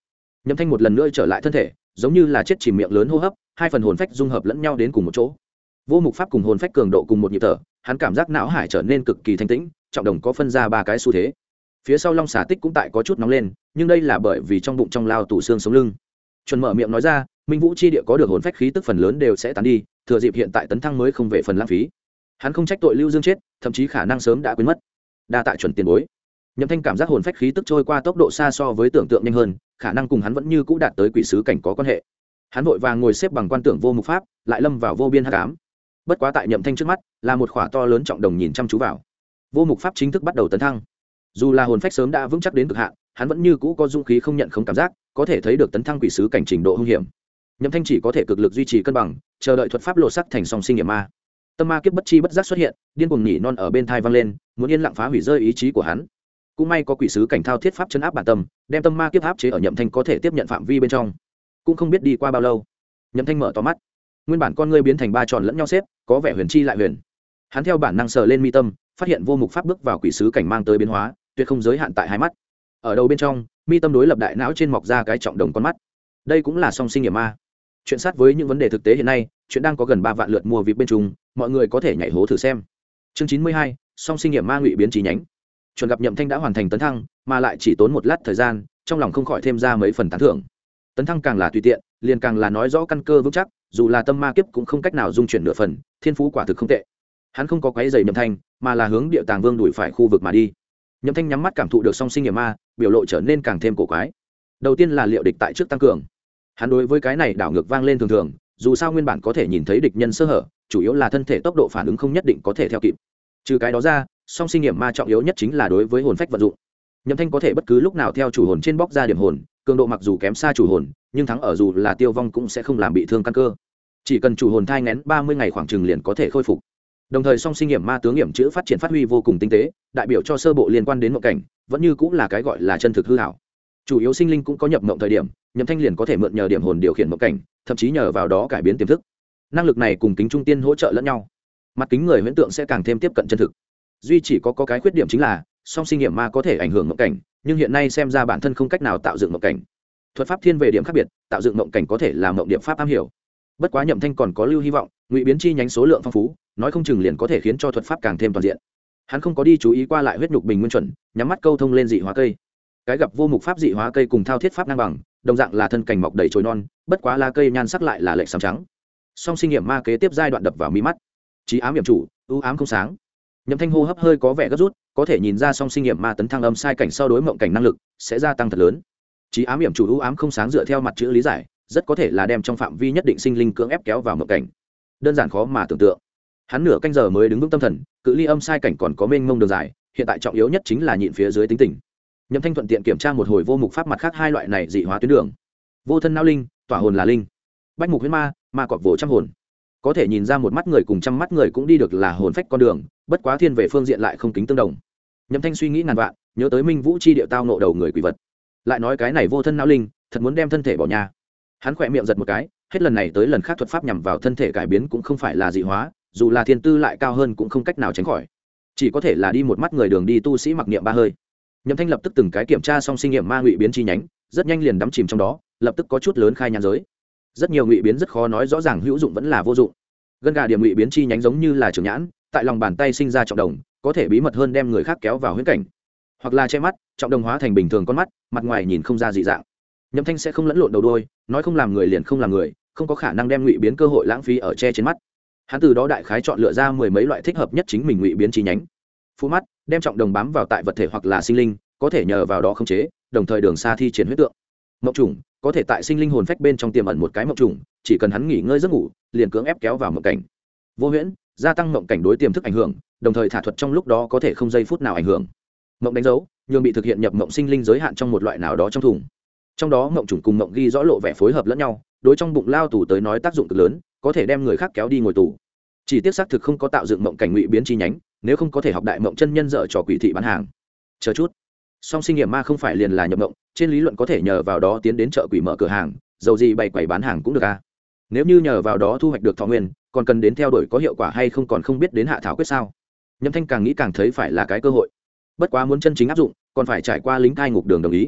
Nhậm Thanh một lần nữa trở lại thân thể, giống như là chết chìm miệng lớn hô hấp, hai phần hồn phách dung hợp lẫn nhau đến cùng một chỗ. Vô Mục Pháp cùng hồn phách cường độ cùng một nhịp thở, hắn cảm giác não hải trở nên cực kỳ thanh tĩnh, trọng đồng có phân ra ba cái xu thế. Phía sau Long Xà Tích cũng tại có chút nóng lên, nhưng đây là bởi vì trong bụng trong lao tủ xương sống lưng. Chuẩn mở miệng nói ra, Minh Vũ chi địa có được hồn phách khí tức phần lớn đều sẽ tán đi, thừa dịp hiện tại tấn thăng mới không về phần lãng phí. Hắn không trách tội Lưu Dương chết, thậm chí khả năng sớm đã quên mất. Đa tạ Chuẩn tiền bối. Nhậm Thanh cảm giác hồn phách khí tức trôi qua tốc độ xa so với tưởng tượng nhanh hơn, khả năng cùng hắn vẫn như cũ đạt tới quỷ sứ cảnh có quan hệ. Hắn vội vàng ngồi xếp bằng quan tưởng Vô Mục Pháp, lại lâm vào vô biên hắc ám. Bất quá tại Nhậm Thanh trước mắt, là một khỏa to lớn trọng đồng nhìn chăm chú vào. Vô Mục Pháp chính thức bắt đầu tấn thăng. Dù là hồn phách sớm đã vững chắc đến cực hạn, hắn vẫn như cũ có dũng khí không nhận không cảm giác, có thể thấy được tấn thăng quỷ sứ cảnh trình độ hung hiểm. Nhậm Thanh chỉ có thể cực lực duy trì cân bằng, chờ đợi thuật pháp lộ sắc thành song sinh nghiệm ma. Tâm ma kiếp bất chi bất giác xuất hiện, điên cuồng nhỉ non ở bên tai vang lên, muốn yên lặng phá hủy rơi ý chí của hắn. Cũng may có quỷ sứ cảnh thao thiết pháp chấn áp bản tâm, đem tâm ma kiếp áp chế ở Nhậm Thanh có thể tiếp nhận phạm vi bên trong. Cũng không biết đi qua bao lâu, Nhậm Thanh mở to mắt, nguyên bản con ngươi biến thành ba tròn lẫn nhau xếp, có vẻ huyền chi lại huyền. Hắn theo bản năng sờ lên mi tâm, phát hiện Vô Mục Pháp bước vào quỷ sứ cảnh mang tới biến hóa, tuyệt không giới hạn tại hai mắt. Ở đầu bên trong, mi tâm đối lập đại não trên mọc ra cái trọng đồng con mắt. Đây cũng là song sinh nghiệm ma. Chuyện sát với những vấn đề thực tế hiện nay, chuyện đang có gần 3 vạn lượt mua VIP bên trung, mọi người có thể nhảy hố thử xem. Chương 92, song sinh nghiệm ma ngụy biến trí nhánh. Chuẩn gặp Nhậm Thanh đã hoàn thành tấn thăng, mà lại chỉ tốn một lát thời gian, trong lòng không khỏi thêm ra mấy phần tán thưởng. Tấn thăng càng là tùy tiện, liền càng là nói rõ căn cơ vững chắc, dù là tâm ma kiếp cũng không cách nào dung chuyển nửa phần, thiên phú quả thực không tệ. Hắn không có quấy rầy Nhậm Thanh, mà là hướng Địa Tàng Vương đuổi phải khu vực mà đi. Nhậm Thanh nhắm mắt cảm thụ được song sinh nghiệm ma, biểu lộ trở nên càng thêm cổ quái. Đầu tiên là liệu địch tại trước tăng cường. Hắn đối với cái này đảo ngược vang lên thường thường, dù sao nguyên bản có thể nhìn thấy địch nhân sơ hở, chủ yếu là thân thể tốc độ phản ứng không nhất định có thể theo kịp. Trừ cái đó ra, song sinh nghiệm ma trọng yếu nhất chính là đối với hồn phách vận dụng. Nhậm Thanh có thể bất cứ lúc nào theo chủ hồn trên bóc ra điểm hồn, cường độ mặc dù kém xa chủ hồn, nhưng thắng ở dù là tiêu vong cũng sẽ không làm bị thương căn cơ. Chỉ cần chủ hồn thai nghén 30 ngày khoảng chừng liền có thể khôi phục. Đồng thời song sinh nghiệm ma tướng nghiệm chữ phát triển phát huy vô cùng tinh tế, đại biểu cho sơ bộ liên quan đến mộng cảnh, vẫn như cũng là cái gọi là chân thực hư ảo. Chủ yếu sinh linh cũng có nhập mộng thời điểm, Nhậm Thanh liền có thể mượn nhờ điểm hồn điều khiển mộng cảnh, thậm chí nhờ vào đó cải biến tiềm thức. Năng lực này cùng kính trung tiên hỗ trợ lẫn nhau, mặt kính người huyễn tượng sẽ càng thêm tiếp cận chân thực. Duy chỉ có cái khuyết điểm chính là song sinh nghiệm ma có thể ảnh hưởng mộng cảnh, nhưng hiện nay xem ra bản thân không cách nào tạo dựng mộng cảnh. Thuật pháp thiên về điểm khác biệt, tạo dựng mộng cảnh có thể là mộng điểm pháp am hiểu. Bất quá Nhậm Thanh còn có lưu hy vọng, ngụy biến chi nhánh số lượng phong phú, nói không chừng liền có thể khiến cho thuật pháp càng thêm toàn diện. Hắn không có đi chú ý qua lại huyết nhục bình nguyên chuẩn, nhắm mắt câu thông lên dị hóa cây. Cái gặp Vô Mục Pháp dị hóa cây cùng thao thiết pháp ngang bằng, đồng dạng là thân cành mọc đầy chồi non, bất quá lá cây nhan sắc lại là lệch xám trắng. Song sinh nghiệm ma kế tiếp giai đoạn đập vào mi mắt. Chí ám nghiệm chủ, ưu ám không sáng. Nhậm Thanh hô hấp hơi có vẻ gấp rút, có thể nhìn ra song sinh nghiệm ma tấn thăng âm sai cảnh sau đối mộng cảnh năng lực sẽ gia tăng thật lớn. Chí ám nghiệm chủ ưu ám không sáng dựa theo mặt chữ lý giải, rất có thể là đem trong phạm vi nhất định sinh linh cưỡng ép kéo vào mộng cảnh. Đơn giản khó mà tưởng tượng. Hắn nửa canh giờ mới đứng vững tâm thần, cự ly âm sai cảnh còn có mênh mông đường dài, hiện tại trọng yếu nhất chính là nhịn phía dưới tính tình. Nhậm Thanh thuận tiện kiểm tra một hồi Vô Mục Pháp mặt khác hai loại này dị hóa tuyến đường. Vô thân não linh, tỏa hồn là linh. Bách mục huyễn ma, ma cọp vồ trăm hồn. Có thể nhìn ra một mắt người cùng trăm mắt người cũng đi được là hồn phách con đường, bất quá thiên về phương diện lại không kính tương đồng. Nhậm Thanh suy nghĩ ngàn vạn, nhớ tới Minh Vũ chi địa tao nộ đầu người quỷ vật. Lại nói cái này vô thân não linh, thật muốn đem thân thể bỏ nhà. Hắn khỏe miệng giật một cái, hết lần này tới lần khác thuật pháp nhằm vào thân thể cải biến cũng không phải là dị hóa, dù là thiên tư lại cao hơn cũng không cách nào tránh khỏi. Chỉ có thể là đi một mắt người đường đi tu sĩ mặc niệm ba hơi. Nhậm Thanh lập tức từng cái kiểm tra xong sinh nghiệm ma ngụy biến chi nhánh, rất nhanh liền đắm chìm trong đó, lập tức có chút lớn khai nhàn giới. Rất nhiều ngụy biến rất khó nói rõ ràng hữu dụng vẫn là vô dụng. Gân gà điểm ngụy biến chi nhánh giống như là trường nhãn, tại lòng bàn tay sinh ra trọng đồng, có thể bí mật hơn đem người khác kéo vào huyễn cảnh. Hoặc là che mắt, trọng đồng hóa thành bình thường con mắt, mặt ngoài nhìn không ra dị dạng. Nhậm Thanh sẽ không lẫn lộn đầu đuôi, nói không làm người liền không làm người, không có khả năng đem ngụy biến cơ hội lãng phí ở che trên mắt. Hắn từ đó đại khái chọn lựa ra 10 mấy loại thích hợp nhất chính mình ngụy biến chi nhánh. Phú mắt, đem trọng đồng bám vào tại vật thể hoặc là sinh linh, có thể nhờ vào đó khống chế, đồng thời đường xa thi triển huyết tượng. Mộng trùng, có thể tại sinh linh hồn phách bên trong tiềm ẩn một cái mộng trùng, chỉ cần hắn nghỉ ngơi giấc ngủ, liền cưỡng ép kéo vào mộng cảnh. Vô huyễn, gia tăng mộng cảnh đối tiềm thức ảnh hưởng, đồng thời thả thuật trong lúc đó có thể không giây phút nào ảnh hưởng. Mộng đánh dấu, nhường bị thực hiện nhập mộng sinh linh giới hạn trong một loại nào đó trong thùng. Trong đó mộng trùng cùng mộng ghi rõ lộ vẻ phối hợp lẫn nhau, đối trong bụng lao tù tới nói tác dụng cực lớn, có thể đem người khác kéo đi ngồi tù. Chỉ tiếc xác thực không có tạo dựng mộng cảnh ngụy biến chi nhánh, nếu không có thể học đại mộng chân nhân dở trò quỷ thị bán hàng. Chờ chút, song sinh nghiệm ma không phải liền là nhập mộng, trên lý luận có thể nhờ vào đó tiến đến chợ quỷ mở cửa hàng, dầu gì bày quầy bán hàng cũng được a. Nếu như nhờ vào đó thu hoạch được thọ nguyên, còn cần đến theo đuổi có hiệu quả hay không còn không biết đến hạ thảo quyết sao. Nhậm Thanh càng nghĩ càng thấy phải là cái cơ hội. Bất quá muốn chân chính áp dụng, còn phải trải qua lính cai ngục đường đồng ý.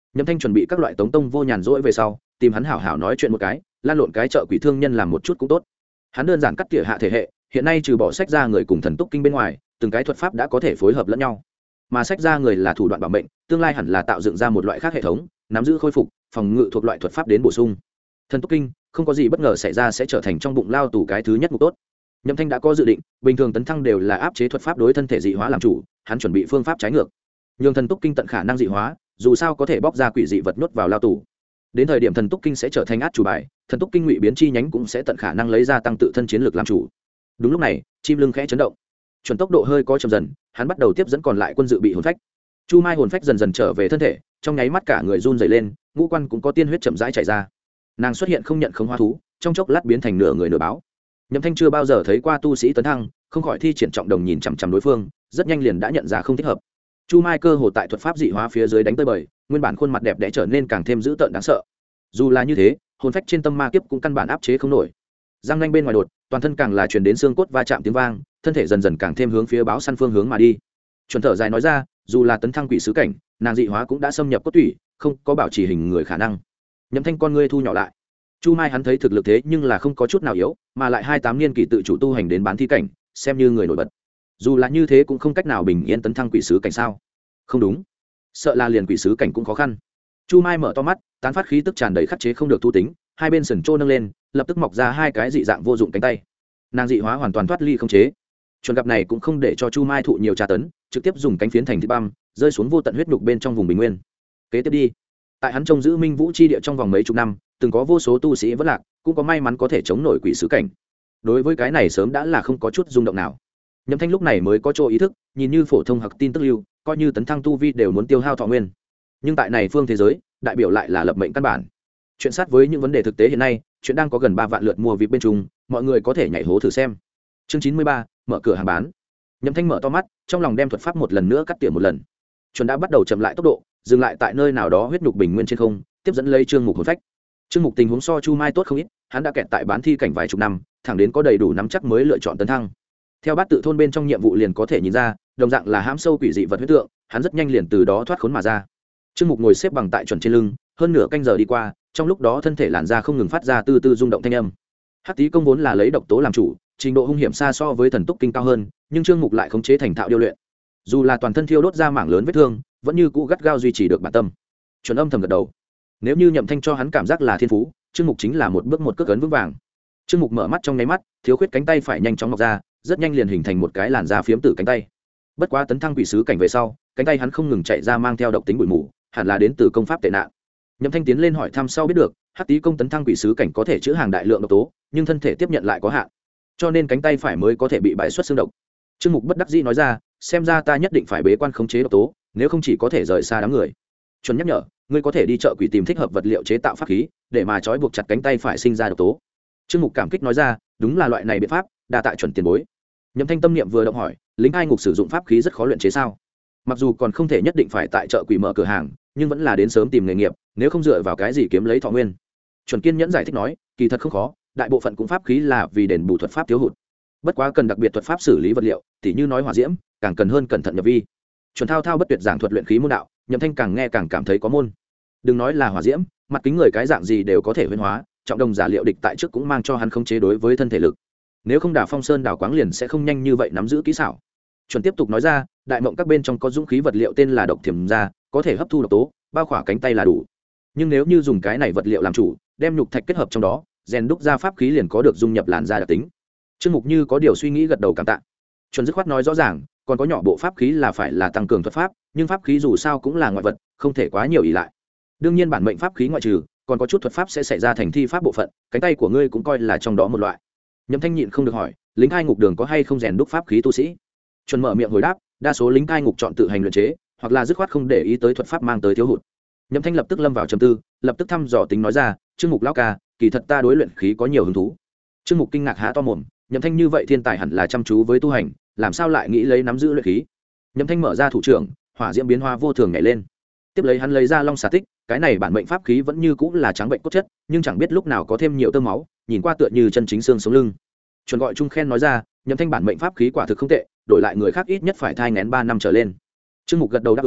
Nhậm Thanh chuẩn bị các loại tống tông vô nhàn rỗi về sau, tìm hắn hảo hảo nói chuyện một cái, lan lộn cái chợ quỷ thương nhân làm một chút cũng tốt. Hắn đơn giản cắt tỉa hạ thể hệ, hiện nay trừ bỏ sách ra người cùng thần túc kinh bên ngoài, từng cái thuật pháp đã có thể phối hợp lẫn nhau. Mà sách ra người là thủ đoạn bảo mệnh, tương lai hẳn là tạo dựng ra một loại khác hệ thống, nắm giữ khôi phục, phòng ngự thuộc loại thuật pháp đến bổ sung. Thần túc kinh, không có gì bất ngờ xảy ra sẽ trở thành trong bụng lao tù cái thứ nhất mục tốt. Nhậm Thanh đã có dự định, bình thường tấn thăng đều là áp chế thuật pháp đối thân thể dị hóa làm chủ, hắn chuẩn bị phương pháp trái ngược. Nhường thần túc kinh tận khả năng dị hóa, dù sao có thể bóc ra quỷ dị vật nhốt vào lao tù. Đến thời điểm thần túc kinh sẽ trở thành át chủ bài, thần túc kinh ngụy biến chi nhánh cũng sẽ tận khả năng lấy ra tăng tự thân chiến lược làm chủ. Đúng lúc này, chim lưng khẽ chấn động, chuẩn tốc độ hơi có chậm dần, hắn bắt đầu tiếp dẫn còn lại quân dự bị hồn phách. Chu Mai hồn phách dần dần trở về thân thể, trong nháy mắt cả người run rẩy lên, ngũ quan cũng có tiên huyết chậm rãi chảy ra. Nàng xuất hiện không nhận không hóa thú, trong chốc lát biến thành nửa người nửa báo. Nhậm Thanh chưa bao giờ thấy qua tu sĩ tấn thăng, không khỏi thi triển trọng đồng nhìn chằm chằm đối phương, rất nhanh liền đã nhận ra không thích hợp. Chu Mai cơ hồ tại thuật pháp dị hóa phía dưới đánh tới bời, nguyên bản khuôn mặt đẹp đẽ trở nên càng thêm dữ tợn đáng sợ. Dù là như thế, hồn phách trên tâm ma kiếp cũng căn bản áp chế không nổi. Răng nanh bên ngoài đột, toàn thân càng là truyền đến xương cốt va chạm tiếng vang, thân thể dần dần càng thêm hướng phía báo săn phương hướng mà đi. Chuẩn thở dài nói ra, dù là tấn thăng quỷ sứ cảnh, nàng dị hóa cũng đã xâm nhập cốt tủy, không có bảo trì hình người khả năng. Nhậm Thanh con ngươi thu nhỏ lại. Chu Mai hắn thấy thực lực thế nhưng là không có chút nào yếu, mà lại 28 niên kỷ tự chủ tu hành đến bán thi cảnh, xem như người nổi bật. Dù là như thế cũng không cách nào bình yên tấn thăng quỷ sứ cảnh sao? Không đúng, sợ là liền quỷ sứ cảnh cũng khó khăn. Chu Mai mở to mắt, tán phát khí tức tràn đầy khắc chế không được thu tính, hai bên sườn trô nâng lên, lập tức mọc ra hai cái dị dạng vô dụng cánh tay. Nàng dị hóa hoàn toàn thoát ly không chế. Chuẩn gặp này cũng không để cho Chu Mai thụ nhiều tra tấn, trực tiếp dùng cánh phiến thành thịt băm, rơi xuống vô tận huyết nhục bên trong vùng bình nguyên. Kế tiếp đi, tại hắn trông giữ Minh Vũ chi địa trong vòng mấy chục năm, từng có vô số tu sĩ vất lạc, cũng có may mắn có thể chống nổi quỷ sứ cảnh. Đối với cái này sớm đã là không có chút rung động nào. Nhậm Thanh lúc này mới có chỗ ý thức, nhìn như phổ thông học tin tức lưu, coi như tấn thăng tu vi đều muốn tiêu hao thọ nguyên. Nhưng tại này phương thế giới, đại biểu lại là lập mệnh căn bản. Chuyện sát với những vấn đề thực tế hiện nay, chuyện đang có gần 3 vạn lượt mua VIP bên trung, mọi người có thể nhảy hố thử xem. Chương 93, mở cửa hàng bán. Nhậm Thanh mở to mắt, trong lòng đem thuật pháp một lần nữa cắt tỉa một lần. Chuẩn đã bắt đầu chậm lại tốc độ, dừng lại tại nơi nào đó huyết nhục bình nguyên trên không, tiếp dẫn lấy Trương Mục hồn phách. Trương Mục tình huống so Chu Mai tốt không ít, hắn đã kẹt tại bán thi cảnh vài chục năm, thẳng đến có đầy đủ nắm chắc mới lựa chọn tấn thăng. Theo bát tự thôn bên trong nhiệm vụ liền có thể nhìn ra, đồng dạng là hãm sâu quỷ dị vật huyết tượng, hắn rất nhanh liền từ đó thoát khốn mà ra. Trương Mục ngồi xếp bằng tại chuẩn trên lưng, hơn nửa canh giờ đi qua, trong lúc đó thân thể làn da không ngừng phát ra từ từ rung động thanh âm. Hắc Tý công vốn là lấy độc tố làm chủ, trình độ hung hiểm xa so với thần túc kinh cao hơn, nhưng Trương Mục lại khống chế thành thạo điêu luyện. Dù là toàn thân thiêu đốt ra mảng lớn vết thương, vẫn như cũ gắt gao duy trì được bản tâm. Chuẩn âm thầm gật đầu. Nếu như Nhậm Thanh cho hắn cảm giác là thiên phú, Trương Mục chính là một bước một cước ấn vững vàng. Trương Mục mở mắt trong nháy mắt, thiếu khuyết cánh tay phải nhanh chóng mọc ra, rất nhanh liền hình thành một cái làn da phiếm tử cánh tay. Bất quá tấn thăng quỷ sứ cảnh về sau, cánh tay hắn không ngừng chạy ra mang theo độc tính bụi mù, hẳn là đến từ công pháp tệ nạn. Nhậm Thanh tiến lên hỏi thăm sau biết được, Hắc Tý công tấn thăng quỷ sứ cảnh có thể chứa hàng đại lượng độc tố, nhưng thân thể tiếp nhận lại có hạn, cho nên cánh tay phải mới có thể bị bại xuất xương độc. Trương Mục bất đắc dĩ nói ra, xem ra ta nhất định phải bế quan khống chế độc tố, nếu không chỉ có thể rời xa đám người. Chuẩn nhắc nhở, ngươi có thể đi chợ quỷ tìm thích hợp vật liệu chế tạo pháp khí, để mà trói buộc chặt cánh tay phải sinh ra độc tố. Trương Mục cảm kích nói ra, đúng là loại này biện pháp, đa tạ Chuẩn tiền bối. Nhậm Thanh tâm niệm vừa động hỏi, lính hai ngục sử dụng pháp khí rất khó luyện chế sao? Mặc dù còn không thể nhất định phải tại chợ quỷ mở cửa hàng, nhưng vẫn là đến sớm tìm nghề nghiệp, nếu không dựa vào cái gì kiếm lấy thọ nguyên. Chuẩn kiên nhẫn giải thích nói, kỳ thật không khó, đại bộ phận cũng pháp khí là vì đền bù thuật pháp thiếu hụt. Bất quá cần đặc biệt thuật pháp xử lý vật liệu, tỉ như nói hỏa diễm, càng cần hơn cẩn thận nhập vi. Chuẩn thao thao bất tuyệt giảng thuật luyện khí môn đạo, Nhậm Thanh càng nghe càng cảm thấy có môn. Đừng nói là hỏa diễm, mặt kính người cái dạng gì đều có thể huyễn hóa, trọng đồng giả liệu địch tại trước cũng mang cho hắn khống chế đối với thân thể lực. Nếu không đả phong sơn đảo quáng liền sẽ không nhanh như vậy nắm giữ kỹ xảo. Chuẩn tiếp tục nói ra, đại mộng các bên trong có dũng khí vật liệu tên là độc thiểm ra, có thể hấp thu độc tố, bao khỏa cánh tay là đủ. Nhưng nếu như dùng cái này vật liệu làm chủ, đem nhục thạch kết hợp trong đó, rèn đúc ra pháp khí liền có được dung nhập làn da đặc tính. Trương Mục như có điều suy nghĩ gật đầu cảm tạ. Chuẩn dứt khoát nói rõ ràng, còn có nhỏ bộ pháp khí là phải là tăng cường thuật pháp, nhưng pháp khí dù sao cũng là ngoại vật, không thể quá nhiều ỷ lại. Đương nhiên bản mệnh pháp khí ngoại trừ, còn có chút thuật pháp sẽ xảy ra thành thi pháp bộ phận, cánh tay của ngươi cũng coi là trong đó một loại. Nhậm Thanh nhịn không được hỏi, lính hai ngục đường có hay không rèn đúc pháp khí tu sĩ? Chuẩn mở miệng hồi đáp, đa số lính cai ngục chọn tự hành luyện chế, hoặc là dứt khoát không để ý tới thuật pháp mang tới thiếu hụt. Nhậm Thanh lập tức lâm vào trầm tư, lập tức thăm dò tính nói ra, Trương Mục lão ca, kỳ thật ta đối luyện khí có nhiều hứng thú. Trương Mục kinh ngạc há to mồm, Nhậm Thanh như vậy thiên tài hẳn là chăm chú với tu hành, làm sao lại nghĩ lấy nắm giữ luyện khí? Nhậm Thanh mở ra thủ trưởng, hỏa diễm biến hóa vô thường nhảy lên. Tiếp lấy hắn lấy ra long xà tích, cái này bản mệnh pháp khí vẫn như cũ là trắng bệnh cốt chất, nhưng chẳng biết lúc nào có thêm nhiều tơ máu, nhìn qua tựa như chân chính xương sống lưng. Chuẩn gọi chung khen nói ra, Nhậm Thanh bản mệnh pháp khí quả thực không tệ, đổi lại người khác ít nhất phải thai nghén 3 năm trở lên. Trương Mục gật đầu đáp ứng,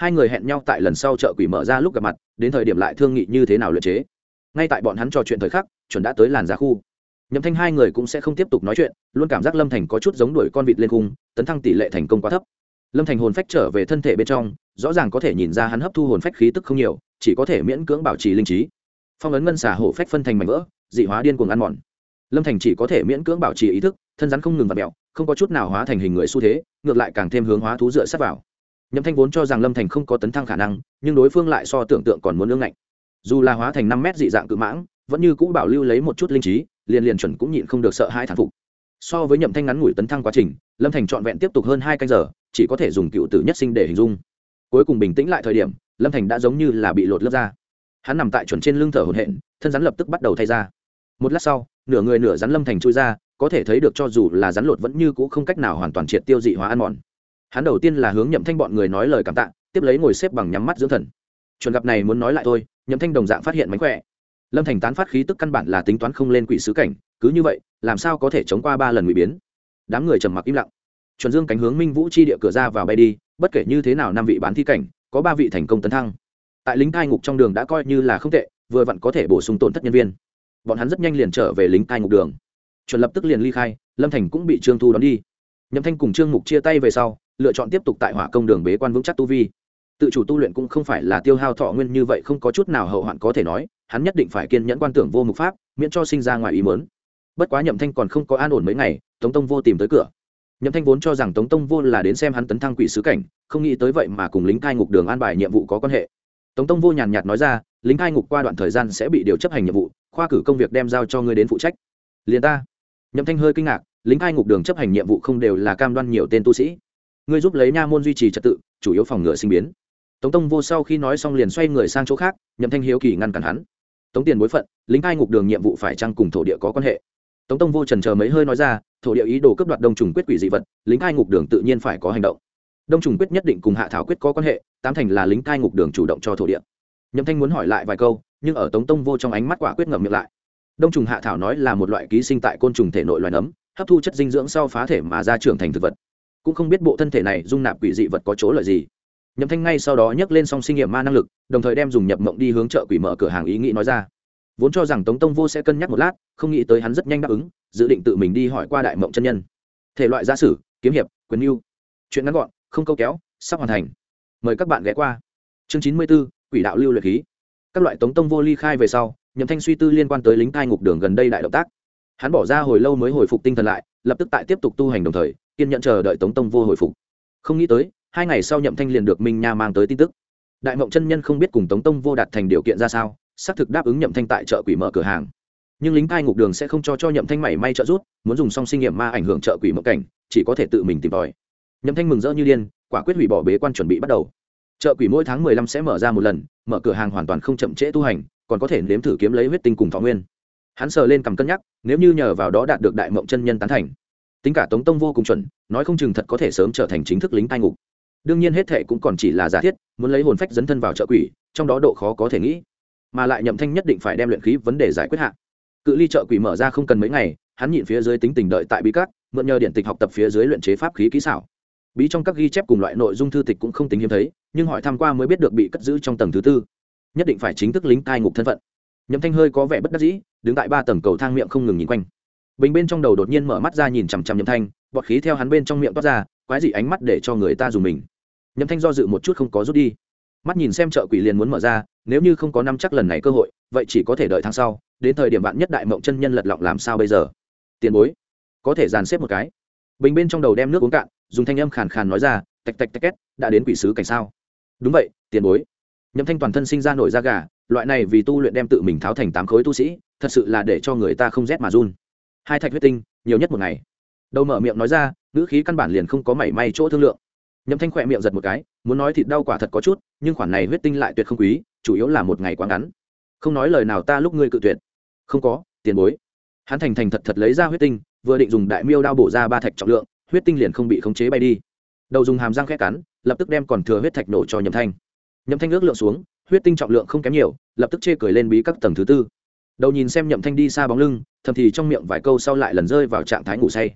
hai người hẹn nhau tại lần sau chợ quỷ mở ra lúc gặp mặt, đến thời điểm lại thương nghị như thế nào luyện chế. Ngay tại bọn hắn trò chuyện thời khắc, chuẩn đã tới làn giá khu. Nhậm Thanh hai người cũng sẽ không tiếp tục nói chuyện, luôn cảm giác Lâm Thành có chút giống đuổi con vịt lên cung, tấn thăng tỷ lệ thành công quá thấp. Lâm Thành hồn phách trở về thân thể bên trong, rõ ràng có thể nhìn ra hắn hấp thu hồn phách khí tức không nhiều, chỉ có thể miễn cưỡng bảo trì linh trí. Phong ấn ngân xà hổ phách phân thành mảnh vỡ, dị hóa điên cuồng ăn mòn. Lâm Thành chỉ có thể miễn cưỡng bảo trì ý thức, thân rắn không ngừng vặn mèo, không có chút nào hóa thành hình người xu thế, ngược lại càng thêm hướng hóa thú dựa sát vào. Nhậm Thanh vốn cho rằng Lâm Thành không có tấn thăng khả năng, nhưng đối phương lại so tưởng tượng còn muốn lương ngạnh. Dù là hóa thành 5 mét dị dạng cự mãng, vẫn như cũ bảo lưu lấy một chút linh trí, liền chuẩn cũng nhịn không được sợ hãi thán phục. So với Nhậm Thanh ngắn ngủi tấn thăng quá trình, Lâm Thành trọn vẹn tiếp tục hơn 2 canh giờ, chỉ có thể dùng cựu tử nhất sinh để hình dung. Cuối cùng bình tĩnh lại thời điểm, Lâm Thành đã giống như là bị lột lớp ra. Hắn nằm tại chuẩn trên lưng thở hổn hển, thân rắn lập tức bắt đầu thay ra. Một lát sau, nửa người nửa rắn Lâm Thành chui ra, có thể thấy được cho dù là rắn lột vẫn như cũ không cách nào hoàn toàn triệt tiêu dị hóa ăn mòn. Hắn đầu tiên là hướng Nhậm Thanh bọn người nói lời cảm tạ, tiếp lấy ngồi xếp bằng nhắm mắt dưỡng thần. Chuẩn gặp này muốn nói lại thôi, Nhậm Thanh đồng dạng phát hiện mánh khỏe. Lâm Thành tán phát khí tức căn bản là tính toán không lên quỷ sứ cảnh, cứ như vậy, làm sao có thể chống qua 3 lần ngụy biến. Đám người trầm mặc im lặng. Chuẩn Dương cánh hướng Minh Vũ chi địa cửa ra vào bay đi, bất kể như thế nào 5 vị bán thi cảnh, có 3 vị thành công tấn thăng. Tại lính cai ngục trong đường đã coi như là không tệ, vừa vặn có thể bổ sung tổn thất nhân viên. Bọn hắn rất nhanh liền trở về lính cai ngục đường. Chuẩn lập tức liền ly khai, Lâm Thành cũng bị Trương Thu đón đi. Nhậm Thanh cùng Trương Mục chia tay về sau, lựa chọn tiếp tục tại Hỏa Công đường bế quan vững chắc tu vi. Tự chủ tu luyện cũng không phải là tiêu hao thọ nguyên như vậy, không có chút nào hậu hoạn có thể nói, hắn nhất định phải kiên nhẫn quan tưởng vô mục pháp, miễn cho sinh ra ngoài ý muốn. Bất quá Nhậm Thanh còn không có an ổn mấy ngày, Tống Tông Vô tìm tới cửa. Nhậm Thanh vốn cho rằng Tống Tông Vô là đến xem hắn tấn thăng quỷ sứ cảnh, không nghĩ tới vậy mà cùng lính cai ngục đường an bài nhiệm vụ có quan hệ. Tống Tông Vô nhàn nhạt nói ra, lính cai ngục qua đoạn thời gian sẽ bị điều chấp hành nhiệm vụ, khoa cử công việc đem giao cho ngươi đến phụ trách. Liền ta. Nhậm Thanh hơi kinh ngạc, lính cai ngục đường chấp hành nhiệm vụ không đều là cam đoan nhiều tên tu sĩ. Ngươi giúp lấy nha môn duy trì trật tự, chủ yếu phòng ngừa sinh biến. Tống Tông Vô sau khi nói xong liền xoay người sang chỗ khác, Nhậm Thanh hiếu kỳ ngăn cản hắn. Tống tiền bối phận, lính cai ngục đường nhiệm vụ phải chăng cùng thổ địa có quan hệ? Tống Tông Vô chần chờ mấy hơi nói ra, thổ địa ý đồ cướp đoạt Đông Trùng Quyết quỷ dị vật, lính cai ngục đường tự nhiên phải có hành động. Đông Trùng Quyết nhất định cùng Hạ Thảo Quyết có quan hệ, tám thành là lính cai ngục đường chủ động cho thổ địa. Nhậm Thanh muốn hỏi lại vài câu, nhưng ở Tống Tông Vô trong ánh mắt quả quyết ngậm miệng lại. Đông trùng hạ thảo nói là một loại ký sinh tại côn trùng thể nội loài nấm, hấp thu chất dinh dưỡng sau phá thể mà ra trưởng thành thực vật. Cũng không biết bộ thân thể này dung nạp quỷ dị vật có chỗ lợi gì. Nhậm Thanh ngay sau đó nhấc lên song sinh nghiệm ma năng lực, đồng thời đem dùng nhập mộng đi hướng chợ quỷ mở cửa hàng ý nghĩ nói ra. Vốn cho rằng Tống Tông Vô sẽ cân nhắc một lát, không nghĩ tới hắn rất nhanh đáp ứng, dự định tự mình đi hỏi qua đại mộng chân nhân. Thể loại giả sử, kiếm hiệp, quyền lưu. Chuyện ngắn gọn, không câu kéo, sắp hoàn thành. Mời các bạn ghé qua. Chương 94, Quỷ đạo lưu luyện khí. Các loại Tống Tông Vô ly khai về sau, Nhậm Thanh suy tư liên quan tới lính cai ngục đường gần đây đại động tác. Hắn bỏ ra hồi lâu mới hồi phục tinh thần lại, lập tức tại tiếp tục tu hành đồng thời, kiên nhẫn chờ đợi Tống Tông Vô hồi phục. Không nghĩ tới, 2 ngày sau Nhậm Thanh liền được Minh Nha mang tới tin tức. Đại Mộng chân nhân không biết cùng Tống Tông Vô đạt thành điều kiện ra sao, xác thực đáp ứng Nhậm Thanh tại chợ quỷ mở cửa hàng. Nhưng lính cai ngục đường sẽ không cho Nhậm Thanh mảy may trợ giúp, muốn dùng song sinh nghiệm ma ảnh hưởng chợ quỷ mộng cảnh, chỉ có thể tự mình tìm tòi. Nhậm Thanh mừng rỡ như điên, quả quyết hủy bỏ bế quan chuẩn bị bắt đầu. Chợ quỷ mỗi tháng 15 sẽ mở ra một lần, mở cửa hàng hoàn toàn không chậm trễ tu hành, còn có thể nếm thử kiếm lấy huyết tinh cùng thọ nguyên. Hắn sờ lên cầm cân nhắc, nếu như nhờ vào đó đạt được đại mộng chân nhân tán thành, tính cả Tống Tông Vô cùng chuẩn, nói không chừng thật có thể sớm trở thành chính thức lính cai ngục. Đương nhiên hết thệ cũng còn chỉ là giả thiết, muốn lấy hồn phách dấn thân vào chợ quỷ, trong đó độ khó có thể nghĩ, mà lại Nhậm Thanh nhất định phải đem luyện khí vấn đề giải quyết hạ. Cự ly chợ quỷ mở ra không cần mấy ngày, hắn nhịn phía dưới tính tình đợi tại bí các, mượn nhờ điện tịch học tập phía dưới luyện chế pháp khí kỹ xảo. Bí trong các ghi chép cùng loại nội dung thư tịch cũng không tính hiếm thấy, nhưng hỏi tham qua mới biết được bị cất giữ trong tầng thứ 4, nhất định phải chính thức lính cai ngục thân phận. Nhậm Thanh hơi có vẻ bất đắc dĩ, đứng tại 3 tầng cầu thang miệng không ngừng nhìn quanh. Bình bên trong đầu đột nhiên mở mắt ra nhìn chằm chằm Nhậm Thanh, bọt khí theo hắn bên trong miệng toát ra, quái dị ánh mắt để cho người ta dùng mình. Nhậm Thanh do dự một chút không có rút đi, mắt nhìn xem chợ quỷ liền muốn mở ra, nếu như không có nắm chắc lần này cơ hội, vậy chỉ có thể đợi tháng sau, đến thời điểm bạn nhất đại mộng chân nhân lật lọng làm sao bây giờ? Tiền bối, có thể dàn xếp một cái. Bình bên trong đầu đem nước uống cạn, dùng thanh âm khàn khàn nói ra, tạch tạch tạch két, đã đến quỷ sứ cảnh sao? Đúng vậy, tiền bối. Nhậm Thanh toàn thân sinh ra nổi da gà, loại này vì tu luyện đem tự mình tháo thành 8 khối tu sĩ, thật sự là để cho người ta không rét mà run. 2 thạch huyết tinh, nhiều nhất một ngày. Đầu mở miệng nói ra, ngữ khí căn bản liền không có mảy may chỗ thương lượng. Nhậm Thanh khỏe miệng giật một cái, muốn nói thịt đau quả thật có chút, nhưng khoản này huyết tinh lại tuyệt không quý, chủ yếu là một ngày quá ngắn. Không nói lời nào ta lúc ngươi cự tuyệt. Không có, tiền bối. Hắn thành thành thật thật lấy ra huyết tinh, vừa định dùng đại miêu đao bổ ra 3 thạch trọng lượng, huyết tinh liền không bị khống chế bay đi. Đầu dùng hàm răng khẽ cắn, lập tức đem còn thừa huyết thạch nổ cho Nhậm Thanh. Nhậm Thanh ước lượng xuống, huyết tinh trọng lượng không kém nhiều, lập tức chê cười lên bí các tầng thứ 4. Đầu nhìn xem Nhậm Thanh đi xa bóng lưng, thầm thì trong miệng vài câu sau lại lần rơi vào trạng thái ngủ say.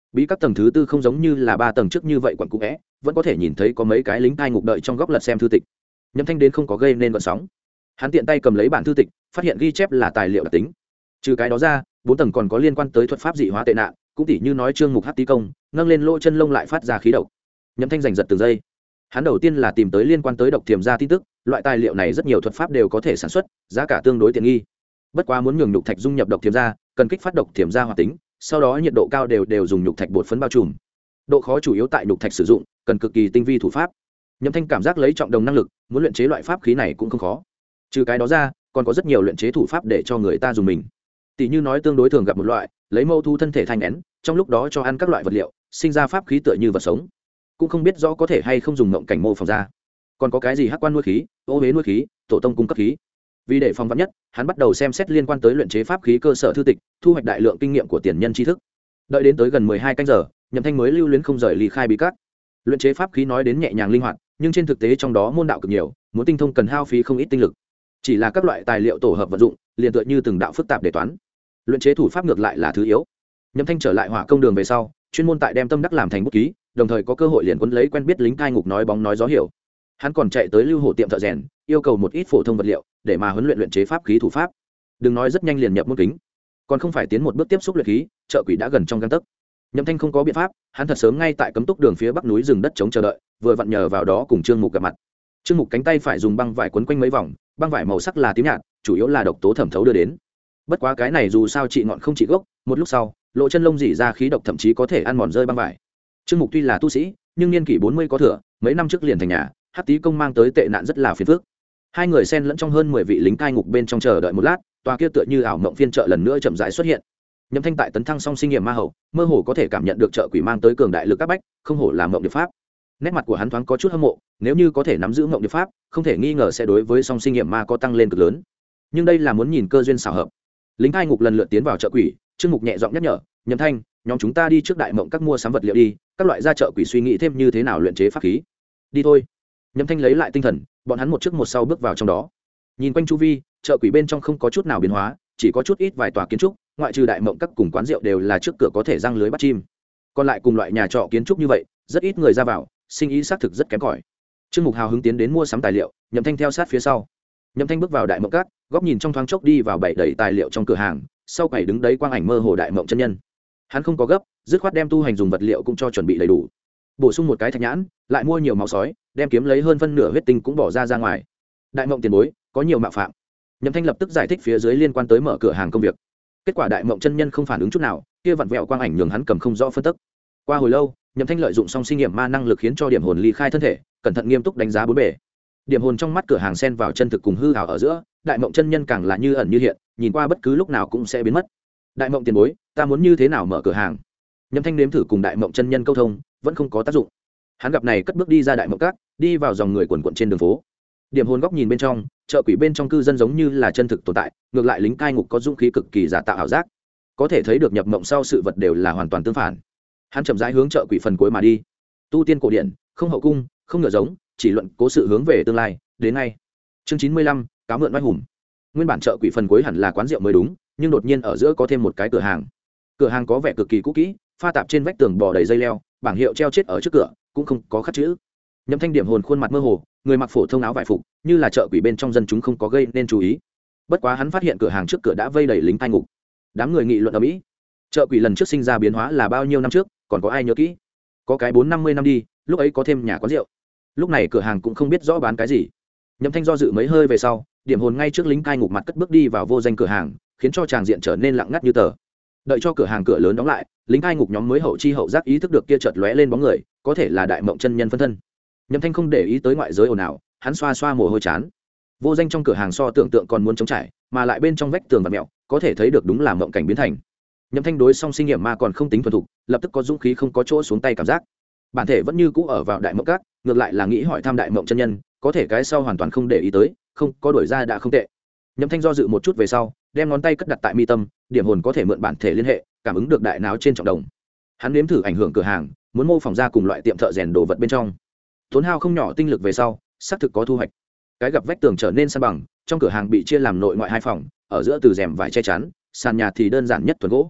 bí các tầng thứ tư không giống như là 3 tầng trước như vậy quặn cũ vẽ, vẫn có thể nhìn thấy có mấy cái lính cai ngục đợi trong góc lật xem thư tịch. Nhậm Thanh đến không có gây nên gợn sóng. Hắn tiện tay cầm lấy bản thư tịch, phát hiện ghi chép là tài liệu đặc tính. Trừ cái đó ra, 4 tầng còn có liên quan tới thuật pháp dị hóa tệ nạn, cũng tỉ như nói chương mục hắc tí công, nâng lên lỗ chân lông lại phát ra khí độc. Nhậm Thanh giành giật từng giây. Hắn đầu tiên là tìm tới liên quan tới độc tiềm ra tin tức, loại tài liệu này rất nhiều thuật pháp đều có thể sản xuất, giá cả tương đối tiện nghi. Bất quá muốn nhường nhục thạch dung nhập độc tiềm ra, cần kích phát độc tiềm ra hoạt tính, sau đó nhiệt độ cao đều dùng nhục thạch bột phấn bao trùm. Độ khó chủ yếu tại nhục thạch sử dụng, cần cực kỳ tinh vi thủ pháp. Nhậm Thanh cảm giác lấy trọng đồng năng lực, muốn luyện chế loại pháp khí này cũng không khó. Trừ cái đó ra, còn có rất nhiều luyện chế thủ pháp để cho người ta dùng mình. Tỷ như nói tương đối thường gặp một loại, lấy mâu thu thân thể thanh nén, trong lúc đó cho ăn các loại vật liệu, sinh ra pháp khí tựa như vật sống. Cũng không biết rõ có thể hay không dùng mộng cảnh mô phỏng ra. Còn có cái gì hắc quan nuôi khí, ô huế nuôi khí, tổ tông cung cấp khí. Vì để phòng vắn nhất, hắn bắt đầu xem xét liên quan tới luyện chế pháp khí cơ sở thư tịch, thu hoạch đại lượng kinh nghiệm của tiền nhân tri thức. Đợi đến tới gần 12 canh giờ, Nhậm Thanh mới lưu luyến không rời ly khai bí các. Luyện chế pháp khí nói đến nhẹ nhàng linh hoạt, nhưng trên thực tế trong đó môn đạo cực nhiều, muốn tinh thông cần hao phí không ít tinh lực. Chỉ là các loại tài liệu tổ hợp vận dụng, liền tựa như từng đạo phức tạp để toán. Luyện chế thủ pháp ngược lại là thứ yếu. Nhậm Thanh trở lại Hỏa Công Đường về sau, chuyên môn tại đem tâm đắc làm thành bút ký, đồng thời có cơ hội liền quấn lấy quen biết lính cai ngục nói bóng nói gió hiểu. Hắn còn chạy tới Lưu Hổ tiệm thợ rèn, yêu cầu một ít phổ thông vật liệu để mà huấn luyện luyện chế pháp khí thủ pháp. Đừng nói rất nhanh liền nhập môn kính, còn không phải tiến một bước tiếp xúc luyện khí, chợ quỷ đã gần trong gang tấc. Nhậm Thanh không có biện pháp, hắn thật sớm ngay tại cấm túc đường phía bắc núi rừng đất chống chờ đợi, vừa vặn nhờ vào đó cùng Trương Mục gặp mặt. Trương Mục cánh tay phải dùng băng vải quấn quanh mấy vòng, băng vải màu sắc là tím nhạt, chủ yếu là độc tố thẩm thấu đưa đến. Bất quá cái này dù sao trị ngọn không trị gốc, một lúc sau, lỗ chân lông rỉ ra khí độc thậm chí có thể ăn mòn rơi băng vải. Trương Mục tuy là tu sĩ, nhưng niên kỷ 40 có thừa, mấy năm trước liền thành nhà, Hắc Tý công mang tới tệ nạn rất là phiền phức. Hai người xen lẫn trong hơn 10 vị lính cai ngục bên trong chờ đợi một lát, tòa kia tựa như ảo mộng phiên chợ lần nữa chậm rãi xuất hiện. Nhậm Thanh tại tấn thăng song sinh nghiệm ma hậu, mơ hồ có thể cảm nhận được chợ quỷ mang tới cường đại lực áp bách, không hổ là mộng điệp pháp. Nét mặt của hắn thoáng có chút hâm mộ, nếu như có thể nắm giữ mộng điệp pháp, không thể nghi ngờ sẽ đối với song sinh nghiệm ma có tăng lên cực lớn. Nhưng đây là muốn nhìn cơ duyên xảo hợp. Lính cai ngục lần lượt tiến vào chợ quỷ, Trương Mục nhẹ giọng nhắc nhở, "Nhậm Thanh, nhóm chúng ta đi trước đại mộng các mua sắm vật liệu đi, các loại ra chợ quỷ suy nghĩ thêm như thế nào luyện chế pháp khí." "Đi thôi." Nhậm Thanh lấy lại tinh thần, bọn hắn một trước một sau bước vào trong đó. Nhìn quanh chu vi, chợ quỷ bên trong không có chút nào biến hóa, chỉ có chút ít vài tòa kiến trúc, ngoại trừ đại mộng các cùng quán rượu đều là trước cửa có thể răng lưới bắt chim. Còn lại cùng loại nhà trọ kiến trúc như vậy, rất ít người ra vào, sinh ý xác thực rất kém cỏi. Trương Mục hào hứng tiến đến mua sắm tài liệu, Nhậm Thanh theo sát phía sau. Nhậm Thanh bước vào đại mộng các, góc nhìn trong thoáng chốc đi vào bảy đầy tài liệu trong cửa hàng, sau quầy đứng đấy quang ảnh mơ hồ đại mộng chân nhân. Hắn không có gấp, dứt khoát đem tu hành dùng vật liệu cũng cho chuẩn bị đầy đủ. Bổ sung một cái thạch nhãn, lại mua nhiều máu sói, đem kiếm lấy hơn phân nửa huyết tinh cũng bỏ ra ngoài. Đại mộng tiền bối, có nhiều mạo phạm. Nhậm Thanh lập tức giải thích phía dưới liên quan tới mở cửa hàng công việc. Kết quả đại mộng chân nhân không phản ứng chút nào, kia vặn vẹo quang ảnh nhường hắn cầm không rõ phân tức. Qua hồi lâu, Nhậm Thanh lợi dụng song sinh nghiệm ma năng lực khiến cho điểm hồn ly khai thân thể, cẩn thận nghiêm túc đánh giá bốn bề. Điểm hồn trong mắt cửa hàng xen vào chân thực cùng hư ảo ở giữa, đại mộng chân nhân càng là như ẩn như hiện, nhìn qua bất cứ lúc nào cũng sẽ biến mất. Đại mộng tiền bối, ta muốn như thế nào mở cửa hàng? Nhậm Thanh nếm thử cùng đại mộng chân nhân câu thông, vẫn không có tác dụng. Hắn gặp này cất bước đi ra đại mộng các, đi vào dòng người quần quần trên đường phố. Điểm hồn góc nhìn bên trong, chợ quỷ bên trong cư dân giống như là chân thực tồn tại, ngược lại lính cai ngục có dũng khí cực kỳ giả tạo ảo giác. Có thể thấy được nhập mộng sau sự vật đều là hoàn toàn tương phản. Hắn chậm rãi hướng chợ quỷ phần cuối mà đi. Tu tiên cổ điển, không hậu cung, không ngựa giống, chỉ luận cố sự hướng về tương lai, đến ngay. Chương 95, cáo mượn oai hùng. Nguyên bản chợ quỷ phần cuối hẳn là quán rượu mới đúng, nhưng đột nhiên ở giữa có thêm một cái cửa hàng. Cửa hàng có vẻ cực kỳ cũ kỹ, pha tạp trên vách tường bò đầy dây leo, bảng hiệu treo chết ở trước cửa, cũng không có khắc chữ. Nhậm Thanh điểm hồn khuôn mặt mơ hồ, người mặc phổ thông áo vải phục, như là chợ quỷ bên trong dân chúng không có gây nên chú ý. Bất quá hắn phát hiện cửa hàng trước cửa đã vây đầy lính cai ngục. Đám người nghị luận ầm ĩ. Chợ quỷ lần trước sinh ra biến hóa là bao nhiêu năm trước, còn có ai nhớ kỹ? Có cái 4-50 năm đi, lúc ấy có thêm nhà quán rượu. Lúc này cửa hàng cũng không biết rõ bán cái gì. Nhậm Thanh do dự mấy hơi về sau, điểm hồn ngay trước lính cai ngục mặt cất bước đi vào vô danh cửa hàng, khiến cho tràng diện trở nên lặng ngắt như tờ. Đợi cho cửa hàng cửa lớn đóng lại, lính cai ngục nhóm mới hậu chi hậu giác ý thức được kia chợt lóe lên bóng người, có thể là đại mộng chân nhân phân thân. Nhậm Thanh không để ý tới ngoại giới ồn ào, hắn xoa xoa mồ hôi chán. Vô danh trong cửa hàng so tưởng tượng còn muốn chống trải, mà lại bên trong vách tường và mẹo, có thể thấy được đúng là mộng cảnh biến thành. Nhậm Thanh đối song sinh nghiệm ma còn không tính thuần thục, lập tức có dũng khí không có chỗ xuống tay cảm giác. Bản thể vẫn như cũ ở vào đại mộng các, ngược lại là nghĩ hỏi thăm đại mộng chân nhân, có thể cái sau hoàn toàn không để ý tới, không có đổi ra đã không tệ. Nhậm Thanh do dự một chút về sau, đem ngón tay cất đặt tại mi tâm, điểm hồn có thể mượn bản thể liên hệ, cảm ứng được đại não trên trọng đồng. Hắn nếm thử ảnh hưởng cửa hàng, muốn mô phỏng ra cùng loại tiệm thợ rèn đồ vật bên trong. Tốn hao không nhỏ tinh lực về sau, xác thực có thu hoạch. Cái gặp vách tường trở nên san bằng, trong cửa hàng bị chia làm nội ngoại hai phòng, ở giữa từ rèm vải che chắn, sàn nhà thì đơn giản nhất thuần gỗ.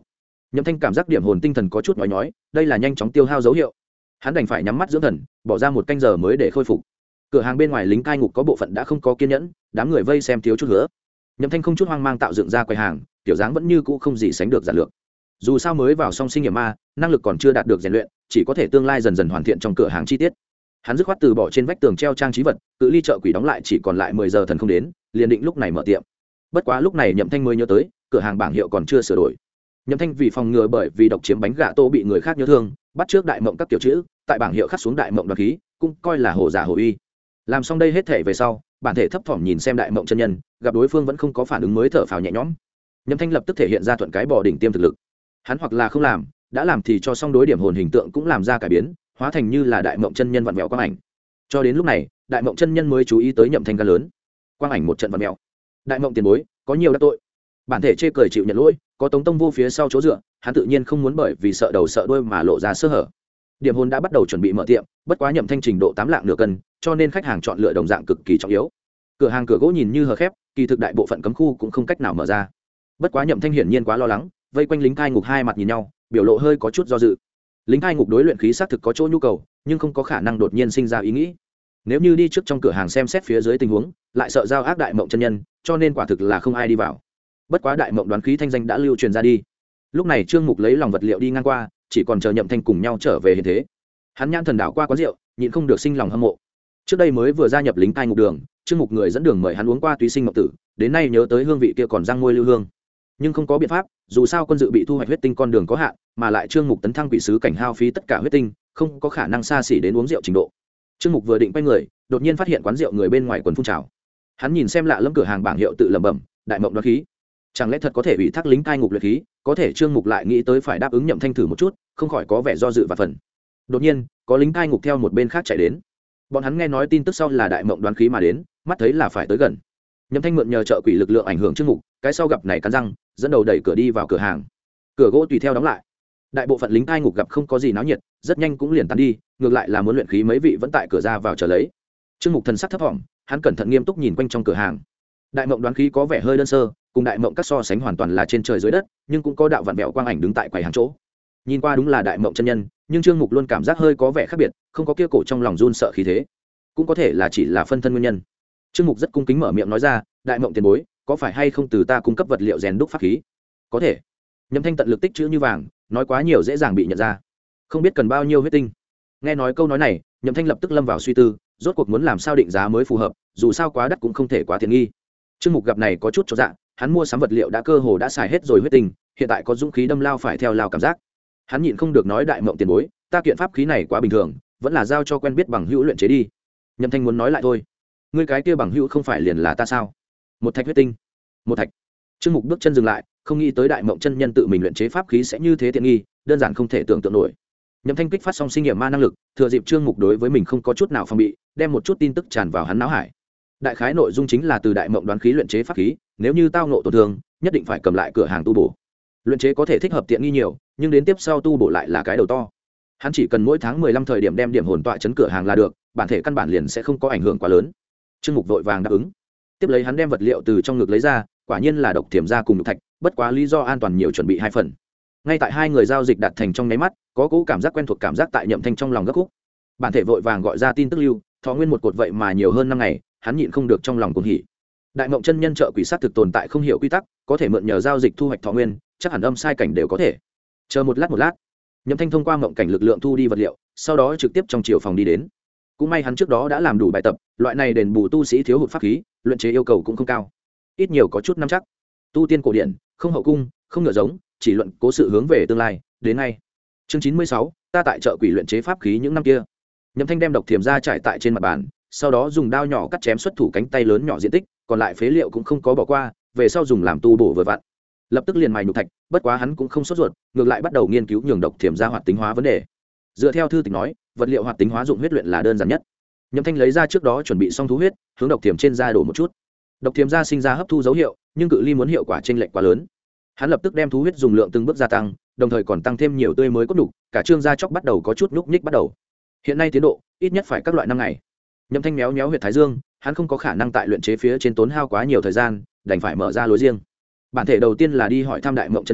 Nhậm Thanh cảm giác điểm hồn tinh thần có chút nhói nhói, đây là nhanh chóng tiêu hao dấu hiệu. Hắn đành phải nhắm mắt dưỡng thần, bỏ ra một canh giờ mới để khôi phục. Cửa hàng bên ngoài lính cai ngục có bộ phận đã không có kiên nhẫn, đám người vây xem thiếu chút nữa. Nhậm Thanh không chút hoang mang tạo dựng ra quầy hàng, tiểu dáng vẫn như cũ không gì sánh được giản lược. Dù sao mới vào song sinh nghiệm ma, năng lực còn chưa đạt được rèn luyện, chỉ có thể tương lai dần dần hoàn thiện trong cửa hàng chi tiết. Hắn dứt khoát từ bỏ trên vách tường treo trang trí vật, cự ly chợ quỷ đóng lại chỉ còn lại 10 giờ thần không đến, liền định lúc này mở tiệm. Bất quá lúc này Nhậm Thanh mới nhớ tới, cửa hàng bảng hiệu còn chưa sửa đổi. Nhậm Thanh vì phòng ngừa bởi vì độc chiếm bánh gà tô bị người khác nhớ thương, bắt trước đại mộng các kiểu chữ, tại bảng hiệu khắc xuống đại mộng đoạt khí, cũng coi là hổ giả hổ uy. Làm xong đây hết thể về sau, bản thể thấp thỏm nhìn xem đại mộng chân nhân, gặp đối phương vẫn không có phản ứng mới thở phào nhẹ nhõm. Nhậm Thanh lập tức thể hiện ra thuận cái bò đỉnh tiêm thực lực. Hắn hoặc là không làm, đã làm thì cho xong đối điểm hồn hình tượng cũng làm ra cải biến, hóa thành như là đại mộng chân nhân vặn vẹo quang ảnh. Cho đến lúc này, đại mộng chân nhân mới chú ý tới Nhậm Thanh gan lớn. Quang ảnh một trận vặn vẹo. Đại mộng tiền bối, có nhiều đắc tội. Bản thể chê cười chịu nhận lỗi, có Tống Tông Vô phía sau chỗ dựa, hắn tự nhiên không muốn bởi vì sợ đầu sợ đuôi mà lộ ra sơ hở. Điểm hồn đã bắt đầu chuẩn bị mở tiệm, bất quá Nhậm Thanh trình độ 8 lạng nửa cân, cho nên khách hàng chọn lựa đồng dạng cực kỳ trọng yếu. Cửa hàng cửa gỗ nhìn như hờ khép, kỳ thực đại bộ phận cấm khu cũng không cách nào mở ra. Bất quá Nhậm Thanh hiển nhiên quá lo lắng, vây quanh lính cai ngục hai mặt nhìn nhau, biểu lộ hơi có chút do dự. Lính cai ngục đối luyện khí xác thực có chỗ nhu cầu, nhưng không có khả năng đột nhiên sinh ra ý nghĩ. Nếu như đi trước trong cửa hàng xem xét phía dưới tình huống, lại sợ giao ác đại mộng chân nhân, cho nên quả thực là không ai đi vào. Bất quá đại mộng đoán khí thanh danh đã lưu truyền ra đi. Lúc này Trương Mục lấy lòng vật liệu đi ngang qua, chỉ còn chờ Nhậm Thanh cùng nhau trở về hiện thế. Hắn nhãn thần đảo qua quán rượu, nhịn không được sinh lòng hâm mộ. Trước đây mới vừa gia nhập lính cai ngục đường, Trương Mục người dẫn đường mời hắn uống qua túy sinh ngọc tử, đến nay nhớ tới hương vị kia còn răng môi lưu hương. Nhưng không có biện pháp, dù sao quân dự bị thu hoạch huyết tinh con đường có hạn, mà lại Trương Mục tấn thăng quỷ sứ cảnh hao phí tất cả huyết tinh, không có khả năng xa xỉ đến uống rượu trình độ. Trương Mục vừa định quay người, đột nhiên phát hiện quán rượu người bên ngoài quần phun trào. Hắn nhìn xem lạ lẫm cửa hàng bảng hiệu tự lẩm bẩm, đại mộng đoán khí. Chẳng lẽ thật có thể ủy thác lính cai ngục luyện khí? Có thể Trương Mục lại nghĩ tới phải đáp ứng Nhậm Thanh thử một chút, không khỏi có vẻ do dự và phần. Đột nhiên, có lính cai ngục theo một bên khác chạy đến. Bọn hắn nghe nói tin tức sau là đại mộng đoán khí mà đến, mắt thấy là phải tới gần. Nhậm Thanh mượn nhờ trợ quỷ lực lượng ảnh hưởng Trương Mục, cái sau gặp này cắn răng, dẫn đầu đẩy cửa đi vào cửa hàng. Cửa gỗ tùy theo đóng lại. Đại bộ phận lính cai ngục gặp không có gì náo nhiệt, rất nhanh cũng liền tan đi, ngược lại là muốn luyện khí mấy vị vẫn tại cửa ra vào chờ lấy. Trương Mục thần sắc thấp thỏm, hắn cẩn thận nghiêm túc nhìn quanh trong cửa hàng. Đại mộng đoán khí có vẻ hơi đơn sơ, cùng đại mộng các so sánh hoàn toàn là trên trời dưới đất, nhưng cũng có đạo vạn vẹo quang ảnh đứng tại quầy hàng chỗ. Nhìn qua đúng là đại mộng chân nhân, nhưng Trương Mục luôn cảm giác hơi có vẻ khác biệt, không có kia cổ trong lòng run sợ khí thế. Cũng có thể là chỉ là phân thân nguyên nhân. Trương Mục rất cung kính mở miệng nói ra, đại mộng tiền bối, có phải hay không từ ta cung cấp vật liệu rèn đúc pháp khí? Có thể. Nhậm Thanh tận lực tích chữ như vàng, nói quá nhiều dễ dàng bị nhận ra. Không biết cần bao nhiêu huyết tinh. Nghe nói câu nói này, Nhậm Thanh lập tức lâm vào suy tư, rốt cuộc muốn làm sao định giá mới phù hợp, dù sao quá đắt cũng không thể quá tiện nghi. Trương Mục gặp này có chút cho dạ, hắn mua sắm vật liệu đã cơ hồ đã xài hết rồi huyết tinh, hiện tại có dũng khí đâm lao phải theo lao cảm giác. Hắn nhịn không được nói, đại mộng tiền bối, ta kiện pháp khí này quá bình thường, vẫn là giao cho quen biết bằng hữu luyện chế đi. Nhậm Thanh muốn nói lại thôi, ngươi cái kia bằng hữu không phải liền là ta sao? Một thạch huyết tinh. Một thạch. Trương Mục bước chân dừng lại, không nghĩ tới đại mộng chân nhân tự mình luyện chế pháp khí sẽ như thế tiện nghi, đơn giản không thể tưởng tượng nổi. Nhậm Thanh kích phát xong sinh nghiệm ma năng lực, thừa dịp Trương Mục đối với mình không có chút nào phòng bị, đem một chút tin tức tràn vào hắn não hải. Đại khái nội dung chính là từ đại mộng đoán khí luyện chế pháp khí, nếu như tao ngộ tổn thương, nhất định phải cầm lại cửa hàng tu bổ. Luyện chế có thể thích hợp tiện nghi nhiều, nhưng đến tiếp sau tu bổ lại là cái đầu to. Hắn chỉ cần mỗi tháng 15 thời điểm đem điểm hồn tọa chấn cửa hàng là được, bản thể căn bản liền sẽ không có ảnh hưởng quá lớn. Trương Mục vội vàng đáp ứng. Tiếp lấy hắn đem vật liệu từ trong ngực lấy ra, quả nhiên là độc thiểm ra cùng nhục thạch, bất quá lý do an toàn nhiều chuẩn bị hai phần. Ngay tại hai người giao dịch đạt thành trong nháy mắt, có cỗ cảm giác quen thuộc cảm giác tại Nhậm Thanh trong lòng gấp khúc. Bản thể vội vàng gọi ra tin tức lưu, thọ nguyên một cột vậy mà nhiều hơn 5 ngày, hắn nhịn không được trong lòng cuồng hỉ. Đại mộng chân nhân trợ quỷ sát thực tồn tại không hiểu quy tắc, có thể mượn nhờ giao dịch thu hoạch thọ nguyên, chắc hẳn âm sai cảnh đều có thể. Chờ một lát. Nhậm Thanh thông qua mộng cảnh lực lượng thu đi vật liệu, sau đó trực tiếp trong chiều phòng đi đến. Cũng may hắn trước đó đã làm đủ bài tập, loại này đền bù tu sĩ thiếu hụt pháp khí, luyện chế yêu cầu cũng không cao, ít nhiều có chút nắm chắc. Tu tiên cổ điển, không hậu cung, không ngựa giống, chỉ luận cố sự hướng về tương lai, đến ngay. Chương 96, ta tại chợ quỷ luyện chế pháp khí những năm kia. Nhậm Thanh đem độc thiểm ra trải tại trên mặt bàn, sau đó dùng đao nhỏ cắt chém xuất thủ cánh tay lớn nhỏ diện tích, còn lại phế liệu cũng không có bỏ qua, về sau dùng làm tu bổ vừa vặn. Lập tức liền mài nhục thạch, bất quá hắn cũng không sốt ruột, ngược lại bắt đầu nghiên cứu nhường độc thiểm ra hoạt tính hóa vấn đề. Dựa theo thư tịch nói, vật liệu hoạt tính hóa dụng huyết luyện là đơn giản nhất. Nhậm Thanh lấy ra trước đó chuẩn bị xong thú huyết, hướng độc thiểm trên da đổ một chút. Độc thiểm da sinh ra hấp thu dấu hiệu, nhưng cự ly muốn hiệu quả chênh lệch quá lớn. Hắn lập tức đem thú huyết dùng lượng từng bước gia tăng, đồng thời còn tăng thêm nhiều tươi mới cốt đục, cả trương da chóc bắt đầu có chút nhúc nhích bắt đầu. Hiện nay tiến độ ít nhất phải các loại 5 ngày. Nhậm Thanh méo huyệt thái dương, hắn không có khả năng tại luyện chế phía trên tốn hao quá nhiều thời gian, đành phải mở ra lối riêng. Bản thể đầu tiên là đi hỏi thăm đại mộng chân nhân,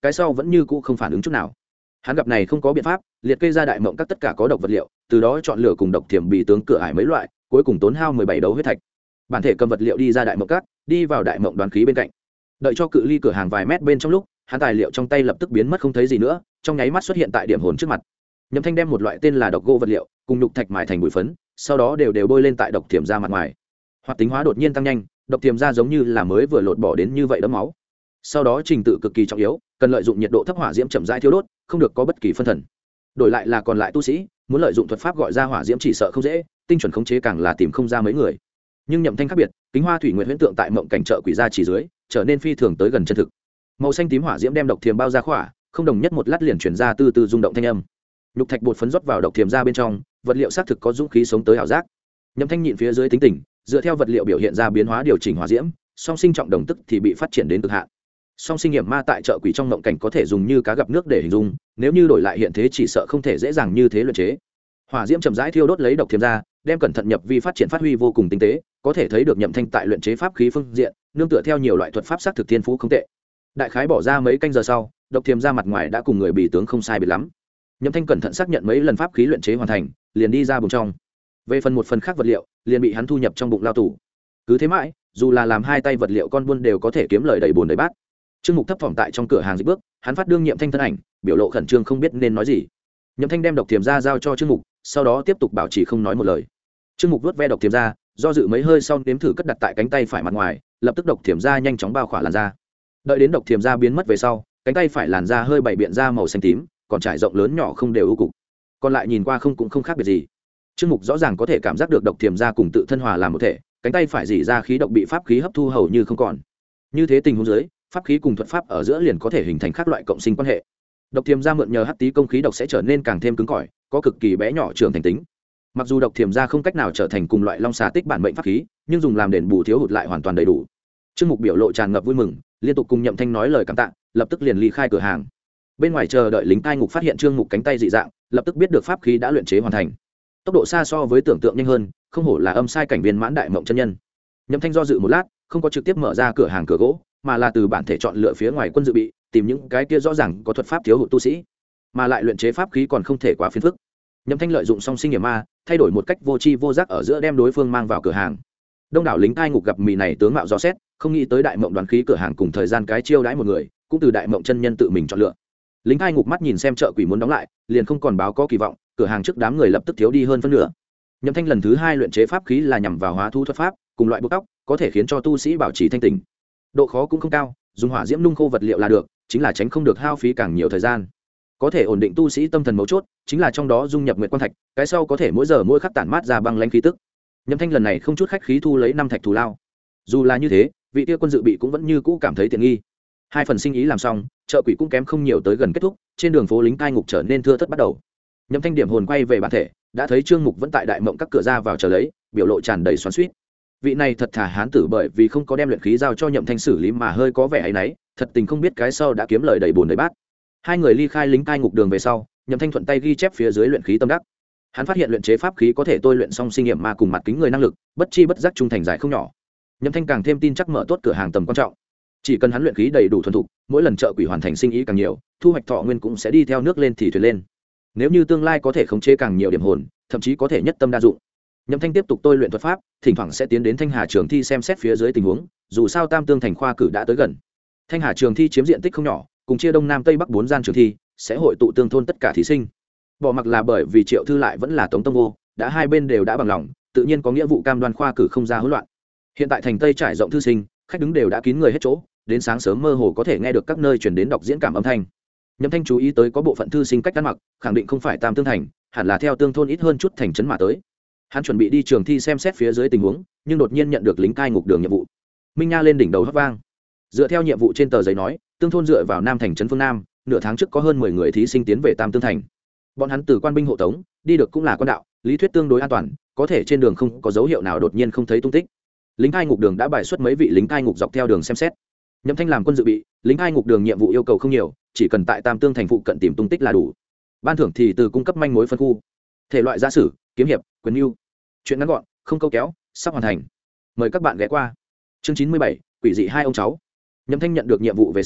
cái sau vẫn như cũ không phản ứng chút nào. Hắn gặp này không có biện pháp, liệt kê ra đại mộng các tất cả có độc vật liệu, từ đó chọn lựa cùng độc thiểm bị tướng cửa ải mấy loại, cuối cùng tốn hao 17 đấu huyết thạch. Bản thể cầm vật liệu đi ra đại mộng các, đi vào đại mộng đoán khí bên cạnh. Đợi cho cự ly cửa hàng vài mét bên trong lúc, hắn tài liệu trong tay lập tức biến mất không thấy gì nữa, trong nháy mắt xuất hiện tại điểm hồn trước mặt. Nhậm Thanh đem một loại tên là độc gỗ vật liệu cùng nhục thạch mài thành bụi phấn, sau đó đều bôi lên tại độc thiểm ra mặt ngoài. Hoạt tính hóa đột nhiên tăng nhanh, độc thiểm ra giống như là mới vừa lột bỏ đến như vậy đẫm máu. Sau đó trình tự cực kỳ trọng yếu, cần lợi dụng nhiệt độ thấp hỏa diễm chậm rãi thiêu đốt, không được có bất kỳ phân thần. Đổi lại là còn lại tu sĩ, muốn lợi dụng thuật pháp gọi ra hỏa diễm chỉ sợ không dễ, tinh chuẩn khống chế càng là tìm không ra mấy người. Nhưng Nhậm Thanh khác biệt, kính hoa thủy nguyệt huyễn tượng tại mộng cảnh trợ quỷ ra chỉ dưới, trở nên phi thường tới gần chân thực. Màu xanh tím hỏa diễm đem độc thiểm bao ra khỏa, không đồng nhất một lát liền truyền ra từ từ rung động thanh âm. Nhục thạch bột phấn rót vào độc thiểm ra bên trong, vật liệu xác thực có dũng khí sống tới ảo giác. Nhậm Thanh nhịn phía dưới tính tình, dựa theo vật liệu biểu hiện ra biến hóa điều chỉnh hỏa diễm, song sinh trọng đồng tức thì bị phát triển đến cực hạn. Song sinh hiểm ma tại chợ quỷ trong mộng cảnh có thể dùng như cá gặp nước để hình dung, nếu như đổi lại hiện thế chỉ sợ không thể dễ dàng như thế luyện chế. Hỏa diễm chậm rãi thiêu đốt lấy độc thiểm ra, đem cẩn thận nhập vi phát triển phát huy vô cùng tinh tế, có thể thấy được Nhậm Thanh tại luyện chế pháp khí phương diện, nương tựa theo nhiều loại thuật pháp sắc thực thiên phú không tệ. Đại khái bỏ ra mấy canh giờ sau, độc thiểm ra mặt ngoài đã cùng người bị tướng không sai biệt lắm. Nhậm Thanh cẩn thận xác nhận mấy lần pháp khí luyện chế hoàn thành, liền đi ra bùng trong. Về một phần khác vật liệu, liền bị hắn thu nhập trong bụng lao tù. Cứ thế mãi, dù là làm hai tay vật liệu con buôn đều có thể kiếm lời đầy bồn đầy bát. Trương Mục thấp thỏm tại trong cửa hàng dịch bước, hắn phát đương Nhậm Thanh thân ảnh, biểu lộ khẩn trương không biết nên nói gì. Nhậm Thanh đem độc thiểm ra giao cho Trương Mục, sau đó tiếp tục bảo trì không nói một lời. Trương Mục vuốt ve độc thiểm ra, do dự mấy hơi sau nếm thử cất đặt tại cánh tay phải mặt ngoài, lập tức độc thiểm ra nhanh chóng bao khỏa làn da. Đợi đến độc thiểm ra biến mất về sau, cánh tay phải làn da hơi bảy biện ra màu xanh tím, còn trải rộng lớn nhỏ không đều ưu cục, còn lại nhìn qua cũng không khác biệt gì. Trương Mục rõ ràng có thể cảm giác được độc thiểm ra cùng tự thân hòa làm một thể, cánh tay phải dỉ ra khí độc bị pháp khí hấp thu hầu như không còn. Như thế tình huống dưới, pháp khí cùng thuật pháp ở giữa liền có thể hình thành các loại cộng sinh quan hệ. Độc thiểm ra mượn nhờ hắc tí công khí độc sẽ trở nên càng thêm cứng cỏi, có cực kỳ bé nhỏ trưởng thành tính. Mặc dù độc thiểm ra không cách nào trở thành cùng loại long xà tích bản mệnh pháp khí, nhưng dùng làm đền bù thiếu hụt lại hoàn toàn đầy đủ. Trương Mục biểu lộ tràn ngập vui mừng, liên tục cùng Nhậm Thanh nói lời cảm tạ, lập tức liền ly khai cửa hàng. Bên ngoài chờ đợi lính cai ngục phát hiện Trương Mục cánh tay dị dạng, lập tức biết được pháp khí đã luyện chế hoàn thành. Tốc độ xa so với tưởng tượng nhanh hơn, không hổ là âm sai cảnh viên mãn đại mộng chân nhân. Nhậm Thanh do dự một lát, không có trực tiếp mở ra cửa hàng cửa gỗ, mà là từ bản thể chọn lựa phía ngoài quân dự bị, tìm những cái kia rõ ràng có thuật pháp thiếu hụt tu sĩ, mà lại luyện chế pháp khí còn không thể quá phiền phức. Nhậm Thanh lợi dụng song sinh hiểm ma, thay đổi một cách vô tri vô giác ở giữa đem đối phương mang vào cửa hàng. Đông đảo lính cai ngục gặp mì này tướng mạo rõ xét, không nghĩ tới đại mộng đoán khí cửa hàng cùng thời gian cái chiêu đãi một người, cũng từ đại mộng chân nhân tự mình chọn lựa. Lính cai ngục mắt nhìn xem chợ quỷ muốn đóng lại, liền không còn báo có kỳ vọng, cửa hàng trước đám người lập tức thiếu đi hơn phân nửa. Nhậm Thanh lần thứ hai luyện chế pháp khí là nhằm vào hóa thú thuật pháp, cùng loại buộc tóc, có thể khiến cho tu sĩ bảo trì thanh tỉnh. Độ khó cũng không cao, dùng hỏa diễm nung khô vật liệu là được, chính là tránh không được hao phí càng nhiều thời gian. Có thể ổn định tu sĩ tâm thần mấu chốt, chính là trong đó dung nhập nguyệt quan thạch, cái sau có thể mỗi giờ mỗi khắc tản mát ra băng lãnh khí tức. Nhậm Thanh lần này không chút khách khí thu lấy 5 thạch thù lao. Dù là như thế, vị kia quân dự bị cũng vẫn như cũ cảm thấy tiện nghi. Hai phần sinh ý làm xong, chợ quỷ cũng kém không nhiều tới gần kết thúc, trên đường phố lính cai ngục trở nên thưa thớt bắt đầu. Nhậm Thanh điểm hồn quay về bản thể, đã thấy Trương Mục vẫn tại đại mộng các cửa ra vào chờ lấy, biểu lộ tràn đầy xoắn xuýt. Vị này thật thà hán tử bởi vì không có đem luyện khí giao cho Nhậm Thanh xử lý mà hơi có vẻ áy náy, thật tình không biết cái sau đã kiếm lời đầy bùn đầy bát. Hai người ly khai lính cai ngục đường về sau, Nhậm Thanh thuận tay ghi chép phía dưới luyện khí tâm đắc. Hắn phát hiện luyện chế pháp khí có thể tôi luyện song sinh nghiệm ma cùng mặt kính người năng lực, bất chi bất giác trung thành giải không nhỏ. Nhậm Thanh càng thêm tin chắc mở tốt cửa hàng tầm quan trọng. Chỉ cần hắn luyện khí đầy đủ thuần thục, mỗi lần chợ quỷ hoàn thành sinh ý càng nhiều, thu hoạch thọ nguyên cũng sẽ đi theo nước lên thì thuyền lên. Nếu như tương lai có thể khống chế càng nhiều điểm hồn, thậm chí có thể nhất tâm đa dụng. Nhậm Thanh tiếp tục tôi luyện thuật pháp, thỉnh thoảng sẽ tiến đến Thanh Hà Trường Thi xem xét phía dưới tình huống, dù sao Tam Tương thành khoa cử đã tới gần. Thanh Hà Trường Thi chiếm diện tích không nhỏ, cùng chia đông nam tây bắc 4 gian trường thi, sẽ hội tụ tương thôn tất cả thí sinh. Bỏ mặc là bởi vì Triệu Thư lại vẫn là Tống Tông Vô, đã hai bên đều đã bằng lòng, tự nhiên có nghĩa vụ cam đoan khoa cử không ra hỗn loạn. Hiện tại thành Tây trải rộng thư sinh, khách đứng đều đã kín người hết chỗ, đến sáng sớm mơ hồ có thể nghe được các nơi truyền đến đọc diễn cảm âm thanh. Nhậm Thanh chú ý tới có bộ phận thư sinh cách ăn mặc, khẳng định không phải Tam Tương thành, hẳn là theo tương thôn ít hơn chút thành trấn mà tới. Hắn chuẩn bị đi trường thi xem xét phía dưới tình huống, nhưng đột nhiên nhận được lính cai ngục đường nhiệm vụ. Minh Nha lên đỉnh đầu hót vang. Dựa theo nhiệm vụ trên tờ giấy nói, tương thôn dựa vào nam thành trấn phương nam, nửa tháng trước có hơn 10 người thí sinh tiến về Tam Tương thành. Bọn hắn từ quan binh hộ tống, đi được cũng là quan đạo, lý thuyết tương đối an toàn, có thể trên đường không có dấu hiệu nào đột nhiên không thấy tung tích. Lính cai ngục đường đã bài xuất mấy vị lính cai ngục dọc theo đường xem xét. Nhậm Thanh làm quân dự bị, lính cai ngục đường nhiệm vụ yêu cầu không nhiều, chỉ cần tại Tam Tương thành phụ cận tìm tung tích là đủ. Ban thưởng thì từ cung cấp manh mối phân khu. Thể loại giả sử, kiếm hiệp, quyền lưu. Chuyện ngắn gọn, không câu kéo, sắp hoàn thành. Mời các bạn ghé qua. Chương 97, quỷ dị hai ông cháu. Nhậm Thanh nhận được nhiệm vụ về sau,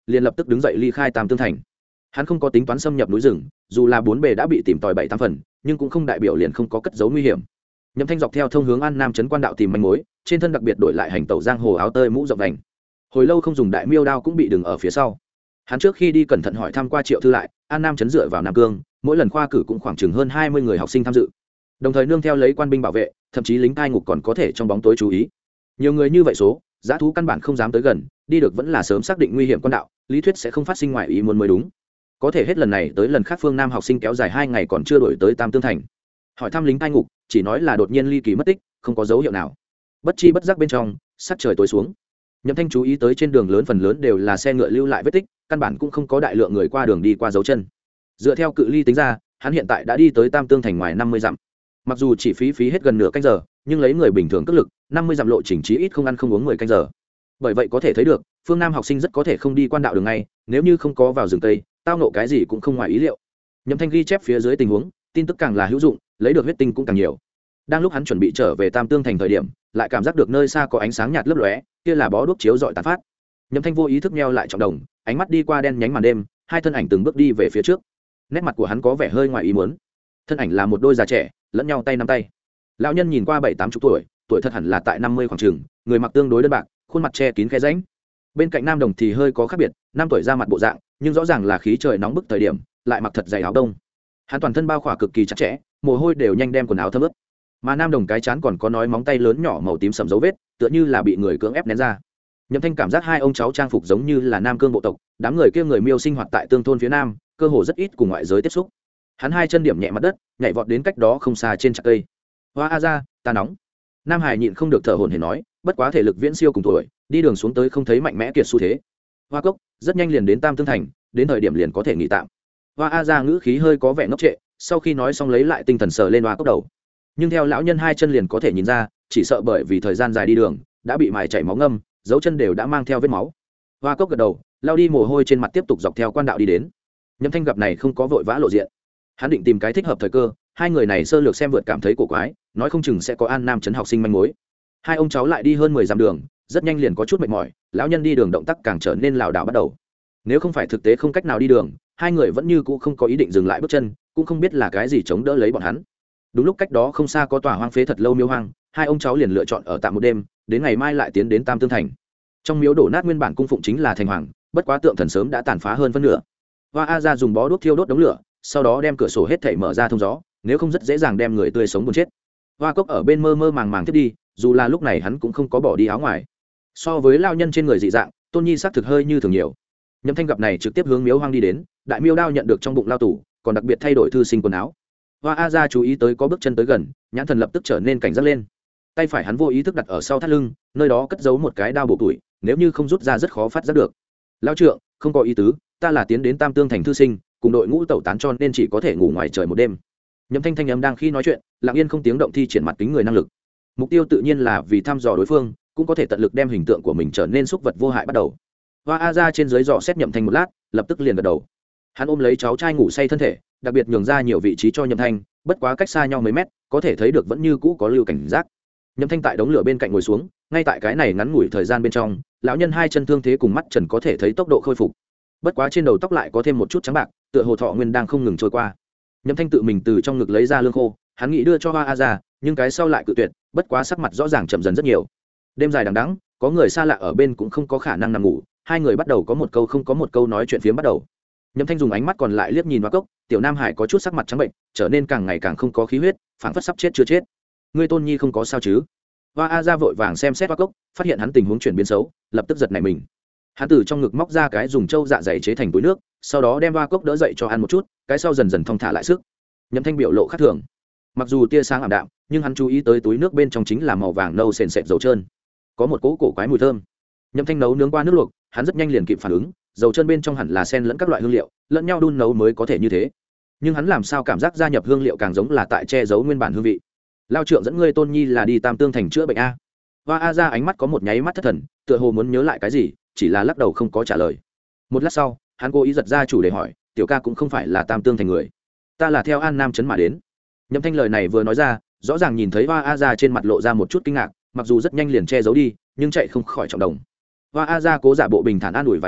liền lập tức đứng dậy ly khai Tam Tương Thành. Hắn không có tính toán xâm nhập núi rừng, dù là bốn bề đã bị tìm tòi 7-8 phần, nhưng cũng không đại biểu liền không có cất giấu nguy hiểm. Nhậm Thanh dọc theo thông hướng An Nam trấn quan đạo tìm manh mối, trên thân đặc biệt đổi lại hành tẩu giang hồ áo tơi mũ rộng vành. Hồi lâu không dùng đại miêu đao cũng bị đừng ở phía sau. Hắn trước khi đi cẩn thận hỏi thăm qua Triệu Thư lại, An Nam trấn dựa vào Nam Cương, mỗi lần khoa cử cũng khoảng chừng hơn 20 người học sinh tham dự. Đồng thời nương theo lấy quan binh bảo vệ, thậm chí lính cai ngục còn có thể trong bóng tối chú ý. Nhiều người như vậy số, dã thú căn bản không dám tới gần, đi được vẫn là sớm xác định nguy hiểm quan đạo, lý thuyết sẽ không phát sinh ngoại ý muốn mới đúng. Có thể hết lần này tới lần khác phương Nam học sinh kéo dài 2 ngày còn chưa đổi tới Tam Tương Thành. Hỏi thăm lính cai ngục, chỉ nói là đột nhiên ly kỳ mất tích, không có dấu hiệu nào. Bất chi bất giác bên trong, sắc trời tối xuống. Nhậm Thanh chú ý tới trên đường lớn phần lớn đều là xe ngựa lưu lại vết tích, căn bản cũng không có đại lượng người qua đường đi qua dấu chân. Dựa theo cự ly tính ra, hắn hiện tại đã đi tới Tam Tương Thành ngoài 50 dặm. Mặc dù chỉ phí hết gần nửa canh giờ, nhưng lấy người bình thường cước lực, 50 dặm lộ trình chí ít không ăn không uống 10 canh giờ. Bởi vậy có thể thấy được, phương Nam học sinh rất có thể không đi quan đạo đường ngay, nếu như không có vào rừng tây, tao nộ cái gì cũng không ngoài ý liệu. Nhậm Thanh ghi chép phía dưới tình huống, tin tức càng là hữu dụng, lấy được huyết tinh cũng càng nhiều. Đang lúc hắn chuẩn bị trở về Tam Tương Thành thời điểm, lại cảm giác được nơi xa có ánh sáng nhạt lấp lóe, kia là bó đuốc chiếu rọi tàn phát. Nhậm Thanh vô ý thức nheo lại trọng đồng, ánh mắt đi qua đen nhánh màn đêm, hai thân ảnh từng bước đi về phía trước. Nét mặt của hắn có vẻ hơi ngoài ý muốn. Thân ảnh là một đôi già trẻ, lẫn nhau tay nắm tay. Lão nhân nhìn qua 7-8 chục tuổi, tuổi thật hẳn là tại 50 khoảng chừng, người mặc tương đối đơn bạc, khuôn mặt che kín khe rãnh. Bên cạnh nam đồng thì hơi có khác biệt, năm tuổi ra mặt bộ dạng, nhưng rõ ràng là khí trời nóng bức thời điểm, lại mặc thật dày áo đông. Hắn toàn thân bao khỏa cực kỳ chặt chẽ, mồ hôi đều nhanh đem quần áo thấm ướt. Mà nam đồng cái chán còn có nói móng tay lớn nhỏ màu tím sẫm dấu vết, tựa như là bị người cưỡng ép nén ra. Nhậm Thanh cảm giác hai ông cháu trang phục giống như là Nam Cương bộ tộc, đám người kia người Miêu sinh hoạt tại tương thôn phía nam, cơ hồ rất ít cùng ngoại giới tiếp xúc. Hắn hai chân điểm nhẹ mặt đất, nhảy vọt đến cách đó không xa trên chạc cây. Hoa a ra, ta nóng. Nam Hải nhịn không được thở hổn hển nói, bất quá thể lực viễn siêu cùng tuổi, đi đường xuống tới không thấy mạnh mẽ kiệt xu thế. Hoa cốc, rất nhanh liền đến Tam Tương Thành, đến thời điểm liền có thể nghỉ tạm. Hoa a ra ngữ khí hơi có vẻ ngốc trệ, sau khi nói xong lấy lại tinh thần sờ lên hoa cốc đầu. Nhưng theo lão nhân hai chân liền có thể nhìn ra, chỉ sợ bởi vì thời gian dài đi đường, đã bị mài chảy máu ngâm, dấu chân đều đã mang theo vết máu. Hoa cốc gật đầu, lao đi mồ hôi trên mặt tiếp tục dọc theo quan đạo đi đến. Nhậm Thanh gặp này không có vội vã lộ diện, hắn định tìm cái thích hợp thời cơ, hai người này sơ lược xem vượt cảm thấy cổ quái, nói không chừng sẽ có An Nam trấn học sinh manh mối. Hai ông cháu lại đi hơn 10 dặm đường, rất nhanh liền có chút mệt mỏi, lão nhân đi đường động tác càng trở nên lảo đảo bắt đầu. Nếu không phải thực tế không cách nào đi đường, hai người vẫn như cũ không có ý định dừng lại bước chân, cũng không biết là cái gì chống đỡ lấy bọn hắn. Đúng lúc cách đó không xa có tòa hoang phế thật lâu miếu hoang, hai ông cháu liền lựa chọn ở tạm một đêm, đến ngày mai lại tiến đến Tam Tương Thành. Trong miếu đổ nát nguyên bản cung phụng chính là thành hoàng, bất quá tượng thần sớm đã tàn phá hơn phân nửa. Hoa a ra dùng bó đuốc thiêu đốt đống lửa, sau đó đem cửa sổ hết thảy mở ra thông gió, nếu không rất dễ dàng đem người tươi sống buồn chết. Hoa cốc ở bên mơ mơ màng màng tiếp đi, dù là lúc này hắn cũng không có bỏ đi áo ngoài. So với lao nhân trên người dị dạng, Tôn Nhi xác thực hơi như thường nhiều. Nhậm Thanh gặp này trực tiếp hướng miếu hoang đi đến, đại miêu đao nhận được trong bụng lao tủ, còn đặc biệt thay đổi thư sinh quần áo. Hoa a ra chú ý tới có bước chân tới gần, nhãn thần lập tức trở nên cảnh giác lên. Tay phải hắn vô ý thức đặt ở sau thắt lưng, nơi đó cất giấu một cái đao bổ tuổi, nếu như không rút ra rất khó phát giác được. Lão trượng, không có ý tứ, ta là tiến đến Tam Tương Thành thư sinh, cùng đội ngũ tẩu tán cho nên chỉ có thể ngủ ngoài trời một đêm. Nhậm Thanh thanh âm đang khi nói chuyện, lặng yên không tiếng động thi triển mặt kính người năng lực. Mục tiêu tự nhiên là vì thăm dò đối phương, cũng có thể tận lực đem hình tượng của mình trở nên xúc vật vô hại bắt đầu. Hoa a ra trên dưới dò xét Nhậm Thanh một lát, lập tức liền gật đầu. Hắn ôm lấy cháu trai ngủ say thân thể, đặc biệt nhường ra nhiều vị trí cho Nhậm Thanh, bất quá cách xa nhau mấy mét, có thể thấy được vẫn như cũ có lưu cảnh giác. Nhậm Thanh tại đống lửa bên cạnh ngồi xuống, ngay tại cái này ngắn ngủi thời gian bên trong, lão nhân hai chân thương thế cùng mắt trần có thể thấy tốc độ khôi phục. Bất quá trên đầu tóc lại có thêm một chút trắng bạc, tựa hồ thọ nguyên đang không ngừng trôi qua. Nhậm Thanh tự mình từ trong ngực lấy ra lương khô, hắn nghĩ đưa cho Hoa A ra, nhưng cái sau lại cự tuyệt, bất quá sắc mặt rõ ràng chậm dần rất nhiều. Đêm dài đằng đẵng, có người xa lạ ở bên cũng không có khả năng nằm ngủ, hai người bắt đầu có một câu không có một câu nói chuyện phiếm bắt đầu. Nhậm Thanh dùng ánh mắt còn lại liếc nhìn Hoa Cốc, tiểu Nam Hải có chút sắc mặt trắng bệnh, trở nên càng ngày càng không có khí huyết, phảng phất sắp chết chưa chết. Ngươi Tôn Nhi không có sao chứ? Hoa A ra vội vàng xem xét Hoa Cốc, phát hiện hắn tình huống chuyển biến xấu, lập tức giật nảy mình. Hắn từ trong ngực móc ra cái dùng trâu dạ dày chế thành túi nước, sau đó đem Hoa Cốc đỡ dậy cho ăn một chút, cái sau dần dần thong thả lại sức. Nhậm Thanh biểu lộ khác thường, mặc dù tia sáng ảm đạm, nhưng hắn chú ý tới túi nước bên trong chính là màu vàng nâu sền sệt dầu trơn, có một cỗ cổ quái mùi thơm. Nhậm Thanh nấu nướng qua nước luộc, hắn rất nhanh liền kịp phản ứng, dầu trơn bên trong hẳn là xen lẫn các loại hương liệu, lẫn nhau đun nấu mới có thể như thế. Nhưng hắn làm sao cảm giác gia nhập hương liệu càng giống là tại che giấu nguyên bản hương vị. Lao trượng dẫn ngươi Tôn Nhi là đi Tam Tương Thành chữa bệnh a? Hoa a ra ánh mắt có một nháy mắt thất thần, tựa hồ muốn nhớ lại cái gì, chỉ là lắc đầu không có trả lời. Một lát sau, hắn cố ý giật ra chủ đề hỏi, tiểu ca cũng không phải là Tam Tương Thành người, ta là theo An Nam trấn mà đến. Nhậm Thanh lời này vừa nói ra, rõ ràng nhìn thấy Hoa a ra trên mặt lộ ra một chút kinh ngạc, mặc dù rất nhanh liền che giấu đi, nhưng chạy không khỏi trọng đồng. Hoa a ra cố giả bộ bình thản an ủi vài câu,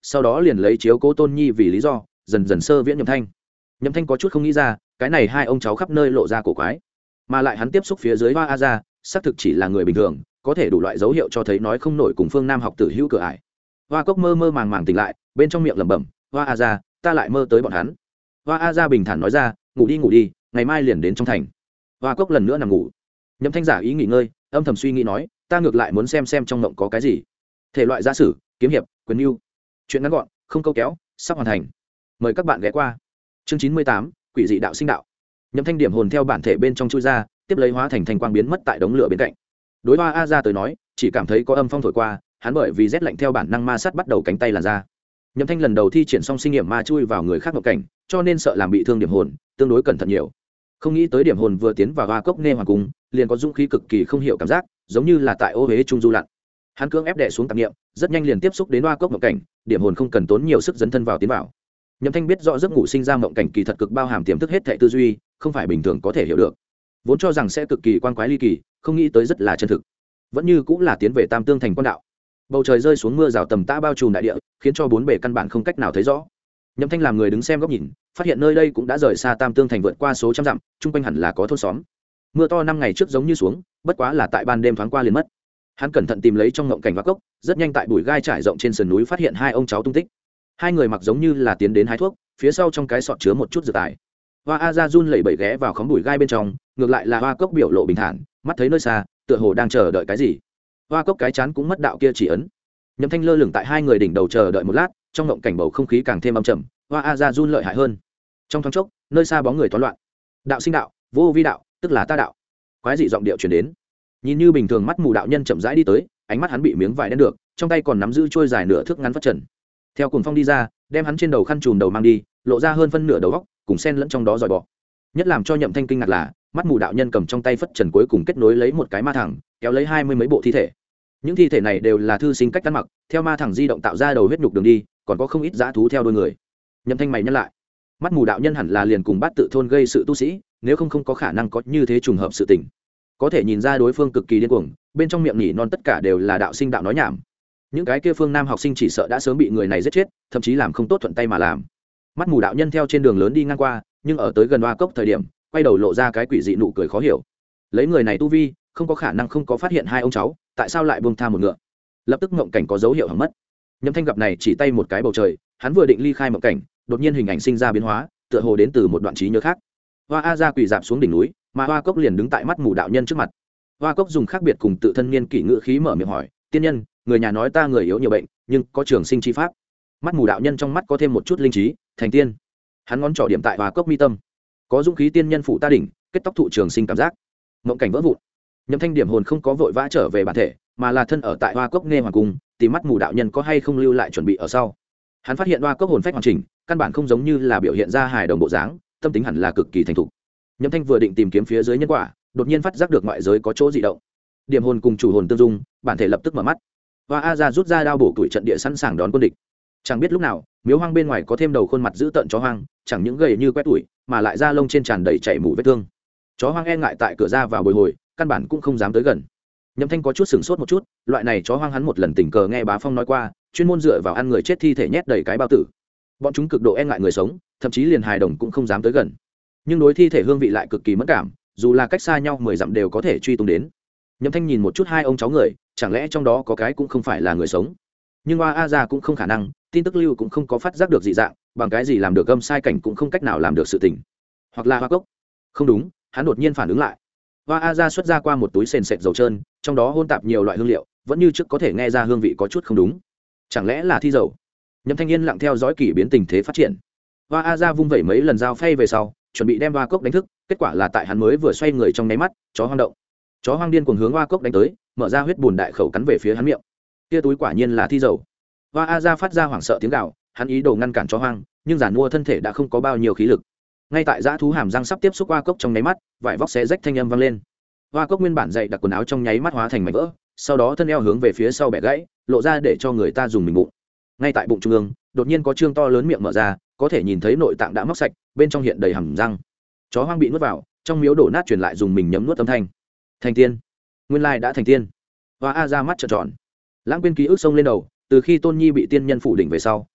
sau đó liền lấy chiếu cố tôn nhi vì lý do dần dần sơ viễn Nhậm Thanh. Nhậm Thanh có chút không nghĩ ra cái này hai ông cháu khắp nơi lộ ra cổ quái, mà lại hắn tiếp xúc phía dưới Hoa A Gia xác thực chỉ là người bình thường, có thể đủ loại dấu hiệu cho thấy nói không nổi cùng phương Nam học tử hữu cửa ải. Hoa Cốc mơ mơ màng màng tỉnh lại, bên trong miệng lẩm bẩm, Hoa A Gia, ta lại mơ tới bọn hắn. Hoa A Gia bình thản nói ra, ngủ đi, ngày mai liền đến trong thành. Hoa Cốc lần nữa nằm ngủ. Nhậm Thanh giả ý nghỉ ngơi, âm thầm suy nghĩ nói, ta ngược lại muốn xem trong mộng có cái gì. Thể loại giả sử, kiếm hiệp, quyền lưu, chuyện ngắn gọn, không câu kéo, sắp hoàn thành. Mời các bạn ghé qua. Chương 98, quỷ dị đạo sinh đạo. Nhậm Thanh điểm hồn theo bản thể bên trong chui ra, tiếp lấy hóa thành thanh quang biến mất tại đống lửa bên cạnh. Đối Hoa A Gia tới nói, chỉ cảm thấy có âm phong thổi qua, hắn bởi vì rét lạnh theo bản năng ma sát bắt đầu cánh tay làn ra. Nhậm Thanh lần đầu thi triển xong sinh nghiệm ma chui vào người khác ngộ cảnh, cho nên sợ làm bị thương điểm hồn, tương đối cẩn thận nhiều. Không nghĩ tới điểm hồn vừa tiến vào Hoa Cốc Nghe Hoàng cung, liền có dũng khí cực kỳ không hiểu cảm giác, giống như là tại ô huế trung du lặn. Hắn cưỡng ép đè xuống tạp niệm, rất nhanh liền tiếp xúc đến Hoa Cốc ngộ cảnh, điểm hồn không cần tốn nhiều sức dấn thân vào tiến vào. Nhậm Thanh biết rõ giấc ngủ sinh ra ngộ cảnh kỳ thật cực bao hàm tiềm thức hết thảy tư duy, không phải bình thường có thể hiểu được. Vốn cho rằng sẽ cực kỳ quan quái ly kỳ, không nghĩ tới rất là chân thực. Vẫn như cũng là tiến về Tam Tương thành quan đạo. Bầu trời rơi xuống mưa rào tầm tã bao trùm đại địa, khiến cho bốn bề căn bản không cách nào thấy rõ. Nhậm Thanh làm người đứng xem góc nhìn, phát hiện nơi đây cũng đã rời xa Tam Tương thành vượt qua số trăm dặm, chung quanh hẳn là có thôn xóm. Mưa to 5 ngày trước giống như xuống, bất quá là tại ban đêm thoáng qua liền mất. Hắn cẩn thận tìm lấy trong ngộng cảnh Hoa Cốc, rất nhanh tại bụi gai trải rộng trên sườn núi phát hiện hai ông cháu tung tích. Hai người mặc giống như là tiến đến hái thuốc, phía sau trong cái sọt chứa một chút dược tài. Hoa A Gia run lẩy bẩy ghé vào khóm bụi gai bên trong, ngược lại là Hoa Cốc biểu lộ bình thản, mắt thấy nơi xa, tựa hồ đang chờ đợi cái gì. Hoa Cốc cái chán cũng mất đạo kia chỉ ấn. Nhậm Thanh lơ lửng tại hai người đỉnh đầu chờ đợi một lát, trong ngộng cảnh bầu không khí càng thêm âm trầm, Hoa A Gia run lợi hại hơn. Trong thoáng chốc, nơi xa bóng người toán loạn. Đạo sinh đạo, vô vi đạo, tức là ta đạo. Quái dị giọng điệu truyền đến. Nhìn như bình thường mắt mù đạo nhân chậm rãi đi tới, ánh mắt hắn bị miếng vải đen được, trong tay còn nắm giữ trôi dài nửa thước ngắn phát trần. Theo cuồng phong đi ra, đem hắn trên đầu khăn trùm đầu mang đi, lộ ra hơn phân nửa đầu góc, cùng xen lẫn trong đó dòi bọ. Nhất làm cho Nhậm Thanh kinh ngạc là, mắt mù đạo nhân cầm trong tay phất trần cuối cùng kết nối lấy một cái ma thẳng, kéo lấy 20 mấy bộ thi thể. Những thi thể này đều là thư sinh cách ăn mặc, theo ma thẳng di động tạo ra đầu huyết nhục đường đi, còn có không ít dã thú theo đuôi người. Nhậm Thanh mày nhắc lại, mắt mù đạo nhân hẳn là liền cùng Bát Tự thôn gây sự tu sĩ, nếu không có khả năng có như thế trùng hợp sự tình. Có thể nhìn ra đối phương cực kỳ điên cuồng, bên trong miệng nhỉ non tất cả đều là đạo sinh đạo nói nhảm. Những cái kia phương Nam học sinh chỉ sợ đã sớm bị người này giết chết, thậm chí làm không tốt thuận tay mà làm. Mắt mù đạo nhân theo trên đường lớn đi ngang qua, nhưng ở tới gần Hoa Cốc thời điểm, quay đầu lộ ra cái quỷ dị nụ cười khó hiểu. Lấy người này tu vi, không có khả năng không có phát hiện hai ông cháu, tại sao lại buông tha một ngựa? Lập tức ngộng cảnh có dấu hiệu hỏng mất. Nhậm Thanh gặp này chỉ tay một cái bầu trời, hắn vừa định ly khai ngộng cảnh, đột nhiên hình ảnh sinh ra biến hóa, tựa hồ đến từ một đoạn trí nhớ khác. Hoa A Gia quỳ dạp xuống đỉnh núi, mà Hoa Cốc liền đứng tại mắt mù đạo nhân trước mặt. Hoa Cốc dùng khác biệt cùng tự thân niên kỷ ngữ khí mở miệng hỏi, tiên nhân, người nhà nói ta người yếu nhiều bệnh, nhưng có trường sinh chi pháp. Mắt mù đạo nhân trong mắt có thêm một chút linh trí, thành tiên. Hắn ngón trỏ điểm tại Hoa Cốc mi tâm, có dũng khí tiên nhân phụ ta đỉnh, kết tóc thụ trường sinh cảm giác. Ngộng cảnh vỡ vụn. Nhậm Thanh điểm hồn không có vội vã trở về bản thể, mà là thân ở tại Hoa Cốc Nghe Hoàng cung, tìm mắt mù đạo nhân có hay không lưu lại chuẩn bị ở sau. Hắn phát hiện Hoa Cốc hồn phách hoàn chỉnh, căn bản không giống như là biểu hiện ra hài đồng bộ dáng, tâm tính hẳn là cực kỳ thành thục. Nhậm Thanh vừa định tìm kiếm phía dưới nhân quả, đột nhiên phát giác được ngoại giới có chỗ dị động. Điểm hồn cùng chủ hồn tương dung, bản thể lập tức mở mắt. Hoa A Gia rút ra đao bổ tuổi trận địa sẵn sàng đón quân địch. Chẳng biết lúc nào, miếu hoang bên ngoài có thêm đầu khuôn mặt dữ tợn chó hoang, chẳng những gầy như quét tuổi, mà lại da lông trên tràn đầy chảy mủ vết thương. Chó hoang e ngại tại cửa ra vào bồi hồi, căn bản cũng không dám tới gần. Nhậm Thanh có chút sửng sốt một chút, loại này chó hoang hắn một lần tình cờ nghe Bá Phong nói qua, chuyên môn dựa vào ăn người chết thi thể nhét đầy cái bao tử. Bọn chúng cực độ e ngại người sống, thậm chí liền hài đồng cũng không dám tới gần. Nhưng đối thi thể hương vị lại cực kỳ mẫn cảm, dù là cách xa nhau 10 dặm đều có thể truy tung đến. Nhậm Thanh nhìn một chút hai ông cháu người, chẳng lẽ trong đó có cái cũng không phải là người sống? Nhưng Hoa A Gia cũng không khả năng, tin tức lưu cũng không có phát giác được dị dạng, bằng cái gì làm được âm sai cảnh cũng không cách nào làm được sự tình. Hoặc là Hoa Cốc? Không đúng, hắn đột nhiên phản ứng lại. Hoa A Gia xuất ra qua một túi sền sệt dầu trơn, trong đó hôn tạp nhiều loại hương liệu, vẫn như trước có thể nghe ra hương vị có chút không đúng. Chẳng lẽ là thi dầu? Nhậm Thanh yên lặng theo dõi kỳ biến tình thế phát triển. Hoa A Gia vung vẩy mấy lần dao phay về sau, chuẩn bị đem Hoa Cốc đánh thức, kết quả là tại hắn mới vừa xoay người trong nháy mắt, chó hoang động. Chó hoang điên cuồng hướng Hoa Cốc đánh tới, mở ra huyết bùn đại khẩu cắn về phía hắn miệng. Kia túi quả nhiên là thi dầu. Hoa A Gia phát ra hoảng sợ tiếng gào, hắn ý đồ ngăn cản chó hoang, nhưng giàn mua thân thể đã không có bao nhiêu khí lực. Ngay tại dã thú hàm răng sắp tiếp xúc Hoa Cốc trong nháy mắt, vải vóc xé rách thanh âm vang lên. Hoa Cốc nguyên bản dày đặc quần áo trong nháy mắt hóa thành mảnh vỡ, sau đó thân eo hướng về phía sau bẻ gãy, lộ ra để cho người ta dùng mình bụng. Ngay tại bụng trung ương, đột nhiên có trương to lớn miệng mở ra, có thể nhìn thấy nội tạng đã móc sạch, bên trong hiện đầy hàm răng. Chó hoang bị nuốt vào, trong miếu đổ nát truyền lại dùng mình nhấm nuốt âm thanh. Thành tiên, nguyên lai đã thành tiên. Hoa A Gia mắt trợn tròn, lãng quên ký ức sông lên đầu, từ khi Tôn Nhi bị tiên nhân phủ đỉnh về sau,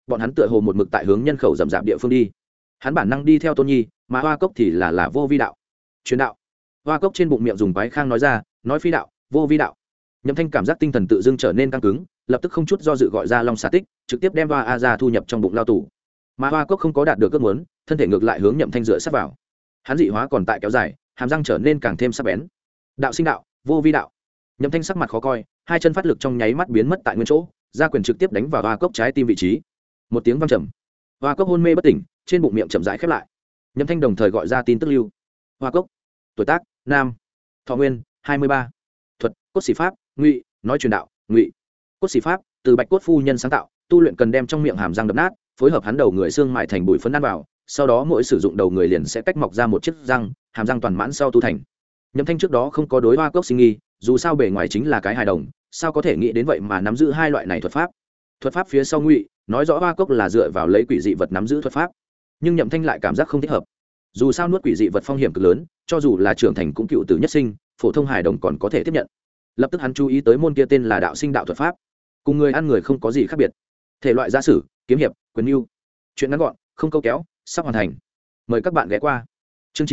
bọn hắn tựa hồ một mực tại hướng nhân khẩu rậm rạp địa phương đi. Hắn bản năng đi theo Tôn Nhi, mà Hoa Cốc thì là vô vi đạo. Truyền đạo. Hoa Cốc trên bụng miệng dùng quái khang nói ra, nói phi đạo, vô vi đạo. Nhậm Thanh cảm giác tinh thần tự dưng trở nên căng cứng, lập tức không chút do dự gọi ra Long Xà Tích, trực tiếp đem Hoa A ra thu nhập trong bụng lao tù. Mà Hoa Cốc không có đạt được ước muốn, thân thể ngược lại hướng Nhậm Thanh dựa sát vào. Hắn dị hóa còn tại kéo dài, hàm răng trở nên càng thêm sắc bén. Đạo sinh đạo, vô vi đạo. Nhậm Thanh sắc mặt khó coi, hai chân phát lực trong nháy mắt biến mất tại nguyên chỗ, ra quyền trực tiếp đánh vào Hoa Cốc trái tim vị trí. Một tiếng vang trầm, Hoa Cốc hôn mê bất tỉnh, trên bụng miệng chậm rãi khép lại. Nhậm Thanh đồng thời gọi ra tin tức lưu. Hoa Cốc, tuổi tác, nam, thọ nguyên, 23. Thuật, cốt sĩ pháp, ngụy, nói truyền đạo, ngụy. Cốt sĩ pháp, từ Bạch Cốt phu nhân sáng tạo, tu luyện cần đem trong miệng hàm răng đập nát, phối hợp hắn đầu người xương mại thành bụi phấn ăn vào, sau đó mỗi sử dụng đầu người liền sẽ cách mọc ra một chiếc răng, hàm răng toàn mãn sau tu thành. Nhậm Thanh trước đó không có đối Hoa Cốc sinh nghi, dù sao bề ngoài chính là cái hài đồng, sao có thể nghĩ đến vậy mà nắm giữ hai loại này thuật pháp. Thuật pháp phía sau ngụy, nói rõ Hoa Cốc là dựa vào lấy quỷ dị vật nắm giữ thuật pháp, nhưng Nhậm Thanh lại cảm giác không thích hợp. Dù sao nuốt quỷ dị vật phong hiểm cực lớn, cho dù là trưởng thành cũng cựu tử nhất sinh, phổ thông hài đồng còn có thể tiếp nhận. Lập tức hắn chú ý tới môn kia tên là đạo sinh đạo thuật pháp, cùng người ăn người không có gì khác biệt. Thể loại gia sử, kiếm hiệp, quyền lưu, chuyện ngắn gọn, không câu kéo, sắp hoàn thành. Mời các bạn ghé qua. Chương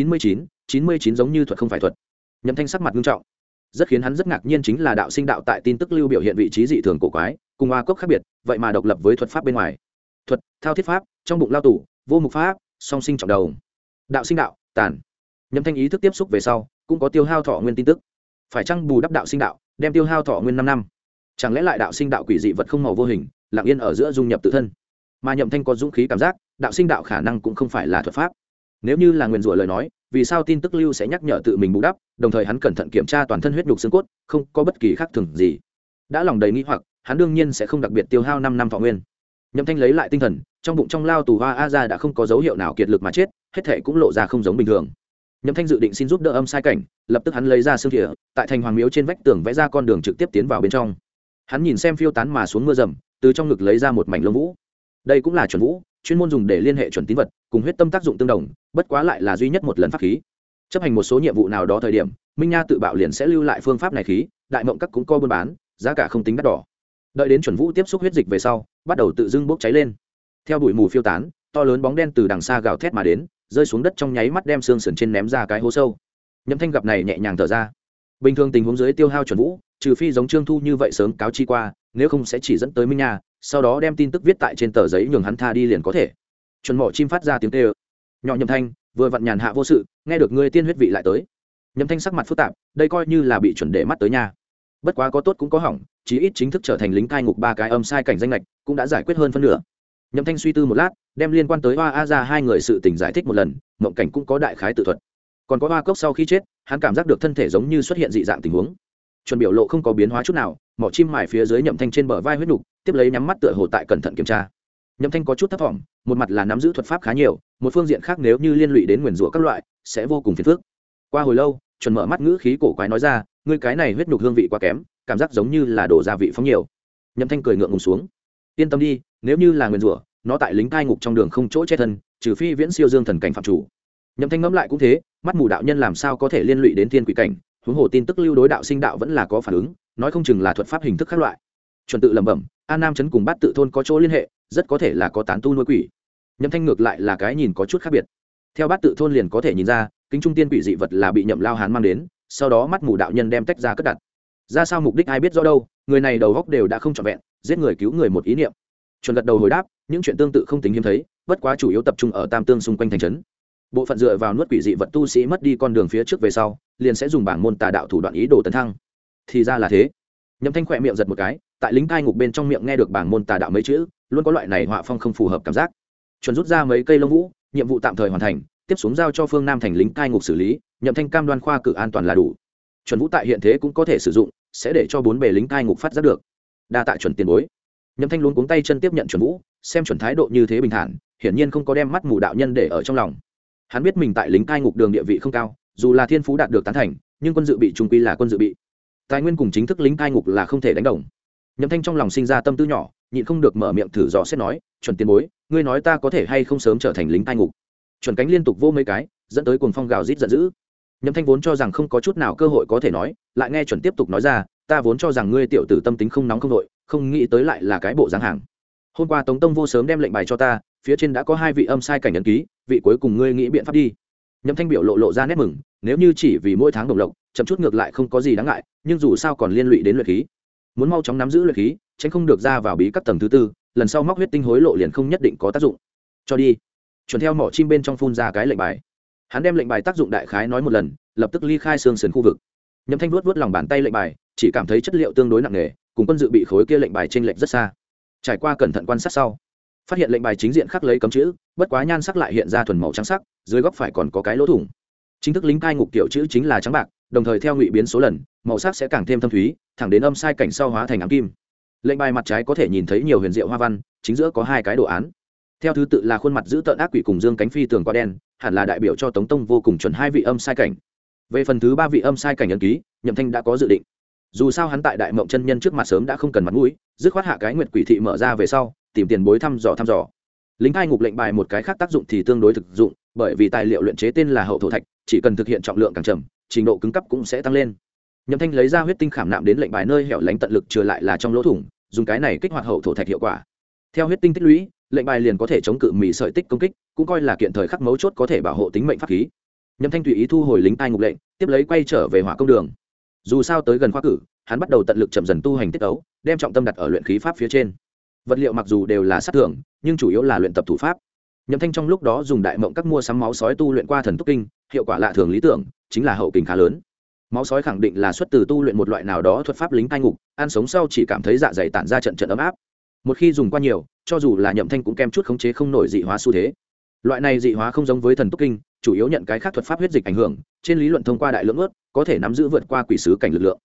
99 giống như thuật không phải thuật. Nhậm Thanh sắc mặt nghiêm trọng, rất khiến hắn rất ngạc nhiên chính là đạo sinh đạo tại tin tức lưu biểu hiện vị trí dị thường cổ quái, cùng Hoa Cốc khác biệt, vậy mà độc lập với thuật pháp bên ngoài. Thuật, thao thiết pháp, trong bụng lao tù, vô mục pháp, song sinh trọng đầu. Đạo sinh đạo, tàn. Nhậm Thanh ý thức tiếp xúc về sau, cũng có tiêu hao thọ nguyên tin tức. Phải chăng bù đắp đạo sinh đạo, đem tiêu hao thọ nguyên 5 năm? Chẳng lẽ lại đạo sinh đạo quỷ dị vật không màu vô hình, lặng yên ở giữa dung nhập tự thân? Mà Nhậm Thanh có dũng khí cảm giác, đạo sinh đạo khả năng cũng không phải là thuật pháp. Nếu như là nguyên rủa lời nói, vì sao tin tức lưu sẽ nhắc nhở tự mình bù đắp, đồng thời hắn cẩn thận kiểm tra toàn thân huyết nhục xương cốt, không có bất kỳ khác thường gì. Đã lòng đầy nghi hoặc, hắn đương nhiên sẽ không đặc biệt tiêu hao 5 năm thọ nguyên. Nhậm Thanh lấy lại tinh thần, trong bụng trong lao tù Hoa A Gia đã không có dấu hiệu nào kiệt lực mà chết, hết thảy cũng lộ ra không giống bình thường. Nhậm Thanh dự định xin giúp đỡ âm sai cảnh, lập tức hắn lấy ra xương thìa, tại thành hoàng miếu trên vách tường vẽ ra con đường trực tiếp tiến vào bên trong. Hắn nhìn xem phiêu tán mà xuống mưa rầm, từ trong ngực lấy ra một mảnh lông vũ. Đây cũng là chuẩn vũ, chuyên môn dùng để liên hệ chuẩn tín vật, cùng huyết tâm tác dụng tương đồng, bất quá lại là duy nhất một lần pháp khí. Chấp hành một số nhiệm vụ nào đó thời điểm, Minh Nha tự bạo liền sẽ lưu lại phương pháp này khí, đại mộng các cũng có buôn bán, giá cả không tính đắt đỏ. Đợi đến chuẩn vũ tiếp xúc huyết dịch về sau, bắt đầu tự dưng bốc cháy lên. Theo bụi mù phiêu tán, to lớn bóng đen từ đằng xa gào thét mà đến, rơi xuống đất trong nháy mắt đem xương sườn trên ném ra cái hố sâu. Nhậm Thanh gặp này nhẹ nhàng thở ra. Bình thường tình huống dưới tiêu hao chuẩn vũ, trừ phi giống Trương Thu như vậy sớm cáo chi qua, nếu không sẽ chỉ dẫn tới Minh Nha, sau đó đem tin tức viết tại trên tờ giấy nhường hắn tha đi liền có thể. Chuẩn mỏ chim phát ra tiếng kêu. Nhỏ Nhậm Thanh, vừa vặn nhàn hạ vô sự, nghe được ngươi tiên huyết vị lại tới. Nhậm Thanh sắc mặt phức tạp, đây coi như là bị chuẩn để mắt tới nha. Bất quá có tốt cũng có hỏng, chí ít chính thức trở thành lính cai ngục 3 cái âm sai cảnh danh lệch, cũng đã giải quyết hơn phân nửa. Nhậm Thanh suy tư một lát, đem liên quan tới Hoa A Gia hai người sự tình giải thích một lần, mộng cảnh cũng có đại khái tự thuật. Còn có Hoa Cốc sau khi chết, hắn cảm giác được thân thể giống như xuất hiện dị dạng tình huống. Chuẩn biểu lộ không có biến hóa chút nào, mỏ chim mài phía dưới Nhậm Thanh trên bờ vai huyết nục, tiếp lấy nhắm mắt tựa hồ tại cẩn thận kiểm tra. Nhậm Thanh có chút thất vọng, một mặt là nắm giữ thuật pháp khá nhiều, một phương diện khác nếu như liên lụy đến nguyền rủa các loại, sẽ vô cùng phiền phức. Qua hồi lâu, chuẩn mở mắt ngữ khí cổ quái nói ra, ngươi cái này huyết nục hương vị quá kém, cảm giác giống như là đổ gia vị phóng nhiều. Nhậm Thanh cười ngượng ngùng xuống. Yên tâm đi, nếu như là nguyền rủa, nó tại lính cai ngục trong đường không chỗ che thân, trừ phi viễn siêu dương thần cảnh phạm chủ. Nhậm Thanh ngẫm lại cũng thế, mắt mù đạo nhân làm sao có thể liên lụy đến thiên quỷ cảnh, huống hồ tin tức lưu đối đạo sinh đạo vẫn là có phản ứng, nói không chừng là thuật pháp hình thức khác loại. Chuẩn tự lẩm bẩm, An Nam trấn cùng Bát Tự thôn có chỗ liên hệ, rất có thể là có tán tu nuôi quỷ. Nhậm Thanh ngược lại là cái nhìn có chút khác biệt. Theo Bát Tự thôn liền có thể nhìn ra, kính trung tiên quỷ dị vật là bị Nhậm Lao Hán mang đến, sau đó mắt mù đạo nhân đem tách ra cất đặt. Ra sao mục đích ai biết rõ đâu, người này đầu góc đều đã không trọn vẹn, giết người cứu người một ý niệm. Chuẩn gật đầu hồi đáp, những chuyện tương tự không tính hiếm thấy, bất quá chủ yếu tập trung ở Tam Tương xung quanh thành trấn. Bộ phận dựa vào nuốt quỷ dị vật tu sĩ mất đi con đường phía trước về sau, liền sẽ dùng bảng môn tà đạo thủ đoạn ý đồ tấn thăng. Thì ra là thế. Nhậm Thanh khỏe miệng giật một cái, tại lính cai ngục bên trong miệng nghe được bảng môn tà đạo mấy chữ, luôn có loại này họa phong không phù hợp cảm giác. Chuẩn rút ra mấy cây lông vũ, nhiệm vụ tạm thời hoàn thành, tiếp xuống giao cho phương Nam thành lính cai ngục xử lý, Nhậm Thanh cam đoan khoa cử an toàn là đủ. Chuẩn vũ tại hiện thế cũng có thể sử dụng, sẽ để cho 4 bề lính cai ngục phát giác được. Đa tạ chuẩn tiền bối. Nhậm Thanh luống cuống tay chân tiếp nhận chuẩn vũ, xem chuẩn thái độ như thế bình thản, hiển nhiên không có đem mắt mù đạo nhân để ở trong lòng. Hắn biết mình tại lính cai ngục đường địa vị không cao, dù là thiên phú đạt được tán thành, nhưng quân dự bị trung quy là quân dự bị. Tài nguyên cùng chính thức lính cai ngục là không thể đánh đồng. Nhậm Thanh trong lòng sinh ra tâm tư nhỏ, nhịn không được mở miệng thử dò xét nói, chuẩn tiền bối, ngươi nói ta có thể hay không sớm trở thành lính cai ngục? Chuẩn cánh liên tục vô mấy cái, dẫn tới cuồng phong gào rít giận dữ. Nhậm Thanh vốn cho rằng không có chút nào cơ hội có thể nói, lại nghe chuẩn tiếp tục nói ra, ta vốn cho rằng ngươi tiểu tử tâm tính không nóng không nội, không nghĩ tới lại là cái bộ dáng hàng. hôm qua Tống Tông Vô sớm đem lệnh bài cho ta, phía trên đã có 2 vị âm sai cảnh ấn ký, vị cuối cùng ngươi nghĩ biện pháp đi. Nhậm Thanh biểu lộ ra nét mừng, nếu như chỉ vì mỗi tháng đồng lộc, chậm chút ngược lại không có gì đáng ngại, nhưng dù sao còn liên lụy đến luyện khí. Muốn mau chóng nắm giữ luyện khí, tránh không được ra vào bí các tầng thứ tư, lần sau móc huyết tinh hối lộ liền không nhất định có tác dụng. Cho đi. Chuẩn theo mỏ chim bên trong phun ra cái lệnh bài. Hắn đem lệnh bài tác dụng đại khái nói một lần, lập tức ly khai xương sườn khu vực. Nhậm Thanh vuốt lòng bàn tay lệnh bài, chỉ cảm thấy chất liệu tương đối nặng nề, cùng quân dự bị khối kia lệnh bài chênh lệch rất xa. Trải qua cẩn thận quan sát sau, phát hiện lệnh bài chính diện khắc lấy cấm chữ, bất quá nhan sắc lại hiện ra thuần màu trắng sắc, dưới góc phải còn có cái lỗ thủng. Chính thức lính cai ngục kiểu chữ chính là trắng bạc, đồng thời theo ngụy biến số lần, màu sắc sẽ càng thêm thâm thúy, thẳng đến âm sai cảnh sau hóa thành ám kim. Lệnh bài mặt trái có thể nhìn thấy nhiều huyền diệu hoa văn, chính giữa có 2 cái đồ án. Theo thứ tự là khuôn mặt giữ tợn ác quỷ cùng dương cánh phi tường qua đen, hẳn là đại biểu cho Tống Tông Vô cùng chuẩn 2 vị âm sai cảnh. Về phần thứ 3 vị âm sai cảnh ấn ký, Nhậm Thanh đã có dự định. Dù sao hắn tại Đại Mộng chân nhân trước mặt sớm đã không cần mặt mũi, dứt khoát hạ cái nguyệt quỷ thị mở ra về sau, tìm tiền bối thăm dò. Lính cai ngục lệnh bài một cái khác tác dụng thì tương đối thực dụng, bởi vì tài liệu luyện chế tên là hậu thổ thạch, chỉ cần thực hiện trọng lượng càng trầm, trình độ cứng cấp cũng sẽ tăng lên. Nhậm Thanh lấy ra huyết tinh khảm nạm đến lệnh bài nơi hẻo lánh tận lực trừ lại là trong lỗ thủng, dùng cái này kích hoạt hậu thổ thạch hiệu quả. Theo huyết tinh tích lũy, lệnh bài liền có thể chống cự mì sợi tích công kích, cũng coi là kiện thời khắc mấu chốt có thể bảo hộ tính mệnh pháp khí. Nhậm Thanh tùy ý thu hồi lính cai ngục lệnh, tiếp lấy quay trở về hỏa công đường. Dù sao tới gần khoa cử, hắn bắt đầu tận lực chậm dần tu hành tiết ấu, đem trọng tâm đặt ở luyện khí pháp phía trên. Vật liệu mặc dù đều là sát thượng, nhưng chủ yếu là luyện tập thủ pháp. Nhậm Thanh trong lúc đó dùng đại mộng các mua sắm máu sói tu luyện qua thần túc kinh, hiệu quả lạ thường lý tưởng, chính là hậu kình khá lớn. Máu sói khẳng định là xuất từ tu luyện một loại nào đó thuật pháp lính cai ngục, ăn sống sau chỉ cảm thấy dạ dày tản ra trận ấm áp. Một khi dùng qua nhiều, cho dù là Nhậm Thanh cũng kem chút khống chế không nổi dị hóa xu thế. Loại này dị hóa không giống với thần túc kinh, chủ yếu nhận cái khác thuật pháp huyết dịch ảnh hưởng, trên lý luận thông qua đại lượng ướt, có thể nắm giữ vượt qua quỷ sứ cảnh lực lượng.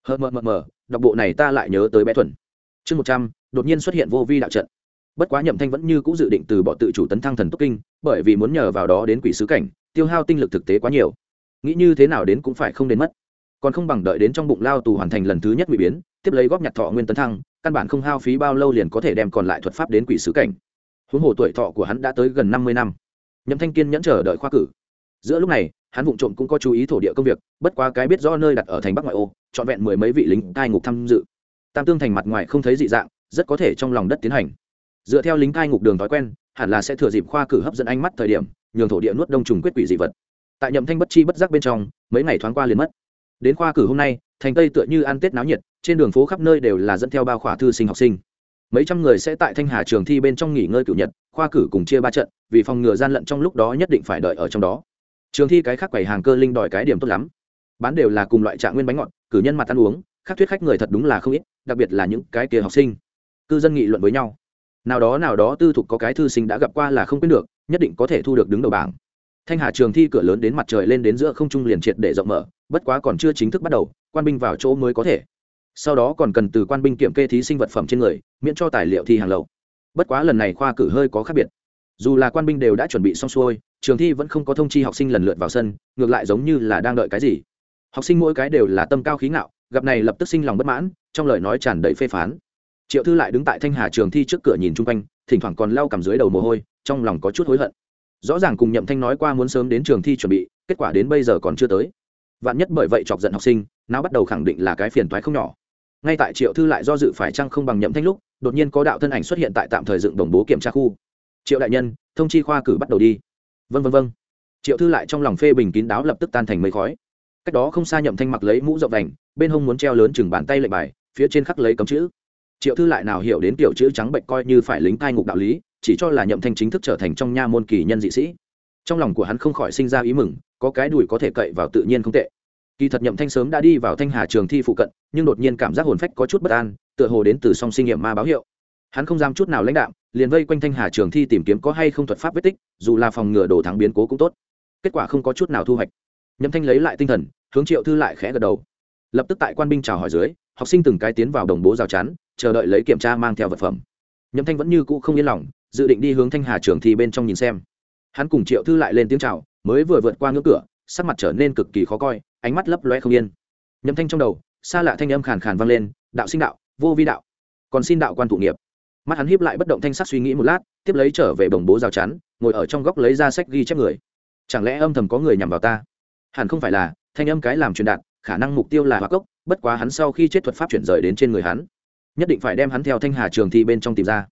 Đọc bộ này ta lại nhớ tới bé thuần. Chương 100, đột nhiên xuất hiện vô vi đạo trận. Bất quá Nhậm Thanh vẫn như cũ dự định từ bỏ tự chủ tấn thăng thần túc kinh, bởi vì muốn nhờ vào đó đến quỷ sứ cảnh, tiêu hao tinh lực thực tế quá nhiều. Nghĩ như thế nào đến cũng phải không đến mất, còn không bằng đợi đến trong bụng lao tù hoàn thành lần thứ nhất ngụy biến, tiếp lấy góp nhặt thọ nguyên tấn thăng, căn bản không hao phí bao lâu liền có thể đem còn lại thuật pháp đến quỷ sứ cảnh. Huống hồ tuổi thọ của hắn đã tới gần 50 năm. Nhậm Thanh kiên nhẫn chờ đợi khoa cử. Giữa lúc này, hắn vụng trộm cũng có chú ý thổ địa công việc, bất quá cái biết rõ nơi đặt ở thành Bắc ngoại ô, trọn vẹn 10 mấy vị lính cai ngục tham dự. Tam tương thành mặt ngoài không thấy dị dạng, rất có thể trong lòng đất tiến hành. Dựa theo lính cai ngục đường thói quen, hẳn là sẽ thừa dịp khoa cử hấp dẫn ánh mắt thời điểm, nhường thổ địa nuốt đông trùng quyết quỷ dị vật. Tại Nhậm Thanh bất chi bất giác bên trong, mấy ngày thoáng qua liền mất. Đến khoa cử hôm nay, thành Tây tựa như ăn Tết náo nhiệt, trên đường phố khắp nơi đều là dẫn theo bao khỏa thư sinh học sinh. Mấy trăm người sẽ tại Thanh Hà trường thi bên trong nghỉ ngơi cửu nhật, khoa cử cùng chia 3 trận, vì phòng ngừa gian lận trong lúc đó nhất định phải đợi ở trong đó. Trường thi cái khác quầy hàng cơ linh đòi cái điểm tốt lắm, bán đều là cùng loại trạng nguyên bánh ngọt, cử nhân mặt ăn uống, khác thuyết khách người thật đúng là không ít, đặc biệt là những cái kia học sinh. Cư dân nghị luận với nhau, nào đó tư thục có cái thư sinh đã gặp qua là không quên được, nhất định có thể thu được đứng đầu bảng. Thanh Hà trường thi cửa lớn đến mặt trời lên đến giữa không trung liền triệt để rộng mở, bất quá còn chưa chính thức bắt đầu, quan binh vào chỗ mới có thể. Sau đó còn cần từ quan binh kiểm kê thí sinh vật phẩm trên người, miễn cho tài liệu thi hàng lậu. Bất quá lần này khoa cử hơi có khác biệt. Dù là quan binh đều đã chuẩn bị xong xuôi, trường thi vẫn không có thông chi học sinh lần lượt vào sân, ngược lại giống như là đang đợi cái gì. Học sinh mỗi cái đều là tâm cao khí ngạo, gặp này lập tức sinh lòng bất mãn, trong lời nói tràn đầy phê phán. Triệu Thư lại đứng tại Thanh Hà trường thi trước cửa nhìn chung quanh, thỉnh thoảng còn lau cằm dưới đầu mồ hôi, trong lòng có chút hối hận. Rõ ràng cùng Nhậm Thanh nói qua muốn sớm đến trường thi chuẩn bị, kết quả đến bây giờ còn chưa tới. Vạn nhất bởi vậy chọc giận học sinh, não bắt đầu khẳng định là cái phiền toái không nhỏ. Ngay tại Triệu Thư lại do dự phải chăng không bằng Nhậm Thanh lúc, đột nhiên có đạo thân ảnh xuất hiện tại tạm thời dựng đồng bố kiểm tra khu. Triệu đại nhân, thông chi khoa cử bắt đầu đi. Vâng. Triệu Thư lại trong lòng phê bình kín đáo lập tức tan thành mây khói. Cách đó không xa Nhậm Thanh mặc lấy mũ rộng vành, bên hông muốn treo lớn chừng bàn tay lệnh bài, phía trên khắc lấy cấm chữ. Triệu Thư lại nào hiểu đến tiểu chữ trắng bệnh coi như phải lính cai ngục đạo lý, chỉ cho là Nhậm Thanh chính thức trở thành trong nha môn kỳ nhân dị sĩ. Trong lòng của hắn không khỏi sinh ra ý mừng, có cái đùi có thể cậy vào tự nhiên không tệ. Kỳ thật Nhậm Thanh sớm đã đi vào Thanh Hà trường thi phụ cận, nhưng đột nhiên cảm giác hồn phách có chút bất an, tựa hồ đến từ song sinh nghiệm ma báo hiệu. Hắn không dám chút nào lãnh đạm, liền vây quanh Thanh Hà trường thi tìm kiếm có hay không thuật pháp vết tích, dù là phòng ngừa đổ thắng biến cố cũng tốt. Kết quả không có chút nào thu hoạch. Nhậm Thanh lấy lại tinh thần, hướng Triệu Thư lại khẽ gật đầu. Lập tức tại quan binh chào hỏi dưới, học sinh từng cái tiến vào đồng bố rào chắn, chờ đợi lấy kiểm tra mang theo vật phẩm. Nhậm Thanh vẫn như cũ không yên lòng, dự định đi hướng Thanh Hà trường thi bên trong nhìn xem. Hắn cùng Triệu Thư lại lên tiếng chào, mới vừa vượt qua ngưỡng cửa, sắc mặt trở nên cực kỳ khó coi, ánh mắt lấp loé không yên. Nhậm Thanh trong đầu, xa lạ thanh âm khàn khàn vang lên, đạo sinh đạo, vô vi đạo, còn xin đạo quan thụ nghiệp. Mắt hắn híp lại bất động thanh sắc suy nghĩ một lát, tiếp lấy trở về đồng bố rào chắn, ngồi ở trong góc lấy ra sách ghi chép người. Chẳng lẽ âm thầm có người nhằm vào ta? Hẳn không phải là, thanh âm cái làm truyền đạt, khả năng mục tiêu là Hoa Cốc, bất quá hắn sau khi chết thuật pháp chuyển rời đến trên người hắn, nhất định phải đem hắn theo Thanh Hà trường thi bên trong tìm ra.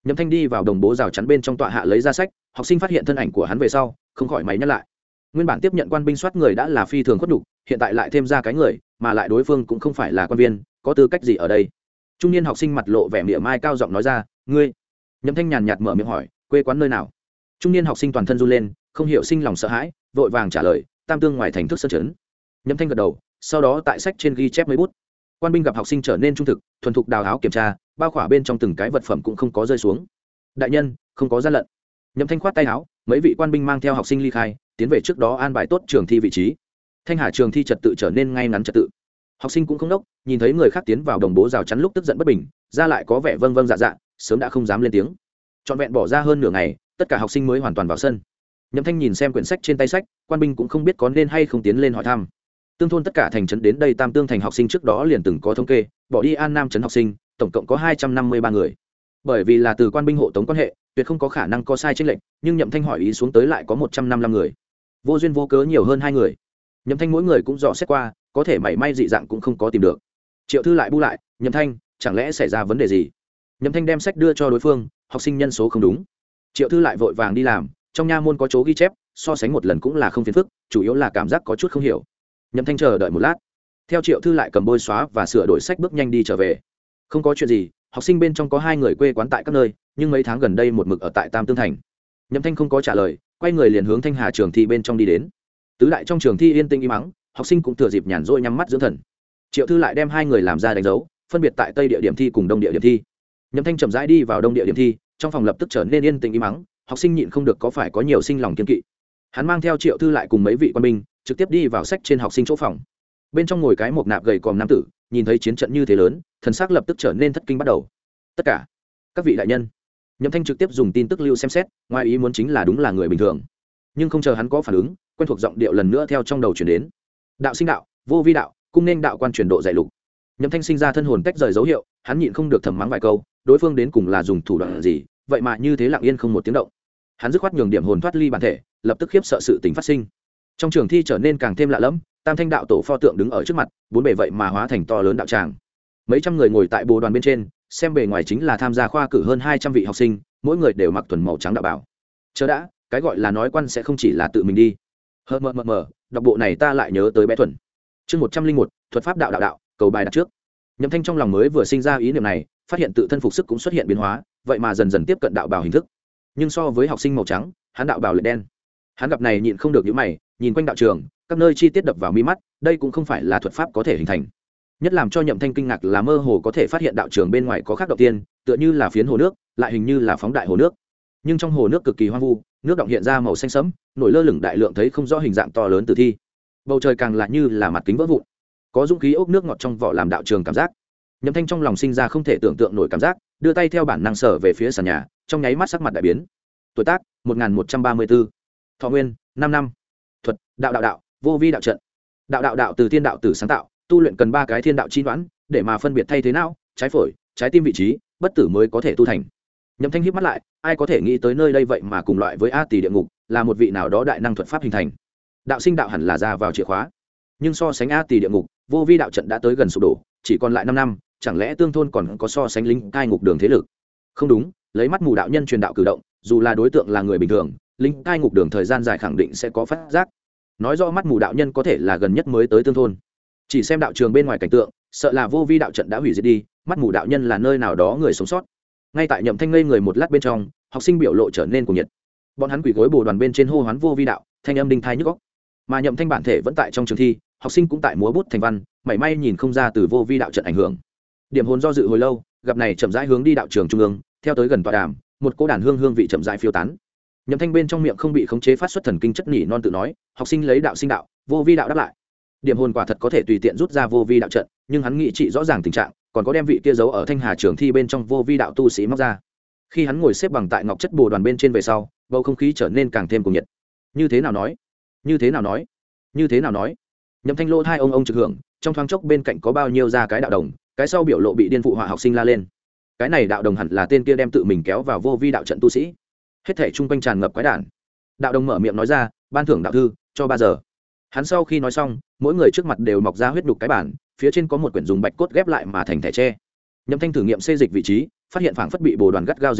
Nhậm Thanh đi vào đồng bố rào chắn bên trong tọa hạ lấy ra sách, học sinh phát hiện thân ảnh của hắn về sau không khỏi mày nhắc lại. Nguyên bản tiếp nhận quan binh soát người đã là phi thường khuất nhục, hiện tại lại thêm ra cái người mà lại đối phương cũng không phải là quan viên, có tư cách gì ở đây? Trung niên học sinh mặt lộ vẻ mỉa mai cao giọng nói ra, ngươi. Nhậm Thanh nhàn nhạt mở miệng hỏi, quê quán nơi nào? Trung niên học sinh toàn thân run lên, không hiểu sinh lòng sợ hãi, vội vàng trả lời, Tam Tương ngoài thành Thức Sơn trấn. Nhậm Thanh gật đầu, sau đó tại sách trên ghi chép mấy bút. Quan binh gặp học sinh trở nên trung thực, thuần thục đào áo kiểm tra, bao khỏa bên trong từng cái vật phẩm cũng không có rơi xuống. Đại nhân, không có gian lận. Nhậm Thanh khoát tay áo, mấy vị quan binh mang theo học sinh ly khai, tiến về trước đó an bài tốt trường thi vị trí. Thanh Hà trường thi trật tự trở nên ngay ngắn trật tự. Học sinh cũng không đốc, nhìn thấy người khác tiến vào đồng bố rào chắn lúc tức giận bất bình, ra lại có vẻ vâng vâng dạ dạ, sớm đã không dám lên tiếng. Trọn vẹn bỏ ra hơn nửa ngày, tất cả học sinh mới hoàn toàn vào sân. Nhậm Thanh nhìn xem quyển sách trên tay sách, quan binh cũng không biết có nên hay không tiến lên hỏi thăm. Tương thôn tất cả thành trấn đến đây Tam Tương thành học sinh trước đó liền từng có thống kê, bỏ đi An Nam trấn học sinh, tổng cộng có 253 người. Bởi vì là từ quan binh hộ tống quan hệ, tuyệt không có khả năng có sai chênh lệch, nhưng Nhậm Thanh hỏi ý xuống tới lại có 155 người. Vô duyên vô cớ nhiều hơn 2 người. Nhậm Thanh mỗi người cũng dò xét qua, có thể mảy may dị dạng cũng không có tìm được. Triệu Thư lại bu lại, Nhậm Thanh, chẳng lẽ xảy ra vấn đề gì? Nhậm Thanh đem sách đưa cho đối phương, học sinh nhân số không đúng. Triệu Thư lại vội vàng đi làm, trong nha môn có chỗ ghi chép, so sánh một lần cũng là không phiền phức, chủ yếu là cảm giác có chút không hiểu. Nhậm Thanh chờ đợi một lát, theo Triệu Thư lại cầm bôi xóa và sửa đổi sách bước nhanh đi trở về. Không có chuyện gì, học sinh bên trong có 2 người quê quán tại các nơi, nhưng mấy tháng gần đây một mực ở tại Tam Tương thành. Nhậm Thanh không có trả lời, quay người liền hướng Thanh Hà trường thi bên trong đi đến. Tứ đại trong trường thi yên tĩnh im mắng, học sinh cũng thừa dịp nhàn rỗi nhắm mắt dưỡng thần. Triệu Thư lại đem 2 người làm ra đánh dấu, phân biệt tại Tây địa điểm thi cùng Đông địa điểm thi. Nhậm Thanh chậm rãi đi vào Đông địa điểm thi, trong phòng lập tức trở nên yên tĩnh im mắng, học sinh nhịn không được có phải có nhiều sinh lòng kiên kỵ. Hắn mang theo Triệu Thư lại cùng mấy vị quan binh, trực tiếp đi vào sách trên học sinh chỗ phòng. Bên trong ngồi cái mộc nạp gầy còm nam tử, nhìn thấy chiến trận như thế lớn, thần sắc lập tức trở nên thất kinh bắt đầu. Tất cả các vị đại nhân. Nhậm Thanh trực tiếp dùng tin tức lưu xem xét, ngoài ý muốn chính là đúng là người bình thường. Nhưng không chờ hắn có phản ứng, quen thuộc giọng điệu lần nữa theo trong đầu truyền đến. Đạo sinh đạo, vô vi đạo, cung nên đạo quan truyền độ dạy lục. Nhậm Thanh sinh ra thân hồn tách rời dấu hiệu, hắn nhịn không được thầm mắng vài câu, đối phương đến cùng là dùng thủ đoạn gì, vậy mà như thế lặng yên không một tiếng động. Hắn dứt khoát nhường điểm hồn thoát ly bản thể, lập tức khiếp sợ sự tình phát sinh. Trong trường thi trở nên càng thêm lạ lẫm, Tam Thanh đạo tổ pho tượng đứng ở trước mặt, bốn bề vậy mà hóa thành to lớn đạo tràng. Mấy trăm người ngồi tại bồ đoàn bên trên, xem bề ngoài chính là tham gia khoa cử hơn 200 vị học sinh, mỗi người đều mặc thuần màu trắng đạo bào. Chờ đã, cái gọi là nói quan sẽ không chỉ là tự mình đi. Mờ, đọc bộ này ta lại nhớ tới bé Thuần. Chương 101, thuật pháp đạo, cầu bài đặt trước. Nhậm Thanh trong lòng mới vừa sinh ra ý niệm này, phát hiện tự thân phục sức cũng xuất hiện biến hóa, vậy mà dần dần tiếp cận đạo bào hình thức. Nhưng so với học sinh màu trắng, hắn đạo bào lại đen. Hắn gặp này nhịn không được nhíu mày, nhìn quanh đạo trường, các nơi chi tiết đập vào mi mắt, đây cũng không phải là thuật pháp có thể hình thành. Nhất làm cho Nhậm Thanh kinh ngạc là mơ hồ có thể phát hiện đạo trường bên ngoài có khác động tiên, tựa như là phiến hồ nước, lại hình như là phóng đại hồ nước. Nhưng trong hồ nước cực kỳ hoang vu, nước động hiện ra màu xanh sẫm, nổi lơ lửng đại lượng thấy không rõ hình dạng to lớn tử thi. Bầu trời càng lạ như là mặt kính vỡ vụn, có dũng khí ốc nước ngọt trong vỏ làm đạo trường cảm giác. Nhậm Thanh trong lòng sinh ra không thể tưởng tượng nổi cảm giác, đưa tay theo bản năng sở về phía sàn nhà, trong nháy mắt sắc mặt đại biến. Tuổi tác 1134, thọ nguyên 5 năm, thuật đạo, vô vi đạo trận. Đạo từ thiên đạo tử sáng tạo, tu luyện cần 3 cái thiên đạo chi đoán, để mà phân biệt thay thế não, trái phổi, trái tim vị trí, bất tử mới có thể tu thành. Nhậm Thanh híp mắt lại, ai có thể nghĩ tới nơi đây vậy mà cùng loại với A Tỳ địa ngục, là một vị nào đó đại năng thuật pháp hình thành. Đạo sinh đạo hẳn là ra vào chìa khóa, nhưng so sánh A Tỳ địa ngục, vô vi đạo trận đã tới gần sụp đổ, chỉ còn lại 5 năm, chẳng lẽ tương thôn còn có so sánh lính cai ngục đường thế lực? Không đúng, lấy mắt mù đạo nhân truyền đạo cử động, dù là đối tượng là người bình thường, lính cai ngục đường thời gian dài khẳng định sẽ có phát giác. Nói rõ mắt mù đạo nhân có thể là gần nhất mới tới tương thôn. Chỉ xem đạo trường bên ngoài cảnh tượng, sợ là vô vi đạo trận đã hủy diệt đi, mắt mù đạo nhân là nơi nào đó người sống sót. Ngay tại Nhậm Thanh ngây người một lát bên trong, học sinh biểu lộ trở nên cuồng nhiệt. Bọn hắn quỳ gối bồ đoàn bên trên hô hoán vô vi đạo, thanh âm đinh thai nhức óc. Mà Nhậm Thanh bản thể vẫn tại trong trường thi, học sinh cũng tại múa bút thành văn, mảy may nhìn không ra từ vô vi đạo trận ảnh hưởng. Điểm hồn do dự hồi lâu, gặp này chậm rãi hướng đi đạo trường trung ương, theo tới gần tọa đàm, một cỗ đàn hương vị chậm rãi phiêu tán. Nhậm Thanh bên trong miệng không bị khống chế phát xuất thần kinh chất nhỉ non tự nói, học sinh lấy đạo sinh đạo, vô vi đạo đáp lại. Điểm hồn quả thật có thể tùy tiện rút ra vô vi đạo trận, nhưng hắn nghĩ trị rõ ràng tình trạng, còn có đem vị kia giấu ở Thanh Hà trường thi bên trong vô vi đạo tu sĩ móc ra. Khi hắn ngồi xếp bằng tại ngọc chất bồ đoàn bên trên về sau, bầu không khí trở nên càng thêm cuồng nhiệt. Như thế nào nói? Nhậm Thanh lô hai ông trực hưởng, trong thoáng chốc bên cạnh có bao nhiêu ra cái đạo đồng, cái sau biểu lộ bị điên phụ họa học sinh la lên. Cái này đạo đồng hẳn là tên kia đem tự mình kéo vào vô vi đạo trận tu sĩ. Hết thảy chung quanh tràn ngập quái đản. Đạo đồng mở miệng nói ra, ban thưởng đạo thư cho 3 giờ. Hắn sau khi nói xong, mỗi người trước mặt đều mọc ra huyết đục cái bản, phía trên có một quyển dùng bạch cốt ghép lại mà thành thẻ tre. Nhậm Thanh thử nghiệm xê dịch vị trí, phát hiện phảng phất bị bồ đoàn gắt gao dính trụ,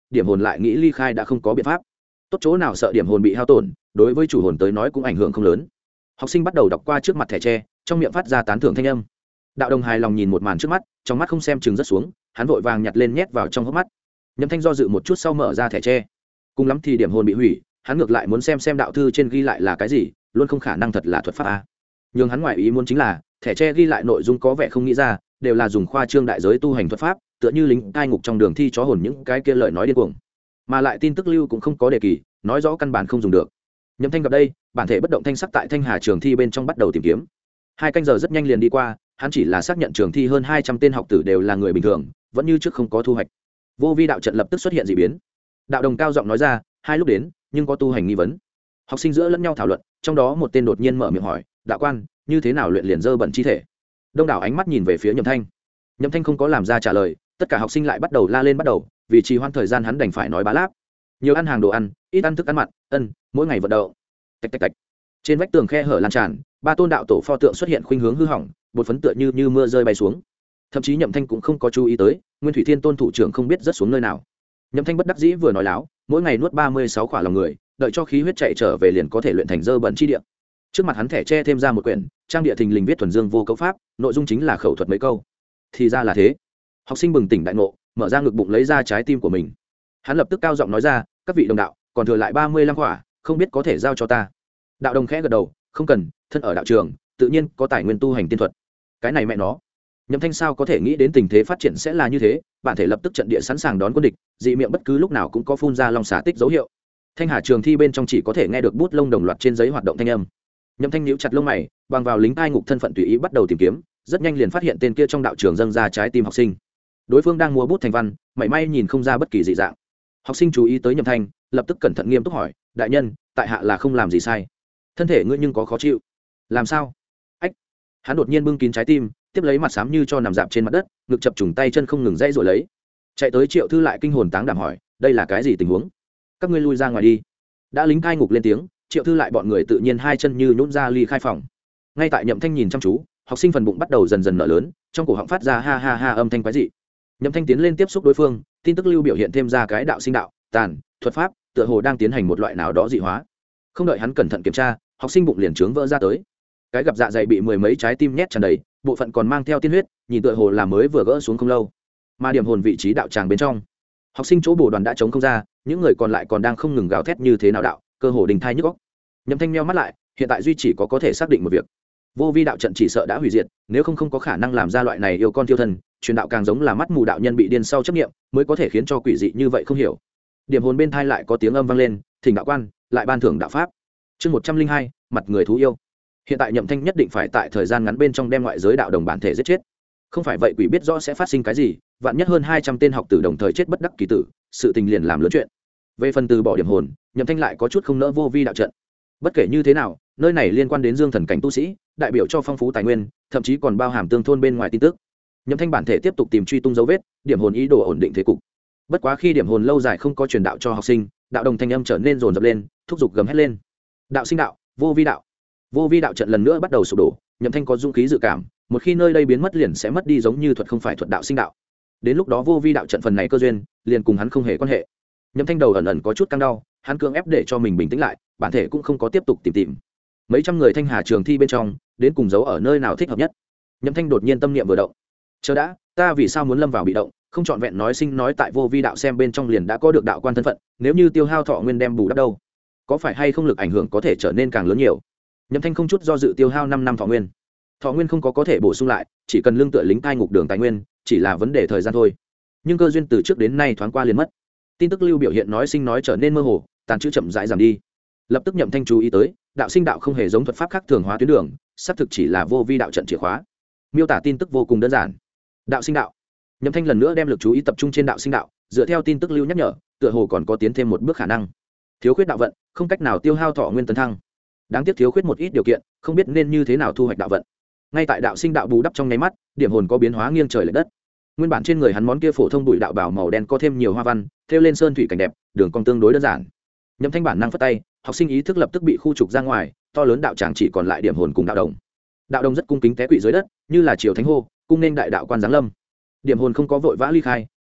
điểm hồn lại nghĩ ly khai đã không có biện pháp. Tốt chỗ nào sợ điểm hồn bị hao tổn, đối với chủ hồn tới nói cũng ảnh hưởng không lớn. Học sinh bắt đầu đọc qua trước mặt thẻ tre, trong miệng phát ra tán thưởng thanh âm. Đạo đồng hài lòng nhìn một màn trước mắt, trong mắt không xem chừng rất xuống, hắn vội vàng nhặt lên nhét vào trong hốc mắt. Nhậm Thanh do dự một chút sau mở ra thẻ tre, cùng lắm thì điểm hồn bị hủy, hắn ngược lại muốn xem đạo thư trên ghi lại là cái gì, luôn không khả năng thật là thuật pháp a. Nhưng hắn ngoại ý muốn chính là thẻ tre ghi lại nội dung có vẻ không nghĩ ra, đều là dùng khoa trương đại giới tu hành thuật pháp, tựa như lính cai ngục trong đường thi chó hồn những cái kia lời nói điên cuồng, mà lại tin tức lưu cũng không có đề kỳ, nói rõ căn bản không dùng được. Nhậm Thanh gặp đây, bản thể bất động thanh sắc tại Thanh Hà trường thi bên trong bắt đầu tìm kiếm. 2 canh giờ rất nhanh liền đi qua, hắn chỉ là xác nhận trường thi hơn 200 tên học tử đều là người bình thường, vẫn như trước không có thu hoạch. Vô vi đạo trận lập tức xuất hiện dị biến. Đạo đồng cao giọng nói ra, 2 lúc đến, nhưng có tu hành nghi vấn. Học sinh giữa lẫn nhau thảo luận, trong đó một tên đột nhiên mở miệng hỏi, đạo quan, như thế nào luyện liền dơ bẩn chi thể? Đông đảo ánh mắt nhìn về phía Nhậm Thanh. Nhậm Thanh không có làm ra trả lời, tất cả học sinh lại bắt đầu la lên bắt đầu, vì trì hoãn thời gian hắn đành phải nói bá láp. Nhiều ăn hàng đồ ăn, ít ăn thức ăn mặn, mỗi ngày vận động. Tạch tạch tạch. Trên vách tường khe hở lan tràn, 3 tôn đạo tổ pho tượng xuất hiện khuynh hướng hư hỏng, bột phấn tựa như mưa rơi bay xuống. Thậm chí Nhậm Thanh cũng không có chú ý tới, Nguyên Thủy Thiên Tôn thủ trưởng không biết rớt xuống nơi nào. Nhậm Thanh bất đắc dĩ vừa nói láo, mỗi ngày nuốt 36 khỏa lòng người, đợi cho khí huyết chạy trở về liền có thể luyện thành dơ bẩn chi địa. Trước mặt hắn thẻ che thêm ra một quyển, trang địa thình lình viết thuần dương vô cấu pháp, nội dung chính là khẩu thuật mấy câu. Thì ra là thế. Học sinh bừng tỉnh đại ngộ, mở ra ngực bụng lấy ra trái tim của mình. Hắn lập tức cao giọng nói ra, các vị đồng đạo, còn thừa lại 35 khỏa, không biết có thể giao cho ta. Đạo đồng khẽ gật đầu, không cần, thân ở đạo trường, tự nhiên có tài nguyên tu hành tiên thuật. Cái này mẹ nó. Nhậm Thanh sao có thể nghĩ đến tình thế phát triển sẽ là như thế, bản thể lập tức trận địa sẵn sàng đón quân địch, dị miệng bất cứ lúc nào cũng có phun ra long xả tích dấu hiệu. Thanh Hà trường thi bên trong chỉ có thể nghe được bút lông đồng loạt trên giấy hoạt động thanh âm. Nhậm Thanh nhíu chặt lông mày, bằng vào lính ai ngục thân phận tùy ý bắt đầu tìm kiếm, rất nhanh liền phát hiện tên kia trong đạo trường dâng ra trái tim học sinh. Đối phương đang múa bút thành văn, mảy may nhìn không ra bất kỳ dị dạng. Học sinh chú ý tới Nhậm Thanh, lập tức cẩn thận nghiêm túc hỏi, đại nhân, tại hạ là không làm gì sai, thân thể ngươi nhưng có khó chịu? Làm sao? Ách. Hắn đột nhiên bưng kín trái tim, tiếp lấy mặt xám như cho nằm dạp trên mặt đất, ngực chập trùng tay chân không ngừng dãy rồi lấy. Chạy tới Triệu Thư lại kinh hồn táng đảm hỏi, đây là cái gì tình huống? Các ngươi lui ra ngoài đi. Đã lính cai ngục lên tiếng, Triệu Thư lại bọn người tự nhiên hai chân như nhũn ra ly khai phòng. Ngay tại Nhậm Thanh nhìn chăm chú, học sinh phần bụng bắt đầu dần dần nở lớn, trong cổ họng phát ra ha ha ha âm thanh quái dị. Nhậm Thanh tiến lên tiếp xúc đối phương, tin tức lưu biểu hiện thêm ra cái đạo sinh đạo, tàn, thuật pháp, tựa hồ đang tiến hành một loại nào đó dị hóa. Không đợi hắn cẩn thận kiểm tra, học sinh bụng liền trướng vỡ ra tới. Cái gặp dạ dày bị 10 mấy trái tim nhét tràn đầy, bộ phận còn mang theo tiên huyết, nhìn tựa hồ là mới vừa gỡ xuống không lâu. Mà điểm hồn vị trí đạo tràng bên trong, học sinh chỗ bổ đoàn đã chống không ra, những người còn lại còn đang không ngừng gào thét như thế nào đạo, cơ hồ đình thai nhức óc. Nhậm Thanh meo mắt lại, hiện tại duy chỉ có thể xác định một việc, vô vi đạo trận chỉ sợ đã hủy diệt, nếu không có khả năng làm ra loại này yêu con tiêu thần, truyền đạo càng giống là mắt mù đạo nhân bị điên sau chấp niệm, mới có thể khiến cho quỷ dị như vậy không hiểu. Điểm hồn bên thai lại có tiếng âm vang lên, thỉnh đạo quan lại ban thưởng đạo pháp. Chương 102, mặt người thú yêu. Hiện tại Nhậm Thanh nhất định phải tại thời gian ngắn bên trong đem ngoại giới đạo đồng bản thể giết chết, không phải vậy quỷ biết rõ sẽ phát sinh cái gì, vạn nhất hơn 200 tên học tử đồng thời chết bất đắc kỳ tử, sự tình liền làm lớn chuyện. Về phần từ bỏ điểm hồn, Nhậm Thanh lại có chút không nỡ vô vi đạo trận. Bất kể như thế nào, nơi này liên quan đến dương thần cảnh tu sĩ, đại biểu cho phong phú tài nguyên, thậm chí còn bao hàm tương thôn bên ngoài tin tức. Nhậm Thanh bản thể tiếp tục tìm truy tung dấu vết, điểm hồn ý đồ ổn định thế cục. Bất quá khi điểm hồn lâu dài không có truyền đạo cho học sinh, đạo đồng thanh âm trở nên rồn rập lên, thúc giục gầm hét lên. Đạo sinh đạo, vô vi đạo. Vô vi đạo trận lần nữa bắt đầu sụp đổ, Nhậm Thanh có dũng khí dự cảm, một khi nơi đây biến mất liền sẽ mất đi giống như thuật không phải thuật đạo sinh đạo. Đến lúc đó vô vi đạo trận phần này cơ duyên, liền cùng hắn không hề quan hệ. Nhậm Thanh đầu ẩn ẩn có chút căng đau, hắn cưỡng ép để cho mình bình tĩnh lại, bản thể cũng không có tiếp tục tìm. Mấy trăm người Thanh Hà trường thi bên trong, đến cùng giấu ở nơi nào thích hợp nhất. Nhậm Thanh đột nhiên tâm niệm vừa động. Chờ đã, ta vì sao muốn lâm vào bị động, không chọn vẹn nói sinh nói tại vô vi đạo xem bên trong liền đã có được đạo quan thân phận, nếu như tiêu hao thọ nguyên đem bù đắp đâu, có phải hay không lực ảnh hưởng có thể trở nên càng lớn nhiều. Nhậm Thanh không chút do dự tiêu hao 5 năm thọ nguyên. Thọ nguyên không có thể bổ sung lại, chỉ cần lương tựa lính cai ngục đường tài nguyên, chỉ là vấn đề thời gian thôi. Nhưng cơ duyên từ trước đến nay thoáng qua liền mất. Tin tức lưu biểu hiện nói sinh nói trở nên mơ hồ, tàn chữ chậm rãi giảm đi. Lập tức Nhậm Thanh chú ý tới, đạo sinh đạo không hề giống thuật pháp khác thường hóa tuyến đường, xác thực chỉ là vô vi đạo trận chìa khóa. Miêu tả tin tức vô cùng đơn giản. Đạo sinh đạo. Nhậm Thanh lần nữa đem lực chú ý tập trung trên đạo sinh đạo, dựa theo tin tức lưu nhắc nhở, tựa hồ còn có tiến thêm một bước khả năng. Thiếu khuyết đạo vận, không cách nào tiêu hao thọ nguyên tấn thăng. Đáng tiếc thiếu khuyết một ít điều kiện, không biết nên như thế nào thu hoạch đạo vận. Ngay tại đạo sinh đạo bù đắp trong nháy mắt, điểm hồn có biến hóa nghiêng trời lệch đất. Nguyên bản trên người hắn món kia phổ thông bụi đạo bảo màu đen có thêm nhiều hoa văn, thêu lên sơn thủy cảnh đẹp, đường cong tương đối đơn giản. Nhậm Thanh bản năng phất tay, học sinh ý thức lập tức bị khu trục ra ngoài, to lớn đạo tràng chỉ còn lại điểm hồn cùng đạo đồng. Đạo đồng rất cung kính té quỵ dưới đất, như là triều thánh hô, cung nên đại đạo quan giáng lâm. Điểm hồn không có vội vã ly khai,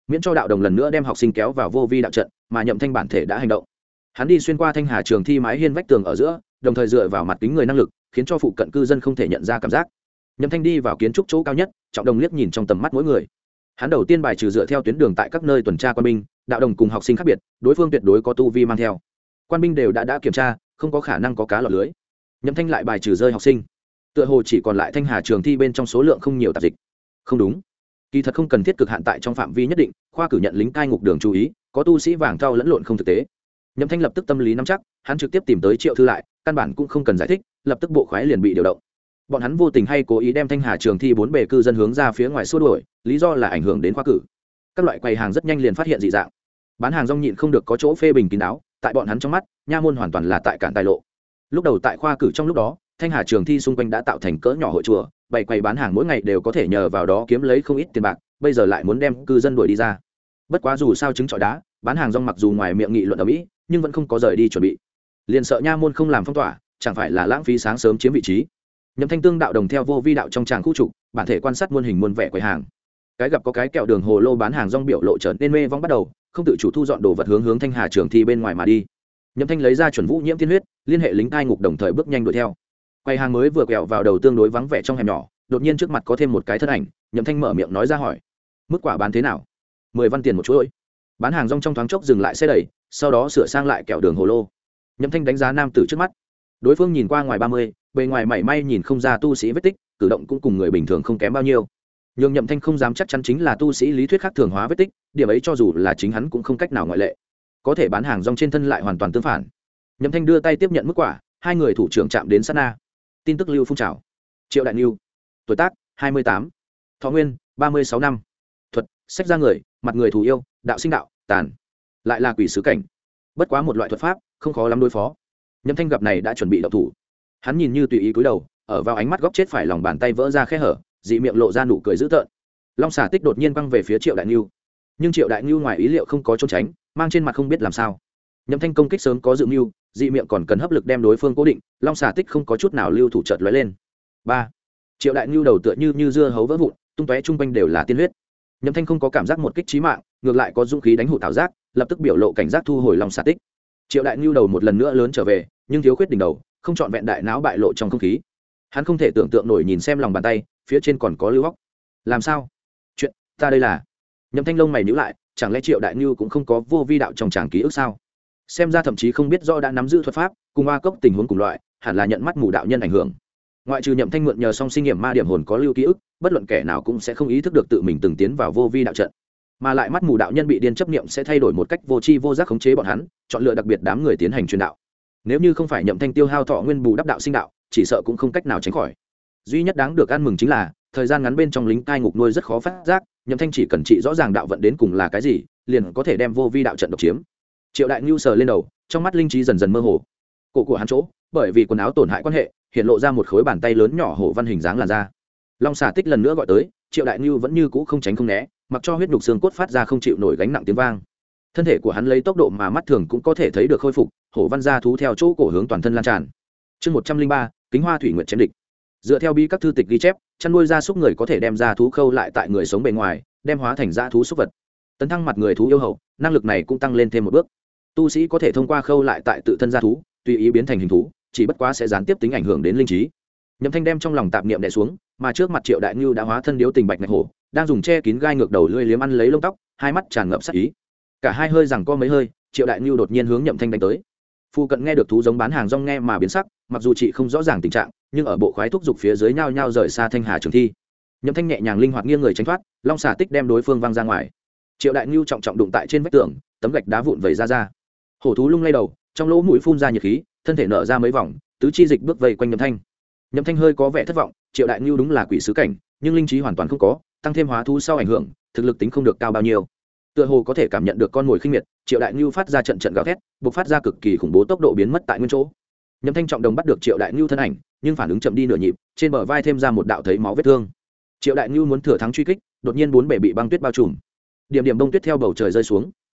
miễn cho đạo đồng lần nữa đem học sinh kéo vào vô vi đạo trận, mà Nhậm Thanh bản thể đã hành động. Hắn đi xuyên qua thanh hà trường thi mái hiên vách tường ở giữa, đồng thời dựa vào mặt kính người năng lực, khiến cho phụ cận cư dân không thể nhận ra cảm giác. Nhậm Thanh đi vào kiến trúc chỗ cao nhất, trọng đồng liếc nhìn trong tầm mắt mỗi người. Hắn đầu tiên bài trừ dựa theo tuyến đường tại các nơi tuần tra quan binh, đạo đồng cùng học sinh khác biệt, đối phương tuyệt đối có tu vi mang theo. Quan binh đều đã kiểm tra, không có khả năng có cá lọt lưới. Nhậm Thanh lại bài trừ rơi học sinh, tựa hồ chỉ còn lại thanh hà trường thi bên trong số lượng không nhiều tạp dịch. Không đúng, kỳ thật không cần thiết cực hạn tại trong phạm vi nhất định, khoa cử nhận lính cai ngục đường chú ý, có tu sĩ vàng thau lẫn lộn không thực tế. Nhậm Thanh lập tức tâm lý nắm chắc, hắn trực tiếp tìm tới Triệu Thư lại, căn bản cũng không cần giải thích, lập tức bộ khoái liền bị điều động. Bọn hắn vô tình hay cố ý đem thanh hà trường thi 4 bề cư dân hướng ra phía ngoài xua đuổi, lý do là ảnh hưởng đến khoa cử. Các loại quầy hàng rất nhanh liền phát hiện dị dạng, bán hàng rong nhịn không được có chỗ phê bình kín đáo, tại bọn hắn trong mắt nha môn hoàn toàn là tại cản tài lộ. Lúc đầu tại khoa cử trong lúc đó, thanh hà trường thi xung quanh đã tạo thành cỡ nhỏ hội chùa, bày quầy bán hàng mỗi ngày đều có thể nhờ vào đó kiếm lấy không ít tiền bạc, bây giờ lại muốn đem cư dân đuổi đi ra. Bất quá dù sao trứng trọi đá, bán hàng rong mặc dù ngoài miệng nghị luận ở mỹ, nhưng vẫn không có rời đi chuẩn bị, liền sợ nha môn không làm phong tỏa, chẳng phải là lãng phí sáng sớm chiếm vị trí. Nhậm Thanh tương đạo đồng theo vô vi đạo trong tràng khu trục, bản thể quan sát muôn hình muôn vẻ quầy hàng. Cái gặp có cái kẹo đường hồ lô bán hàng rong biểu lộ trở nên mê vong bắt đầu, không tự chủ thu dọn đồ vật hướng thanh hà trường thi bên ngoài mà đi. Nhậm Thanh lấy ra chuẩn vũ nhiễm tiên huyết, liên hệ lính cai ngục đồng thời bước nhanh đuổi theo. Quầy hàng mới vừa quẹo vào đầu tương đối vắng vẻ trong hẻm nhỏ, đột nhiên trước mặt có thêm một cái thân ảnh. Nhậm Thanh mở miệng nói ra hỏi: mức quả bán thế nào? 10 văn tiền một chuỗi. Bán hàng rong trong thoáng chốc dừng lại xe đẩy, sau đó sửa sang lại kẹo đường hồ lô. Nhậm Thanh đánh giá nam tử trước mắt. Đối phương nhìn qua ngoài 30, bề ngoài mảy may nhìn không ra tu sĩ vết tích, cử động cũng cùng người bình thường không kém bao nhiêu. Nhưng Nhậm Thanh không dám chắc chắn chính là tu sĩ lý thuyết khác thường hóa vết tích, điểm ấy cho dù là chính hắn cũng không cách nào ngoại lệ. Có thể bán hàng rong trên thân lại hoàn toàn tương phản. Nhậm Thanh đưa tay tiếp nhận mức quả, hai người thủ trưởng chạm đến sát na. Tin tức lưu phun trào. Triệu Đại Nưu, tuổi tác 28, thọ nguyên 36 năm, thuật sách ra người, mặt người thù yêu, đạo sinh đạo tàn, lại là quỷ sứ cảnh. Bất quá một loại thuật pháp, không khó lắm đối phó. Nhậm Thanh gặp này đã chuẩn bị động thủ. Hắn nhìn như tùy ý cúi đầu, ở vào ánh mắt góc chết phải lòng bàn tay vỡ ra khe hở, dị miệng lộ ra nụ cười dữ tợn. Long xà tích đột nhiên băng về phía Triệu Đại Nưu, nhưng Triệu Đại Nưu ngoài ý liệu không có trốn tránh, mang trên mặt không biết làm sao. Nhậm Thanh công kích sớm có dự mưu, dị miệng còn cần hấp lực đem đối phương cố định, Long xà tích không có chút nào lưu thủ chợt lóe lên. 3. Triệu Đại Nưu đầu tựa như dưa hấu vỡ vụn, tung tóe trung quanh đều là tiên huyết. Nhậm Thanh không có cảm giác một kích chí mạng, ngược lại có dũng khí đánh hụt thảo giác, lập tức biểu lộ cảnh giác thu hồi Long xà tích. Triệu Đại Nưu đầu một lần nữa lớn trở về, nhưng thiếu khuyết đỉnh đầu, không trọn vẹn đại não bại lộ trong không khí. Hắn không thể tưởng tượng nổi nhìn xem lòng bàn tay, phía trên còn có lưu hốc. Làm sao? Chuyện, ta đây là. Nhậm Thanh lông mày nhíu lại, chẳng lẽ Triệu Đại Nưu cũng không có vô vi đạo trong tràng ký ức sao? Xem ra thậm chí không biết rõ đã nắm giữ thuật pháp, cùng hoa cốc tình huống cùng loại, hẳn là nhận mắt mù đạo nhân ảnh hưởng. Ngoại trừ Nhậm Thanh mượn nhờ song sinh nghiệm ma điểm hồn có lưu ký ức, bất luận kẻ nào cũng sẽ không ý thức được tự mình từng tiến vào vô vi đạo trận. Mà lại mắt mù đạo nhân bị điên chấp niệm sẽ thay đổi một cách vô tri vô giác khống chế bọn hắn, chọn lựa đặc biệt đám người tiến hành truyền đạo. Nếu như không phải Nhậm Thanh tiêu hao thọ nguyên bù đắp đạo sinh đạo, chỉ sợ cũng không cách nào tránh khỏi. Duy nhất đáng được ăn mừng chính là thời gian ngắn bên trong lính cai ngục nuôi rất khó phát giác, Nhậm Thanh chỉ cần trị rõ ràng đạo vận đến cùng là cái gì, liền có thể đem vô vi đạo trận độc chiếm. Triệu Đại Nưu sờ lên đầu, trong mắt linh trí dần dần mơ hồ. Cổ của hắn chỗ, bởi vì quần áo tổn hại quan hệ, hiện lộ ra một khối bàn tay lớn nhỏ hổ văn hình dáng làn da. Long xà tích lần nữa gọi tới, Triệu Đại Nưu vẫn như cũ không tránh không né, mặc cho huyết nhục xương cốt phát ra không chịu nổi gánh nặng tiếng vang. Thân thể của hắn lấy tốc độ mà mắt thường cũng có thể thấy được khôi phục, hổ văn da thú theo chỗ cổ hướng toàn thân lan tràn. Chương 103, Kính Hoa Thủy Nguyệt chém địch. Dựa theo bi các thư tịch ghi chép, chăn nuôi gia súc người có thể đem da thú khâu lại tại người sống bề ngoài, đem hóa thành da thú súc vật. Tấn thăng mặt người thú yêu hậu, năng lực này cũng tăng lên thêm một bước. Tu sĩ có thể thông qua khâu lại tại tự thân da thú, tùy ý biến thành hình thú, chỉ bất quá sẽ gián tiếp tính ảnh hưởng đến linh trí. Nhậm Thanh đem trong lòng tạp niệm đè xuống, mà trước mặt Triệu Đại Nưu đã hóa thân điếu tình bạch ngạch hổ, đang dùng che kín gai ngược đầu lưỡi liếm ăn lấy lông tóc, hai mắt tràn ngập sát ý. Cả hai hơi giằng co mấy hơi, Triệu Đại Nưu đột nhiên hướng Nhậm Thanh đánh tới. Phu cận nghe được thú giống bán hàng rong nghe mà biến sắc, mặc dù chị không rõ ràng tình trạng, nhưng ở bộ khoái thúc dục phía dưới nhao nhao rời xa thanh hà trường thi. Nhậm Thanh nhẹ nhàng linh hoạt nghiêng người tránh thoát, long xà tích đem đối phương văng ra ngoài. Triệu Đại Nưu trọng trọng đụng tại trên vách tường, tấm gạch đá vụn vẩy ra. Hổ thú lung lay đầu, trong lỗ mũi phun ra nhiệt khí, thân thể nở ra mấy vòng, tứ chi dịch bước vây quanh Nhậm Thanh. Nhậm Thanh hơi có vẻ thất vọng, Triệu Đại Nưu đúng là quỷ sứ cảnh, nhưng linh trí hoàn toàn không có, tăng thêm hóa thú sau ảnh hưởng, thực lực tính không được cao bao nhiêu. Tựa hồ có thể cảm nhận được con mồi khinh miệt, Triệu Đại Nưu phát ra trận gào thét, bộc phát ra cực kỳ khủng bố tốc độ biến mất tại nguyên chỗ. Nhậm Thanh trọng đồng bắt được Triệu Đại Nưu thân ảnh, nhưng phản ứng chậm đi nửa nhịp, trên bờ vai thêm ra một đạo thấy máu vết thương. Triệu Đại Nưu muốn thừa thắng truy kích, đột nhiên bốn bể bị băng tuyết bao trùm. Điểm điểm bông tuyết theo bầu trời rơi xuống.